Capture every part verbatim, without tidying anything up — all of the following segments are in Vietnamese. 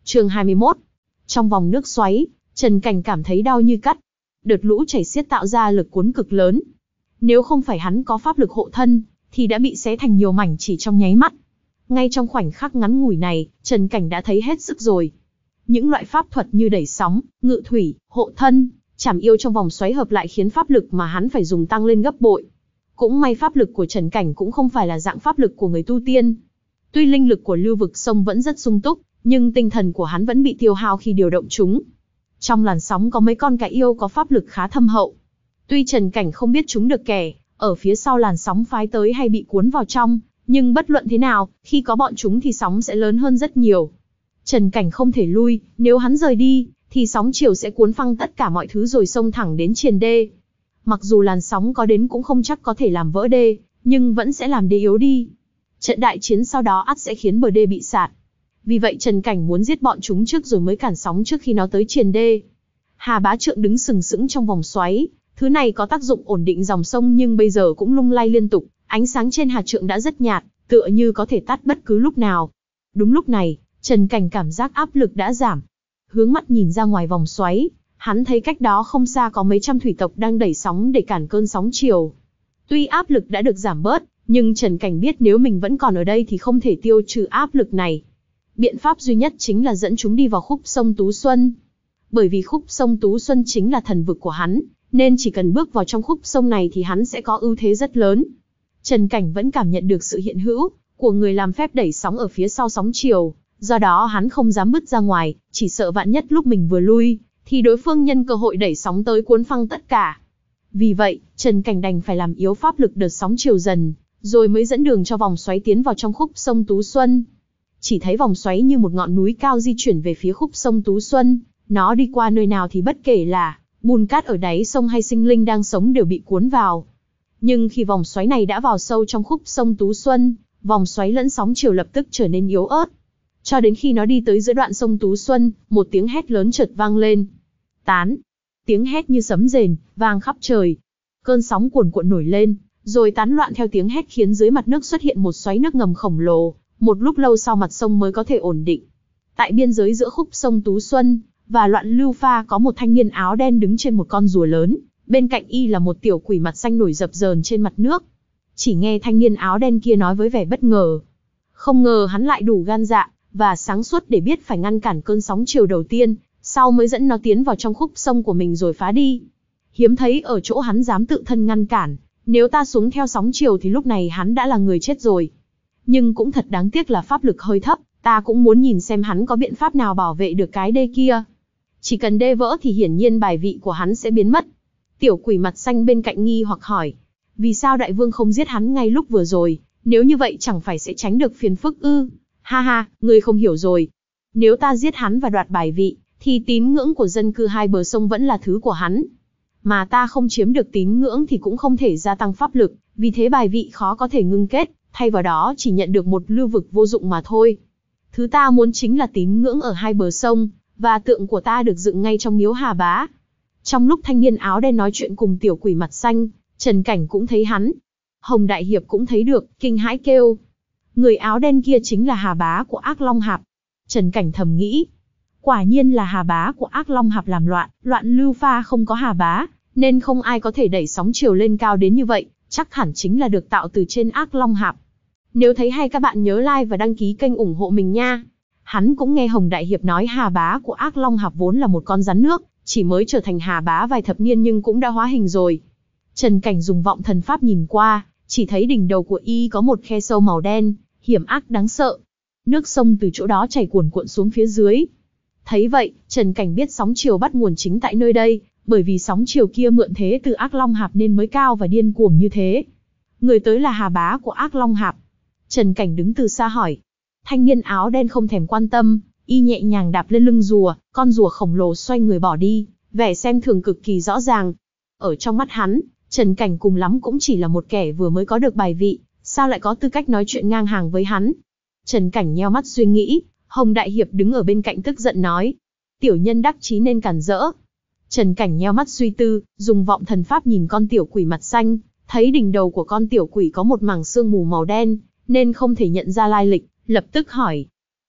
Chương hai mươi mốt. Trong vòng nước xoáy, Trần Cảnh cảm thấy đau như cắt. Đợt lũ chảy xiết tạo ra lực cuốn cực lớn. Nếu không phải hắn có pháp lực hộ thân, thì đã bị xé thành nhiều mảnh chỉ trong nháy mắt. Ngay trong khoảnh khắc ngắn ngủi này, Trần Cảnh đã thấy hết sức rồi. Những loại pháp thuật như đẩy sóng, ngự thủy, hộ thân, trảm yêu trong vòng xoáy hợp lại khiến pháp lực mà hắn phải dùng tăng lên gấp bội. Cũng may pháp lực của Trần Cảnh cũng không phải là dạng pháp lực của người tu tiên. Tuy linh lực của lưu vực sông vẫn rất sung túc, nhưng tinh thần của hắn vẫn bị tiêu hao khi điều động chúng. Trong làn sóng có mấy con cá yêu có pháp lực khá thâm hậu. Tuy Trần Cảnh không biết chúng được kẻ ở phía sau làn sóng phái tới hay bị cuốn vào trong, nhưng bất luận thế nào, khi có bọn chúng thì sóng sẽ lớn hơn rất nhiều. Trần Cảnh không thể lui, nếu hắn rời đi, thì sóng chiều sẽ cuốn phăng tất cả mọi thứ rồi xông thẳng đến triền đê. Mặc dù làn sóng có đến cũng không chắc có thể làm vỡ đê, nhưng vẫn sẽ làm đê yếu đi. Trận đại chiến sau đó ắt sẽ khiến bờ đê bị sạt. Vì vậy Trần Cảnh muốn giết bọn chúng trước rồi mới cản sóng trước khi nó tới triền đê. Hà Bá Trượng đứng sừng sững trong vòng xoáy, thứ này có tác dụng ổn định dòng sông nhưng bây giờ cũng lung lay liên tục, ánh sáng trên Hà Trượng đã rất nhạt, tựa như có thể tắt bất cứ lúc nào. Đúng lúc này, Trần Cảnh cảm giác áp lực đã giảm. Hướng mắt nhìn ra ngoài vòng xoáy, hắn thấy cách đó không xa có mấy trăm thủy tộc đang đẩy sóng để cản cơn sóng chiều. Tuy áp lực đã được giảm bớt, nhưng Trần Cảnh biết nếu mình vẫn còn ở đây thì không thể tiêu trừ áp lực này. Biện pháp duy nhất chính là dẫn chúng đi vào khúc sông Tú Xuân. Bởi vì khúc sông Tú Xuân chính là thần vực của hắn, nên chỉ cần bước vào trong khúc sông này thì hắn sẽ có ưu thế rất lớn. Trần Cảnh vẫn cảm nhận được sự hiện hữu của người làm phép đẩy sóng ở phía sau sóng chiều, do đó hắn không dám bứt ra ngoài, chỉ sợ vạn nhất lúc mình vừa lui, thì đối phương nhân cơ hội đẩy sóng tới cuốn phăng tất cả. Vì vậy, Trần Cảnh đành phải làm yếu pháp lực đợt sóng chiều dần, rồi mới dẫn đường cho vòng xoáy tiến vào trong khúc sông Tú Xuân. Chỉ thấy vòng xoáy như một ngọn núi cao di chuyển về phía khúc sông Tú Xuân, nó đi qua nơi nào thì bất kể là bùn cát ở đáy sông hay sinh linh đang sống đều bị cuốn vào. Nhưng khi vòng xoáy này đã vào sâu trong khúc sông Tú Xuân, vòng xoáy lẫn sóng chiều lập tức trở nên yếu ớt. Cho đến khi nó đi tới giữa đoạn sông Tú Xuân, một tiếng hét lớn chợt vang lên. Tán! Tiếng hét như sấm rền, vang khắp trời. Cơn sóng cuồn cuộn nổi lên, rồi tán loạn theo tiếng hét khiến dưới mặt nước xuất hiện một xoáy nước ngầm khổng lồ, một lúc lâu sau mặt sông mới có thể ổn định. Tại biên giới giữa khúc sông Tú Xuân và Loạn Lưu Pha có một thanh niên áo đen đứng trên một con rùa lớn, bên cạnh y là một tiểu quỷ mặt xanh nổi dập dờn trên mặt nước. Chỉ nghe thanh niên áo đen kia nói với vẻ bất ngờ. Không ngờ hắn lại đủ gan dạ và sáng suốt để biết phải ngăn cản cơn sóng chiều đầu tiên, sau mới dẫn nó tiến vào trong khúc sông của mình rồi phá đi. Hiếm thấy ở chỗ hắn dám tự thân ngăn cản, nếu ta xuống theo sóng chiều thì lúc này hắn đã là người chết rồi. Nhưng cũng thật đáng tiếc là pháp lực hơi thấp, ta cũng muốn nhìn xem hắn có biện pháp nào bảo vệ được cái đê kia. Chỉ cần đê vỡ thì hiển nhiên bài vị của hắn sẽ biến mất. Tiểu quỷ mặt xanh bên cạnh nghi hoặc hỏi, vì sao đại vương không giết hắn ngay lúc vừa rồi, nếu như vậy chẳng phải sẽ tránh được phiền phức ư? Ha ha, ngươi không hiểu rồi. Nếu ta giết hắn và đoạt bài vị, thì tín ngưỡng của dân cư hai bờ sông vẫn là thứ của hắn. Mà ta không chiếm được tín ngưỡng thì cũng không thể gia tăng pháp lực, vì thế bài vị khó có thể ngưng kết, thay vào đó chỉ nhận được một lưu vực vô dụng mà thôi. Thứ ta muốn chính là tín ngưỡng ở hai bờ sông, và tượng của ta được dựng ngay trong miếu Hà Bá. Trong lúc thanh niên áo đen nói chuyện cùng tiểu quỷ mặt xanh, Trần Cảnh cũng thấy hắn. Hồng Đại Hiệp cũng thấy được, kinh hãi kêu. Người áo đen kia chính là Hà Bá của Ác Long Hạp. Trần Cảnh thầm nghĩ. Quả nhiên là Hà Bá của Ác Long Hạp làm loạn, Loạn Lưu Pha không có Hà Bá, nên không ai có thể đẩy sóng chiều lên cao đến như vậy, chắc hẳn chính là được tạo từ trên Ác Long Hạp. Nếu thấy hay các bạn nhớ like và đăng ký kênh ủng hộ mình nha. Hắn cũng nghe Hồng Đại Hiệp nói Hà Bá của Ác Long Hạp vốn là một con rắn nước, chỉ mới trở thành Hà Bá vài thập niên nhưng cũng đã hóa hình rồi. Trần Cảnh dùng vọng thần pháp nhìn qua, chỉ thấy đỉnh đầu của y có một khe sâu màu đen, hiểm ác đáng sợ. Nước sông từ chỗ đó chảy cuồn cuộn xuống phía dưới. Thấy vậy, Trần Cảnh biết sóng chiều bắt nguồn chính tại nơi đây, bởi vì sóng chiều kia mượn thế từ Ác Long Hạp nên mới cao và điên cuồng như thế. Người tới là Hà Bá của Ác Long Hạp. Trần Cảnh đứng từ xa hỏi. Thanh niên áo đen không thèm quan tâm, y nhẹ nhàng đạp lên lưng rùa, con rùa khổng lồ xoay người bỏ đi, vẻ xem thường cực kỳ rõ ràng. Ở trong mắt hắn, Trần Cảnh cùng lắm cũng chỉ là một kẻ vừa mới có được bài vị, sao lại có tư cách nói chuyện ngang hàng với hắn. Trần Cảnh nheo mắt suy nghĩ, Hồng Đại Hiệp đứng ở bên cạnh tức giận nói. Tiểu nhân đắc chí nên cản rỡ. Trần Cảnh nheo mắt suy tư, dùng vọng thần pháp nhìn con tiểu quỷ mặt xanh, thấy đỉnh đầu của con tiểu quỷ có một mảng sương mù màu đen, nên không thể nhận ra lai lịch, lập tức hỏi.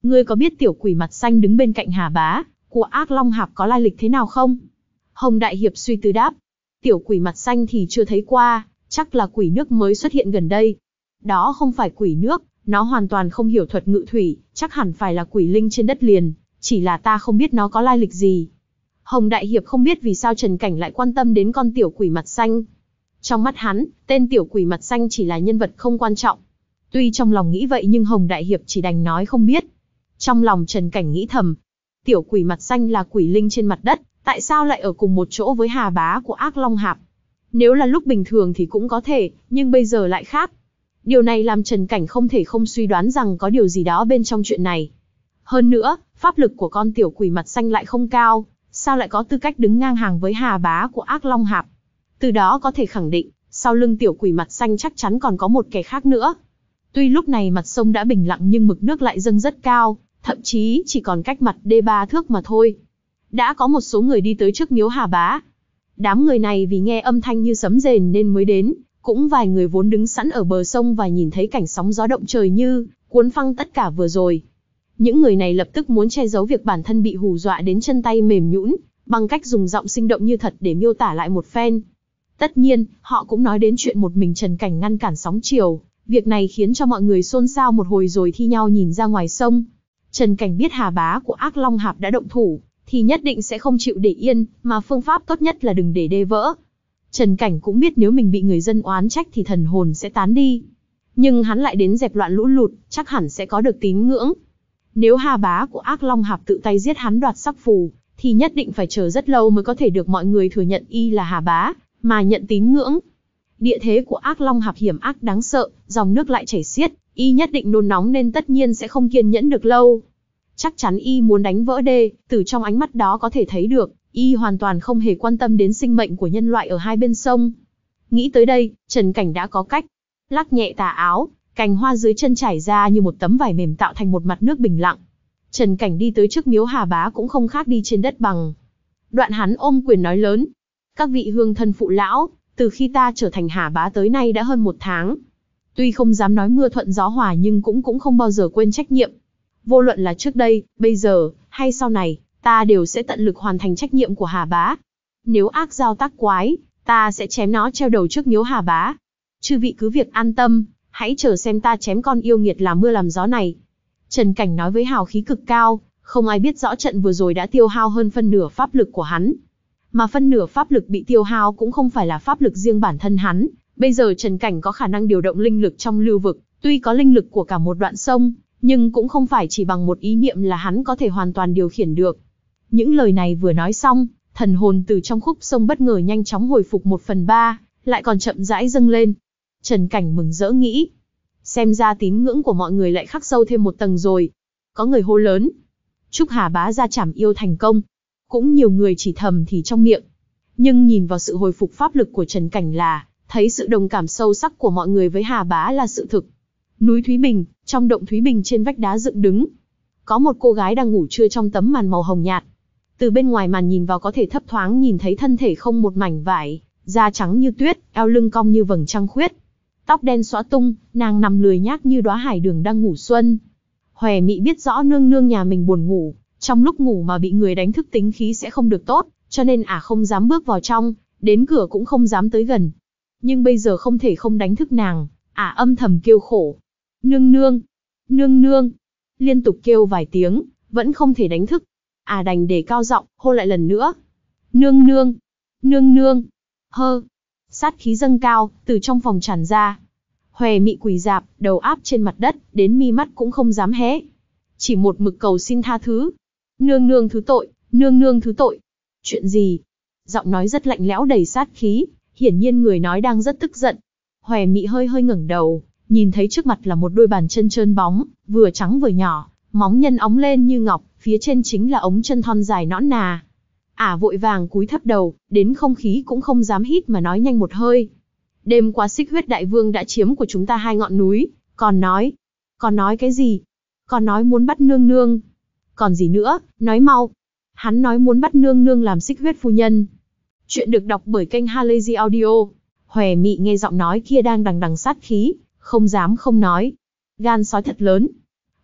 ngươi có biết tiểu quỷ mặt xanh đứng bên cạnh Hà Bá của Ác Long Hạp có lai lịch thế nào không? Hồng Đại Hiệp suy tư đáp. Tiểu quỷ mặt xanh thì chưa thấy qua, chắc là quỷ nước mới xuất hiện gần đây. Đó không phải quỷ nước, nó hoàn toàn không hiểu thuật ngự thủy, chắc hẳn phải là quỷ linh trên đất liền, chỉ là ta không biết nó có lai lịch gì. Hồng Đại Hiệp không biết vì sao Trần Cảnh lại quan tâm đến con tiểu quỷ mặt xanh. Trong mắt hắn, tên tiểu quỷ mặt xanh chỉ là nhân vật không quan trọng. Tuy trong lòng nghĩ vậy nhưng Hồng Đại Hiệp chỉ đành nói không biết. Trong lòng Trần Cảnh nghĩ thầm, tiểu quỷ mặt xanh là quỷ linh trên mặt đất, tại sao lại ở cùng một chỗ với Hà Bá của Ác Long Hạp? Nếu là lúc bình thường thì cũng có thể, nhưng bây giờ lại khác. Điều này làm Trần Cảnh không thể không suy đoán rằng có điều gì đó bên trong chuyện này. Hơn nữa, pháp lực của con tiểu quỷ mặt xanh lại không cao, sao lại có tư cách đứng ngang hàng với Hà Bá của Ác Long Hạp? Từ đó có thể khẳng định, sau lưng tiểu quỷ mặt xanh chắc chắn còn có một kẻ khác nữa. Tuy lúc này mặt sông đã bình lặng nhưng mực nước lại dâng rất cao, thậm chí chỉ còn cách mặt đê ba thước mà thôi. Đã có một số người đi tới trước miếu Hà Bá. Đám người này vì nghe âm thanh như sấm rền nên mới đến, cũng vài người vốn đứng sẵn ở bờ sông và nhìn thấy cảnh sóng gió động trời như cuốn phăng tất cả vừa rồi. Những người này lập tức muốn che giấu việc bản thân bị hù dọa đến chân tay mềm nhũn, bằng cách dùng giọng sinh động như thật để miêu tả lại một phen. Tất nhiên, họ cũng nói đến chuyện một mình Trần Cảnh ngăn cản sóng chiều, việc này khiến cho mọi người xôn xao một hồi rồi thi nhau nhìn ra ngoài sông. Trần Cảnh biết Hà Bá của Ác Long Hạp đã động thủ, thì nhất định sẽ không chịu để yên, mà phương pháp tốt nhất là đừng để đê vỡ. Trần Cảnh cũng biết nếu mình bị người dân oán trách thì thần hồn sẽ tán đi. Nhưng hắn lại đến dẹp loạn lũ lụt, chắc hẳn sẽ có được tín ngưỡng. Nếu Hà Bá của Ác Long Hạp tự tay giết hắn đoạt sắc phù, thì nhất định phải chờ rất lâu mới có thể được mọi người thừa nhận y là Hà Bá, mà nhận tín ngưỡng. Địa thế của Ác Long Hạp hiểm ác đáng sợ, dòng nước lại chảy xiết, y nhất định nôn nóng nên tất nhiên sẽ không kiên nhẫn được lâu. Chắc chắn y muốn đánh vỡ đê, từ trong ánh mắt đó có thể thấy được, y hoàn toàn không hề quan tâm đến sinh mệnh của nhân loại ở hai bên sông. Nghĩ tới đây, Trần Cảnh đã có cách. Lắc nhẹ tà áo, cành hoa dưới chân trải ra như một tấm vải mềm tạo thành một mặt nước bình lặng. Trần Cảnh đi tới trước miếu Hà Bá cũng không khác đi trên đất bằng. Đoạn hắn ôm quyền nói lớn. Các vị hương thân phụ lão, từ khi ta trở thành Hà Bá tới nay đã hơn một tháng. Tuy không dám nói mưa thuận gió hòa nhưng cũng cũng không bao giờ quên trách nhiệm. Vô luận là trước đây, bây giờ, hay sau này, ta đều sẽ tận lực hoàn thành trách nhiệm của Hà Bá. Nếu ác giao tác quái, ta sẽ chém nó treo đầu trước miếu Hà Bá. Chư vị cứ việc an tâm, hãy chờ xem ta chém con yêu nghiệt làm mưa làm gió này. Trần Cảnh nói với hào khí cực cao, không ai biết rõ trận vừa rồi đã tiêu hao hơn phân nửa pháp lực của hắn. Mà phân nửa pháp lực bị tiêu hao cũng không phải là pháp lực riêng bản thân hắn. Bây giờ Trần Cảnh có khả năng điều động linh lực trong lưu vực, tuy có linh lực của cả một đoạn sông, nhưng cũng không phải chỉ bằng một ý niệm là hắn có thể hoàn toàn điều khiển được. Những lời này vừa nói xong, thần hồn từ trong khúc sông bất ngờ nhanh chóng hồi phục một phần ba, lại còn chậm rãi dâng lên. Trần Cảnh mừng rỡ nghĩ, xem ra tín ngưỡng của mọi người lại khắc sâu thêm một tầng rồi. Có người hô lớn, chúc Hà Bá ra trảm yêu thành công. Cũng nhiều người chỉ thầm thì trong miệng. Nhưng nhìn vào sự hồi phục pháp lực của Trần Cảnh là, thấy sự đồng cảm sâu sắc của mọi người với Hà Bá là sự thực. Núi Thúy Bình, trong động Thúy Bình trên vách đá dựng đứng. Có một cô gái đang ngủ trưa trong tấm màn màu hồng nhạt. Từ bên ngoài màn nhìn vào có thể thấp thoáng nhìn thấy thân thể không một mảnh vải, da trắng như tuyết, eo lưng cong như vầng trăng khuyết. Tóc đen xõa tung, nàng nằm lười nhác như đóa hải đường đang ngủ xuân. Hòe Mị biết rõ nương nương nhà mình buồn ngủ, trong lúc ngủ mà bị người đánh thức tính khí sẽ không được tốt, cho nên ả không dám bước vào trong, đến cửa cũng không dám tới gần. Nhưng bây giờ không thể không đánh thức nàng, ả âm thầm kêu khổ. Nương nương, nương nương, liên tục kêu vài tiếng, vẫn không thể đánh thức. Ả đành để cao giọng, hô lại lần nữa. Nương nương, nương nương, hơ. Sát khí dâng cao, từ trong phòng tràn ra. Hòe Mị quỳ rạp, đầu áp trên mặt đất, đến mi mắt cũng không dám hé. Chỉ một mực cầu xin tha thứ. Nương nương thứ tội, nương nương thứ tội. Chuyện gì? Giọng nói rất lạnh lẽo đầy sát khí, hiển nhiên người nói đang rất tức giận. Hòe Mị hơi hơi ngẩng đầu, nhìn thấy trước mặt là một đôi bàn chân trơn bóng, vừa trắng vừa nhỏ, móng nhân óng lên như ngọc, phía trên chính là ống chân thon dài nõn nà. Ả vội vàng cúi thấp đầu, đến không khí cũng không dám hít mà nói nhanh một hơi. Đêm qua Xích Huyết Đại Vương đã chiếm của chúng ta hai ngọn núi, còn nói, còn nói cái gì? Còn nói muốn bắt nương nương. Còn gì nữa, nói mau. Hắn nói muốn bắt nương nương làm Xích Huyết phu nhân. Chuyện được đọc bởi kênh Halazy Audio. Hòe Mị nghe giọng nói kia đang đằng đằng sát khí, không dám không nói. Gan sói thật lớn.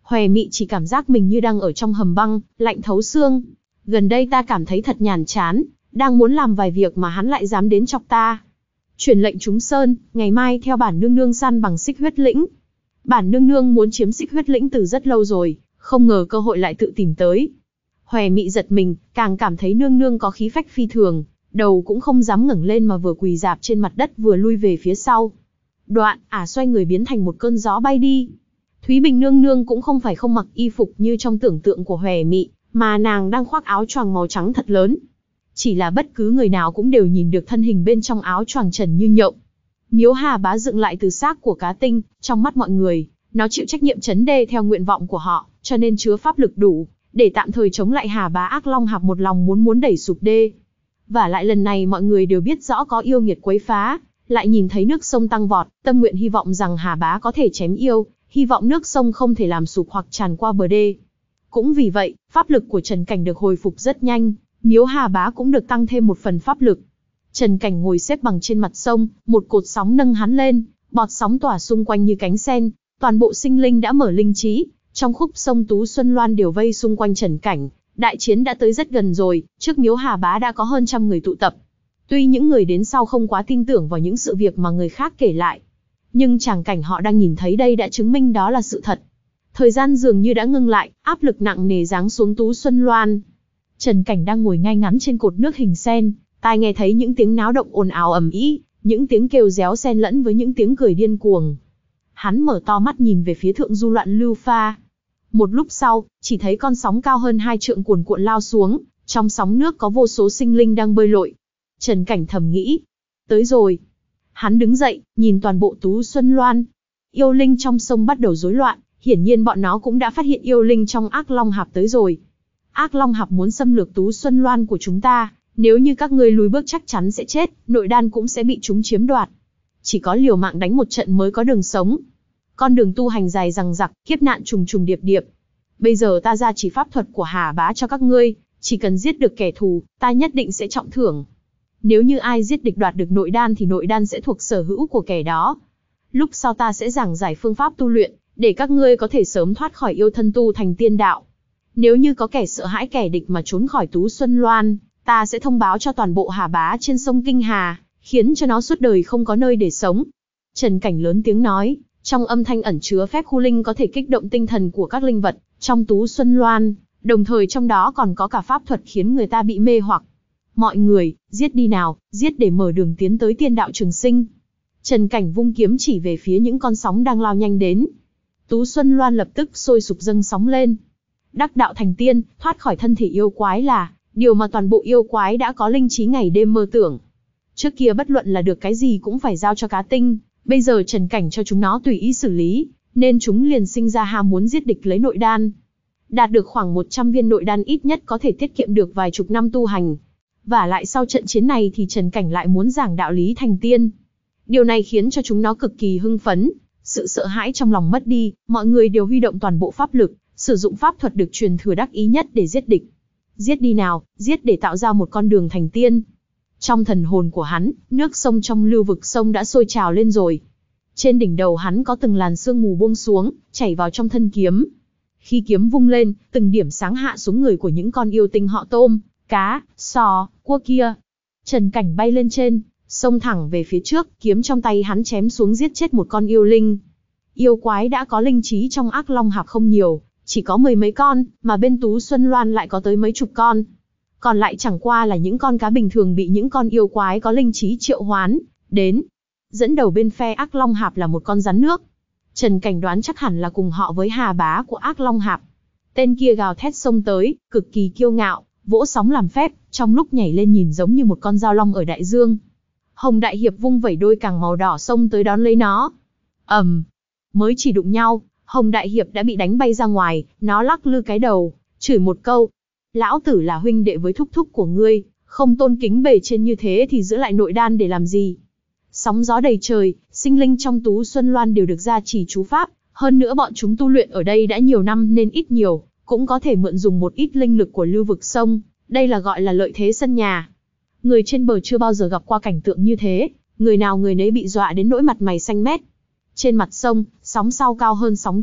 Hòe Mị chỉ cảm giác mình như đang ở trong hầm băng, lạnh thấu xương. Gần đây ta cảm thấy thật nhàm chán, đang muốn làm vài việc mà hắn lại dám đến chọc ta. Truyền lệnh Trúng Sơn, ngày mai theo bản nương nương săn bằng Xích Huyết Lĩnh. Bản nương nương muốn chiếm Xích Huyết Lĩnh từ rất lâu rồi, không ngờ cơ hội lại tự tìm tới. Hòe Mị giật mình, càng cảm thấy nương nương có khí phách phi thường, đầu cũng không dám ngẩng lên mà vừa quỳ rạp trên mặt đất vừa lui về phía sau. Đoạn, ả xoay người biến thành một cơn gió bay đi. Thúy Bình nương nương cũng không phải không mặc y phục như trong tưởng tượng của Hòe Mị, mà nàng đang khoác áo choàng màu trắng thật lớn. Chỉ là bất cứ người nào cũng đều nhìn được thân hình bên trong áo choàng trần như nhộng. Miếu Hà Bá dựng lại từ xác của cá tinh, trong mắt mọi người, nó chịu trách nhiệm trấn đê theo nguyện vọng của họ, cho nên chứa pháp lực đủ, để tạm thời chống lại Hà Bá ác long hạp một lòng muốn muốn đẩy sụp đê. Và lại lần này mọi người đều biết rõ có yêu nghiệt quấy phá, lại nhìn thấy nước sông tăng vọt, tâm nguyện hy vọng rằng Hà Bá có thể chém yêu, hy vọng nước sông không thể làm sụp hoặc tràn qua bờ đê. Cũng vì vậy, pháp lực của Trần Cảnh được hồi phục rất nhanh, miếu Hà Bá cũng được tăng thêm một phần pháp lực. Trần Cảnh ngồi xếp bằng trên mặt sông, một cột sóng nâng hắn lên, bọt sóng tỏa xung quanh như cánh sen, toàn bộ sinh linh đã mở linh trí, trong khúc sông Tú Xuân Loan đều vây xung quanh Trần Cảnh. Đại chiến đã tới rất gần rồi, trước miếu Hà Bá đã có hơn trăm người tụ tập. Tuy những người đến sau không quá tin tưởng vào những sự việc mà người khác kể lại, nhưng tràng cảnh họ đang nhìn thấy đây đã chứng minh đó là sự thật. Thời gian dường như đã ngưng lại, áp lực nặng nề giáng xuống Tú Xuân Loan. Trần Cảnh đang ngồi ngay ngắn trên cột nước hình sen, tai nghe thấy những tiếng náo động ồn ào ầm ĩ, những tiếng kêu réo xen lẫn với những tiếng cười điên cuồng. Hắn mở to mắt nhìn về phía thượng du loạn lưu pha. Một lúc sau, chỉ thấy con sóng cao hơn hai trượng cuồn cuộn lao xuống, trong sóng nước có vô số sinh linh đang bơi lội. Trần Cảnh thầm nghĩ, tới rồi. Hắn đứng dậy, nhìn toàn bộ Tú Xuân Loan. Yêu linh trong sông bắt đầu rối loạn, hiển nhiên bọn nó cũng đã phát hiện yêu linh trong ác long hạp tới rồi. Ác long hạp muốn xâm lược Tú Xuân Loan của chúng ta, nếu như các ngươi lùi bước chắc chắn sẽ chết, nội đan cũng sẽ bị chúng chiếm đoạt. Chỉ có liều mạng đánh một trận mới có đường sống. Con đường tu hành dài dằng dặc, kiếp nạn trùng trùng điệp điệp. Bây giờ ta ra chỉ pháp thuật của Hà Bá cho các ngươi, chỉ cần giết được kẻ thù, ta nhất định sẽ trọng thưởng. Nếu như ai giết địch đoạt được nội đan thì nội đan sẽ thuộc sở hữu của kẻ đó. Lúc sau ta sẽ giảng giải phương pháp tu luyện, để các ngươi có thể sớm thoát khỏi yêu thân tu thành tiên đạo. Nếu như có kẻ sợ hãi kẻ địch mà trốn khỏi Tú Xuân Loan, ta sẽ thông báo cho toàn bộ Hà Bá trên sông Kinh Hà, khiến cho nó suốt đời không có nơi để sống. Trần Cảnh lớn tiếng nói, trong âm thanh ẩn chứa phép khu linh có thể kích động tinh thần của các linh vật trong Tú Xuân Loan, đồng thời trong đó còn có cả pháp thuật khiến người ta bị mê hoặc. Mọi người, giết đi nào, giết để mở đường tiến tới tiên đạo trường sinh. Trần Cảnh vung kiếm chỉ về phía những con sóng đang lao nhanh đến. Tú Xuân Loan lập tức sôi sục dâng sóng lên. Đắc đạo thành tiên, thoát khỏi thân thể yêu quái là điều mà toàn bộ yêu quái đã có linh trí ngày đêm mơ tưởng. Trước kia bất luận là được cái gì cũng phải giao cho cá tinh, bây giờ Trần Cảnh cho chúng nó tùy ý xử lý, nên chúng liền sinh ra ham muốn giết địch lấy nội đan. Đạt được khoảng một trăm viên nội đan ít nhất có thể tiết kiệm được vài chục năm tu hành. Và lại sau trận chiến này thì Trần Cảnh lại muốn giảng đạo lý thành tiên. Điều này khiến cho chúng nó cực kỳ hưng phấn, sự sợ hãi trong lòng mất đi, mọi người đều huy động toàn bộ pháp lực, sử dụng pháp thuật được truyền thừa đắc ý nhất để giết địch. Giết đi nào, giết để tạo ra một con đường thành tiên. Trong thần hồn của hắn, nước sông trong lưu vực sông đã sôi trào lên rồi. Trên đỉnh đầu hắn có từng làn sương mù buông xuống, chảy vào trong thân kiếm. Khi kiếm vung lên, từng điểm sáng hạ xuống người của những con yêu tinh họ tôm, cá, sò, cua kia. Trần Cảnh bay lên trên, xông thẳng về phía trước, kiếm trong tay hắn chém xuống giết chết một con yêu linh. Yêu quái đã có linh trí trong ác long hạp không nhiều, chỉ có mười mấy con, mà bên Tú Xuân Loan lại có tới mấy chục con. Còn lại chẳng qua là những con cá bình thường bị những con yêu quái có linh trí triệu hoán đến. Dẫn đầu bên phe ác long hạp là một con rắn nước. Trần Cảnh đoán chắc hẳn là cùng họ với Hà Bá của ác long hạp. Tên kia gào thét xông tới, cực kỳ kiêu ngạo, vỗ sóng làm phép, trong lúc nhảy lên nhìn giống như một con dao long ở đại dương. Hồng Đại Hiệp vung vẩy đôi càng màu đỏ xông tới đón lấy nó. ầm, um, mới chỉ đụng nhau, Hồng Đại Hiệp đã bị đánh bay ra ngoài, nó lắc lư cái đầu, chửi một câu. Lão tử là huynh đệ với thúc thúc của ngươi, không tôn kính bề trên như thế thì giữ lại nội đan để làm gì? Sóng gió đầy trời, sinh linh trong Tú Xuân Loan đều được gia trì chú pháp, hơn nữa bọn chúng tu luyện ở đây đã nhiều năm nên ít nhiều, cũng có thể mượn dùng một ít linh lực của lưu vực sông, đây là gọi là lợi thế sân nhà. Người trên bờ chưa bao giờ gặp qua cảnh tượng như thế, người nào người nấy bị dọa đến nỗi mặt mày xanh mét. Trên mặt sông, sóng sau cao hơn sóng trước,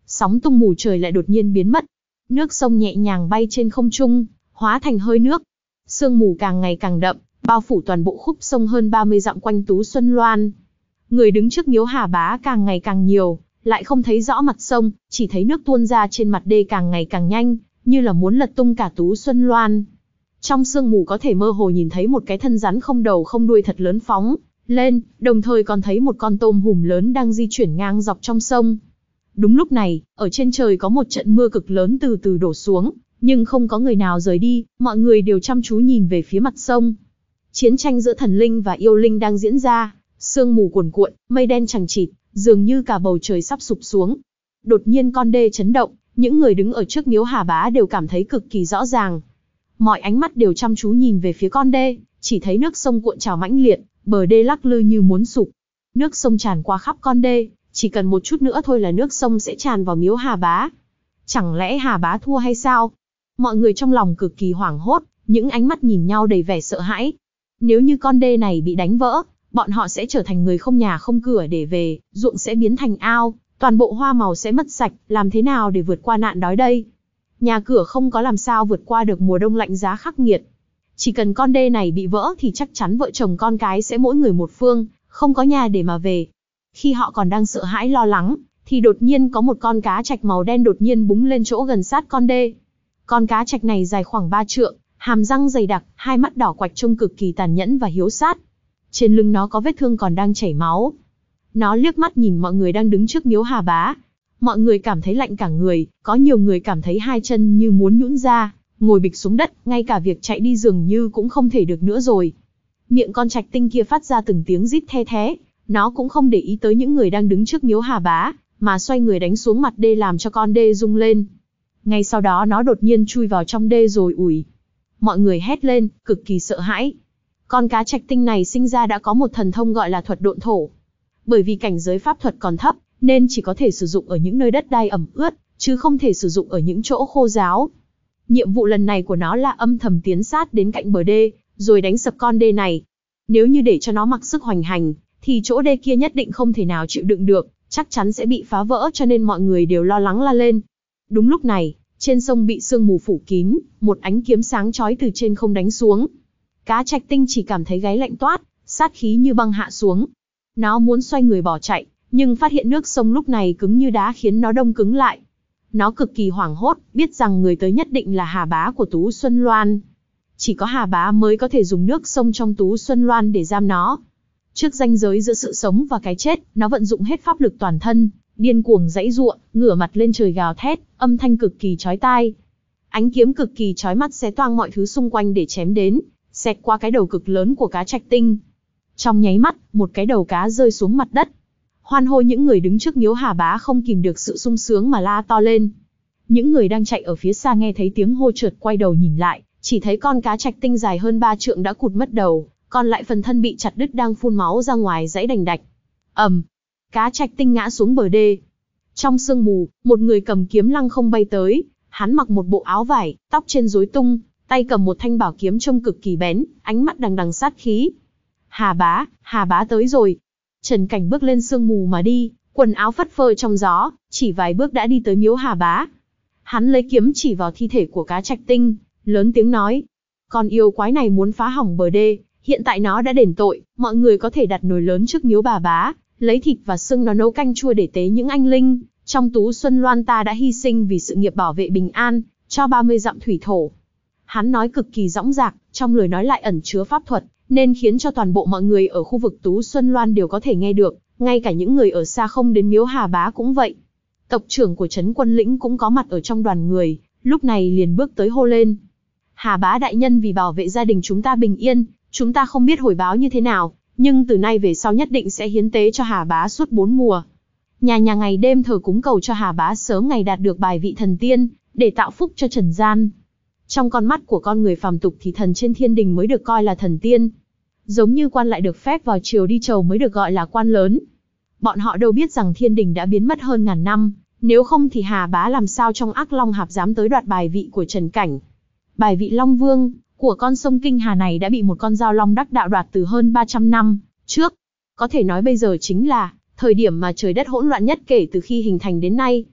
sóng tung mù trời lại đột nhiên biến mất. Nước sông nhẹ nhàng bay trên không trung, hóa thành hơi nước. Sương mù càng ngày càng đậm, bao phủ toàn bộ khúc sông hơn ba mươi dặm quanh Tú Xuân Loan. Người đứng trước miếu Hà Bá càng ngày càng nhiều, lại không thấy rõ mặt sông, chỉ thấy nước tuôn ra trên mặt đê càng ngày càng nhanh, như là muốn lật tung cả Tú Xuân Loan. Trong sương mù có thể mơ hồ nhìn thấy một cái thân rắn không đầu không đuôi thật lớn phóng lên, đồng thời còn thấy một con tôm hùm lớn đang di chuyển ngang dọc trong sông. Đúng lúc này, ở trên trời có một trận mưa cực lớn từ từ đổ xuống, nhưng không có người nào rời đi, mọi người đều chăm chú nhìn về phía mặt sông. Chiến tranh giữa thần linh và yêu linh đang diễn ra, sương mù cuồn cuộn, mây đen chằng chịt, dường như cả bầu trời sắp sụp xuống. Đột nhiên con đê chấn động, những người đứng ở trước miếu Hà Bá đều cảm thấy cực kỳ rõ ràng. Mọi ánh mắt đều chăm chú nhìn về phía con đê, chỉ thấy nước sông cuộn trào mãnh liệt, bờ đê lắc lư như muốn sụp. Nước sông tràn qua khắp con đê, chỉ cần một chút nữa thôi là nước sông sẽ tràn vào miếu Hà Bá. Chẳng lẽ Hà Bá thua hay sao? Mọi người trong lòng cực kỳ hoảng hốt, những ánh mắt nhìn nhau đầy vẻ sợ hãi. Nếu như con đê này bị đánh vỡ, bọn họ sẽ trở thành người không nhà không cửa để về, ruộng sẽ biến thành ao, toàn bộ hoa màu sẽ mất sạch, làm thế nào để vượt qua nạn đói đây? Nhà cửa không có làm sao vượt qua được mùa đông lạnh giá khắc nghiệt. Chỉ cần con đê này bị vỡ thì chắc chắn vợ chồng con cái sẽ mỗi người một phương, không có nhà để mà về. Khi họ còn đang sợ hãi lo lắng, thì đột nhiên có một con cá trạch màu đen đột nhiên búng lên chỗ gần sát con đê. Con cá trạch này dài khoảng ba trượng, hàm răng dày đặc, hai mắt đỏ quạch trông cực kỳ tàn nhẫn và hiếu sát. Trên lưng nó có vết thương còn đang chảy máu. Nó liếc mắt nhìn mọi người đang đứng trước miếu Hà Bá. Mọi người cảm thấy lạnh cả người, có nhiều người cảm thấy hai chân như muốn nhũn ra, ngồi bịch xuống đất, ngay cả việc chạy đi dường như cũng không thể được nữa rồi. Miệng con trạch tinh kia phát ra từng tiếng rít the thé, nó cũng không để ý tới những người đang đứng trước miếu Hà Bá, mà xoay người đánh xuống mặt đê làm cho con đê rung lên. Ngay sau đó nó đột nhiên chui vào trong đê rồi ủi. Mọi người hét lên, cực kỳ sợ hãi. Con cá trạch tinh này sinh ra đã có một thần thông gọi là thuật độn thổ. Bởi vì cảnh giới pháp thuật còn thấp, nên chỉ có thể sử dụng ở những nơi đất đai ẩm ướt, chứ không thể sử dụng ở những chỗ khô ráo. Nhiệm vụ lần này của nó là âm thầm tiến sát đến cạnh bờ đê, rồi đánh sập con đê này. Nếu như để cho nó mặc sức hoành hành, thì chỗ đê kia nhất định không thể nào chịu đựng được, chắc chắn sẽ bị phá vỡ, cho nên mọi người đều lo lắng la lên. Đúng lúc này, trên sông bị sương mù phủ kín, một ánh kiếm sáng chói từ trên không đánh xuống. Cá trạch tinh chỉ cảm thấy gáy lạnh toát, sát khí như băng hạ xuống. Nó muốn xoay người bỏ chạy, nhưng phát hiện nước sông lúc này cứng như đá khiến nó đông cứng lại. Nó cực kỳ hoảng hốt, biết rằng người tới nhất định là Hà Bá của Tú Xuân Loan. Chỉ có Hà Bá mới có thể dùng nước sông trong Tú Xuân Loan để giam nó. Trước ranh giới giữa sự sống và cái chết, nó vận dụng hết pháp lực toàn thân, điên cuồng giãy giụa, ngửa mặt lên trời gào thét, âm thanh cực kỳ chói tai. Ánh kiếm cực kỳ chói mắt xé toang mọi thứ xung quanh để chém đến, xẹt qua cái đầu cực lớn của cá trạch tinh. Trong nháy mắt, một cái đầu cá rơi xuống mặt đất. Hoan hô những người đứng trước miếu Hà Bá không kìm được sự sung sướng mà la to lên. Những người đang chạy ở phía xa nghe thấy tiếng hô chợt quay đầu nhìn lại, chỉ thấy con cá trạch tinh dài hơn ba trượng đã cụt mất đầu, còn lại phần thân bị chặt đứt đang phun máu ra ngoài giãy đành đạch. ầm, um, cá trạch tinh ngã xuống bờ đê. Trong sương mù, một người cầm kiếm lăng không bay tới, hắn mặc một bộ áo vải, tóc trên rối tung, tay cầm một thanh bảo kiếm trông cực kỳ bén, ánh mắt đằng đằng sát khí. Hà Bá, Hà Bá tới rồi. Trần Cảnh bước lên sương mù mà đi, quần áo phất phơ trong gió, chỉ vài bước đã đi tới miếu Hà Bá. Hắn lấy kiếm chỉ vào thi thể của cá trạch tinh, lớn tiếng nói: con yêu quái này muốn phá hỏng bờ đê, hiện tại nó đã đền tội, mọi người có thể đặt nồi lớn trước miếu bà Bá, lấy thịt và xương nó nấu canh chua để tế những anh linh trong Tú Xuân Loan ta đã hy sinh vì sự nghiệp bảo vệ bình an cho ba mươi dặm thủy thổ. Hắn nói cực kỳ dõng dạc, trong lời nói lại ẩn chứa pháp thuật, nên khiến cho toàn bộ mọi người ở khu vực Tú Xuân Loan đều có thể nghe được, ngay cả những người ở xa không đến miếu Hà Bá cũng vậy. Tộc trưởng của trấn Quân Lĩnh cũng có mặt ở trong đoàn người, lúc này liền bước tới hô lên: Hà Bá đại nhân, vì bảo vệ gia đình chúng ta bình yên, chúng ta không biết hồi báo như thế nào, nhưng từ nay về sau nhất định sẽ hiến tế cho Hà Bá suốt bốn mùa. Nhà nhà ngày đêm thờ cúng cầu cho Hà Bá sớm ngày đạt được bài vị thần tiên, để tạo phúc cho trần gian. Trong con mắt của con người phàm tục thì thần trên thiên đình mới được coi là thần tiên. Giống như quan lại được phép vào triều đi chầu mới được gọi là quan lớn. Bọn họ đâu biết rằng thiên đình đã biến mất hơn ngàn năm, nếu không thì Hà Bá làm sao trong Ác Long Hạp dám tới đoạt bài vị của Trần Cảnh. Bài vị Long Vương của con sông Kinh Hà này đã bị một con dao long đắc đạo đoạt từ hơn ba trăm năm trước. Có thể nói bây giờ chính là thời điểm mà trời đất hỗn loạn nhất kể từ khi hình thành đến nay.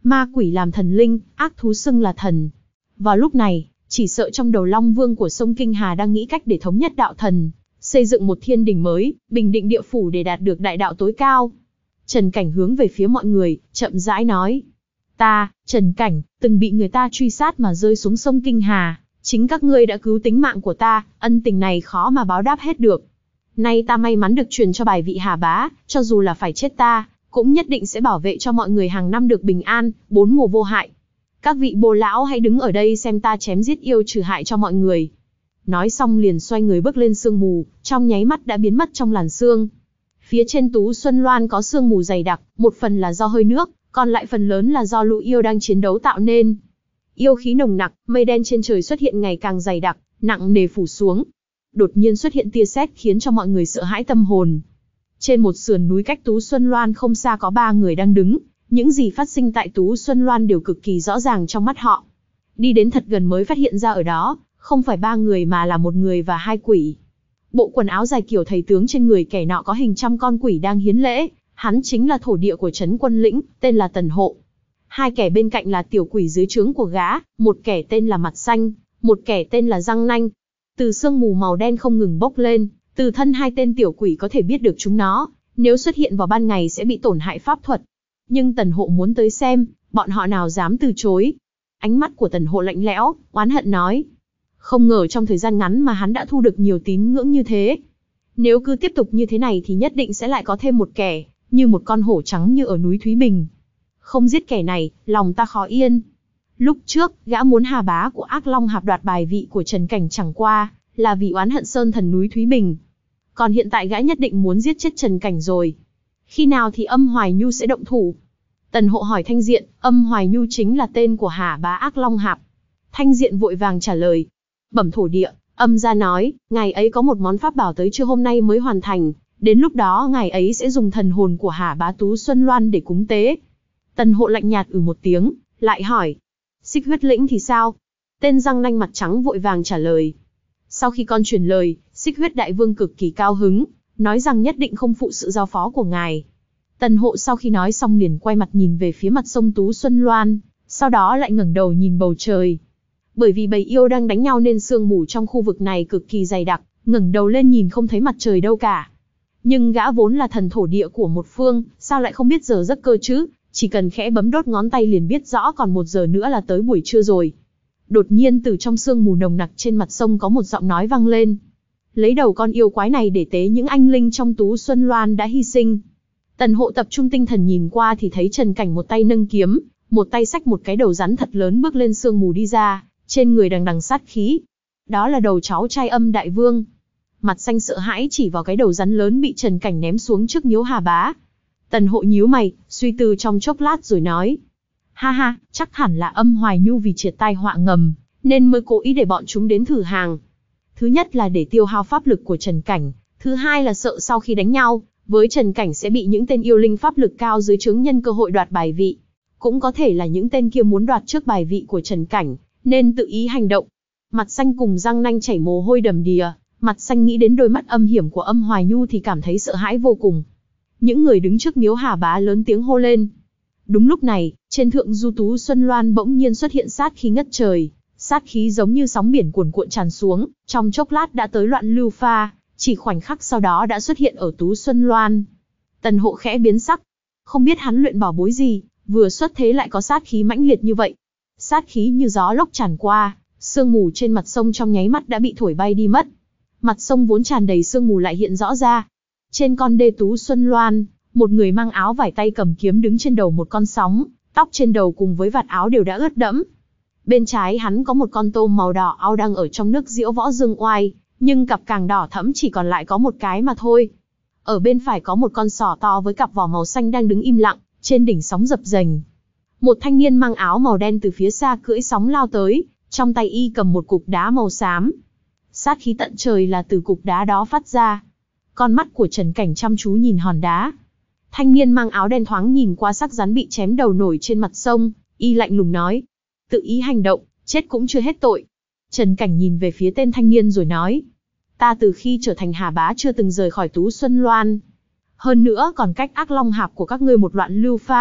Ma quỷ làm thần linh, ác thú xưng là thần. Vào lúc này, chỉ sợ trong đầu Long Vương của sông Kinh Hà đang nghĩ cách để thống nhất đạo thần, xây dựng một thiên đình mới, bình định địa phủ để đạt được đại đạo tối cao. Trần Cảnh hướng về phía mọi người, chậm rãi nói. Ta, Trần Cảnh, từng bị người ta truy sát mà rơi xuống sông Kinh Hà. Chính các ngươi đã cứu tính mạng của ta, ân tình này khó mà báo đáp hết được. Nay ta may mắn được truyền cho bài vị Hà Bá, cho dù là phải chết ta, cũng nhất định sẽ bảo vệ cho mọi người hàng năm được bình an, bốn mùa vô hại. Các vị bồ lão hãy đứng ở đây xem ta chém giết yêu trừ hại cho mọi người. Nói xong liền xoay người bước lên sương mù, trong nháy mắt đã biến mất trong làn sương. Phía trên Tú Xuân Loan có sương mù dày đặc, một phần là do hơi nước, còn lại phần lớn là do lũ yêu đang chiến đấu tạo nên. Yêu khí nồng nặc, mây đen trên trời xuất hiện ngày càng dày đặc, nặng nề phủ xuống. Đột nhiên xuất hiện tia sét khiến cho mọi người sợ hãi tâm hồn. Trên một sườn núi cách Tú Xuân Loan không xa có ba người đang đứng, những gì phát sinh tại Tú Xuân Loan đều cực kỳ rõ ràng trong mắt họ. Đi đến thật gần mới phát hiện ra ở đó, không phải ba người mà là một người và hai quỷ. Bộ quần áo dài kiểu thầy tướng trên người kẻ nọ có hình trăm con quỷ đang hiến lễ, hắn chính là thổ địa của trấn Quân Lĩnh, tên là Tần Hộ. Hai kẻ bên cạnh là tiểu quỷ dưới trướng của gã, một kẻ tên là Mặt Xanh, một kẻ tên là Răng Nanh. Từ sương mù màu đen không ngừng bốc lên, từ thân hai tên tiểu quỷ có thể biết được chúng nó, nếu xuất hiện vào ban ngày sẽ bị tổn hại pháp thuật. Nhưng Tần Hộ muốn tới xem, bọn họ nào dám từ chối. Ánh mắt của Tần Hộ lạnh lẽo, oán hận nói. Không ngờ trong thời gian ngắn mà hắn đã thu được nhiều tín ngưỡng như thế. Nếu cứ tiếp tục như thế này thì nhất định sẽ lại có thêm một kẻ, như một con hổ trắng như ở núi Thúy Bình. Không giết kẻ này, lòng ta khó yên. Lúc trước, gã muốn Hà Bá của Ác Long Hạp đoạt bài vị của Trần Cảnh chẳng qua, là vì oán hận Sơn Thần núi Thúy Bình. Còn hiện tại gã nhất định muốn giết chết Trần Cảnh rồi. Khi nào thì Âm Hoài Nhu sẽ động thủ? Tần Hộ hỏi Thanh Diện, Âm Hoài Nhu chính là tên của Hà Bá Ác Long Hạp. Thanh Diện vội vàng trả lời. Bẩm thổ địa, Âm gia nói, ngài ấy có một món pháp bảo tới trưa hôm nay mới hoàn thành, đến lúc đó ngài ấy sẽ dùng thần hồn của Hà Bá Tú Xuân Loan để cúng tế. Tần Hộ lạnh nhạt ừ một tiếng, lại hỏi, Xích Huyết Lĩnh thì sao? Tên Răng Nanh mặt trắng vội vàng trả lời. Sau khi con truyền lời, Xích Huyết Đại Vương cực kỳ cao hứng, nói rằng nhất định không phụ sự giao phó của ngài. Tần Hộ sau khi nói xong liền quay mặt nhìn về phía mặt sông Tú Xuân Loan, sau đó lại ngẩng đầu nhìn bầu trời. Bởi vì bầy yêu đang đánh nhau nên sương mù trong khu vực này cực kỳ dày đặc, ngẩng đầu lên nhìn không thấy mặt trời đâu cả. Nhưng gã vốn là thần thổ địa của một phương, sao lại không biết giờ giấc cơ chứ? Chỉ cần khẽ bấm đốt ngón tay liền biết rõ còn một giờ nữa là tới buổi trưa rồi. Đột nhiên từ trong sương mù nồng nặc trên mặt sông có một giọng nói vang lên. Lấy đầu con yêu quái này để tế những anh linh trong Tú Xuân Loan đã hy sinh. Tần Hộ tập trung tinh thần nhìn qua thì thấy Trần Cảnh một tay nâng kiếm, một tay xách một cái đầu rắn thật lớn bước lên sương mù đi ra, trên người đằng đằng sát khí. Đó là đầu cháu trai Âm Đại Vương. Mặt Xanh sợ hãi chỉ vào cái đầu rắn lớn bị Trần Cảnh ném xuống trước miếu Hà Bá. Tần Hộ nhíu mày, suy tư trong chốc lát rồi nói. Ha ha, chắc hẳn là Âm Hoài Nhu vì triệt tai họa ngầm, nên mới cố ý để bọn chúng đến thử hàng. Thứ nhất là để tiêu hao pháp lực của Trần Cảnh, thứ hai là sợ sau khi đánh nhau, với Trần Cảnh sẽ bị những tên yêu linh pháp lực cao dưới trướng nhân cơ hội đoạt bài vị. Cũng có thể là những tên kia muốn đoạt trước bài vị của Trần Cảnh, nên tự ý hành động. Mặt Xanh cùng Răng Nanh chảy mồ hôi đầm đìa, Mặt Xanh nghĩ đến đôi mắt âm hiểm của Âm Hoài Nhu thì cảm thấy sợ hãi vô cùng. Những người đứng trước miếu Hà Bá lớn tiếng hô lên. Đúng lúc này, trên thượng du Tú Xuân Loan bỗng nhiên xuất hiện sát khí ngất trời, sát khí giống như sóng biển cuồn cuộn tràn xuống, trong chốc lát đã tới loạn lưu pha, chỉ khoảnh khắc sau đó đã xuất hiện ở Tú Xuân Loan. Tần Hộ khẽ biến sắc, không biết hắn luyện bảo bối gì, vừa xuất thế lại có sát khí mãnh liệt như vậy. Sát khí như gió lốc tràn qua, sương mù trên mặt sông trong nháy mắt đã bị thổi bay đi mất. Mặt sông vốn tràn đầy sương mù lại hiện rõ ra. Trên con đê Tú Xuân Loan, một người mang áo vải tay cầm kiếm đứng trên đầu một con sóng, tóc trên đầu cùng với vạt áo đều đã ướt đẫm. Bên trái hắn có một con tôm màu đỏ ao đang ở trong nước diễu võ dương oai, nhưng cặp càng đỏ thẫm chỉ còn lại có một cái mà thôi. Ở bên phải có một con sò to với cặp vỏ màu xanh đang đứng im lặng, trên đỉnh sóng dập dềnh. Một thanh niên mang áo màu đen từ phía xa cưỡi sóng lao tới, trong tay y cầm một cục đá màu xám. Sát khí tận trời là từ cục đá đó phát ra. Con mắt của Trần Cảnh chăm chú nhìn hòn đá. Thanh niên mang áo đen thoáng nhìn qua xác rắn bị chém đầu nổi trên mặt sông, y lạnh lùng nói. Tự ý hành động, chết cũng chưa hết tội. Trần Cảnh nhìn về phía tên thanh niên rồi nói. Ta từ khi trở thành Hà Bá chưa từng rời khỏi Tú Xuân Loan. Hơn nữa còn cách Ác Long Hạp của các ngươi một loạn lưu pha,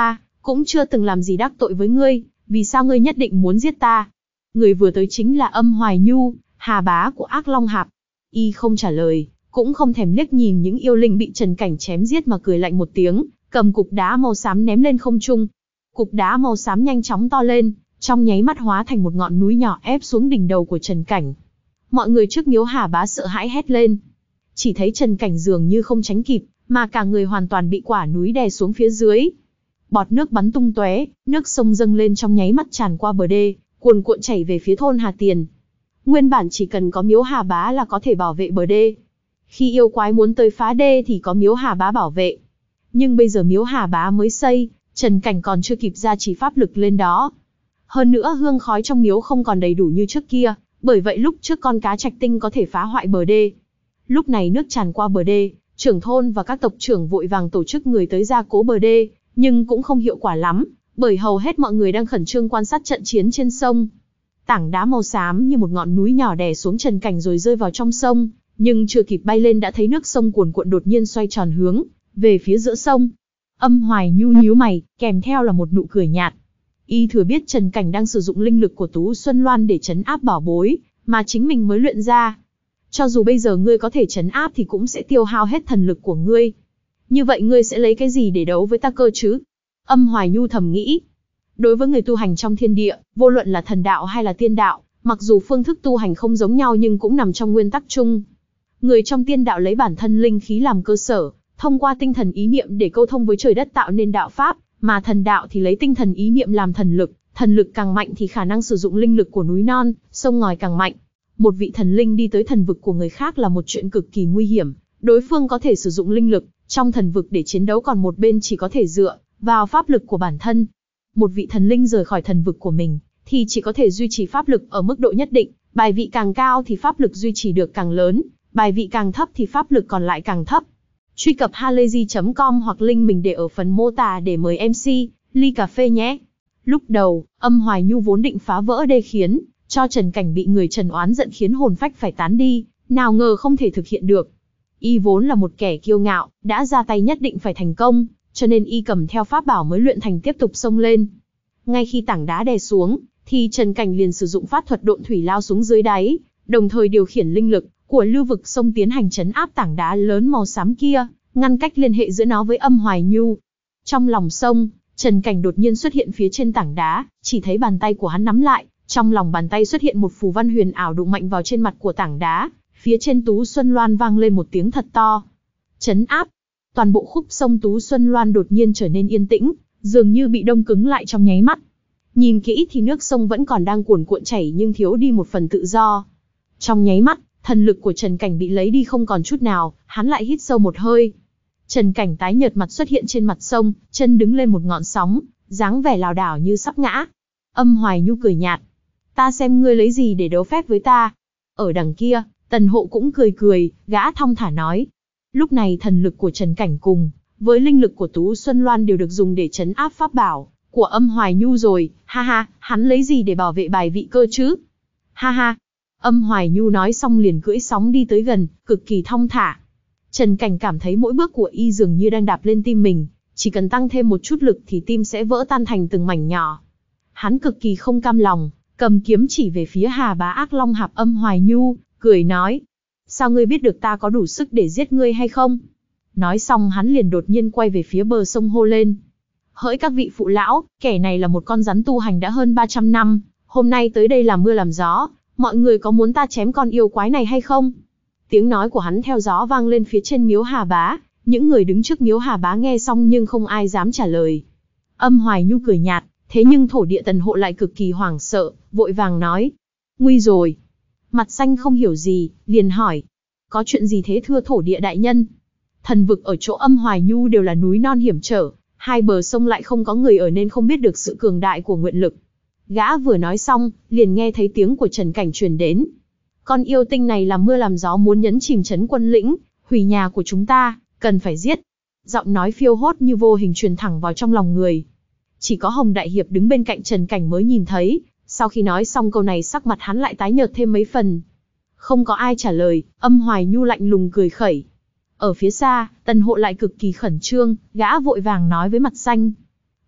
cũng chưa từng làm gì đắc tội với ngươi, vì sao ngươi nhất định muốn giết ta? Người vừa tới chính là Âm Hoài Nhu, Hà Bá của Ác Long Hạp. Y không trả lời, cũng không thèm liếc nhìn những yêu linh bị Trần Cảnh chém giết mà cười lạnh một tiếng, cầm cục đá màu xám ném lên không trung. Cục đá màu xám nhanh chóng to lên, trong nháy mắt hóa thành một ngọn núi nhỏ ép xuống đỉnh đầu của Trần Cảnh. Mọi người trước miếu Hà Bá sợ hãi hét lên. Chỉ thấy Trần Cảnh dường như không tránh kịp, mà cả người hoàn toàn bị quả núi đè xuống phía dưới. Bọt nước bắn tung tóe, nước sông dâng lên trong nháy mắt tràn qua bờ đê, cuồn cuộn chảy về phía thôn Hà Tiền. Nguyên bản chỉ cần có miếu Hà Bá là có thể bảo vệ bờ đê. Khi yêu quái muốn tới phá đê thì có miếu Hà Bá bảo vệ. Nhưng bây giờ miếu Hà Bá mới xây, Trần Cảnh còn chưa kịp gia trì pháp lực lên đó. Hơn nữa hương khói trong miếu không còn đầy đủ như trước kia, bởi vậy lúc trước con cá trạch tinh có thể phá hoại bờ đê. Lúc này nước tràn qua bờ đê, trưởng thôn và các tộc trưởng vội vàng tổ chức người tới gia cố bờ đê, nhưng cũng không hiệu quả lắm, bởi hầu hết mọi người đang khẩn trương quan sát trận chiến trên sông. Tảng đá màu xám như một ngọn núi nhỏ đè xuống Trần Cảnh rồi rơi vào trong sông, nhưng chưa kịp bay lên đã thấy nước sông cuồn cuộn đột nhiên xoay tròn hướng về phía giữa sông. Âm Hoài Nhu nhíu mày, kèm theo là một nụ cười nhạt. Y thừa biết Trần Cảnh đang sử dụng linh lực của Tú Xuân Loan để trấn áp bảo bối, mà chính mình mới luyện ra. Cho dù bây giờ ngươi có thể trấn áp thì cũng sẽ tiêu hao hết thần lực của ngươi. Như vậy ngươi sẽ lấy cái gì để đấu với ta cơ chứ? Âm Hoài Nhu thầm nghĩ. Đối với người tu hành trong thiên địa, vô luận là thần đạo hay là tiên đạo, mặc dù phương thức tu hành không giống nhau nhưng cũng nằm trong nguyên tắc chung. Người trong tiên đạo lấy bản thân linh khí làm cơ sở, thông qua tinh thần ý niệm để câu thông với trời đất tạo nên đạo pháp, mà thần đạo thì lấy tinh thần ý niệm làm thần lực, thần lực càng mạnh thì khả năng sử dụng linh lực của núi non, sông ngòi càng mạnh. Một vị thần linh đi tới thần vực của người khác là một chuyện cực kỳ nguy hiểm, đối phương có thể sử dụng linh lực trong thần vực để chiến đấu, còn một bên chỉ có thể dựa vào pháp lực của bản thân. Một vị thần linh rời khỏi thần vực của mình thì chỉ có thể duy trì pháp lực ở mức độ nhất định, bài vị càng cao thì pháp lực duy trì được càng lớn, bài vị càng thấp thì pháp lực còn lại càng thấp. Truy cập halayzi chấm com hoặc link mình để ở phần mô tả để mời em xê ly cà phê nhé. Lúc đầu, Âm Hoài Nhu vốn định phá vỡ đê khiến cho Trần Cảnh bị người Trần oán giận khiến hồn phách phải tán đi, nào ngờ không thể thực hiện được. Y vốn là một kẻ kiêu ngạo, đã ra tay nhất định phải thành công, cho nên y cầm theo pháp bảo mới luyện thành tiếp tục xông lên. Ngay khi tảng đá đè xuống, thì Trần Cảnh liền sử dụng pháp thuật độn thủy lao xuống dưới đáy, đồng thời điều khiển linh lực của lưu vực sông tiến hành trấn áp tảng đá lớn màu xám kia, ngăn cách liên hệ giữa nó với Âm Hoài Nhu. Trong lòng sông, Trần Cảnh đột nhiên xuất hiện phía trên tảng đá, chỉ thấy bàn tay của hắn nắm lại, trong lòng bàn tay xuất hiện một phù văn huyền ảo đụng mạnh vào trên mặt của tảng đá, phía trên Tú Xuân Loan vang lên một tiếng thật to. Trấn áp. Toàn bộ khúc sông Tú Xuân Loan đột nhiên trở nên yên tĩnh, dường như bị đông cứng lại trong nháy mắt. Nhìn kỹ thì nước sông vẫn còn đang cuồn cuộn chảy nhưng thiếu đi một phần tự do. Trong nháy mắt, thần lực của Trần Cảnh bị lấy đi không còn chút nào, hắn lại hít sâu một hơi. Trần Cảnh tái nhợt mặt xuất hiện trên mặt sông, chân đứng lên một ngọn sóng, dáng vẻ lảo đảo như sắp ngã. Âm Hoài Nhu cười nhạt. Ta xem ngươi lấy gì để đấu phép với ta. Ở đằng kia, Tần Hộ cũng cười cười, gã thong thả nói. Lúc này thần lực của Trần Cảnh cùng với linh lực của Tú Xuân Loan đều được dùng để trấn áp pháp bảo của Âm Hoài Nhu rồi, ha ha, hắn lấy gì để bảo vệ bài vị cơ chứ? Ha ha. Âm Hoài Nhu nói xong liền cưỡi sóng đi tới gần, cực kỳ thong thả. Trần Cảnh cảm thấy mỗi bước của y dường như đang đạp lên tim mình, chỉ cần tăng thêm một chút lực thì tim sẽ vỡ tan thành từng mảnh nhỏ. Hắn cực kỳ không cam lòng, cầm kiếm chỉ về phía Hà Bá Ác Long Hạp Âm Hoài Nhu, cười nói. Sao ngươi biết được ta có đủ sức để giết ngươi hay không? Nói xong hắn liền đột nhiên quay về phía bờ sông hô lên. Hỡi các vị phụ lão, kẻ này là một con rắn tu hành đã hơn ba trăm năm, hôm nay tới đây làm mưa làm gió, mọi người có muốn ta chém con yêu quái này hay không? Tiếng nói của hắn theo gió vang lên phía trên miếu Hà Bá, những người đứng trước miếu Hà Bá nghe xong nhưng không ai dám trả lời. Âm Hoài Nhu cười nhạt, thế nhưng thổ địa Tần Hộ lại cực kỳ hoảng sợ, vội vàng nói. Nguy rồi. Mặt xanh không hiểu gì, liền hỏi. Có chuyện gì thế thưa thổ địa đại nhân? Thần vực ở chỗ Âm Hoài Nhu đều là núi non hiểm trở, hai bờ sông lại không có người ở nên không biết được sự cường đại của nguyện lực. Gã vừa nói xong, liền nghe thấy tiếng của Trần Cảnh truyền đến. Con yêu tinh này làm mưa làm gió muốn nhấn chìm trấn quân lĩnh, hủy nhà của chúng ta, cần phải giết. Giọng nói phiêu hốt như vô hình truyền thẳng vào trong lòng người. Chỉ có Hồng Đại Hiệp đứng bên cạnh Trần Cảnh mới nhìn thấy, sau khi nói xong câu này sắc mặt hắn lại tái nhợt thêm mấy phần. Không có ai trả lời, Âm Hoài Nhu lạnh lùng cười khẩy. Ở phía xa, Tần Hộ lại cực kỳ khẩn trương, gã vội vàng nói với mặt xanh.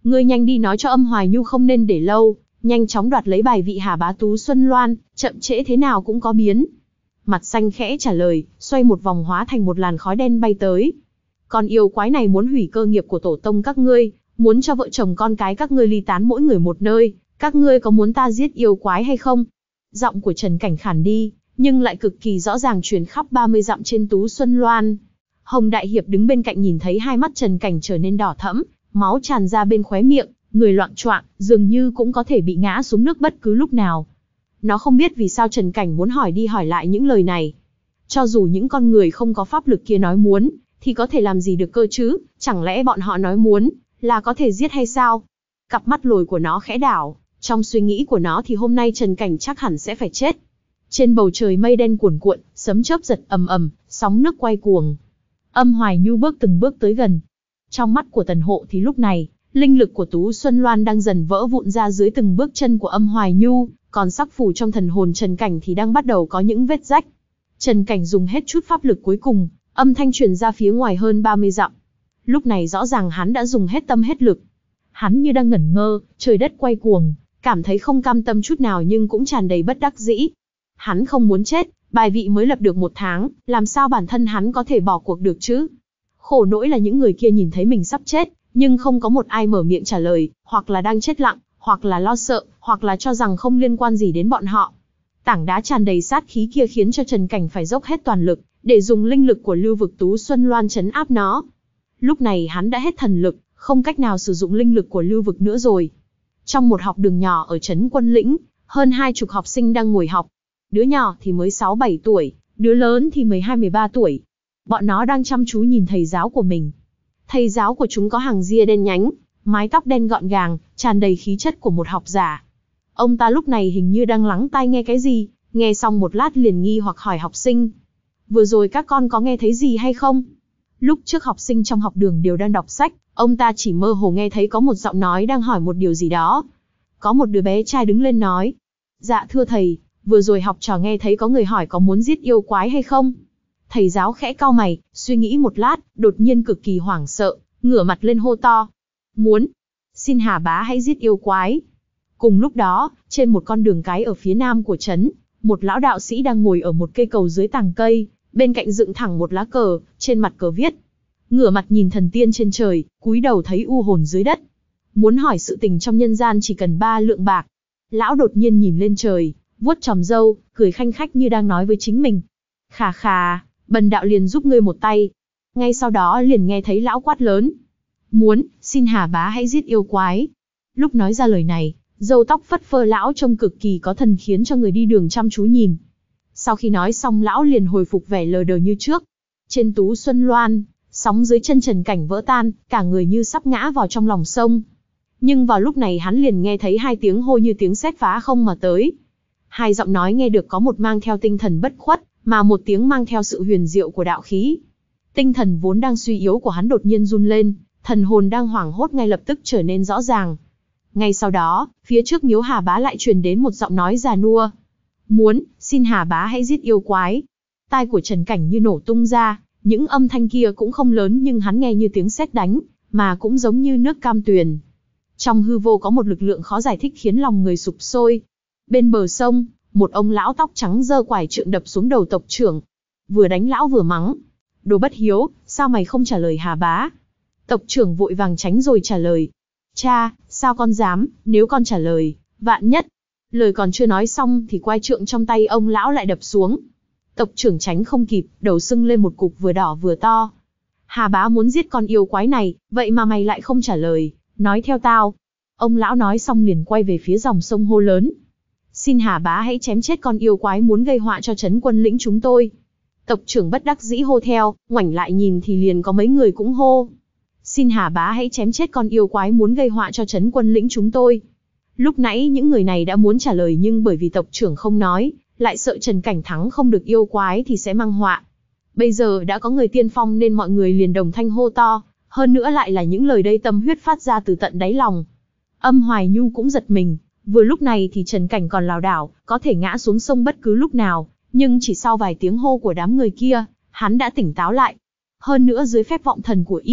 Ngươi nhanh đi nói cho Âm Hoài Nhu không nên để lâu, nhanh chóng đoạt lấy bài vị Hà Bá Tú Xuân Loan, chậm trễ thế nào cũng có biến. Mặt xanh khẽ trả lời, xoay một vòng hóa thành một làn khói đen bay tới. Con yêu quái này muốn hủy cơ nghiệp của tổ tông các ngươi, muốn cho vợ chồng con cái các ngươi ly tán mỗi người một nơi, các ngươi có muốn ta giết yêu quái hay không? Giọng của Trần Cảnh khản đi, nhưng lại cực kỳ rõ ràng truyền khắp ba mươi dặm trên Tú Xuân Loan. Hồng Đại Hiệp đứng bên cạnh nhìn thấy hai mắt Trần Cảnh trở nên đỏ thẫm, máu tràn ra bên khóe miệng, người loạng choạng, dường như cũng có thể bị ngã xuống nước bất cứ lúc nào. Nó không biết vì sao Trần Cảnh muốn hỏi đi hỏi lại những lời này. Cho dù những con người không có pháp lực kia nói muốn, thì có thể làm gì được cơ chứ, chẳng lẽ bọn họ nói muốn, là có thể giết hay sao? Cặp mắt lồi của nó khẽ đảo, trong suy nghĩ của nó thì hôm nay Trần Cảnh chắc hẳn sẽ phải chết. Trên bầu trời mây đen cuồn cuộn, sấm chớp giật ầm ầm, sóng nước quay cuồng. Âm Hoài Nhu bước từng bước tới gần. Trong mắt của Tần Hộ thì lúc này, linh lực của Tú Xuân Loan đang dần vỡ vụn ra dưới từng bước chân của Âm Hoài Nhu, còn sắc phù trong thần hồn Trần Cảnh thì đang bắt đầu có những vết rách. Trần Cảnh dùng hết chút pháp lực cuối cùng, âm thanh truyền ra phía ngoài hơn ba mươi dặm. Lúc này rõ ràng hắn đã dùng hết tâm hết lực. Hắn như đang ngẩn ngơ, trời đất quay cuồng, cảm thấy không cam tâm chút nào nhưng cũng tràn đầy bất đắc dĩ. Hắn không muốn chết, bài vị mới lập được một tháng, làm sao bản thân hắn có thể bỏ cuộc được chứ? Khổ nỗi là những người kia nhìn thấy mình sắp chết, nhưng không có một ai mở miệng trả lời, hoặc là đang chết lặng, hoặc là lo sợ, hoặc là cho rằng không liên quan gì đến bọn họ. Tảng đá tràn đầy sát khí kia khiến cho Trần Cảnh phải dốc hết toàn lực, để dùng linh lực của lưu vực Tú Xuân Loan trấn áp nó. Lúc này hắn đã hết thần lực, không cách nào sử dụng linh lực của lưu vực nữa rồi. Trong một học đường nhỏ ở trấn Quân Lĩnh, hơn hai chục học sinh đang ngồi học. Đứa nhỏ thì mới sáu bảy tuổi, đứa lớn thì mười hai mười ba tuổi. Bọn nó đang chăm chú nhìn thầy giáo của mình. Thầy giáo của chúng có hàng ria đen nhánh, mái tóc đen gọn gàng, tràn đầy khí chất của một học giả. Ông ta lúc này hình như đang lắng tai nghe cái gì, nghe xong một lát liền nghi hoặc hỏi học sinh. Vừa rồi các con có nghe thấy gì hay không? Lúc trước học sinh trong học đường đều đang đọc sách, ông ta chỉ mơ hồ nghe thấy có một giọng nói đang hỏi một điều gì đó. Có một đứa bé trai đứng lên nói. Dạ thưa thầy, vừa rồi học trò nghe thấy có người hỏi có muốn giết yêu quái hay không? Thầy giáo khẽ cau mày, suy nghĩ một lát, đột nhiên cực kỳ hoảng sợ, ngửa mặt lên hô to. Muốn! Xin Hà Bá hãy giết yêu quái! Cùng lúc đó, trên một con đường cái ở phía nam của trấn, một lão đạo sĩ đang ngồi ở một cây cầu dưới tàng cây, bên cạnh dựng thẳng một lá cờ, trên mặt cờ viết. Ngửa mặt nhìn thần tiên trên trời, cúi đầu thấy u hồn dưới đất. Muốn hỏi sự tình trong nhân gian chỉ cần ba lượng bạc. Lão đột nhiên nhìn lên trời, vuốt chòm râu, cười khanh khách như đang nói với chính mình. Khà khà, bần đạo liền giúp ngươi một tay. Ngay sau đó liền nghe thấy lão quát lớn. Muốn, xin Hà Bá hãy giết yêu quái. Lúc nói ra lời này, râu tóc phất phơ lão trông cực kỳ có thần khiến cho người đi đường chăm chú nhìn. Sau khi nói xong lão liền hồi phục vẻ lờ đờ như trước. Trên Tú Xuân Loan, sóng dưới chân Trần Cảnh vỡ tan, cả người như sắp ngã vào trong lòng sông. Nhưng vào lúc này hắn liền nghe thấy hai tiếng hô như tiếng sét phá không mà tới. Hai giọng nói nghe được có một mang theo tinh thần bất khuất, mà một tiếng mang theo sự huyền diệu của đạo khí. Tinh thần vốn đang suy yếu của hắn đột nhiên run lên, thần hồn đang hoảng hốt ngay lập tức trở nên rõ ràng. Ngay sau đó, phía trước miếu Hà Bá lại truyền đến một giọng nói già nua. Muốn, xin Hà Bá hãy giết yêu quái. Tai của Trần Cảnh như nổ tung ra, những âm thanh kia cũng không lớn nhưng hắn nghe như tiếng sét đánh, mà cũng giống như nước cam tuyền. Trong hư vô có một lực lượng khó giải thích khiến lòng người sụp sôi. Bên bờ sông, một ông lão tóc trắng giơ quải trượng đập xuống đầu tộc trưởng. Vừa đánh lão vừa mắng. Đồ bất hiếu, sao mày không trả lời Hà Bá? Tộc trưởng vội vàng tránh rồi trả lời. Cha, sao con dám, nếu con trả lời, vạn nhất. Lời còn chưa nói xong thì quai trượng trong tay ông lão lại đập xuống. Tộc trưởng tránh không kịp, đầu sưng lên một cục vừa đỏ vừa to. Hà Bá muốn giết con yêu quái này, vậy mà mày lại không trả lời, nói theo tao. Ông lão nói xong liền quay về phía dòng sông hô lớn. Xin Hà Bá hãy chém chết con yêu quái muốn gây họa cho trấn Quân Lĩnh chúng tôi. Tộc trưởng bất đắc dĩ hô theo, ngoảnh lại nhìn thì liền có mấy người cũng hô. Xin Hà Bá hãy chém chết con yêu quái muốn gây họa cho trấn Quân Lĩnh chúng tôi. Lúc nãy những người này đã muốn trả lời nhưng bởi vì tộc trưởng không nói, lại sợ Trần Cảnh thắng không được yêu quái thì sẽ mang họa. Bây giờ đã có người tiên phong nên mọi người liền đồng thanh hô to, hơn nữa lại là những lời đầy tâm huyết phát ra từ tận đáy lòng. Âm Hoài Nhu cũng giật mình, vừa lúc này thì Trần Cảnh còn lảo đảo, có thể ngã xuống sông bất cứ lúc nào, nhưng chỉ sau vài tiếng hô của đám người kia, hắn đã tỉnh táo lại. Hơn nữa dưới phép vọng thần của y,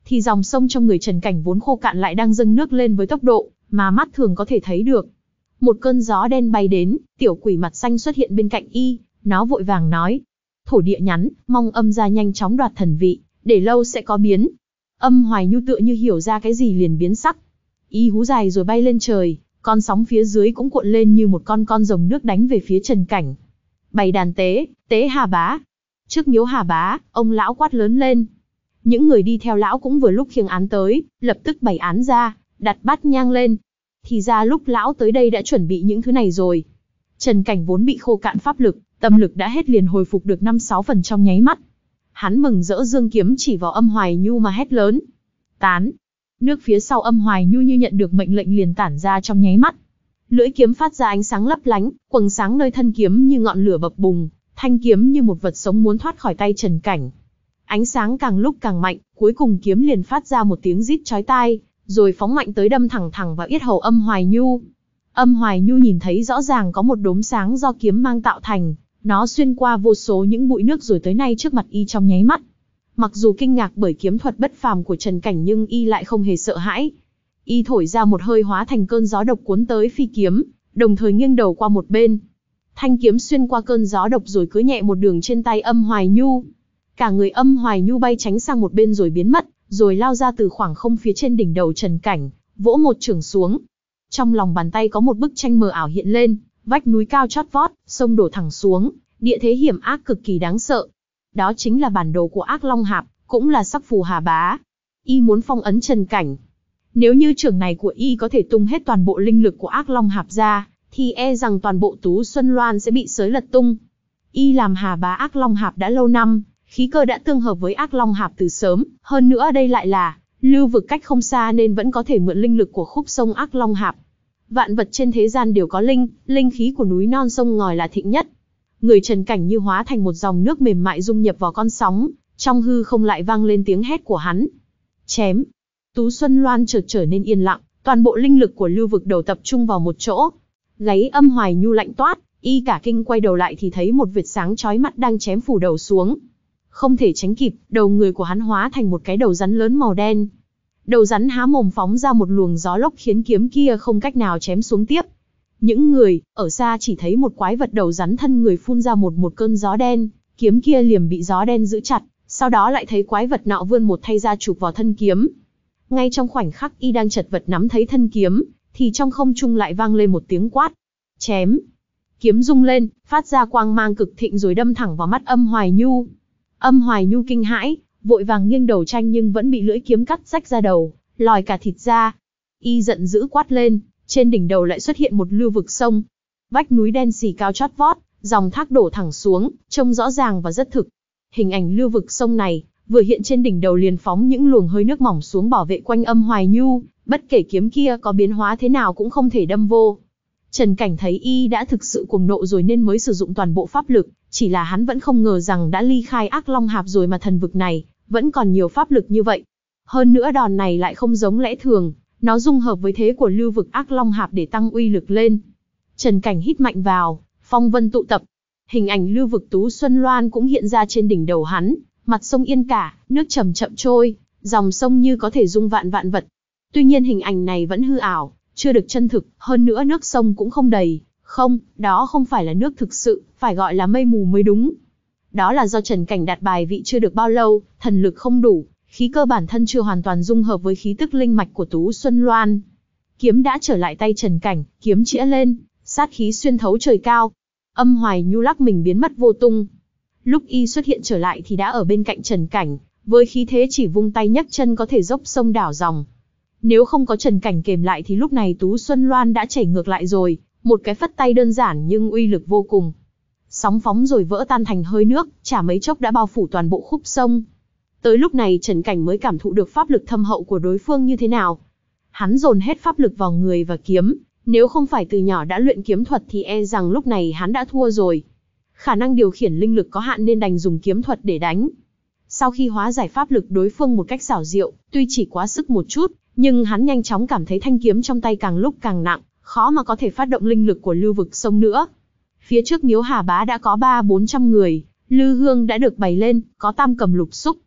thì dòng sông trong người Trần Cảnh vốn khô cạn lại đang dâng nước lên với tốc độ mà mắt thường có thể thấy được. Một cơn gió đen bay đến, tiểu quỷ mặt xanh xuất hiện bên cạnh y, nó vội vàng nói: "Thổ địa nhắn, mong Âm gia nhanh chóng đoạt thần vị, để lâu sẽ có biến." Âm Hoài Nhu tựa như hiểu ra cái gì liền biến sắc. Y hú dài rồi bay lên trời, con sóng phía dưới cũng cuộn lên như một con con rồng nước đánh về phía Trần Cảnh. Bày đàn tế, tế Hà Bá. Trước miếu Hà Bá, ông lão quát lớn lên. Những người đi theo lão cũng vừa lúc khiêng án tới, lập tức bày án ra, đặt bát nhang lên. Thì ra lúc lão tới đây đã chuẩn bị những thứ này rồi. Trần Cảnh vốn bị khô cạn pháp lực, tâm lực đã hết liền hồi phục được năm sáu phần trong nháy mắt. Hắn mừng rỡ giương kiếm chỉ vào Âm Hoài Nhu mà hét lớn: "Tán!" Nước phía sau Âm Hoài Nhu như nhận được mệnh lệnh liền tản ra trong nháy mắt. Lưỡi kiếm phát ra ánh sáng lấp lánh, quầng sáng nơi thân kiếm như ngọn lửa bập bùng, thanh kiếm như một vật sống muốn thoát khỏi tay Trần Cảnh. Ánh sáng càng lúc càng mạnh, cuối cùng kiếm liền phát ra một tiếng rít chói tai, rồi phóng mạnh tới đâm thẳng thẳng vào yết hầu Âm Hoài Nhu. Âm Hoài Nhu nhìn thấy rõ ràng có một đốm sáng do kiếm mang tạo thành, nó xuyên qua vô số những bụi nước rồi tới nay trước mặt y trong nháy mắt. Mặc dù kinh ngạc bởi kiếm thuật bất phàm của Trần Cảnh nhưng y lại không hề sợ hãi. Y thổi ra một hơi hóa thành cơn gió độc cuốn tới phi kiếm, đồng thời nghiêng đầu qua một bên. Thanh kiếm xuyên qua cơn gió độc rồi cứ nhẹ một đường trên tay Âm Hoài Nhu. Cả người Âm Hoài Nhu bay tránh sang một bên rồi biến mất, rồi lao ra từ khoảng không phía trên đỉnh đầu Trần Cảnh, vỗ một chưởng xuống. Trong lòng bàn tay có một bức tranh mờ ảo hiện lên, vách núi cao chót vót, sông đổ thẳng xuống, địa thế hiểm ác cực kỳ đáng sợ. Đó chính là bản đồ của Ác Long Hạp, cũng là sắc phù Hà Bá. Y muốn phong ấn Trần Cảnh. Nếu như chưởng này của y có thể tung hết toàn bộ linh lực của Ác Long Hạp ra, thì e rằng toàn bộ Tú Xuân Loan sẽ bị xới lật tung. Y làm Hà Bá Ác Long Hạp đã lâu năm, khí cơ đã tương hợp với Ác Long Hạp từ sớm, hơn nữa đây lại là lưu vực cách không xa nên vẫn có thể mượn linh lực của khúc sông Ác Long Hạp. Vạn vật trên thế gian đều có linh, linh khí của núi non sông ngòi là thịnh nhất. Người Trần Cảnh như hóa thành một dòng nước mềm mại dung nhập vào con sóng, trong hư không lại vang lên tiếng hét của hắn. Chém! Tú Xuân Loan chợt trở nên yên lặng, toàn bộ linh lực của lưu vực đầu tập trung vào một chỗ. Gáy Âm Hoài Nhu lạnh toát, y cả kinh quay đầu lại thì thấy một vệt sáng chói mắt đang chém phủ đầu xuống. Không thể tránh kịp, đầu người của hắn hóa thành một cái đầu rắn lớn màu đen. Đầu rắn há mồm phóng ra một luồng gió lốc khiến kiếm kia không cách nào chém xuống tiếp. Những người ở xa chỉ thấy một quái vật đầu rắn thân người phun ra một một cơn gió đen, kiếm kia liền bị gió đen giữ chặt, sau đó lại thấy quái vật nọ vươn một thay ra chụp vào thân kiếm. Ngay trong khoảnh khắc y đang chật vật nắm thấy thân kiếm, thì trong không trung lại vang lên một tiếng quát. Chém! Kiếm rung lên, phát ra quang mang cực thịnh rồi đâm thẳng vào mắt Âm Hoài Nhu. Âm Hoài Nhu kinh hãi, vội vàng nghiêng đầu tranh nhưng vẫn bị lưỡi kiếm cắt rách ra đầu, lòi cả thịt ra. Y giận dữ quát lên, trên đỉnh đầu lại xuất hiện một lưu vực sông. Vách núi đen xì cao chót vót, dòng thác đổ thẳng xuống, trông rõ ràng và rất thực. Hình ảnh lưu vực sông này, vừa hiện trên đỉnh đầu liền phóng những luồng hơi nước mỏng xuống bảo vệ quanh Âm Hoài Nhu, bất kể kiếm kia có biến hóa thế nào cũng không thể đâm vô. Trần Cảnh thấy y đã thực sự cuồng nộ rồi nên mới sử dụng toàn bộ pháp lực, chỉ là hắn vẫn không ngờ rằng đã ly khai Ác Long Hạp rồi mà thần vực này vẫn còn nhiều pháp lực như vậy. Hơn nữa đòn này lại không giống lẽ thường, nó dung hợp với thế của lưu vực Ác Long Hạp để tăng uy lực lên. Trần Cảnh hít mạnh vào, phong vân tụ tập. Hình ảnh lưu vực Tú Xuân Loan cũng hiện ra trên đỉnh đầu hắn, mặt sông yên cả, nước chậm chậm trôi, dòng sông như có thể dung vạn vạn vật. Tuy nhiên hình ảnh này vẫn hư ảo, chưa được chân thực, hơn nữa nước sông cũng không đầy. Không, đó không phải là nước thực sự, phải gọi là mây mù mới đúng. Đó là do Trần Cảnh đạt bài vị chưa được bao lâu, thần lực không đủ, khí cơ bản thân chưa hoàn toàn dung hợp với khí tức linh mạch của Tú Xuân Loan. Kiếm đã trở lại tay Trần Cảnh, kiếm chĩa lên, sát khí xuyên thấu trời cao. Âm Hoài Nhu lắc mình biến mất vô tung. Lúc y xuất hiện trở lại thì đã ở bên cạnh Trần Cảnh, với khí thế chỉ vung tay nhấc chân có thể dốc sông đảo dòng. Nếu không có Trần Cảnh kềm lại thì lúc này Tú Xuân Loan đã chảy ngược lại rồi, một cái phất tay đơn giản nhưng uy lực vô cùng. Sóng phóng rồi vỡ tan thành hơi nước, chả mấy chốc đã bao phủ toàn bộ khúc sông. Tới lúc này Trần Cảnh mới cảm thụ được pháp lực thâm hậu của đối phương như thế nào. Hắn dồn hết pháp lực vào người và kiếm, nếu không phải từ nhỏ đã luyện kiếm thuật thì e rằng lúc này hắn đã thua rồi. Khả năng điều khiển linh lực có hạn nên đành dùng kiếm thuật để đánh. Sau khi hóa giải pháp lực đối phương một cách xảo diệu, tuy chỉ quá sức một chút, nhưng hắn nhanh chóng cảm thấy thanh kiếm trong tay càng lúc càng nặng, khó mà có thể phát động linh lực của lưu vực sông nữa. Phía trước miếu Hà Bá đã có ba bốn trăm người, lư hương đã được bày lên, có tam cầm lục xúc.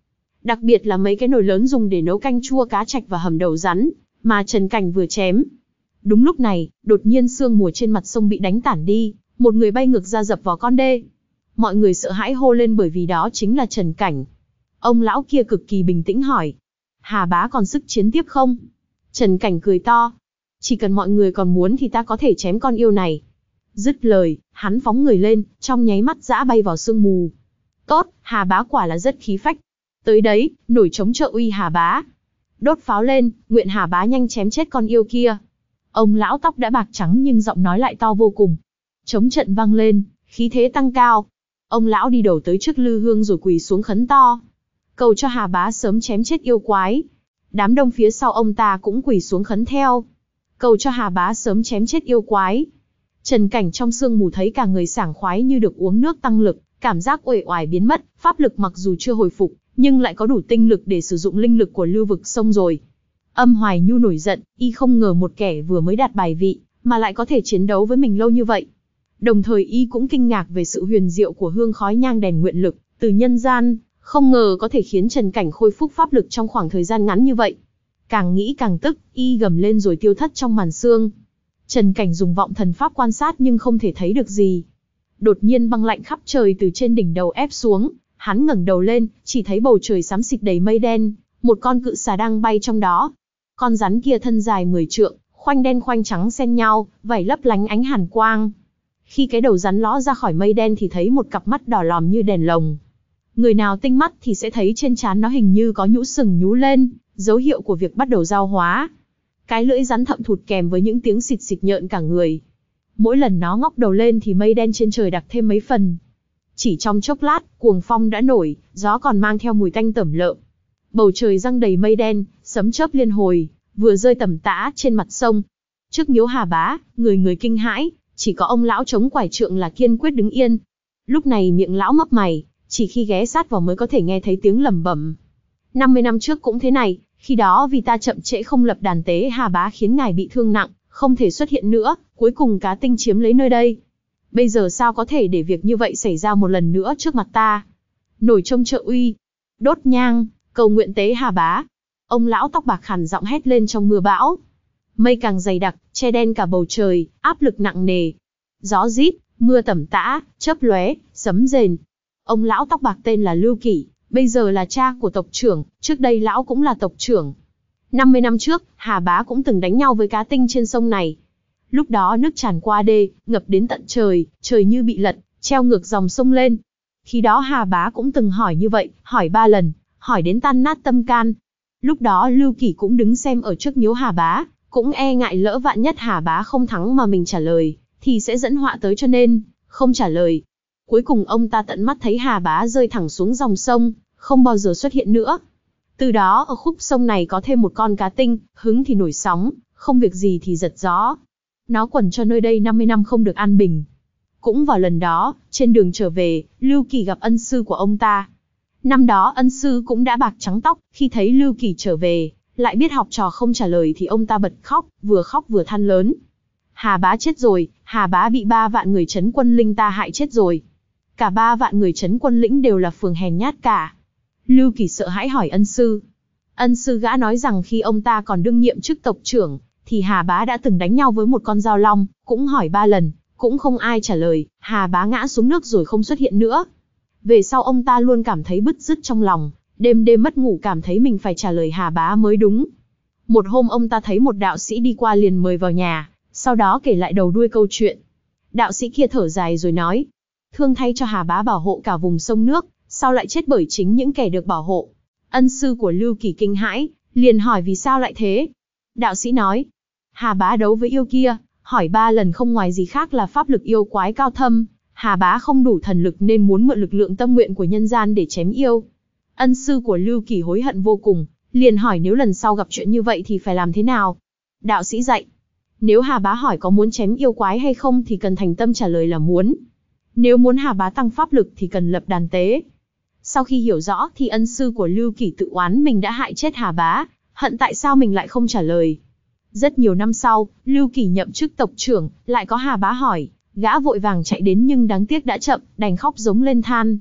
Đặc biệt là mấy cái nồi lớn dùng để nấu canh chua cá trạch và hầm đầu rắn, mà Trần Cảnh vừa chém. Đúng lúc này, đột nhiên sương mù trên mặt sông bị đánh tản đi, một người bay ngược ra dập vào con đê. Mọi người sợ hãi hô lên bởi vì đó chính là Trần Cảnh. Ông lão kia cực kỳ bình tĩnh hỏi, Hà bá còn sức chiến tiếp không? Trần Cảnh cười to, chỉ cần mọi người còn muốn thì ta có thể chém con yêu này. Dứt lời, hắn phóng người lên, trong nháy mắt giã bay vào sương mù. Tốt, Hà bá quả là rất khí phách. Tới đấy, nổi trống trợ uy Hà bá. Đốt pháo lên, nguyện Hà bá nhanh chém chết con yêu kia. Ông lão tóc đã bạc trắng nhưng giọng nói lại to vô cùng. Trống trận vang lên, khí thế tăng cao. Ông lão đi đầu tới trước lư hương rồi quỳ xuống khấn to. Cầu cho Hà bá sớm chém chết yêu quái. Đám đông phía sau ông ta cũng quỳ xuống khấn theo. Cầu cho Hà bá sớm chém chết yêu quái. Trần Cảnh trong sương mù thấy cả người sảng khoái như được uống nước tăng lực, cảm giác uể oải biến mất, pháp lực mặc dù chưa hồi phục, nhưng lại có đủ tinh lực để sử dụng linh lực của lưu vực sông rồi. Âm Hoài Nhu nổi giận, y không ngờ một kẻ vừa mới đạt bài vị, mà lại có thể chiến đấu với mình lâu như vậy. Đồng thời y cũng kinh ngạc về sự huyền diệu của hương khói nhang đèn nguyện lực, từ nhân gian, không ngờ có thể khiến Trần Cảnh khôi phục pháp lực trong khoảng thời gian ngắn như vậy. Càng nghĩ càng tức, y gầm lên rồi tiêu thất trong màn sương. Trần Cảnh dùng vọng thần pháp quan sát nhưng không thể thấy được gì. Đột nhiên băng lạnh khắp trời từ trên đỉnh đầu ép xuống, hắn ngẩng đầu lên, chỉ thấy bầu trời xám xịt đầy mây đen, một con cự xà đang bay trong đó. Con rắn kia thân dài mười trượng, khoanh đen khoanh trắng xen nhau, vảy lấp lánh ánh hàn quang. Khi cái đầu rắn ló ra khỏi mây đen thì thấy một cặp mắt đỏ lòm như đèn lồng. Người nào tinh mắt thì sẽ thấy trên trán nó hình như có nhũ sừng nhú lên, dấu hiệu của việc bắt đầu giao hóa. Cái lưỡi rắn thậm thụt kèm với những tiếng xịt xịt nhợn cả người. Mỗi lần nó ngóc đầu lên thì mây đen trên trời đặc thêm mấy phần. Chỉ trong chốc lát, cuồng phong đã nổi, gió còn mang theo mùi tanh tẩm lợm. Bầu trời răng đầy mây đen, sấm chớp liên hồi, vừa rơi tầm tã trên mặt sông. Trước miếu Hà bá, người người kinh hãi, chỉ có ông lão chống quải trượng là kiên quyết đứng yên. Lúc này miệng lão mấp mày, chỉ khi ghé sát vào mới có thể nghe thấy tiếng lẩm bẩm. năm mươi năm trước cũng thế này, khi đó vì ta chậm trễ không lập đàn tế Hà bá khiến ngài bị thương nặng, không thể xuất hiện nữa, cuối cùng cá tinh chiếm lấy nơi đây. Bây giờ sao có thể để việc như vậy xảy ra một lần nữa trước mặt ta? Nổi trông trợ uy, đốt nhang, cầu nguyện tế Hà bá. Ông lão tóc bạc khàn giọng hét lên trong mưa bão. Mây càng dày đặc, che đen cả bầu trời, áp lực nặng nề. Gió rít, mưa tẩm tã, chớp lóe, sấm rền. Ông lão tóc bạc tên là Lưu Kỷ, bây giờ là cha của tộc trưởng, trước đây lão cũng là tộc trưởng. năm mươi năm trước, Hà bá cũng từng đánh nhau với cá tinh trên sông này. Lúc đó nước tràn qua đê, ngập đến tận trời, trời như bị lật, treo ngược dòng sông lên. Khi đó Hà bá cũng từng hỏi như vậy, hỏi ba lần, hỏi đến tan nát tâm can. Lúc đó Lưu Kỷ cũng đứng xem ở trước miếu Hà bá, cũng e ngại lỡ vạn nhất Hà bá không thắng mà mình trả lời, thì sẽ dẫn họa tới cho nên, không trả lời. Cuối cùng ông ta tận mắt thấy Hà bá rơi thẳng xuống dòng sông, không bao giờ xuất hiện nữa. Từ đó ở khúc sông này có thêm một con cá tinh, hứng thì nổi sóng, không việc gì thì giật gió. Nó quẩn cho nơi đây năm mươi năm không được an bình. Cũng vào lần đó, trên đường trở về, Lưu Kỳ gặp ân sư của ông ta. Năm đó ân sư cũng đã bạc trắng tóc, khi thấy Lưu Kỳ trở về, lại biết học trò không trả lời thì ông ta bật khóc, vừa khóc vừa than lớn. Hà bá chết rồi, Hà bá bị ba vạn người trấn quân linh ta hại chết rồi. Cả ba vạn người trấn quân lĩnh đều là phường hèn nhát cả. Lưu Kỳ sợ hãi hỏi ân sư. Ân sư gã nói rằng khi ông ta còn đương nhiệm chức tộc trưởng, thì Hà bá đã từng đánh nhau với một con dao long, cũng hỏi ba lần, cũng không ai trả lời, Hà bá ngã xuống nước rồi không xuất hiện nữa. Về sau ông ta luôn cảm thấy bứt rứt trong lòng, đêm đêm mất ngủ cảm thấy mình phải trả lời Hà bá mới đúng. Một hôm ông ta thấy một đạo sĩ đi qua liền mời vào nhà, sau đó kể lại đầu đuôi câu chuyện. Đạo sĩ kia thở dài rồi nói, thương thay cho Hà bá bảo hộ cả vùng sông nước, sao lại chết bởi chính những kẻ được bảo hộ. Ân sư của Lưu Kỳ kinh hãi, liền hỏi vì sao lại thế. Đạo sĩ nói, Hà bá đấu với yêu kia, hỏi ba lần không ngoài gì khác là pháp lực yêu quái cao thâm, Hà bá không đủ thần lực nên muốn mượn lực lượng tâm nguyện của nhân gian để chém yêu. Ân sư của Lưu Kỳ hối hận vô cùng, liền hỏi nếu lần sau gặp chuyện như vậy thì phải làm thế nào. Đạo sĩ dạy, nếu Hà bá hỏi có muốn chém yêu quái hay không thì cần thành tâm trả lời là muốn. Nếu muốn Hà bá tăng pháp lực thì cần lập đàn tế. Sau khi hiểu rõ thì ân sư của Lưu Kỳ tự oán mình đã hại chết Hà bá, hận tại sao mình lại không trả lời. Rất nhiều năm sau, Lưu Kỳ nhậm chức tộc trưởng, lại có Hà bá hỏi, gã vội vàng chạy đến nhưng đáng tiếc đã chậm, đành khóc giống lên than.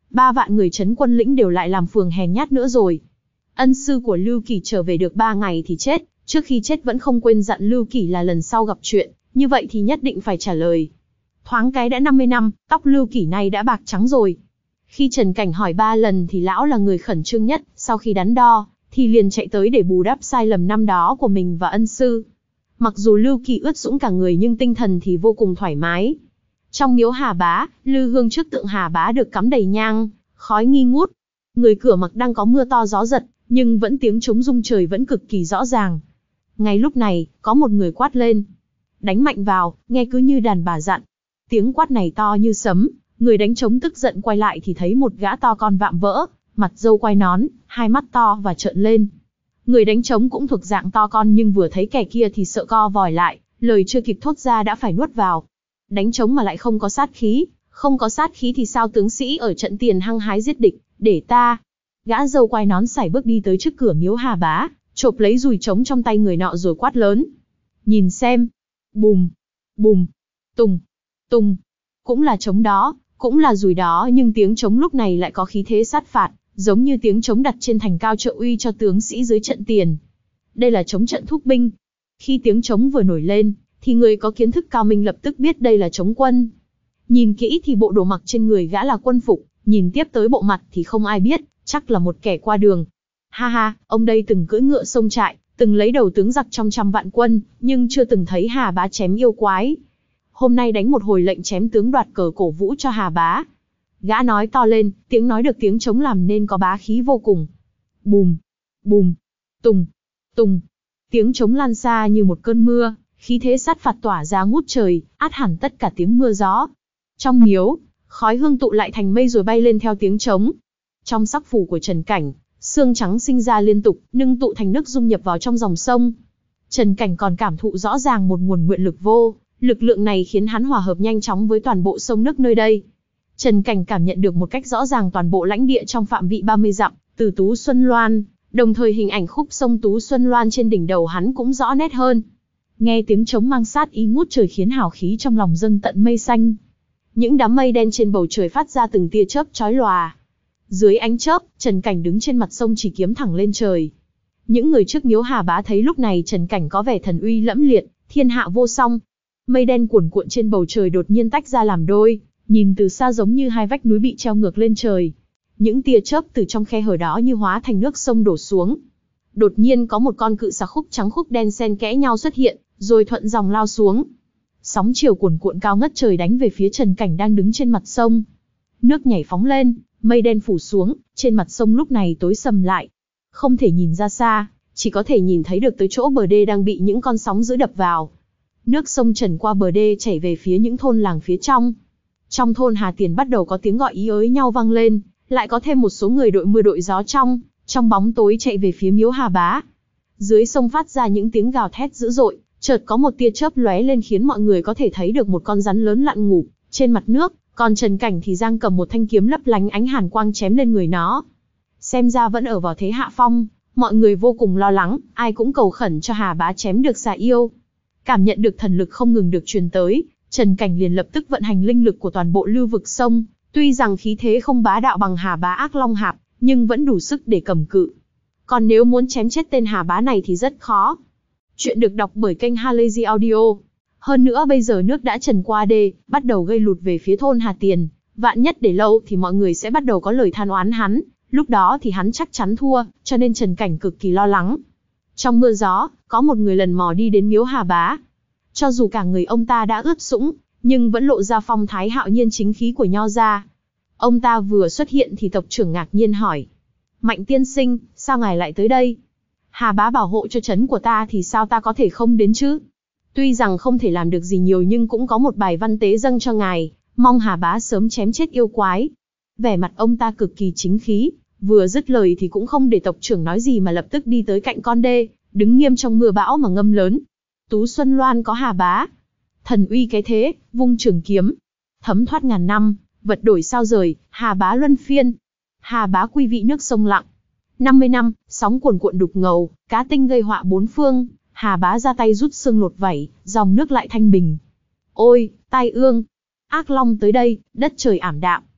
ba vạn người trấn quân lĩnh đều lại làm phường hèn nhát nữa rồi. Ân sư của Lưu Kỳ trở về được ba ngày thì chết, trước khi chết vẫn không quên dặn Lưu Kỳ là lần sau gặp chuyện, như vậy thì nhất định phải trả lời. Thoáng cái đã năm mươi năm, tóc Lưu Kỳ này đã bạc trắng rồi. Khi Trần Cảnh hỏi ba lần thì lão là người khẩn trương nhất, sau khi đắn đo, thì liền chạy tới để bù đắp sai lầm năm đó của mình và ân sư. Mặc dù Lưu Kỳ ướt sũng cả người nhưng tinh thần thì vô cùng thoải mái. Trong miếu Hà Bá, lư hương trước tượng Hà Bá được cắm đầy nhang, khói nghi ngút. Người cửa mặc đang có mưa to gió giật, nhưng vẫn tiếng trống rung trời vẫn cực kỳ rõ ràng. Ngay lúc này, có một người quát lên. Đánh mạnh vào, nghe cứ như đàn bà dặn. Tiếng quát này to như sấm, người đánh trống tức giận quay lại thì thấy một gã to con vạm vỡ, mặt râu quai nón, hai mắt to và trợn lên. Người đánh trống cũng thuộc dạng to con nhưng vừa thấy kẻ kia thì sợ co vòi lại, lời chưa kịp thốt ra đã phải nuốt vào. Đánh trống mà lại không có sát khí, không có sát khí thì sao tướng sĩ ở trận tiền hăng hái giết địch, để ta. Gã râu quai nón sải bước đi tới trước cửa miếu Hà Bá, chộp lấy dùi trống trong tay người nọ rồi quát lớn. Nhìn xem. Bùm, bùm, tùng, tùng. Cũng là trống đó, cũng là dùi đó nhưng tiếng trống lúc này lại có khí thế sát phạt, giống như tiếng trống đặt trên thành cao trợ uy cho tướng sĩ dưới trận tiền. Đây là trống trận thúc binh. Khi tiếng trống vừa nổi lên, thì người có kiến thức cao minh lập tức biết đây là trống quân. Nhìn kỹ thì bộ đồ mặc trên người gã là quân phục, nhìn tiếp tới bộ mặt thì không ai biết, chắc là một kẻ qua đường. Ha ha, ông đây từng cưỡi ngựa xông trại, từng lấy đầu tướng giặc trong trăm vạn quân, nhưng chưa từng thấy Hà Bá chém yêu quái. Hôm nay đánh một hồi lệnh chém tướng đoạt cờ cổ vũ cho Hà Bá. Gã nói to lên, tiếng nói được tiếng trống làm nên có bá khí vô cùng. Bùm, bùm, tùng, tùng. Tiếng trống lan xa như một cơn mưa, khí thế sát phạt tỏa ra ngút trời, át hẳn tất cả tiếng mưa gió. Trong miếu, khói hương tụ lại thành mây rồi bay lên theo tiếng trống. Trong sắc phủ của Trần Cảnh, xương trắng sinh ra liên tục, nưng tụ thành nước dung nhập vào trong dòng sông. Trần Cảnh còn cảm thụ rõ ràng một nguồn nguyện lực vô, lực lượng này khiến hắn hòa hợp nhanh chóng với toàn bộ sông nước nơi đây. Trần Cảnh cảm nhận được một cách rõ ràng toàn bộ lãnh địa trong phạm vị ba mươi dặm, từ Tú Xuân Loan, đồng thời hình ảnh khúc sông Tú Xuân Loan trên đỉnh đầu hắn cũng rõ nét hơn. Nghe tiếng trống mang sát ý ngút trời khiến hào khí trong lòng dâng tận mây xanh. Những đám mây đen trên bầu trời phát ra từng tia chớp chói lòa. Dưới ánh chớp, Trần Cảnh đứng trên mặt sông chỉ kiếm thẳng lên trời. Những người trước miếu Hà Bá thấy lúc này Trần Cảnh có vẻ thần uy lẫm liệt, thiên hạ vô song. Mây đen cuồn cuộn trên bầu trời đột nhiên tách ra làm đôi, nhìn từ xa giống như hai vách núi bị treo ngược lên trời. Những tia chớp từ trong khe hở đó như hóa thành nước sông đổ xuống. Đột nhiên có một con cự xà khúc trắng khúc đen xen kẽ nhau xuất hiện, rồi thuận dòng lao xuống. Sóng chiều cuồn cuộn cao ngất trời đánh về phía Trần Cảnh đang đứng trên mặt sông. Nước nhảy phóng lên, mây đen phủ xuống, trên mặt sông lúc này tối sầm lại. Không thể nhìn ra xa, chỉ có thể nhìn thấy được tới chỗ bờ đê đang bị những con sóng dữ đập vào. Nước sông trần qua bờ đê chảy về phía những thôn làng phía trong. Trong thôn Hà Tiền bắt đầu có tiếng gọi ý ới nhau vang lên, lại có thêm một số người đội mưa đội gió trong, trong bóng tối chạy về phía miếu Hà Bá. Dưới sông phát ra những tiếng gào thét dữ dội, chợt có một tia chớp lóe lên khiến mọi người có thể thấy được một con rắn lớn lặn ngủ trên mặt nước, còn Trần Cảnh thì giang cầm một thanh kiếm lấp lánh ánh hàn quang chém lên người nó. Xem ra vẫn ở vào thế hạ phong, mọi người vô cùng lo lắng, ai cũng cầu khẩn cho Hà Bá chém được xà yêu. Cảm nhận được thần lực không ngừng được truyền tới, Trần Cảnh liền lập tức vận hành linh lực của toàn bộ lưu vực sông, tuy rằng khí thế không bá đạo bằng Hà Bá Ác Long Hạp, nhưng vẫn đủ sức để cầm cự. Còn nếu muốn chém chết tên Hà Bá này thì rất khó. Chuyện được đọc bởi kênh Halazy Audio. Hơn nữa bây giờ nước đã trần qua đê, bắt đầu gây lụt về phía thôn Hà Tiền, vạn nhất để lâu thì mọi người sẽ bắt đầu có lời than oán hắn, lúc đó thì hắn chắc chắn thua, cho nên Trần Cảnh cực kỳ lo lắng. Trong mưa gió, có một người lần mò đi đến miếu Hà Bá. Cho dù cả người ông ta đã ướt sũng, nhưng vẫn lộ ra phong thái hạo nhiên chính khí của nho gia. Ông ta vừa xuất hiện thì tộc trưởng ngạc nhiên hỏi. Mạnh tiên sinh, sao ngài lại tới đây? Hà Bá bảo hộ cho trấn của ta thì sao ta có thể không đến chứ? Tuy rằng không thể làm được gì nhiều nhưng cũng có một bài văn tế dâng cho ngài, mong Hà Bá sớm chém chết yêu quái. Vẻ mặt ông ta cực kỳ chính khí, vừa dứt lời thì cũng không để tộc trưởng nói gì mà lập tức đi tới cạnh con đê, đứng nghiêm trong mưa bão mà ngâm lớn. Tú Xuân Loan có Hà Bá. Thần uy cái thế, vung trường kiếm. Thấm thoát ngàn năm, vật đổi sao rời, Hà Bá luân phiên. Hà Bá quy vị nước sông lặng. năm mươi năm, sóng cuồn cuộn đục ngầu, cá tinh gây họa bốn phương, Hà Bá ra tay rút xương lột vảy, dòng nước lại thanh bình. Ôi, tai ương! Ác Long tới đây, đất trời ảm đạm.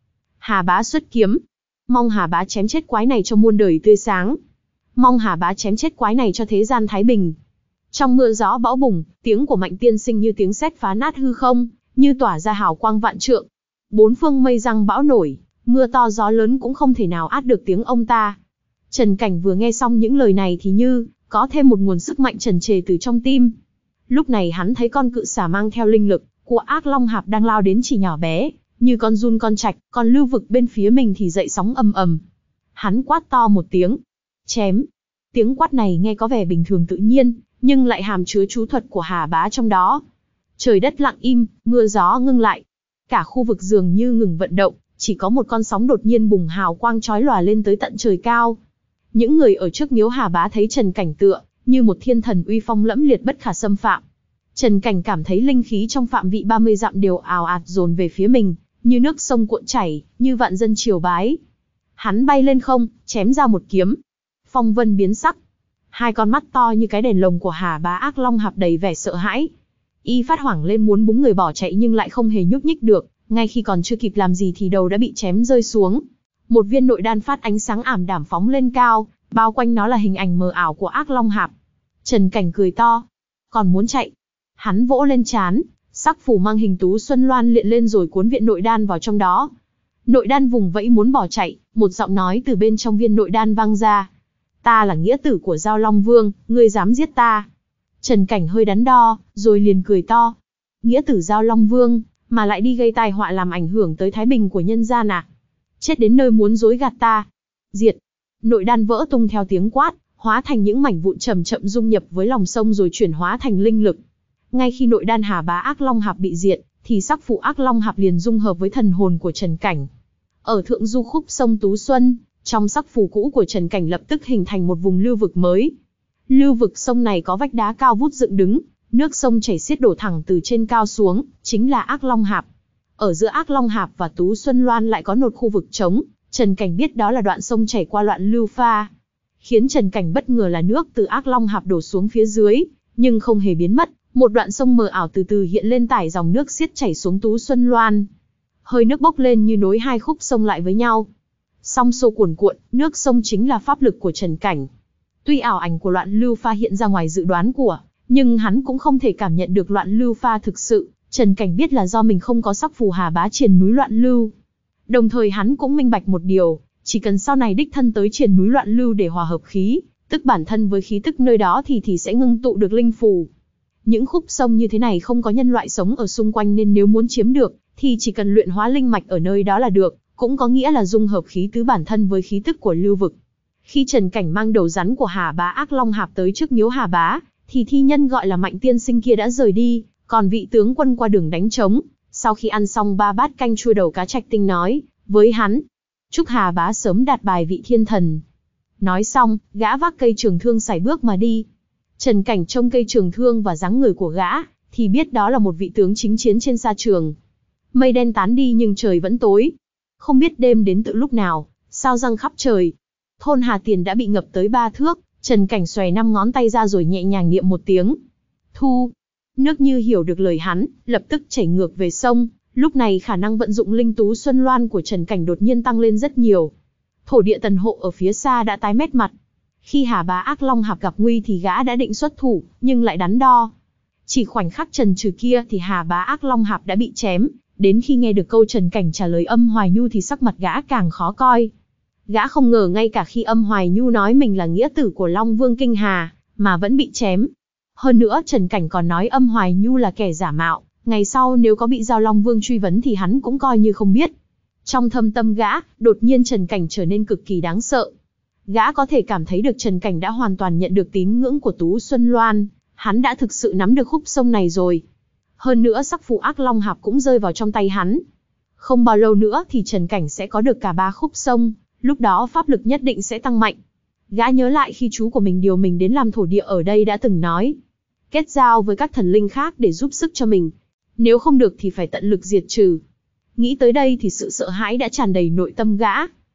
Hà Bá xuất kiếm. Mong Hà Bá chém chết quái này cho muôn đời tươi sáng. Mong Hà Bá chém chết quái này cho thế gian thái bình. Trong mưa gió bão bùng, tiếng của Mạnh tiên sinh như tiếng sét phá nát hư không, như tỏa ra hào quang vạn trượng. Bốn phương mây giăng bão nổi, mưa to gió lớn cũng không thể nào át được tiếng ông ta. Trần Cảnh vừa nghe xong những lời này thì như có thêm một nguồn sức mạnh trần trề từ trong tim. Lúc này hắn thấy con cự xà mang theo linh lực của Ác Long Hạp đang lao đến chỉ nhỏ bé, như con giun con trạch, còn lưu vực bên phía mình thì dậy sóng ầm ầm. Hắn quát to một tiếng, chém. Tiếng quát này nghe có vẻ bình thường tự nhiên, nhưng lại hàm chứa chú thuật của Hà Bá trong đó. Trời đất lặng im, mưa gió ngưng lại. Cả khu vực dường như ngừng vận động, chỉ có một con sóng đột nhiên bùng hào quang chói lòa lên tới tận trời cao. Những người ở trước miếu Hà Bá thấy Trần Cảnh tựa như một thiên thần uy phong lẫm liệt bất khả xâm phạm. Trần Cảnh cảm thấy linh khí trong phạm vị ba mươi dặm đều ào ạt dồn về phía mình, như nước sông cuộn chảy, như vạn dân triều bái. Hắn bay lên không, chém ra một kiếm. Phong vân biến sắc. Hai con mắt to như cái đèn lồng của Hà Bá Ác Long Hạp đầy vẻ sợ hãi. Y phát hoảng lên muốn búng người bỏ chạy nhưng lại không hề nhúc nhích được, ngay khi còn chưa kịp làm gì thì đầu đã bị chém rơi xuống. Một viên nội đan phát ánh sáng ảm đạm phóng lên cao, bao quanh nó là hình ảnh mờ ảo của Ác Long Hạp. Trần Cảnh cười to. Còn muốn chạy? Hắn vỗ lên trán, sắc phù mang hình Tú Xuân Loan hiện lên rồi cuốn viện nội đan vào trong đó. Nội đan vùng vẫy muốn bỏ chạy, một giọng nói từ bên trong viên nội đan vang ra. Ta là nghĩa tử của Giao Long Vương, ngươi dám giết ta? Trần Cảnh hơi đắn đo, rồi liền cười to. Nghĩa tử Giao Long Vương, mà lại đi gây tai họa làm ảnh hưởng tới thái bình của nhân gian à? Chết đến nơi muốn dối gạt ta. Diệt. Nội đan vỡ tung theo tiếng quát, hóa thành những mảnh vụn chậm chậm dung nhập với lòng sông rồi chuyển hóa thành linh lực. Ngay khi nội đan Hà Bá Ác Long Hạp bị diệt, thì sắc phụ Ác Long Hạp liền dung hợp với thần hồn của Trần Cảnh. Ở thượng du khúc sông Tú Xuân, trong sắc phù cũ của Trần Cảnh lập tức hình thành một vùng lưu vực mới. Lưu vực sông này có vách đá cao vút dựng đứng, nước sông chảy xiết đổ thẳng từ trên cao xuống, chính là Ác Long Hạp. Ở giữa Ác Long Hạp và Tú Xuân Loan lại có một khu vực trống, Trần Cảnh biết đó là đoạn sông chảy qua loạn lưu pha. Khiến Trần Cảnh bất ngờ là nước từ Ác Long Hạp đổ xuống phía dưới, nhưng không hề biến mất, một đoạn sông mờ ảo từ từ hiện lên tải dòng nước xiết chảy xuống Tú Xuân Loan. Hơi nước bốc lên như nối hai khúc sông lại với nhau. Song xô cuồn cuộn, nước sông chính là pháp lực của Trần Cảnh. Tuy ảo ảnh của loạn lưu pha hiện ra ngoài dự đoán của, nhưng hắn cũng không thể cảm nhận được loạn lưu pha thực sự. Trần Cảnh biết là do mình không có sắc phù Hà Bá triền núi loạn lưu. Đồng thời hắn cũng minh bạch một điều, chỉ cần sau này đích thân tới triền núi loạn lưu để hòa hợp khí, tức bản thân với khí tức nơi đó thì thì sẽ ngưng tụ được linh phù. Những khúc sông như thế này không có nhân loại sống ở xung quanh nên nếu muốn chiếm được, thì chỉ cần luyện hóa linh mạch ở nơi đó là được, cũng có nghĩa là dung hợp khí tứ bản thân với khí tức của lưu vực. Khi Trần Cảnh mang đầu rắn của Hà Bá Ác Long Hạp tới trước miếu Hà Bá, thì thi nhân gọi là Mạnh tiên sinh kia đã rời đi, còn vị tướng quân qua đường đánh trống, sau khi ăn xong ba bát canh chua đầu cá trạch tinh nói với hắn, chúc Hà Bá sớm đạt bài vị thiên thần. Nói xong, gã vác cây trường thương sải bước mà đi. Trần Cảnh trông cây trường thương và dáng người của gã, thì biết đó là một vị tướng chính chiến trên sa trường. Mây đen tán đi nhưng trời vẫn tối. Không biết đêm đến từ lúc nào, sao răng khắp trời. Thôn Hà Tiền đã bị ngập tới ba thước, Trần Cảnh xòe năm ngón tay ra rồi nhẹ nhàng niệm một tiếng. Thu. Nước như hiểu được lời hắn, lập tức chảy ngược về sông. Lúc này khả năng vận dụng linh Tú Xuân Loan của Trần Cảnh đột nhiên tăng lên rất nhiều. Thổ địa tần hộ ở phía xa đã tái mét mặt. Khi Hà Bá Ác Long Hạp gặp nguy thì gã đã định xuất thủ, nhưng lại đắn đo. Chỉ khoảnh khắc chần chừ kia thì Hà Bá Ác Long Hạp đã bị chém. Đến khi nghe được câu Trần Cảnh trả lời Âm Hoài Nhu thì sắc mặt gã càng khó coi. Gã không ngờ ngay cả khi Âm Hoài Nhu nói mình là nghĩa tử của Long Vương Kinh Hà, mà vẫn bị chém. Hơn nữa Trần Cảnh còn nói Âm Hoài Nhu là kẻ giả mạo, ngày sau nếu có bị Giao Long Vương truy vấn thì hắn cũng coi như không biết. Trong thâm tâm gã, đột nhiên Trần Cảnh trở nên cực kỳ đáng sợ. Gã có thể cảm thấy được Trần Cảnh đã hoàn toàn nhận được tín ngưỡng của Tú Xuân Loan, hắn đã thực sự nắm được khúc sông này rồi. Hơn nữa sắc phù Ác Long Hạp cũng rơi vào trong tay hắn. Không bao lâu nữa thì Trần Cảnh sẽ có được cả ba khúc sông, lúc đó pháp lực nhất định sẽ tăng mạnh. Gã nhớ lại khi chú của mình điều mình đến làm thổ địa ở đây đã từng nói. Kết giao với các thần linh khác để giúp sức cho mình. Nếu không được thì phải tận lực diệt trừ. Nghĩ tới đây thì sự sợ hãi đã tràn đầy nội tâm gã.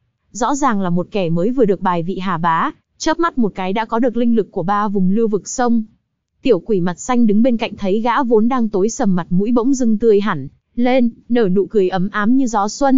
Rõ ràng là một kẻ mới vừa được bài vị Hà Bá, chớp mắt một cái đã có được linh lực của ba vùng lưu vực sông. Tiểu quỷ mặt xanh đứng bên cạnh thấy gã vốn đang tối sầm mặt mũi bỗng dưng tươi hẳn lên, nở nụ cười ấm ám như gió xuân,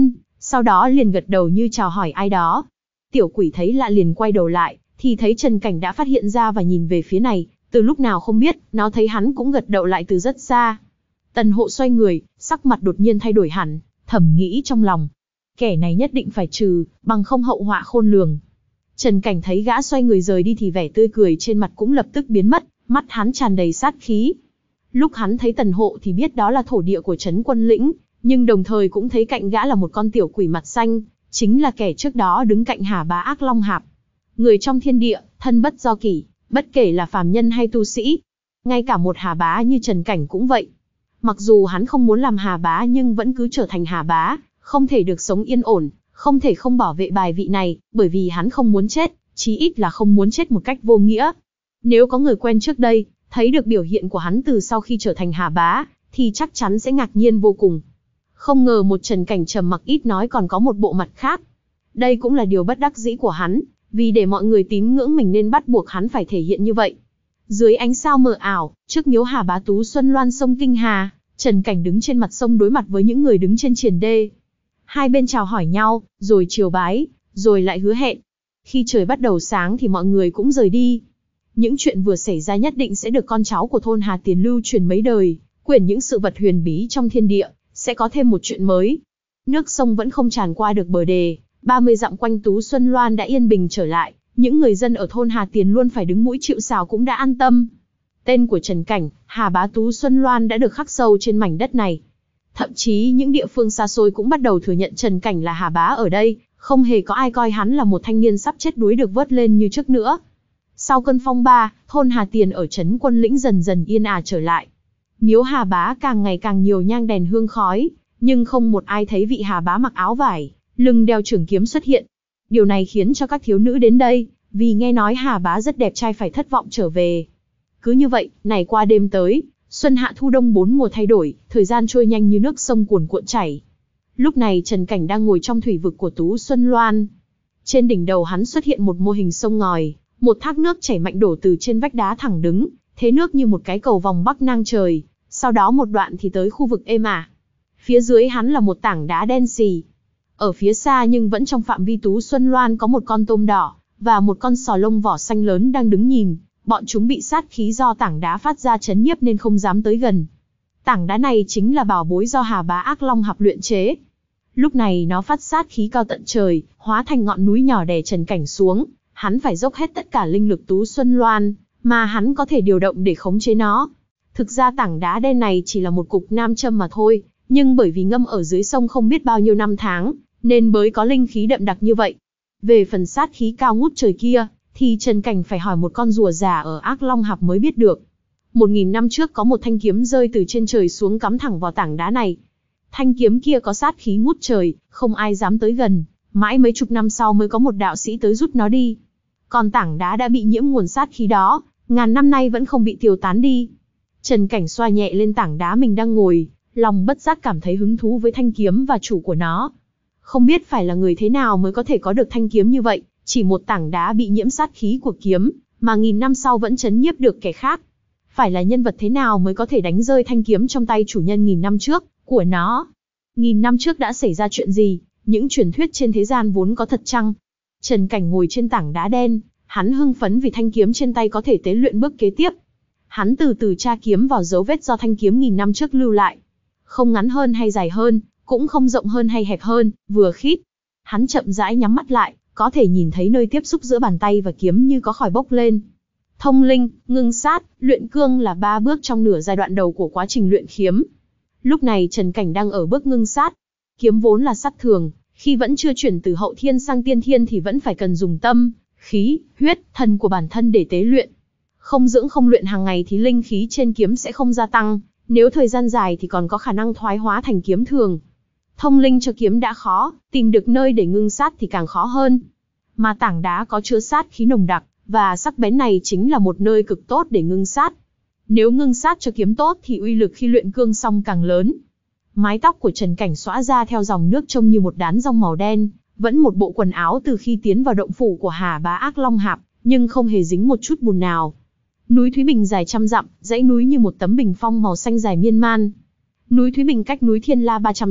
sau đó liền gật đầu như chào hỏi ai đó. Tiểu quỷ thấy lạ liền quay đầu lại, thì thấy Trần Cảnh đã phát hiện ra và nhìn về phía này, từ lúc nào không biết, nó thấy hắn cũng gật đầu lại từ rất xa. Tần Hộ xoay người, sắc mặt đột nhiên thay đổi hẳn, thầm nghĩ trong lòng. Kẻ này nhất định phải trừ, bằng không hậu họa khôn lường. Trần Cảnh thấy gã xoay người rời đi thì vẻ tươi cười trên mặt cũng lập tức biến mất, mắt hắn tràn đầy sát khí. Lúc hắn thấy Tần Hộ thì biết đó là thổ địa của Trấn Quân Lĩnh, nhưng đồng thời cũng thấy cạnh gã là một con tiểu quỷ mặt xanh, chính là kẻ trước đó đứng cạnh Hà Bá Ác Long Hạp. Người trong thiên địa, thân bất do kỷ, bất kể là phàm nhân hay tu sĩ. Ngay cả một Hà Bá như Trần Cảnh cũng vậy. Mặc dù hắn không muốn làm Hà Bá nhưng vẫn cứ trở thành Hà Bá, không thể được sống yên ổn, không thể không bảo vệ bài vị này, bởi vì hắn không muốn chết, chí ít là không muốn chết một cách vô nghĩa. Nếu có người quen trước đây, thấy được biểu hiện của hắn từ sau khi trở thành Hà Bá, thì chắc chắn sẽ ngạc nhiên vô cùng. Không ngờ một Trần Cảnh trầm mặc ít nói còn có một bộ mặt khác. Đây cũng là điều bất đắc dĩ của hắn, vì để mọi người tín ngưỡng mình nên bắt buộc hắn phải thể hiện như vậy. Dưới ánh sao mờ ảo, trước miếu Hà Bá Tú Xuân Loan sông Kinh Hà, Trần Cảnh đứng trên mặt sông đối mặt với những người đứng trên triền đê. Hai bên chào hỏi nhau, rồi triều bái, rồi lại hứa hẹn. Khi trời bắt đầu sáng thì mọi người cũng rời đi. Những chuyện vừa xảy ra nhất định sẽ được con cháu của thôn Hà Tiền lưu truyền mấy đời, quyển những sự vật huyền bí trong thiên địa, sẽ có thêm một chuyện mới. Nước sông vẫn không tràn qua được bờ đê, ba mươi dặm quanh Tú Xuân Loan đã yên bình trở lại, những người dân ở thôn Hà Tiền luôn phải đứng mũi chịu sào cũng đã an tâm. Tên của Trần Cảnh, Hà Bá Tú Xuân Loan đã được khắc sâu trên mảnh đất này. Thậm chí những địa phương xa xôi cũng bắt đầu thừa nhận Trần Cảnh là Hà Bá ở đây, không hề có ai coi hắn là một thanh niên sắp chết đuối được vớt lên như trước nữa. Sau cơn phong ba, thôn Hà Tiền ở Trấn Quân Lĩnh dần dần yên ả trở lại. Miếu Hà Bá càng ngày càng nhiều nhang đèn hương khói, nhưng không một ai thấy vị Hà Bá mặc áo vải, lưng đeo trường kiếm xuất hiện. Điều này khiến cho các thiếu nữ đến đây, vì nghe nói Hà Bá rất đẹp trai phải thất vọng trở về. Cứ như vậy, ngày qua đêm tới, xuân hạ thu đông bốn mùa thay đổi, thời gian trôi nhanh như nước sông cuồn cuộn chảy. Lúc này Trần Cảnh đang ngồi trong thủy vực của Tú Xuân Loan. Trên đỉnh đầu hắn xuất hiện một mô hình sông ngòi, một thác nước chảy mạnh đổ từ trên vách đá thẳng đứng, thế nước như một cái cầu vòng bắc ngang trời, sau đó một đoạn thì tới khu vực êm ả. Phía dưới hắn là một tảng đá đen xì. Ở phía xa nhưng vẫn trong phạm vi Tú Xuân Loan có một con tôm đỏ, và một con sò lông vỏ xanh lớn đang đứng nhìn. Bọn chúng bị sát khí do tảng đá phát ra chấn nhiếp nên không dám tới gần. Tảng đá này chính là bảo bối do Hà Bá Ác Long Hạp luyện chế. Lúc này nó phát sát khí cao tận trời, hóa thành ngọn núi nhỏ đè Trần Cảnh xuống. Hắn phải dốc hết tất cả linh lực Tú Xuân Loan, mà hắn có thể điều động để khống chế nó. Thực ra tảng đá đen này chỉ là một cục nam châm mà thôi, nhưng bởi vì ngâm ở dưới sông không biết bao nhiêu năm tháng, nên mới có linh khí đậm đặc như vậy. Về phần sát khí cao ngút trời kia, thì Trần Cảnh phải hỏi một con rùa già ở Ác Long Hạp mới biết được. Một nghìn năm trước có một thanh kiếm rơi từ trên trời xuống cắm thẳng vào tảng đá này. Thanh kiếm kia có sát khí ngút trời, không ai dám tới gần, mãi mấy chục năm sau mới có một đạo sĩ tới rút nó đi. Còn tảng đá đã bị nhiễm nguồn sát khí đó, ngàn năm nay vẫn không bị tiêu tán đi. Trần Cảnh xoa nhẹ lên tảng đá mình đang ngồi, lòng bất giác cảm thấy hứng thú với thanh kiếm và chủ của nó. Không biết phải là người thế nào mới có thể có được thanh kiếm như vậy, chỉ một tảng đá bị nhiễm sát khí của kiếm, mà nghìn năm sau vẫn chấn nhiếp được kẻ khác. Phải là nhân vật thế nào mới có thể đánh rơi thanh kiếm trong tay chủ nhân nghìn năm trước của nó? Nghìn năm trước đã xảy ra chuyện gì? Những truyền thuyết trên thế gian vốn có thật chăng? Trần Cảnh ngồi trên tảng đá đen, hắn hưng phấn vì thanh kiếm trên tay có thể tế luyện bước kế tiếp. Hắn từ từ tra kiếm vào dấu vết do thanh kiếm nghìn năm trước lưu lại. Không ngắn hơn hay dài hơn, cũng không rộng hơn hay hẹp hơn, vừa khít. Hắn chậm rãi nhắm mắt lại, có thể nhìn thấy nơi tiếp xúc giữa bàn tay và kiếm như có khói bốc lên. Thông linh, ngưng sát, luyện cương là ba bước trong nửa giai đoạn đầu của quá trình luyện kiếm. Lúc này Trần Cảnh đang ở bước ngưng sát. Kiếm vốn là sắt thường, khi vẫn chưa chuyển từ hậu thiên sang tiên thiên thì vẫn phải cần dùng tâm, khí, huyết, thần của bản thân để tế luyện. Không dưỡng không luyện hàng ngày thì linh khí trên kiếm sẽ không gia tăng, nếu thời gian dài thì còn có khả năng thoái hóa thành kiếm thường. Thông linh cho kiếm đã khó, tìm được nơi để ngưng sát thì càng khó hơn. Mà tảng đá có chứa sát khí nồng đặc, và sắc bén này chính là một nơi cực tốt để ngưng sát. Nếu ngưng sát cho kiếm tốt thì uy lực khi luyện cương xong càng lớn. Mái tóc của Trần Cảnh xõa ra theo dòng nước trông như một đám rong màu đen, vẫn một bộ quần áo từ khi tiến vào động phủ của Hà Bá Ác Long Hạp, nhưng không hề dính một chút bùn nào. Núi Thúy Bình dài trăm dặm, dãy núi như một tấm bình phong màu xanh dài miên man. Núi Thúy Bình cách núi Thiên La ba trăm dặm,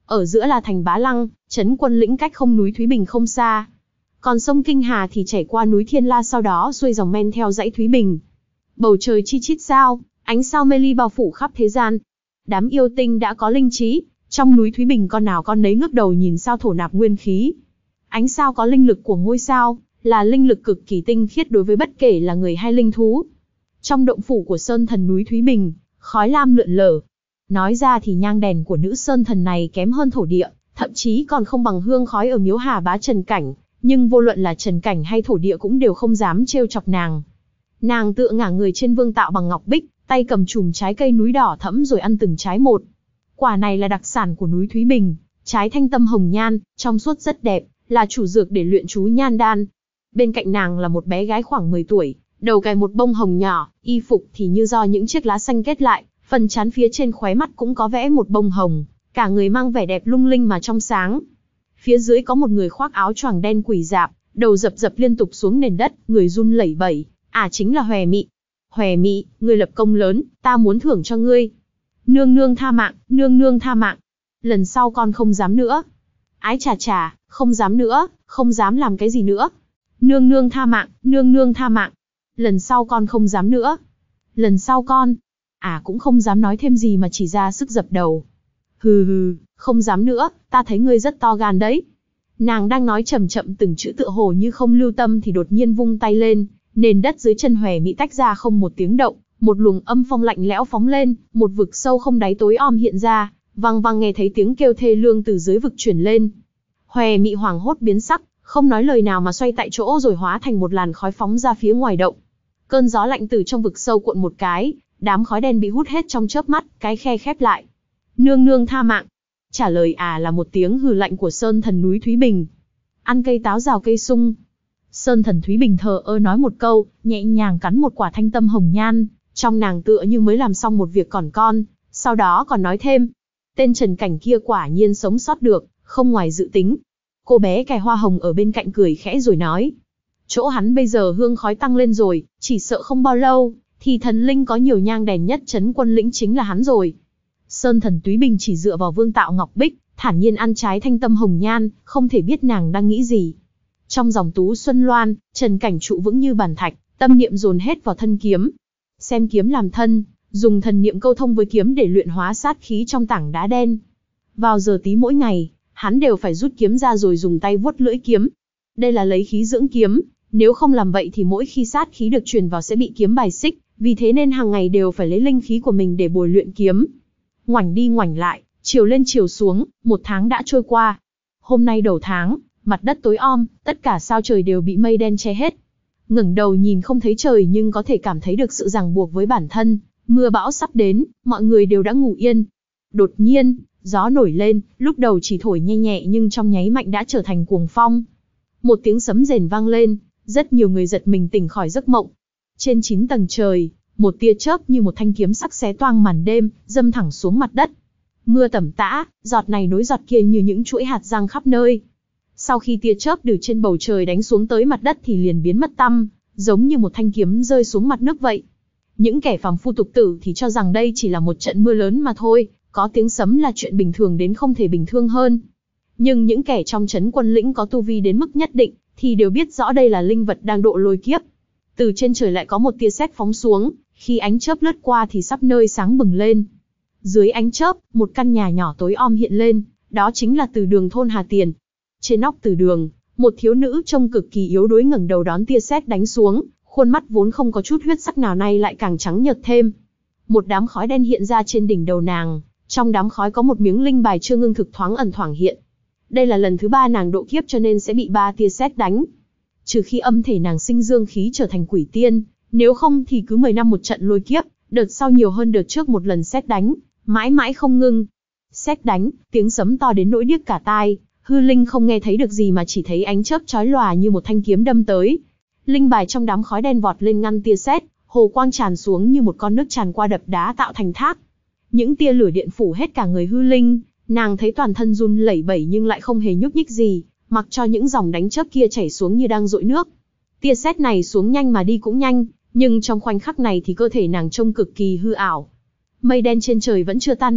ở giữa là thành Bá Lăng, trấn Quân Lĩnh cách không núi Thúy Bình không xa. Còn sông Kinh Hà thì chảy qua núi Thiên La, sau đó xuôi dòng men theo dãy Thúy Bình. Bầu trời chi chít sao, ánh sao mê ly bao phủ khắp thế gian. Đám yêu tinh đã có linh trí, trong núi Thúy Bình con nào con nấy ngước đầu nhìn sao thổ nạp nguyên khí. Ánh sao có linh lực của ngôi sao, là linh lực cực kỳ tinh khiết đối với bất kể là người hay linh thú. Trong động phủ của sơn thần núi Thúy Bình, khói lam lượn lờ. Nói ra thì nhang đèn của nữ sơn thần này kém hơn thổ địa, thậm chí còn không bằng hương khói ở miếu Hà Bá Trần Cảnh, nhưng vô luận là Trần Cảnh hay thổ địa cũng đều không dám trêu chọc nàng. Nàng tựa ngả người trên vương tạo bằng ngọc bích, tay cầm chùm trái cây núi đỏ thẫm rồi ăn từng trái một. Quả này là đặc sản của núi Thúy Bình, trái thanh tâm hồng nhan, trong suốt rất đẹp, là chủ dược để luyện chú nhan đan. Bên cạnh nàng là một bé gái khoảng mười tuổi, đầu cài một bông hồng nhỏ, y phục thì như do những chiếc lá xanh kết lại, phần trán phía trên khóe mắt cũng có vẽ một bông hồng, cả người mang vẻ đẹp lung linh mà trong sáng. Phía dưới có một người khoác áo choàng đen quỳ rạp, đầu dập dập liên tục xuống nền đất, người run lẩy bẩy, à chính là Hòe Mị. Hòe Mị, ngươi lập công lớn, ta muốn thưởng cho ngươi. Nương nương tha mạng, nương nương tha mạng. Lần sau con không dám nữa. Ái chà chà, không dám nữa, không dám làm cái gì nữa. Nương nương tha mạng, nương nương tha mạng. Lần sau con không dám nữa. Lần sau con. À cũng không dám nói thêm gì mà chỉ ra sức dập đầu. Hừ hừ, không dám nữa, ta thấy ngươi rất to gan đấy. Nàng đang nói chậm chậm từng chữ tựa hồ như không lưu tâm thì đột nhiên vung tay lên, nền đất dưới chân Hòe Mị tách ra không một tiếng động, một luồng âm phong lạnh lẽo phóng lên, một vực sâu không đáy tối om hiện ra, vang vang nghe thấy tiếng kêu thê lương từ dưới vực truyền lên. Hòe Mị hoảng hốt biến sắc, không nói lời nào mà xoay tại chỗ rồi hóa thành một làn khói phóng ra phía ngoài động. Cơn gió lạnh từ trong vực sâu cuộn một cái, đám khói đen bị hút hết trong chớp mắt, cái khe khép lại. Nương nương tha mạng. Trả lời à là một tiếng hừ lạnh của sơn thần núi Thúy Bình. Ăn cây táo rào cây sung. Sơn thần Thúy Bình thờ ơ nói một câu, nhẹ nhàng cắn một quả thanh tâm hồng nhan, trong nàng tựa như mới làm xong một việc còn con, sau đó còn nói thêm. Tên Trần Cảnh kia quả nhiên sống sót được, không ngoài dự tính. Cô bé cài hoa hồng ở bên cạnh cười khẽ rồi nói. Chỗ hắn bây giờ hương khói tăng lên rồi, chỉ sợ không bao lâu, thì thần linh có nhiều nhang đèn nhất trấn Quân Lĩnh chính là hắn rồi. Sơn thần Thúy Bình chỉ dựa vào vương tạo ngọc bích, thản nhiên ăn trái thanh tâm hồng nhan, không thể biết nàng đang nghĩ gì. Trong dòng tú xuân loan, Trần Cảnh trụ vững như bàn thạch, tâm niệm dồn hết vào thân kiếm. Xem kiếm làm thân, dùng thần niệm câu thông với kiếm để luyện hóa sát khí trong tảng đá đen. Vào giờ tí mỗi ngày, hắn đều phải rút kiếm ra rồi dùng tay vuốt lưỡi kiếm. Đây là lấy khí dưỡng kiếm, nếu không làm vậy thì mỗi khi sát khí được truyền vào sẽ bị kiếm bài xích, vì thế nên hàng ngày đều phải lấy linh khí của mình để bồi luyện kiếm. Ngoảnh đi ngoảnh lại, chiều lên chiều xuống, một tháng đã trôi qua. Hôm nay đầu tháng, mặt đất tối om, tất cả sao trời đều bị mây đen che hết. Ngẩng đầu nhìn không thấy trời nhưng có thể cảm thấy được sự ràng buộc với bản thân, mưa bão sắp đến, mọi người đều đã ngủ yên. Đột nhiên, gió nổi lên, lúc đầu chỉ thổi nhẹ nhẹ nhưng trong nháy mạnh đã trở thành cuồng phong. Một tiếng sấm rền vang lên, rất nhiều người giật mình tỉnh khỏi giấc mộng. Trên chín tầng trời, một tia chớp như một thanh kiếm sắc xé toang màn đêm, dâm thẳng xuống mặt đất. Mưa tầm tã, giọt này nối giọt kia như những chuỗi hạt giăng khắp nơi. Sau khi tia chớp từ trên bầu trời đánh xuống tới mặt đất thì liền biến mất tăm, giống như một thanh kiếm rơi xuống mặt nước vậy. Những kẻ phàm phu tục tử thì cho rằng đây chỉ là một trận mưa lớn mà thôi, có tiếng sấm là chuyện bình thường đến không thể bình thường hơn. Nhưng những kẻ trong trấn Quân Lĩnh có tu vi đến mức nhất định, thì đều biết rõ đây là linh vật đang độ lôi kiếp. Từ trên trời lại có một tia sét phóng xuống, khi ánh chớp lướt qua thì sắp nơi sáng bừng lên. Dưới ánh chớp, một căn nhà nhỏ tối om hiện lên, đó chính là từ đường thôn Hà Tiền. Trên nóc từ đường, một thiếu nữ trông cực kỳ yếu đuối ngẩng đầu đón tia sét đánh xuống, khuôn mắt vốn không có chút huyết sắc nào nay lại càng trắng nhợt thêm. Một đám khói đen hiện ra trên đỉnh đầu nàng, trong đám khói có một miếng linh bài chưa ngưng thực thoáng ẩn thoảng hiện. Đây là lần thứ ba nàng độ kiếp cho nên sẽ bị ba tia sét đánh. Trừ khi âm thể nàng sinh dương khí trở thành quỷ tiên, nếu không thì cứ mười năm một trận lôi kiếp, đợt sau nhiều hơn đợt trước một lần sét đánh, mãi mãi không ngưng. Sét đánh, tiếng sấm to đến nỗi điếc cả tai, hư linh không nghe thấy được gì mà chỉ thấy ánh chớp chói lòa như một thanh kiếm đâm tới. Linh bài trong đám khói đen vọt lên ngăn tia sét, hồ quang tràn xuống như một con nước tràn qua đập đá tạo thành thác. Những tia lửa điện phủ hết cả người hư linh, nàng thấy toàn thân run lẩy bẩy nhưng lại không hề nhúc nhích gì, mặc cho những dòng đánh chớp kia chảy xuống như đang dội nước. Tia sét này xuống nhanh mà đi cũng nhanh, nhưng trong khoảnh khắc này thì cơ thể nàng trông cực kỳ hư ảo. Mây đen trên trời vẫn chưa tan đi,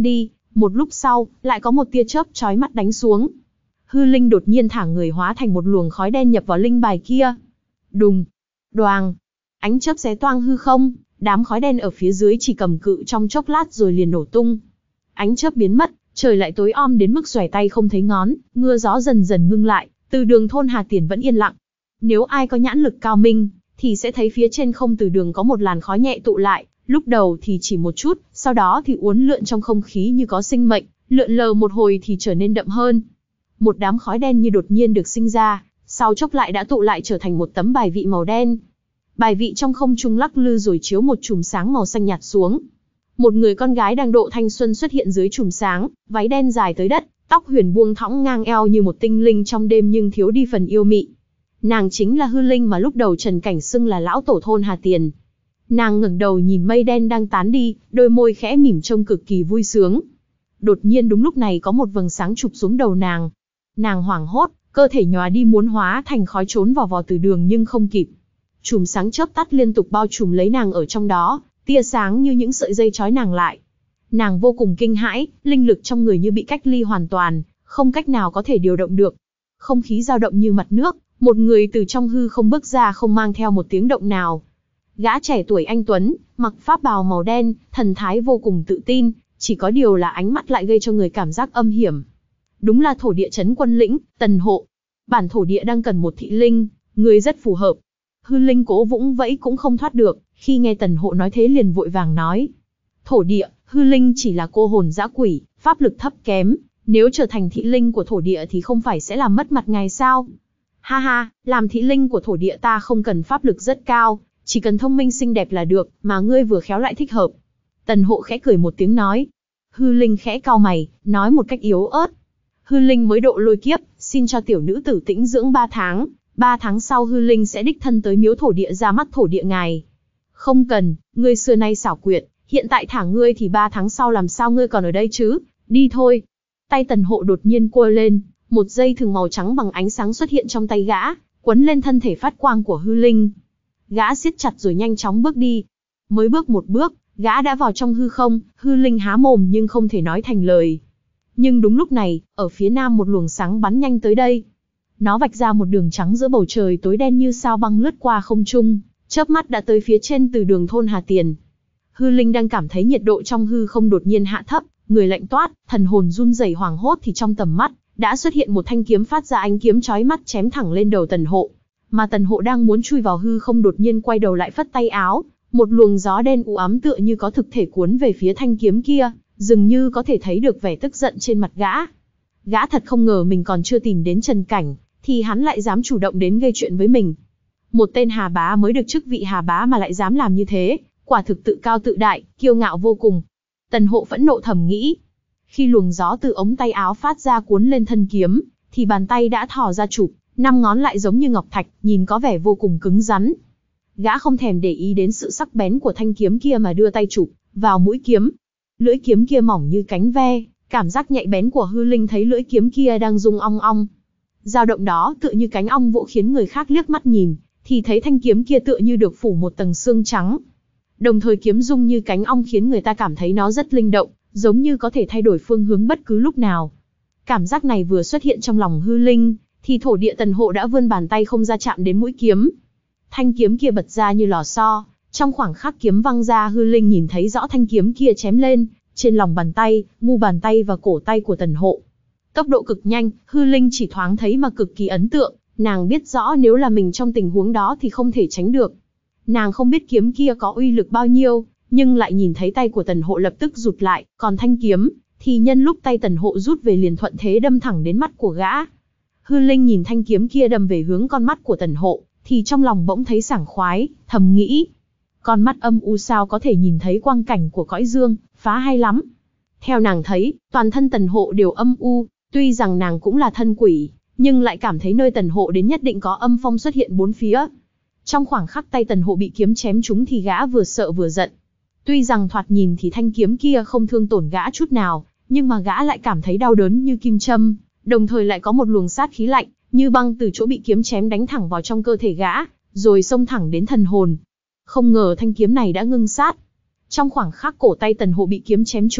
Một lúc sau, lại có một tia chớp chói mắt đánh xuống. Hư linh đột nhiên thả người hóa thành một luồng khói đen nhập vào linh bài kia. Đùng, đoàng, ánh chớp xé toang hư không, đám khói đen ở phía dưới chỉ cầm cự trong chốc lát rồi liền nổ tung. Ánh chớp biến mất, trời lại tối om đến mức xoài tay không thấy ngón, mưa gió dần dần ngưng lại, từ đường thôn Hà Tiền vẫn yên lặng. Nếu ai có nhãn lực cao minh, thì sẽ thấy phía trên không từ đường có một làn khói nhẹ tụ lại, lúc đầu thì chỉ một chút, sau đó thì uốn lượn trong không khí như có sinh mệnh, lượn lờ một hồi thì trở nên đậm hơn. Một đám khói đen như đột nhiên được sinh ra, sau chốc lại đã tụ lại trở thành một tấm bài vị màu đen. Bài vị trong không trung lắc lư rồi chiếu một chùm sáng màu xanh nhạt xuống. Một người con gái đang độ thanh xuân xuất hiện dưới chùm sáng, váy đen dài tới đất, tóc huyền buông thõng ngang eo như một tinh linh trong đêm nhưng thiếu đi phần yêu mị. Nàng chính là hư linh mà lúc đầu Trần Cảnh xưng là lão tổ thôn Hà Tiền. Nàng ngẩng đầu nhìn mây đen đang tán đi, đôi môi khẽ mỉm trông cực kỳ vui sướng. Đột nhiên đúng lúc này có một vầng sáng chụp xuống đầu nàng. Nàng hoảng hốt, cơ thể nhòa đi muốn hóa thành khói trốn vào vò từ đường nhưng không kịp. Chùm sáng chớp tắt liên tục bao trùm lấy nàng ở trong đó, tia sáng như những sợi dây trói nàng lại. Nàng vô cùng kinh hãi, linh lực trong người như bị cách ly hoàn toàn, không cách nào có thể điều động được. Không khí dao động như mặt nước, một người từ trong hư không bước ra không mang theo một tiếng động nào. Gã trẻ tuổi anh tuấn, mặc pháp bào màu đen, thần thái vô cùng tự tin, chỉ có điều là ánh mắt lại gây cho người cảm giác âm hiểm. Đúng là thổ địa trấn quân lĩnh, Tần Hộ. Bản thổ địa đang cần một thị linh, người rất phù hợp. Hư linh cố vũng vẫy cũng không thoát được, khi nghe Tần Hộ nói thế liền vội vàng nói. Thổ địa, hư linh chỉ là cô hồn dã quỷ, pháp lực thấp kém, nếu trở thành thị linh của thổ địa thì không phải sẽ làm mất mặt ngài sao? Ha ha, làm thị linh của thổ địa ta không cần pháp lực rất cao, chỉ cần thông minh xinh đẹp là được, mà ngươi vừa khéo lại thích hợp. Tần Hộ khẽ cười một tiếng nói. Hư linh khẽ cau mày, nói một cách yếu ớt. Hư linh mới độ lôi kiếp, xin cho tiểu nữ tử tĩnh dưỡng ba tháng, ba tháng sau hư linh sẽ đích thân tới miếu thổ địa ra mắt thổ địa ngài. Không cần, ngươi xưa nay xảo quyệt, hiện tại thả ngươi thì ba tháng sau làm sao ngươi còn ở đây chứ, đi thôi. Tay Tần Hộ đột nhiên cua lên, một dây thừng màu trắng bằng ánh sáng xuất hiện trong tay gã, quấn lên thân thể phát quang của hư linh. Gã siết chặt rồi nhanh chóng bước đi. Mới bước một bước, gã đã vào trong hư không, hư linh há mồm nhưng không thể nói thành lời. Nhưng đúng lúc này, ở phía nam một luồng sáng bắn nhanh tới đây. Nó vạch ra một đường trắng giữa bầu trời tối đen như sao băng lướt qua không trung, chớp mắt đã tới phía trên từ đường thôn Hà Tiền. Hư linh đang cảm thấy nhiệt độ trong hư không đột nhiên hạ thấp, người lạnh toát, thần hồn run rẩy hoảng hốt thì trong tầm mắt đã xuất hiện một thanh kiếm phát ra ánh kiếm chói mắt chém thẳng lên đầu Tần Hộ. Mà Tần Hộ đang muốn chui vào hư không đột nhiên quay đầu lại phất tay áo, một luồng gió đen u ám tựa như có thực thể cuốn về phía thanh kiếm kia, dường như có thể thấy được vẻ tức giận trên mặt gã. Gã thật không ngờ mình còn chưa tìm đến Trần Cảnh, thì hắn lại dám chủ động đến gây chuyện với mình. Một tên Hà Bá mới được chức vị Hà Bá mà lại dám làm như thế, quả thực tự cao tự đại, kiêu ngạo vô cùng. Tần Hộ phẫn nộ thầm nghĩ. Khi luồng gió từ ống tay áo phát ra cuốn lên thân kiếm, thì bàn tay đã thò ra chụp, năm ngón lại giống như ngọc thạch, nhìn có vẻ vô cùng cứng rắn. Gã không thèm để ý đến sự sắc bén của thanh kiếm kia mà đưa tay chụp vào mũi kiếm. Lưỡi kiếm kia mỏng như cánh ve, cảm giác nhạy bén của hư linh thấy lưỡi kiếm kia đang rung ong ong. Dao động đó tựa như cánh ong vỗ khiến người khác liếc mắt nhìn, thì thấy thanh kiếm kia tựa như được phủ một tầng xương trắng. Đồng thời kiếm rung như cánh ong khiến người ta cảm thấy nó rất linh động, giống như có thể thay đổi phương hướng bất cứ lúc nào. Cảm giác này vừa xuất hiện trong lòng hư linh, thì thổ địa Tần Hộ đã vươn bàn tay không ra chạm đến mũi kiếm. Thanh kiếm kia bật ra như lò xo, trong khoảng khắc kiếm văng ra hư linh nhìn thấy rõ thanh kiếm kia chém lên, trên lòng bàn tay, mu bàn tay và cổ tay của Tần Hộ. Tốc độ cực nhanh, hư linh chỉ thoáng thấy mà cực kỳ ấn tượng, nàng biết rõ nếu là mình trong tình huống đó thì không thể tránh được. Nàng không biết kiếm kia có uy lực bao nhiêu, nhưng lại nhìn thấy tay của Tần Hộ lập tức rụt lại, còn thanh kiếm, thì nhân lúc tay Tần Hộ rút về liền thuận thế đâm thẳng đến mắt của gã. Hư linh nhìn thanh kiếm kia đâm về hướng con mắt của Tần Hộ, thì trong lòng bỗng thấy sảng khoái, thầm nghĩ. Con mắt âm u sao có thể nhìn thấy quang cảnh của cõi dương, phá hay lắm. Theo nàng thấy, toàn thân Tần Hộ đều âm u, tuy rằng nàng cũng là thân quỷ, nhưng lại cảm thấy nơi Tần Hộ đến nhất định có âm phong xuất hiện bốn phía. Trong khoảng khắc tay Tần Hộ bị kiếm chém trúng thì gã vừa sợ vừa giận. Tuy rằng thoạt nhìn thì thanh kiếm kia không thương tổn gã chút nào, nhưng mà gã lại cảm thấy đau đớn như kim châm, đồng thời lại có một luồng sát khí lạnh, như băng từ chỗ bị kiếm chém đánh thẳng vào trong cơ thể gã, rồi xông thẳng đến thần hồn. Không ngờ thanh kiếm này đã ngưng sát. Trong khoảng khắc cổ tay Tần Hộ bị kiếm chém trúng,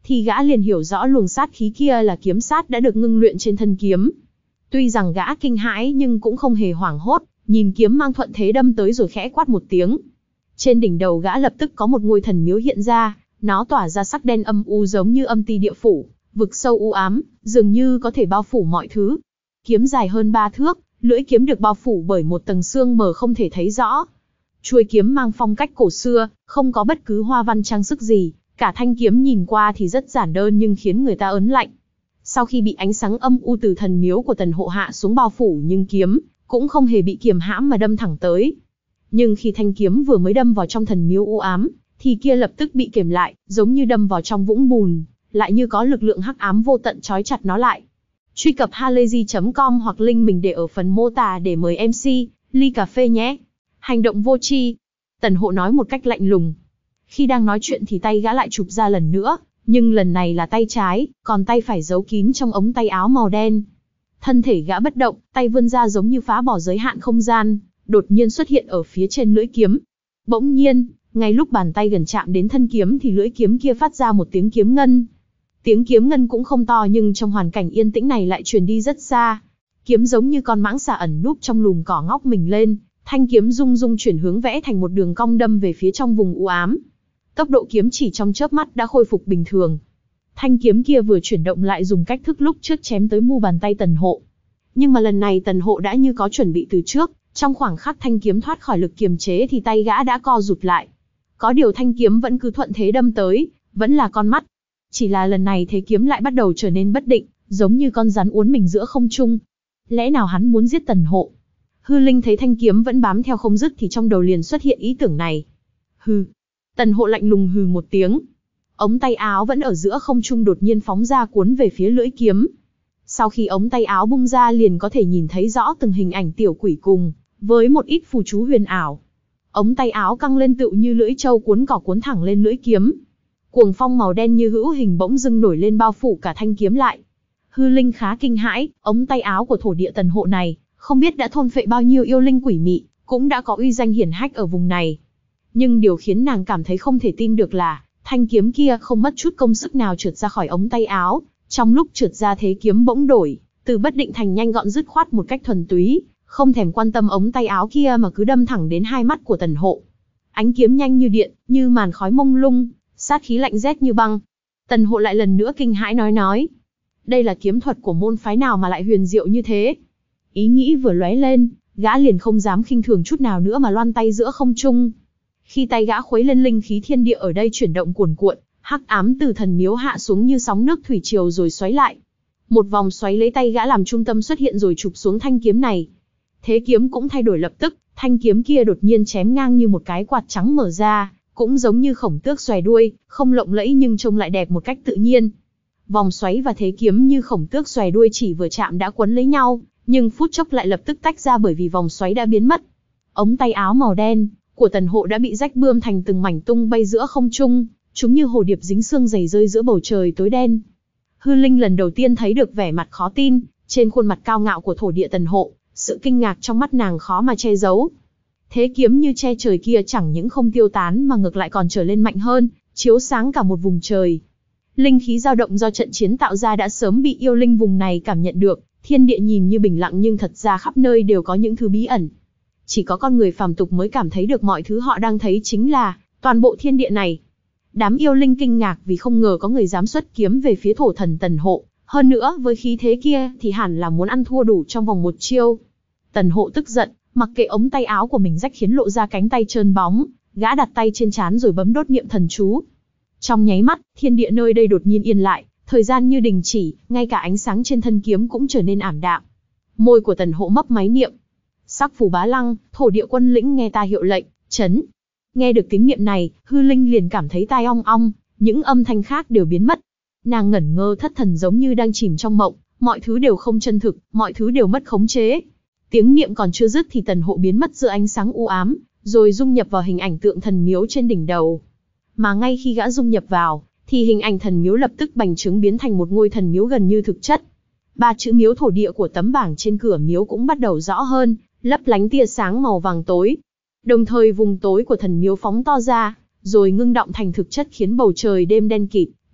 thì gã liền hiểu rõ luồng sát khí kia là kiếm sát đã được ngưng luyện trên thân kiếm. Tuy rằng gã kinh hãi nhưng cũng không hề hoảng hốt, nhìn kiếm mang thuận thế đâm tới rồi khẽ quát một tiếng. Trên đỉnh đầu gã lập tức có một ngôi thần miếu hiện ra, nó tỏa ra sắc đen âm u giống như âm ti địa phủ, vực sâu u ám, dường như có thể bao phủ mọi thứ. Kiếm dài hơn ba thước, lưỡi kiếm được bao phủ bởi một tầng sương mờ không thể thấy rõ. Chuôi kiếm mang phong cách cổ xưa, không có bất cứ hoa văn trang sức gì, cả thanh kiếm nhìn qua thì rất giản đơn nhưng khiến người ta ớn lạnh. Sau khi bị ánh sáng âm u từ thần miếu của Tần Hộ hạ xuống bao phủ, nhưng kiếm cũng không hề bị kiềm hãm mà đâm thẳng tới. Nhưng khi thanh kiếm vừa mới đâm vào trong thần miếu u ám, thì kia lập tức bị kiềm lại, giống như đâm vào trong vũng bùn, lại như có lực lượng hắc ám vô tận trói chặt nó lại. Truy cập halayzi chấm com hoặc link mình để ở phần mô tả để mời em xê, ly cà phê nhé. Hành động vô tri. Tần Hộ nói một cách lạnh lùng. Khi đang nói chuyện thì tay gã lại chụp ra lần nữa, nhưng lần này là tay trái, còn tay phải giấu kín trong ống tay áo màu đen. Thân thể gã bất động, tay vươn ra giống như phá bỏ giới hạn không gian, đột nhiên xuất hiện ở phía trên lưỡi kiếm. Bỗng nhiên, ngay lúc bàn tay gần chạm đến thân kiếm thì lưỡi kiếm kia phát ra một tiếng kiếm ngân. Tiếng kiếm ngân cũng không to nhưng trong hoàn cảnh yên tĩnh này lại truyền đi rất xa. Kiếm giống như con mãng xà ẩn núp trong lùm cỏ ngóc mình lên, thanh kiếm rung rung chuyển hướng vẽ thành một đường cong đâm về phía trong vùng u ám. Tốc độ kiếm chỉ trong chớp mắt đã khôi phục bình thường. Thanh kiếm kia vừa chuyển động lại dùng cách thức lúc trước chém tới mu bàn tay Tần Hộ. Nhưng mà lần này Tần Hộ đã như có chuẩn bị từ trước, trong khoảng khắc thanh kiếm thoát khỏi lực kiềm chế thì tay gã đã co rụt lại. Có điều thanh kiếm vẫn cứ thuận thế đâm tới, vẫn là con mắt. Chỉ là lần này thế kiếm lại bắt đầu trở nên bất định, giống như con rắn uốn mình giữa không trung. Lẽ nào hắn muốn giết Tần Hộ? Hư Linh thấy thanh kiếm vẫn bám theo không dứt thì trong đầu liền xuất hiện ý tưởng này. Hừ. Tần Hộ lạnh lùng hừ một tiếng. Ống tay áo vẫn ở giữa không trung đột nhiên phóng ra cuốn về phía lưỡi kiếm. Sau khi ống tay áo bung ra liền có thể nhìn thấy rõ từng hình ảnh tiểu quỷ cùng, với một ít phù chú huyền ảo. Ống tay áo căng lên tựu như lưỡi trâu cuốn cỏ cuốn thẳng lên lưỡi kiếm. Cuồng phong màu đen như hữu hình bỗng dưng nổi lên bao phủ cả thanh kiếm lại. Hư Linh khá kinh hãi, ống tay áo của thổ địa Tần Hộ này, không biết đã thôn phệ bao nhiêu yêu linh quỷ mị, cũng đã có uy danh hiển hách ở vùng này. Nhưng điều khiến nàng cảm thấy không thể tin được là, thanh kiếm kia không mất chút công sức nào trượt ra khỏi ống tay áo, trong lúc trượt ra thế kiếm bỗng đổi, từ bất định thành nhanh gọn dứt khoát một cách thuần túy, không thèm quan tâm ống tay áo kia mà cứ đâm thẳng đến hai mắt của Tần Hộ. Ánh kiếm nhanh như điện, như màn khói mông lung, sát khí lạnh rét như băng. Tần Hộ lại lần nữa kinh hãi nói nói. Đây là kiếm thuật của môn phái nào mà lại huyền diệu như thế? Ý nghĩ vừa lóe lên, gã liền không dám khinh thường chút nào nữa mà loan tay giữa không trung. Khi tay gã khuấy lên linh khí thiên địa ở đây chuyển động cuồn cuộn, hắc ám từ thần miếu hạ xuống như sóng nước thủy triều rồi xoáy lại. Một vòng xoáy lấy tay gã làm trung tâm xuất hiện rồi chụp xuống thanh kiếm này. Thế kiếm cũng thay đổi lập tức, thanh kiếm kia đột nhiên chém ngang như một cái quạt trắng mở ra, cũng giống như khổng tước xòe đuôi, không lộng lẫy nhưng trông lại đẹp một cách tự nhiên. Vòng xoáy và thế kiếm như khổng tước xòe đuôi chỉ vừa chạm đã quấn lấy nhau, nhưng phút chốc lại lập tức tách ra bởi vì vòng xoáy đã biến mất. Ống tay áo màu đen của Tần Hộ đã bị rách bươm thành từng mảnh tung bay giữa không trung, chúng như hồ điệp dính sương dày rơi giữa bầu trời tối đen. Hư Linh lần đầu tiên thấy được vẻ mặt khó tin trên khuôn mặt cao ngạo của thổ địa Tần Hộ, sự kinh ngạc trong mắt nàng khó mà che giấu. Thế kiếm như che trời kia chẳng những không tiêu tán mà ngược lại còn trở lên mạnh hơn, chiếu sáng cả một vùng trời. Linh khí dao động do trận chiến tạo ra đã sớm bị yêu linh vùng này cảm nhận được, thiên địa nhìn như bình lặng nhưng thật ra khắp nơi đều có những thứ bí ẩn. Chỉ có con người phàm tục mới cảm thấy được mọi thứ họ đang thấy chính là toàn bộ thiên địa này. Đám yêu linh kinh ngạc vì không ngờ có người dám xuất kiếm về phía thổ thần Tần Hộ, hơn nữa với khí thế kia thì hẳn là muốn ăn thua đủ trong vòng một chiêu. Tần Hộ tức giận, mặc kệ ống tay áo của mình rách khiến lộ ra cánh tay trơn bóng, gã đặt tay trên trán rồi bấm đốt niệm thần chú. Trong nháy mắt, thiên địa nơi đây đột nhiên yên lại, thời gian như đình chỉ, ngay cả ánh sáng trên thân kiếm cũng trở nên ảm đạm. Môi của Tần Hộ mấp máy niệm. Sắc phù bá lăng, thổ địa quân lĩnh nghe ta hiệu lệnh, chấn. Nghe được tiếng niệm này, Hư Linh liền cảm thấy tai ong ong, những âm thanh khác đều biến mất. Nàng ngẩn ngơ thất thần giống như đang chìm trong mộng, mọi thứ đều không chân thực, mọi thứ đều mất khống chế. Tiếng niệm còn chưa dứt thì Tần Hộ biến mất giữa ánh sáng u ám, rồi dung nhập vào hình ảnh tượng thần miếu trên đỉnh đầu. Mà ngay khi gã dung nhập vào, thì hình ảnh thần miếu lập tức bành trướng biến thành một ngôi thần miếu gần như thực chất. Ba chữ miếu thổ địa của tấm bảng trên cửa miếu cũng bắt đầu rõ hơn, lấp lánh tia sáng màu vàng tối. Đồng thời vùng tối của thần miếu phóng to ra, rồi ngưng đọng thành thực chất khiến bầu trời đêm đen kịt,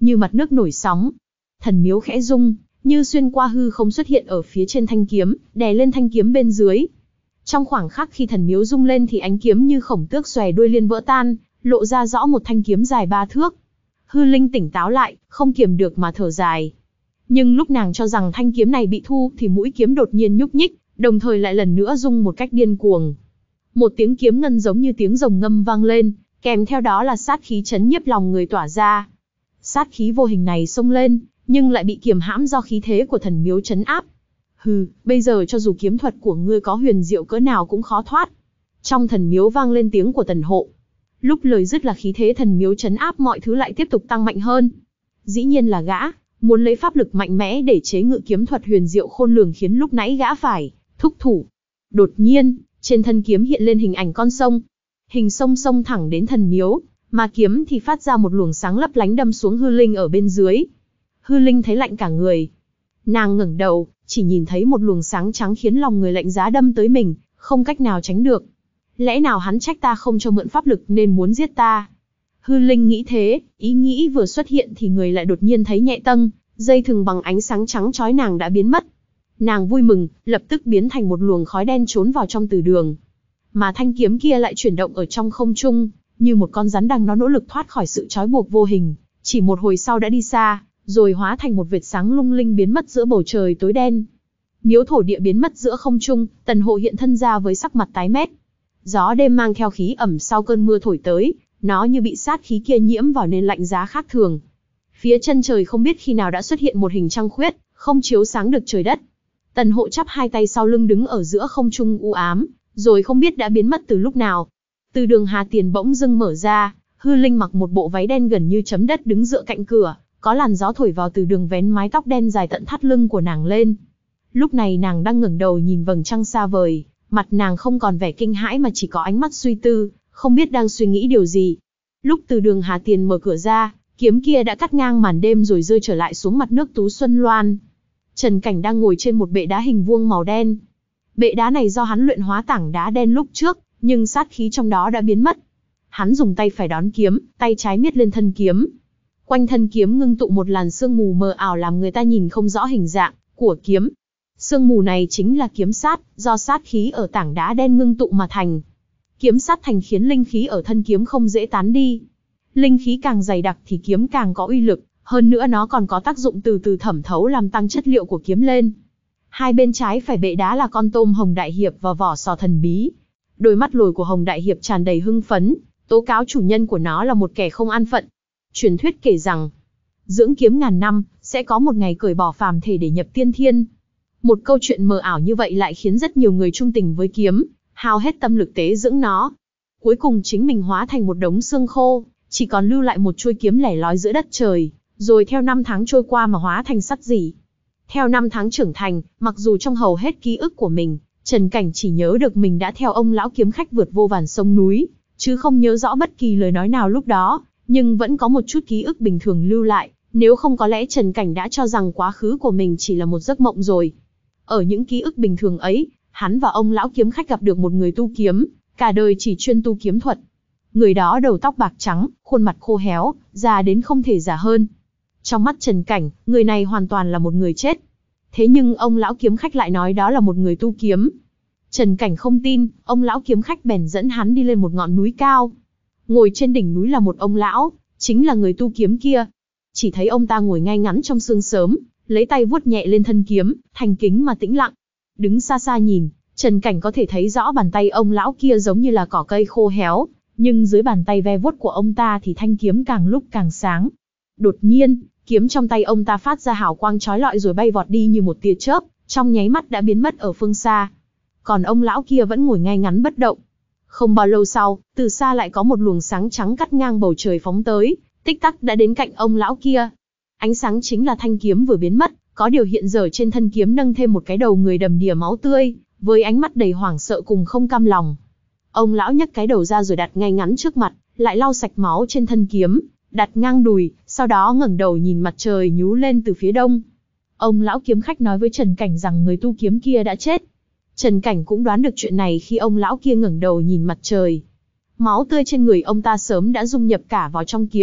như mặt nước nổi sóng. Thần miếu khẽ rung, như xuyên qua hư không xuất hiện ở phía trên thanh kiếm, đè lên thanh kiếm bên dưới. Trong khoảng khắc khi thần miếu rung lên thì ánh kiếm như khổng tước xòe đuôi liên vỡ tan, lộ ra rõ một thanh kiếm dài ba thước. Hư Linh tỉnh táo lại, không kiềm được mà thở dài. Nhưng lúc nàng cho rằng thanh kiếm này bị thu thì mũi kiếm đột nhiên nhúc nhích, đồng thời lại lần nữa rung một cách điên cuồng. Một tiếng kiếm ngân giống như tiếng rồng ngâm vang lên, kèm theo đó là sát khí chấn nhiếp lòng người tỏa ra. Sát khí vô hình này xông lên, nhưng lại bị kiềm hãm do khí thế của thần miếu trấn áp. Hừ, bây giờ cho dù kiếm thuật của ngươi có huyền diệu cỡ nào cũng khó thoát. Trong thần miếu vang lên tiếng của Tần Hộ. Lúc lời dứt là khí thế thần miếu trấn áp mọi thứ lại tiếp tục tăng mạnh hơn. Dĩ nhiên là gã muốn lấy pháp lực mạnh mẽ để chế ngự kiếm thuật huyền diệu khôn lường khiến lúc nãy gã phải thúc thủ. Đột nhiên, trên thân kiếm hiện lên hình ảnh con sông. Hình sông sông thẳng đến thần miếu, mà kiếm thì phát ra một luồng sáng lấp lánh đâm xuống Hư Linh ở bên dưới. Hư Linh thấy lạnh cả người. Nàng ngẩng đầu, chỉ nhìn thấy một luồng sáng trắng khiến lòng người lạnh giá đâm tới mình, không cách nào tránh được. Lẽ nào hắn trách ta không cho mượn pháp lực nên muốn giết ta? Hư Linh nghĩ thế, ý nghĩ vừa xuất hiện thì người lại đột nhiên thấy nhẹ tâng, dây thừng bằng ánh sáng trắng chói nàng đã biến mất. Nàng vui mừng, lập tức biến thành một luồng khói đen trốn vào trong từ đường. Mà thanh kiếm kia lại chuyển động ở trong không trung, như một con rắn đang nó nỗ lực thoát khỏi sự trói buộc vô hình, chỉ một hồi sau đã đi xa, rồi hóa thành một vệt sáng lung linh biến mất giữa bầu trời tối đen. Miếu thổ địa biến mất giữa không trung, Tần Hộ hiện thân ra với sắc mặt tái mét. Gió đêm mang theo khí ẩm sau cơn mưa thổi tới, nó như bị sát khí kia nhiễm vào nên lạnh giá khác thường. Phía chân trời không biết khi nào đã xuất hiện một hình trăng khuyết, không chiếu sáng được trời đất. Tần Hộ chắp hai tay sau lưng đứng ở giữa không trung u ám, rồi không biết đã biến mất từ lúc nào. Từ đường Hà Tiền bỗng dưng mở ra, Hư Linh mặc một bộ váy đen gần như chấm đất đứng dựa cạnh cửa, có làn gió thổi vào từ đường vén mái tóc đen dài tận thắt lưng của nàng lên. Lúc này nàng đang ngẩng đầu nhìn vầng trăng xa vời, mặt nàng không còn vẻ kinh hãi mà chỉ có ánh mắt suy tư, không biết đang suy nghĩ điều gì. Lúc từ đường Hà Tiền mở cửa ra, kiếm kia đã cắt ngang màn đêm rồi rơi trở lại xuống mặt nước Tú Xuân Loan. Trần Cảnh đang ngồi trên một bệ đá hình vuông màu đen. Bệ đá này do hắn luyện hóa tảng đá đen lúc trước, nhưng sát khí trong đó đã biến mất. Hắn dùng tay phải đón kiếm, tay trái miết lên thân kiếm. Quanh thân kiếm ngưng tụ một làn sương mù mờ ảo làm người ta nhìn không rõ hình dạng của kiếm. Sương mù này chính là kiếm sát, do sát khí ở tảng đá đen ngưng tụ mà thành. Kiếm sát thành khiến linh khí ở thân kiếm không dễ tán đi. Linh khí càng dày đặc thì kiếm càng có uy lực, hơn nữa nó còn có tác dụng từ từ thẩm thấu làm tăng chất liệu của kiếm lên. Hai bên trái phải bệ đá là con tôm Hồng Đại Hiệp và vỏ sò thần bí. Đôi mắt lồi của Hồng Đại Hiệp tràn đầy hưng phấn, tố cáo chủ nhân của nó là một kẻ không an phận. Truyền thuyết kể rằng, dưỡng kiếm ngàn năm, sẽ có một ngày cởi bỏ phàm thể để nhập tiên thiên. Một câu chuyện mờ ảo như vậy lại khiến rất nhiều người trung tình với kiếm, hao hết tâm lực tế dưỡng nó. Cuối cùng chính mình hóa thành một đống xương khô, chỉ còn lưu lại một chuôi kiếm lẻ loi giữa đất trời, rồi theo năm tháng trôi qua mà hóa thành sắt rỉ. Theo năm tháng trưởng thành, mặc dù trong hầu hết ký ức của mình, Trần Cảnh chỉ nhớ được mình đã theo ông lão kiếm khách vượt vô vàn sông núi, chứ không nhớ rõ bất kỳ lời nói nào lúc đó, nhưng vẫn có một chút ký ức bình thường lưu lại, nếu không có lẽ Trần Cảnh đã cho rằng quá khứ của mình chỉ là một giấc mộng rồi. Ở những ký ức bình thường ấy, hắn và ông lão kiếm khách gặp được một người tu kiếm, cả đời chỉ chuyên tu kiếm thuật. Người đó đầu tóc bạc trắng, khuôn mặt khô héo, già đến không thể già hơn. Trong mắt Trần Cảnh, người này hoàn toàn là một người chết. Thế nhưng ông lão kiếm khách lại nói đó là một người tu kiếm. Trần Cảnh không tin, ông lão kiếm khách bèn dẫn hắn đi lên một ngọn núi cao. Ngồi trên đỉnh núi là một ông lão, chính là người tu kiếm kia. Chỉ thấy ông ta ngồi ngay ngắn trong sương sớm, lấy tay vuốt nhẹ lên thân kiếm, thành kính mà tĩnh lặng. Đứng xa xa nhìn, Trần Cảnh có thể thấy rõ bàn tay ông lão kia giống như là cỏ cây khô héo, nhưng dưới bàn tay ve vuốt của ông ta thì thanh kiếm càng lúc càng sáng. Đột nhiên, kiếm trong tay ông ta phát ra hào quang chói lọi rồi bay vọt đi như một tia chớp, trong nháy mắt đã biến mất ở phương xa. Còn ông lão kia vẫn ngồi ngay ngắn bất động. Không bao lâu sau, từ xa lại có một luồng sáng trắng cắt ngang bầu trời phóng tới, tích tắc đã đến cạnh ông lão kia. Ánh sáng chính là thanh kiếm vừa biến mất, có điều hiện giờ trên thân kiếm nâng thêm một cái đầu người đầm đìa máu tươi, với ánh mắt đầy hoảng sợ cùng không cam lòng. Ông lão nhấc cái đầu ra rồi đặt ngay ngắn trước mặt, lại lau sạch máu trên thân kiếm, đặt ngang đùi, sau đó ngẩng đầu nhìn mặt trời nhú lên từ phía đông. Ông lão kiếm khách nói với Trần Cảnh rằng người tu kiếm kia đã chết. Trần Cảnh cũng đoán được chuyện này khi ông lão kia ngẩng đầu nhìn mặt trời. Máu tươi trên người ông ta sớm đã dung nhập cả vào trong kiếm,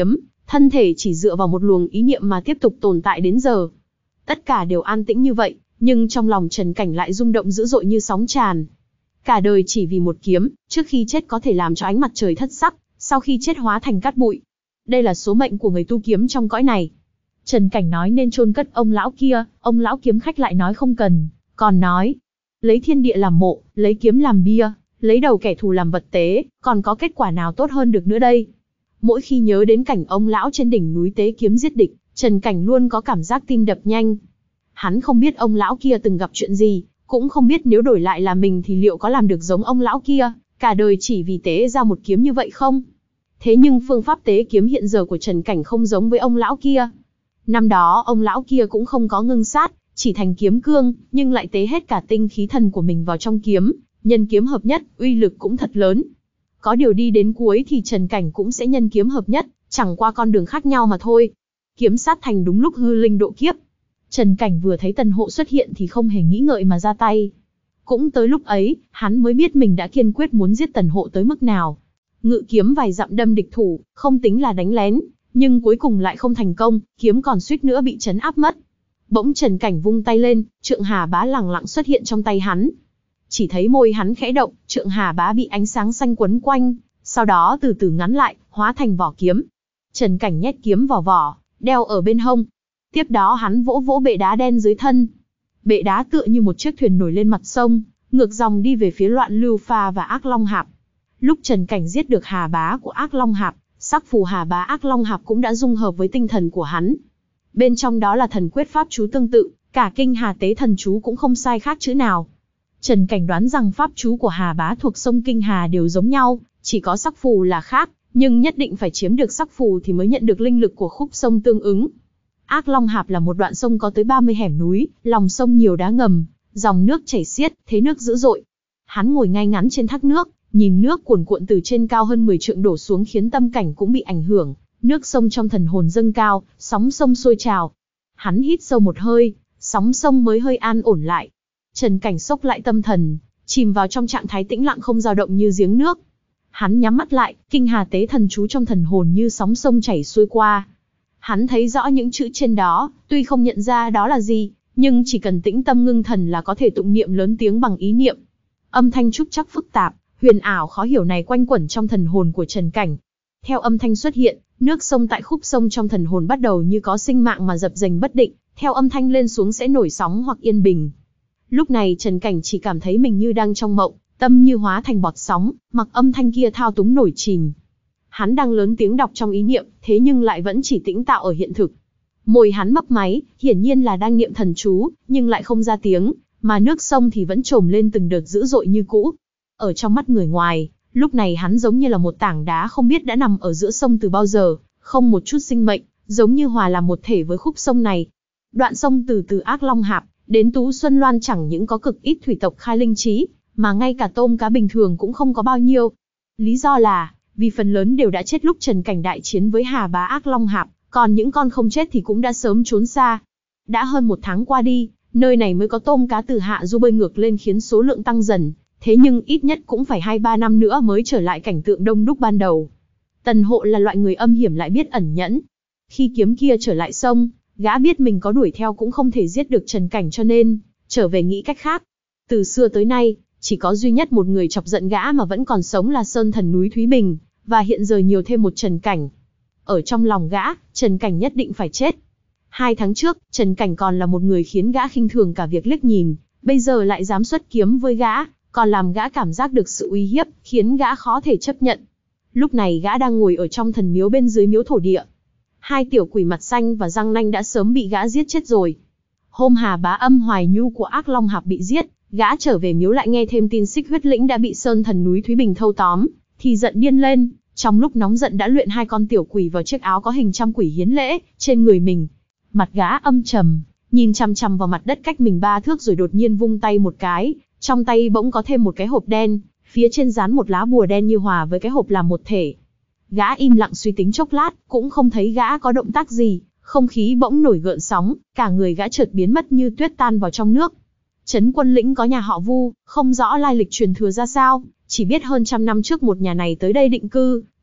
thân thể chỉ dựa vào một luồng ý niệm mà tiếp tục tồn tại đến giờ. Tất cả đều an tĩnh như vậy, nhưng trong lòng Trần Cảnh lại rung động dữ dội như sóng tràn. Cả đời chỉ vì một kiếm, trước khi chết có thể làm cho ánh mặt trời thất sắc, sau khi chết hóa thành cát bụi. Đây là số mệnh của người tu kiếm trong cõi này. Trần Cảnh nói nên chôn cất ông lão kia, ông lão kiếm khách lại nói không cần, còn nói, lấy thiên địa làm mộ, lấy kiếm làm bia, lấy đầu kẻ thù làm vật tế, còn có kết quả nào tốt hơn được nữa đây? Mỗi khi nhớ đến cảnh ông lão trên đỉnh núi tế kiếm giết địch, Trần Cảnh luôn có cảm giác tim đập nhanh. Hắn không biết ông lão kia từng gặp chuyện gì, cũng không biết nếu đổi lại là mình thì liệu có làm được giống ông lão kia, cả đời chỉ vì tế ra một kiếm như vậy không? Thế nhưng phương pháp tế kiếm hiện giờ của Trần Cảnh không giống với ông lão kia. Năm đó ông lão kia cũng không có ngưng sát, chỉ thành kiếm cương, nhưng lại tế hết cả tinh khí thần của mình vào trong kiếm, nhân kiếm hợp nhất, uy lực cũng thật lớn. Có điều đi đến cuối thì Trần Cảnh cũng sẽ nhân kiếm hợp nhất, chẳng qua con đường khác nhau mà thôi. Kiếm sát thành đúng lúc hư linh độ kiếp. Trần Cảnh vừa thấy Tần Hộ xuất hiện thì không hề nghĩ ngợi mà ra tay. Cũng tới lúc ấy, hắn mới biết mình đã kiên quyết muốn giết Tần Hộ tới mức nào. Ngự kiếm vài dặm đâm địch thủ, không tính là đánh lén, nhưng cuối cùng lại không thành công, kiếm còn suýt nữa bị trấn áp mất. Bỗng Trần Cảnh vung tay lên, trượng hà bá lẳng lặng xuất hiện trong tay hắn. Chỉ thấy môi hắn khẽ động, trượng hà bá bị ánh sáng xanh quấn quanh, sau đó từ từ ngắn lại, hóa thành vỏ kiếm. Trần Cảnh nhét kiếm vào vỏ, đeo ở bên hông. Tiếp đó hắn vỗ vỗ bệ đá đen dưới thân. Bệ đá tựa như một chiếc thuyền nổi lên mặt sông, ngược dòng đi về phía Loạn Lưu Pha và Ác Long Hạp. Lúc Trần Cảnh giết được hà bá của Ác Long Hạp, sắc phù hà bá Ác Long Hạp cũng đã dung hợp với tinh thần của hắn. Bên trong đó là thần quyết pháp chú tương tự, cả kinh hà tế thần chú cũng không sai khác chữ nào. Trần Cảnh đoán rằng pháp chú của hà bá thuộc sông Kinh Hà đều giống nhau, chỉ có sắc phù là khác, nhưng nhất định phải chiếm được sắc phù thì mới nhận được linh lực của khúc sông tương ứng. Ác Long Hạp là một đoạn sông có tới ba mươi hẻm núi, lòng sông nhiều đá ngầm, dòng nước chảy xiết, thế nước dữ dội. Hắn ngồi ngay ngắn trên thác nước, nhìn nước cuồn cuộn từ trên cao hơn mười trượng đổ xuống khiến tâm cảnh cũng bị ảnh hưởng, nước sông trong thần hồn dâng cao, sóng sông sôi trào. Hắn hít sâu một hơi, sóng sông mới hơi an ổn lại. Trần Cảnh xốc lại tâm thần, chìm vào trong trạng thái tĩnh lặng không dao động như giếng nước. Hắn nhắm mắt lại, kinh hà tế thần chú trong thần hồn như sóng sông chảy xuôi qua. Hắn thấy rõ những chữ trên đó, tuy không nhận ra đó là gì, nhưng chỉ cần tĩnh tâm ngưng thần là có thể tụng niệm lớn tiếng bằng ý niệm. Âm thanh trúc trắc phức tạp, huyền ảo khó hiểu này quanh quẩn trong thần hồn của Trần Cảnh. Theo âm thanh xuất hiện, nước sông tại khúc sông trong thần hồn bắt đầu như có sinh mạng mà dập dềnh bất định, theo âm thanh lên xuống sẽ nổi sóng hoặc yên bình. Lúc này Trần Cảnh chỉ cảm thấy mình như đang trong mộng, tâm như hóa thành bọt sóng, mặc âm thanh kia thao túng nổi chìm. Hắn đang lớn tiếng đọc trong ý niệm, thế nhưng lại vẫn chỉ tĩnh tạo ở hiện thực. Môi hắn mấp máy, hiển nhiên là đang niệm thần chú, nhưng lại không ra tiếng, mà nước sông thì vẫn trồm lên từng đợt dữ dội như cũ. Ở trong mắt người ngoài, lúc này hắn giống như là một tảng đá không biết đã nằm ở giữa sông từ bao giờ, không một chút sinh mệnh, giống như hòa làm một thể với khúc sông này. Đoạn sông từ từ Ác Long Hạp đến Tú Xuân Loan chẳng những có cực ít thủy tộc khai linh trí, mà ngay cả tôm cá bình thường cũng không có bao nhiêu. Lý do là, vì phần lớn đều đã chết lúc Trần Cảnh đại chiến với hà bá Ác Long Hạp, còn những con không chết thì cũng đã sớm trốn xa. Đã hơn một tháng qua đi, nơi này mới có tôm cá từ hạ du bơi ngược lên khiến số lượng tăng dần, thế nhưng ít nhất cũng phải hai ba năm nữa mới trở lại cảnh tượng đông đúc ban đầu. Tần Hộ là loại người âm hiểm lại biết ẩn nhẫn. Khi kiếm kia trở lại sông, gã biết mình có đuổi theo cũng không thể giết được Trần Cảnh cho nên, trở về nghĩ cách khác. Từ xưa tới nay, chỉ có duy nhất một người chọc giận gã mà vẫn còn sống là Sơn Thần núi Thúy Bình, và hiện giờ nhiều thêm một Trần Cảnh. Ở trong lòng gã, Trần Cảnh nhất định phải chết. Hai tháng trước, Trần Cảnh còn là một người khiến gã khinh thường cả việc liếc nhìn, bây giờ lại dám xuất kiếm với gã, còn làm gã cảm giác được sự uy hiếp, khiến gã khó thể chấp nhận. Lúc này gã đang ngồi ở trong thần miếu bên dưới miếu thổ địa. Hai tiểu quỷ mặt xanh và răng nanh đã sớm bị gã giết chết rồi. Hôm hà bá Âm Hoài Nhu của Ác Long Hạp bị giết, gã trở về miếu lại nghe thêm tin Xích Huyết Lĩnh đã bị Sơn Thần núi Thúy Bình thâu tóm, thì giận điên lên, trong lúc nóng giận đã luyện hai con tiểu quỷ vào chiếc áo có hình trăm quỷ hiến lễ trên người mình. Mặt gã âm trầm, nhìn chằm chằm vào mặt đất cách mình ba thước rồi đột nhiên vung tay một cái, trong tay bỗng có thêm một cái hộp đen, phía trên dán một lá bùa đen như hòa với cái hộp làm một thể. Gã im lặng suy tính chốc lát, cũng không thấy gã có động tác gì, không khí bỗng nổi gợn sóng, cả người gã chợt biến mất như tuyết tan vào trong nước. Trấn Quân Lĩnh có nhà họ Vu, không rõ lai lịch truyền thừa ra sao, chỉ biết hơn trăm năm trước một nhà này tới đây định cư,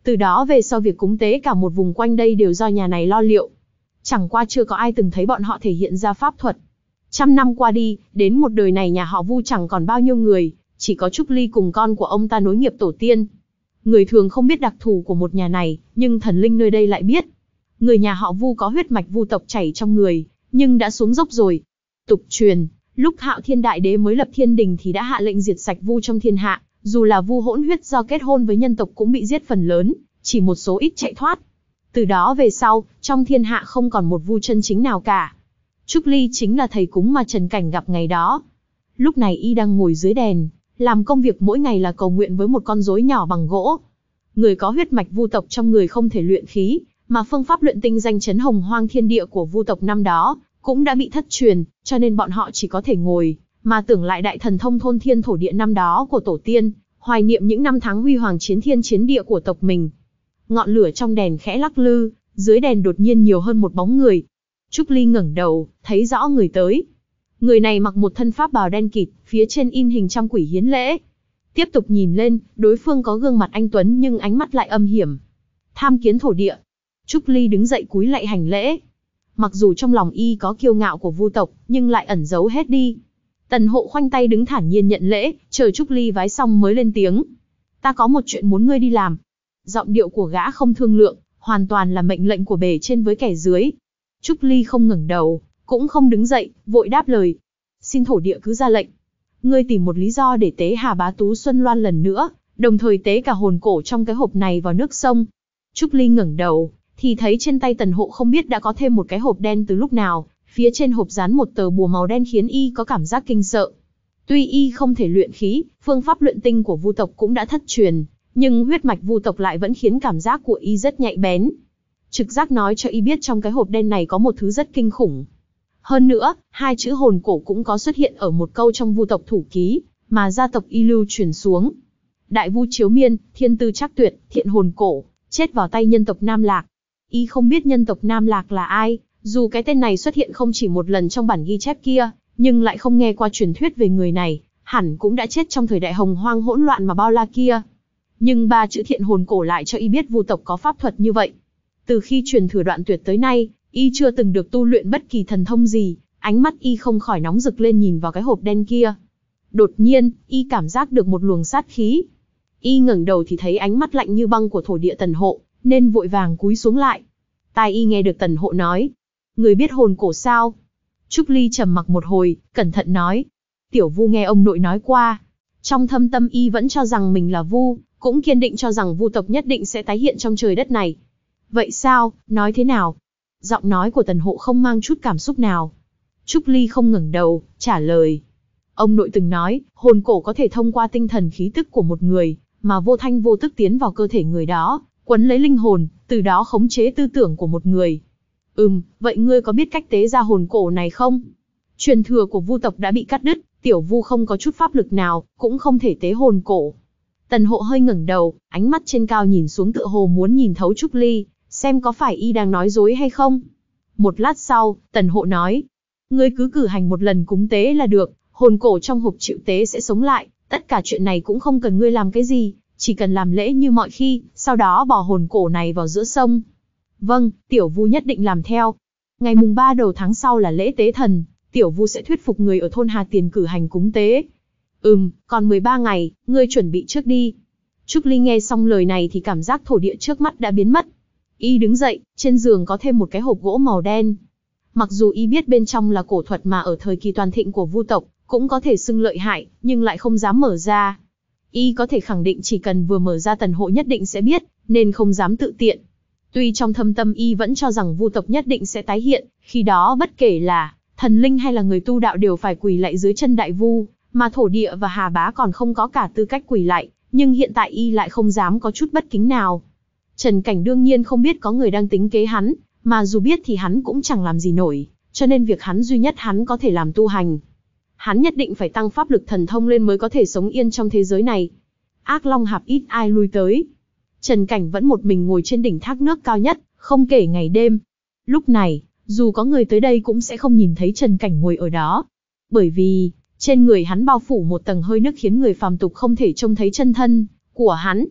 Từ đó về sau việc cúng tế cả một vùng quanh đây đều do nhà này lo liệu. Chẳng qua chưa có ai từng thấy bọn họ thể hiện ra pháp thuật. Trăm năm qua đi, đến một đời này nhà họ Vu chẳng còn bao nhiêu người, chỉ có Trúc Ly cùng con của ông ta nối nghiệp tổ tiên. Người thường không biết đặc thù của một nhà này, nhưng thần linh nơi đây lại biết. Người nhà họ Vu có huyết mạch Vu tộc chảy trong người, nhưng đã xuống dốc rồi. Tục truyền, lúc Hạo Thiên Đại Đế mới lập thiên đình thì đã hạ lệnh diệt sạch Vu trong thiên hạ, dù là Vu hỗn huyết do kết hôn với nhân tộc cũng bị giết phần lớn, chỉ một số ít chạy thoát. Từ đó về sau, trong thiên hạ không còn một Vu chân chính nào cả. Trúc Ly chính là thầy cúng mà Trần Cảnh gặp ngày đó. Lúc này y đang ngồi dưới đèn, làm công việc mỗi ngày là cầu nguyện với một con rối nhỏ bằng gỗ. Người có huyết mạch Vu tộc trong người không thể luyện khí, mà phương pháp luyện tinh danh chấn hồng hoang thiên địa của Vu tộc năm đó cũng đã bị thất truyền, cho nên bọn họ chỉ có thể ngồi mà tưởng lại đại thần thông thôn thiên thổ địa năm đó của tổ tiên, hoài niệm những năm tháng huy hoàng chiến thiên chiến địa của tộc mình. Ngọn lửa trong đèn khẽ lắc lư, dưới đèn đột nhiên nhiều hơn một bóng người. Trúc Ly ngẩng đầu, thấy rõ người tới. Người này mặc một thân pháp bào đen kịt, phía trên in hình trăm quỷ hiến lễ. Tiếp tục nhìn lên, đối phương có gương mặt anh tuấn nhưng ánh mắt lại âm hiểm. Tham kiến thổ địa. Trúc Ly đứng dậy cúi lạy hành lễ. Mặc dù trong lòng y có kiêu ngạo của Vu tộc, nhưng lại ẩn giấu hết đi. Tần Hộ khoanh tay đứng thản nhiên nhận lễ, chờ Trúc Ly vái xong mới lên tiếng. Ta có một chuyện muốn ngươi đi làm. Giọng điệu của gã không thương lượng, hoàn toàn là mệnh lệnh của bề trên với kẻ dưới. Trúc Ly không ngẩng đầu, cũng không đứng dậy, vội đáp lời. Xin thổ địa cứ ra lệnh. Ngươi tìm một lý do để tế Hà Bá Tú Xuân Loan lần nữa, đồng thời tế cả hồn cổ trong cái hộp này vào nước sông. Trúc Ly ngẩng đầu, thì thấy trên tay Tần Hộ không biết đã có thêm một cái hộp đen từ lúc nào, phía trên hộp dán một tờ bùa màu đen khiến y có cảm giác kinh sợ. Tuy y không thể luyện khí, phương pháp luyện tinh của Vu tộc cũng đã thất truyền, nhưng huyết mạch Vu tộc lại vẫn khiến cảm giác của y rất nhạy bén. Trực giác nói cho y biết trong cái hộp đen này có một thứ rất kinh khủng. Hơn nữa, hai chữ hồn cổ cũng có xuất hiện ở một câu trong Vu tộc thủ ký, mà gia tộc y lưu truyền xuống. Đại Vu Chiếu Miên, thiên tư chắc tuyệt, thiện hồn cổ, chết vào tay nhân tộc Nam Lạc. Y không biết nhân tộc Nam Lạc là ai, dù cái tên này xuất hiện không chỉ một lần trong bản ghi chép kia, nhưng lại không nghe qua truyền thuyết về người này, hẳn cũng đã chết trong thời đại hồng hoang hỗn loạn mà bao la kia. Nhưng ba chữ thiện hồn cổ lại cho y biết Vu tộc có pháp thuật như vậy. Từ khi truyền thừa đoạn tuyệt tới nay, y chưa từng được tu luyện bất kỳ thần thông gì, ánh mắt y không khỏi nóng rực lên nhìn vào cái hộp đen kia. Đột nhiên, y cảm giác được một luồng sát khí. Y ngẩng đầu thì thấy ánh mắt lạnh như băng của thổ địa Tần Hộ, nên vội vàng cúi xuống lại. Tai y nghe được Tần Hộ nói, người biết hồn cổ sao? Trúc Ly trầm mặc một hồi, cẩn thận nói, tiểu Vu nghe ông nội nói qua. Trong thâm tâm y vẫn cho rằng mình là Vu, cũng kiên định cho rằng Vu tộc nhất định sẽ tái hiện trong trời đất này. Vậy sao, nói thế nào? Giọng nói của Tần Hộ không mang chút cảm xúc nào. Trúc Ly không ngẩng đầu, trả lời. Ông nội từng nói, hồn cổ có thể thông qua tinh thần khí tức của một người, mà vô thanh vô tức tiến vào cơ thể người đó, quấn lấy linh hồn, từ đó khống chế tư tưởng của một người. Ừm, vậy ngươi có biết cách tế ra hồn cổ này không? Truyền thừa của Vu tộc đã bị cắt đứt, tiểu Vu không có chút pháp lực nào, cũng không thể tế hồn cổ. Tần Hộ hơi ngẩng đầu, ánh mắt trên cao nhìn xuống tựa hồ muốn nhìn thấu Trúc Ly, xem có phải y đang nói dối hay không. Một lát sau, Tần Hộ nói, ngươi cứ cử hành một lần cúng tế là được, hồn cổ trong hộp chịu tế sẽ sống lại, tất cả chuyện này cũng không cần ngươi làm cái gì, chỉ cần làm lễ như mọi khi, sau đó bỏ hồn cổ này vào giữa sông. Vâng, tiểu Vu nhất định làm theo. Ngày mùng ba đầu tháng sau là lễ tế thần, tiểu Vu sẽ thuyết phục người ở thôn Hà Tiền cử hành cúng tế. Ừm, còn mười ba ngày, ngươi chuẩn bị trước đi. Trúc Ly nghe xong lời này thì cảm giác thổ địa trước mắt đã biến mất. Y đứng dậy, trên giường có thêm một cái hộp gỗ màu đen. Mặc dù y biết bên trong là cổ thuật mà ở thời kỳ toàn thịnh của Vu tộc, cũng có thể xưng lợi hại, nhưng lại không dám mở ra. Y có thể khẳng định chỉ cần vừa mở ra Tần Hộ nhất định sẽ biết, nên không dám tự tiện. Tuy trong thâm tâm y vẫn cho rằng Vu tộc nhất định sẽ tái hiện, khi đó bất kể là thần linh hay là người tu đạo đều phải quỳ lạy dưới chân đại Vu, mà thổ địa và Hà Bá còn không có cả tư cách quỳ lạy, nhưng hiện tại y lại không dám có chút bất kính nào. Trần Cảnh đương nhiên không biết có người đang tính kế hắn, mà dù biết thì hắn cũng chẳng làm gì nổi, cho nên việc hắn duy nhất hắn có thể làm tu hành. Hắn nhất định phải tăng pháp lực thần thông lên mới có thể sống yên trong thế giới này. Ác Long Hạp ít ai lui tới. Trần Cảnh vẫn một mình ngồi trên đỉnh thác nước cao nhất, không kể ngày đêm. Lúc này, dù có người tới đây cũng sẽ không nhìn thấy Trần Cảnh ngồi ở đó. Bởi vì, trên người hắn bao phủ một tầng hơi nước khiến người phàm tục không thể trông thấy chân thân của hắn.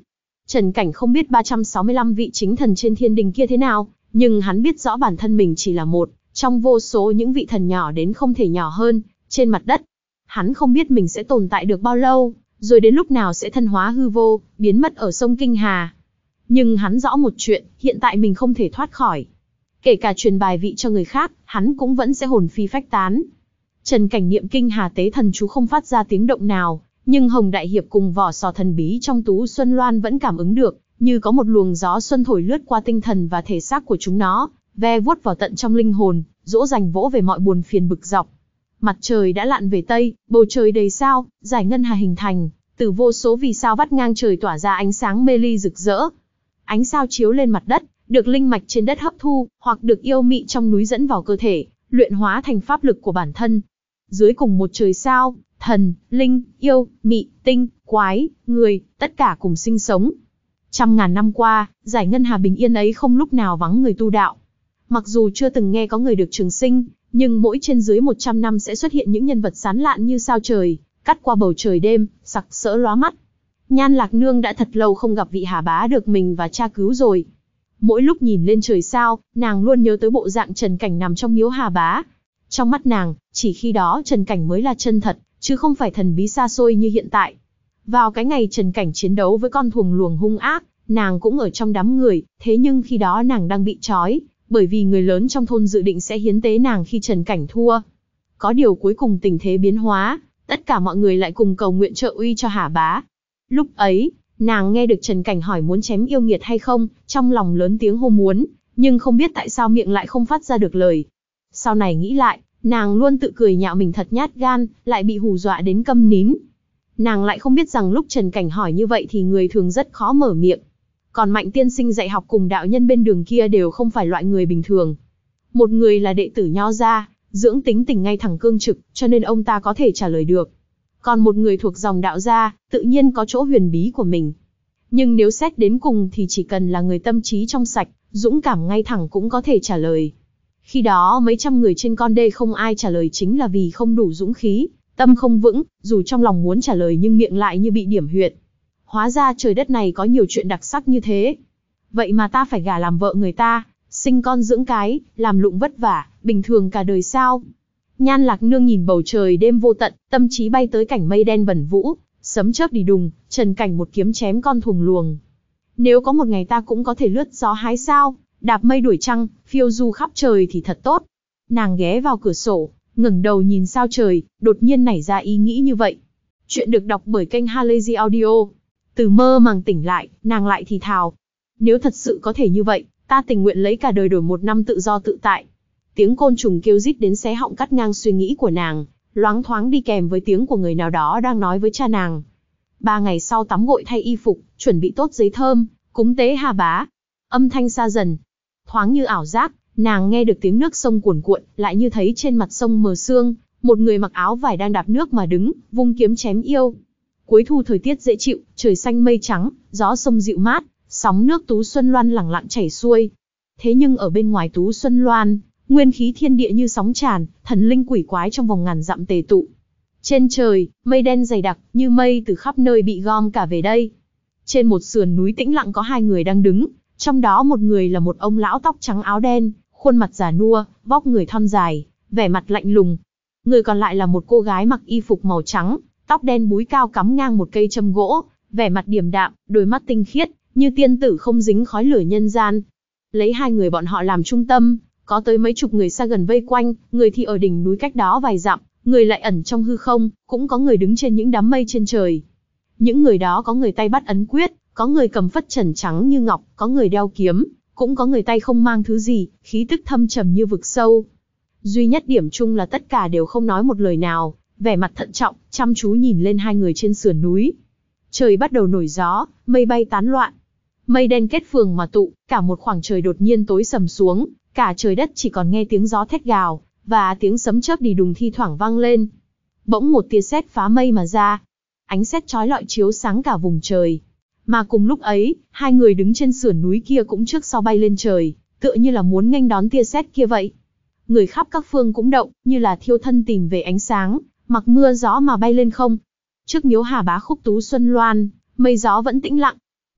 Trần Cảnh không biết ba trăm sáu mươi lăm vị chính thần trên thiên đình kia thế nào, nhưng hắn biết rõ bản thân mình chỉ là một trong vô số những vị thần nhỏ đến không thể nhỏ hơn trên mặt đất. Hắn không biết mình sẽ tồn tại được bao lâu, rồi đến lúc nào sẽ thân hóa hư vô, biến mất ở sông Kinh Hà. Nhưng hắn rõ một chuyện, hiện tại mình không thể thoát khỏi. Kể cả truyền bài vị cho người khác, hắn cũng vẫn sẽ hồn phi phách tán. Trần Cảnh niệm Kinh Hà tế thần chú không phát ra tiếng động nào, nhưng Hồng Đại Hiệp cùng vỏ sò thần bí trong Tú Xuân Loan vẫn cảm ứng được, như có một luồng gió xuân thổi lướt qua tinh thần và thể xác của chúng nó, ve vuốt vào tận trong linh hồn, dỗ dành vỗ về mọi buồn phiền bực dọc. Mặt trời đã lặn về tây, bầu trời đầy sao, giải ngân hà hình thành, từ vô số vì sao vắt ngang trời tỏa ra ánh sáng mê ly rực rỡ. Ánh sao chiếu lên mặt đất, được linh mạch trên đất hấp thu, hoặc được yêu mị trong núi dẫn vào cơ thể, luyện hóa thành pháp lực của bản thân. Dưới cùng một trời sao, thần, linh, yêu, mị, tinh, quái, người, tất cả cùng sinh sống. Trăm ngàn năm qua, giải ngân hà bình yên ấy không lúc nào vắng người tu đạo. Mặc dù chưa từng nghe có người được trường sinh, nhưng mỗi trên dưới một trăm năm sẽ xuất hiện những nhân vật sáng lạn như sao trời, cắt qua bầu trời đêm, sặc sỡ lóa mắt. Nhan Lạc Nương đã thật lâu không gặp vị Hà Bá được mình và cha cứu rồi. Mỗi lúc nhìn lên trời sao, nàng luôn nhớ tới bộ dạng Trần Cảnh nằm trong miếu Hà Bá. Trong mắt nàng, chỉ khi đó Trần Cảnh mới là chân thật, chứ không phải thần bí xa xôi như hiện tại. Vào cái ngày Trần Cảnh chiến đấu với con thuồng luồng hung ác, nàng cũng ở trong đám người, thế nhưng khi đó nàng đang bị trói, bởi vì người lớn trong thôn dự định sẽ hiến tế nàng khi Trần Cảnh thua. Có điều cuối cùng tình thế biến hóa, tất cả mọi người lại cùng cầu nguyện trợ uy cho Hà Bá. Lúc ấy, nàng nghe được Trần Cảnh hỏi muốn chém yêu nghiệt hay không, trong lòng lớn tiếng hô muốn, nhưng không biết tại sao miệng lại không phát ra được lời. Sau này nghĩ lại, nàng luôn tự cười nhạo mình thật nhát gan, lại bị hù dọa đến câm nín. Nàng lại không biết rằng lúc Trần Cảnh hỏi như vậy thì người thường rất khó mở miệng. Còn Mạnh tiên sinh dạy học cùng đạo nhân bên đường kia đều không phải loại người bình thường. Một người là đệ tử Nho gia, dưỡng tính tình ngay thẳng cương trực, cho nên ông ta có thể trả lời được. Còn một người thuộc dòng đạo gia, tự nhiên có chỗ huyền bí của mình. Nhưng nếu xét đến cùng thì chỉ cần là người tâm trí trong sạch, dũng cảm ngay thẳng cũng có thể trả lời. Khi đó mấy trăm người trên con đê không ai trả lời chính là vì không đủ dũng khí, tâm không vững, dù trong lòng muốn trả lời nhưng miệng lại như bị điểm huyệt. Hóa ra trời đất này có nhiều chuyện đặc sắc như thế. Vậy mà ta phải gả làm vợ người ta, sinh con dưỡng cái, làm lụng vất vả, bình thường cả đời sao? Nhan Lạc Nương nhìn bầu trời đêm vô tận, tâm trí bay tới cảnh mây đen vẩn vũ, sấm chớp đi đùng, Trần Cảnh một kiếm chém con thuồng luồng. Nếu có một ngày ta cũng có thể lướt gió hái sao, đạp mây đuổi trăng, phiêu du khắp trời thì thật tốt. Nàng ghé vào cửa sổ, ngẩng đầu nhìn sao trời, đột nhiên nảy ra ý nghĩ như vậy. Chuyện được đọc bởi kênh Halazy Audio. Từ mơ màng tỉnh lại, nàng lại thì thào. Nếu thật sự có thể như vậy, ta tình nguyện lấy cả đời đổi một năm tự do tự tại. Tiếng côn trùng kêu rít đến xé họng cắt ngang suy nghĩ của nàng, loáng thoáng đi kèm với tiếng của người nào đó đang nói với cha nàng. Ba ngày sau tắm gội thay y phục, chuẩn bị tốt giấy thơm, cúng tế Hà Bá. Âm thanh xa dần, thoáng như ảo giác, nàng nghe được tiếng nước sông cuồn cuộn, lại như thấy trên mặt sông mờ sương, một người mặc áo vải đang đạp nước mà đứng, vung kiếm chém yêu. Cuối thu thời tiết dễ chịu, trời xanh mây trắng, gió sông dịu mát, sóng nước Tú Xuân Loan lẳng lặng chảy xuôi. Thế nhưng ở bên ngoài Tú Xuân Loan, nguyên khí thiên địa như sóng tràn, thần linh quỷ quái trong vòng ngàn dặm tề tụ. Trên trời, mây đen dày đặc, như mây từ khắp nơi bị gom cả về đây. Trên một sườn núi tĩnh lặng có hai người đang đứng, trong đó một người là một ông lão tóc trắng áo đen, khuôn mặt già nua, vóc người thon dài, vẻ mặt lạnh lùng. Người còn lại là một cô gái mặc y phục màu trắng, tóc đen búi cao cắm ngang một cây châm gỗ, vẻ mặt điềm đạm, đôi mắt tinh khiết, như tiên tử không dính khói lửa nhân gian. Lấy hai người bọn họ làm trung tâm, có tới mấy chục người xa gần vây quanh, người thì ở đỉnh núi cách đó vài dặm, người lại ẩn trong hư không, cũng có người đứng trên những đám mây trên trời. Những người đó có người tay bắt ấn quyết, có người cầm phất trần trắng như ngọc, có người đeo kiếm, cũng có người tay không mang thứ gì, khí tức thâm trầm như vực sâu. Duy nhất điểm chung là tất cả đều không nói một lời nào, vẻ mặt thận trọng, chăm chú nhìn lên hai người trên sườn núi. Trời bắt đầu nổi gió, mây bay tán loạn. Mây đen kết phường mà tụ, cả một khoảng trời đột nhiên tối sầm xuống, cả trời đất chỉ còn nghe tiếng gió thét gào, và tiếng sấm chớp đi đùng thi thoảng vang lên. Bỗng một tia sét phá mây mà ra. Ánh sét chói lọi chiếu sáng cả vùng trời. Mà cùng lúc ấy, hai người đứng trên sườn núi kia cũng trước sau bay lên trời, tựa như là muốn nghênh đón tia sét kia vậy. Người khắp các phương cũng động, như là thiêu thân tìm về ánh sáng, mặc mưa gió mà bay lên không. Trước miếu Hà Bá khúc Tú Xuân Loan, mây gió vẫn tĩnh lặng.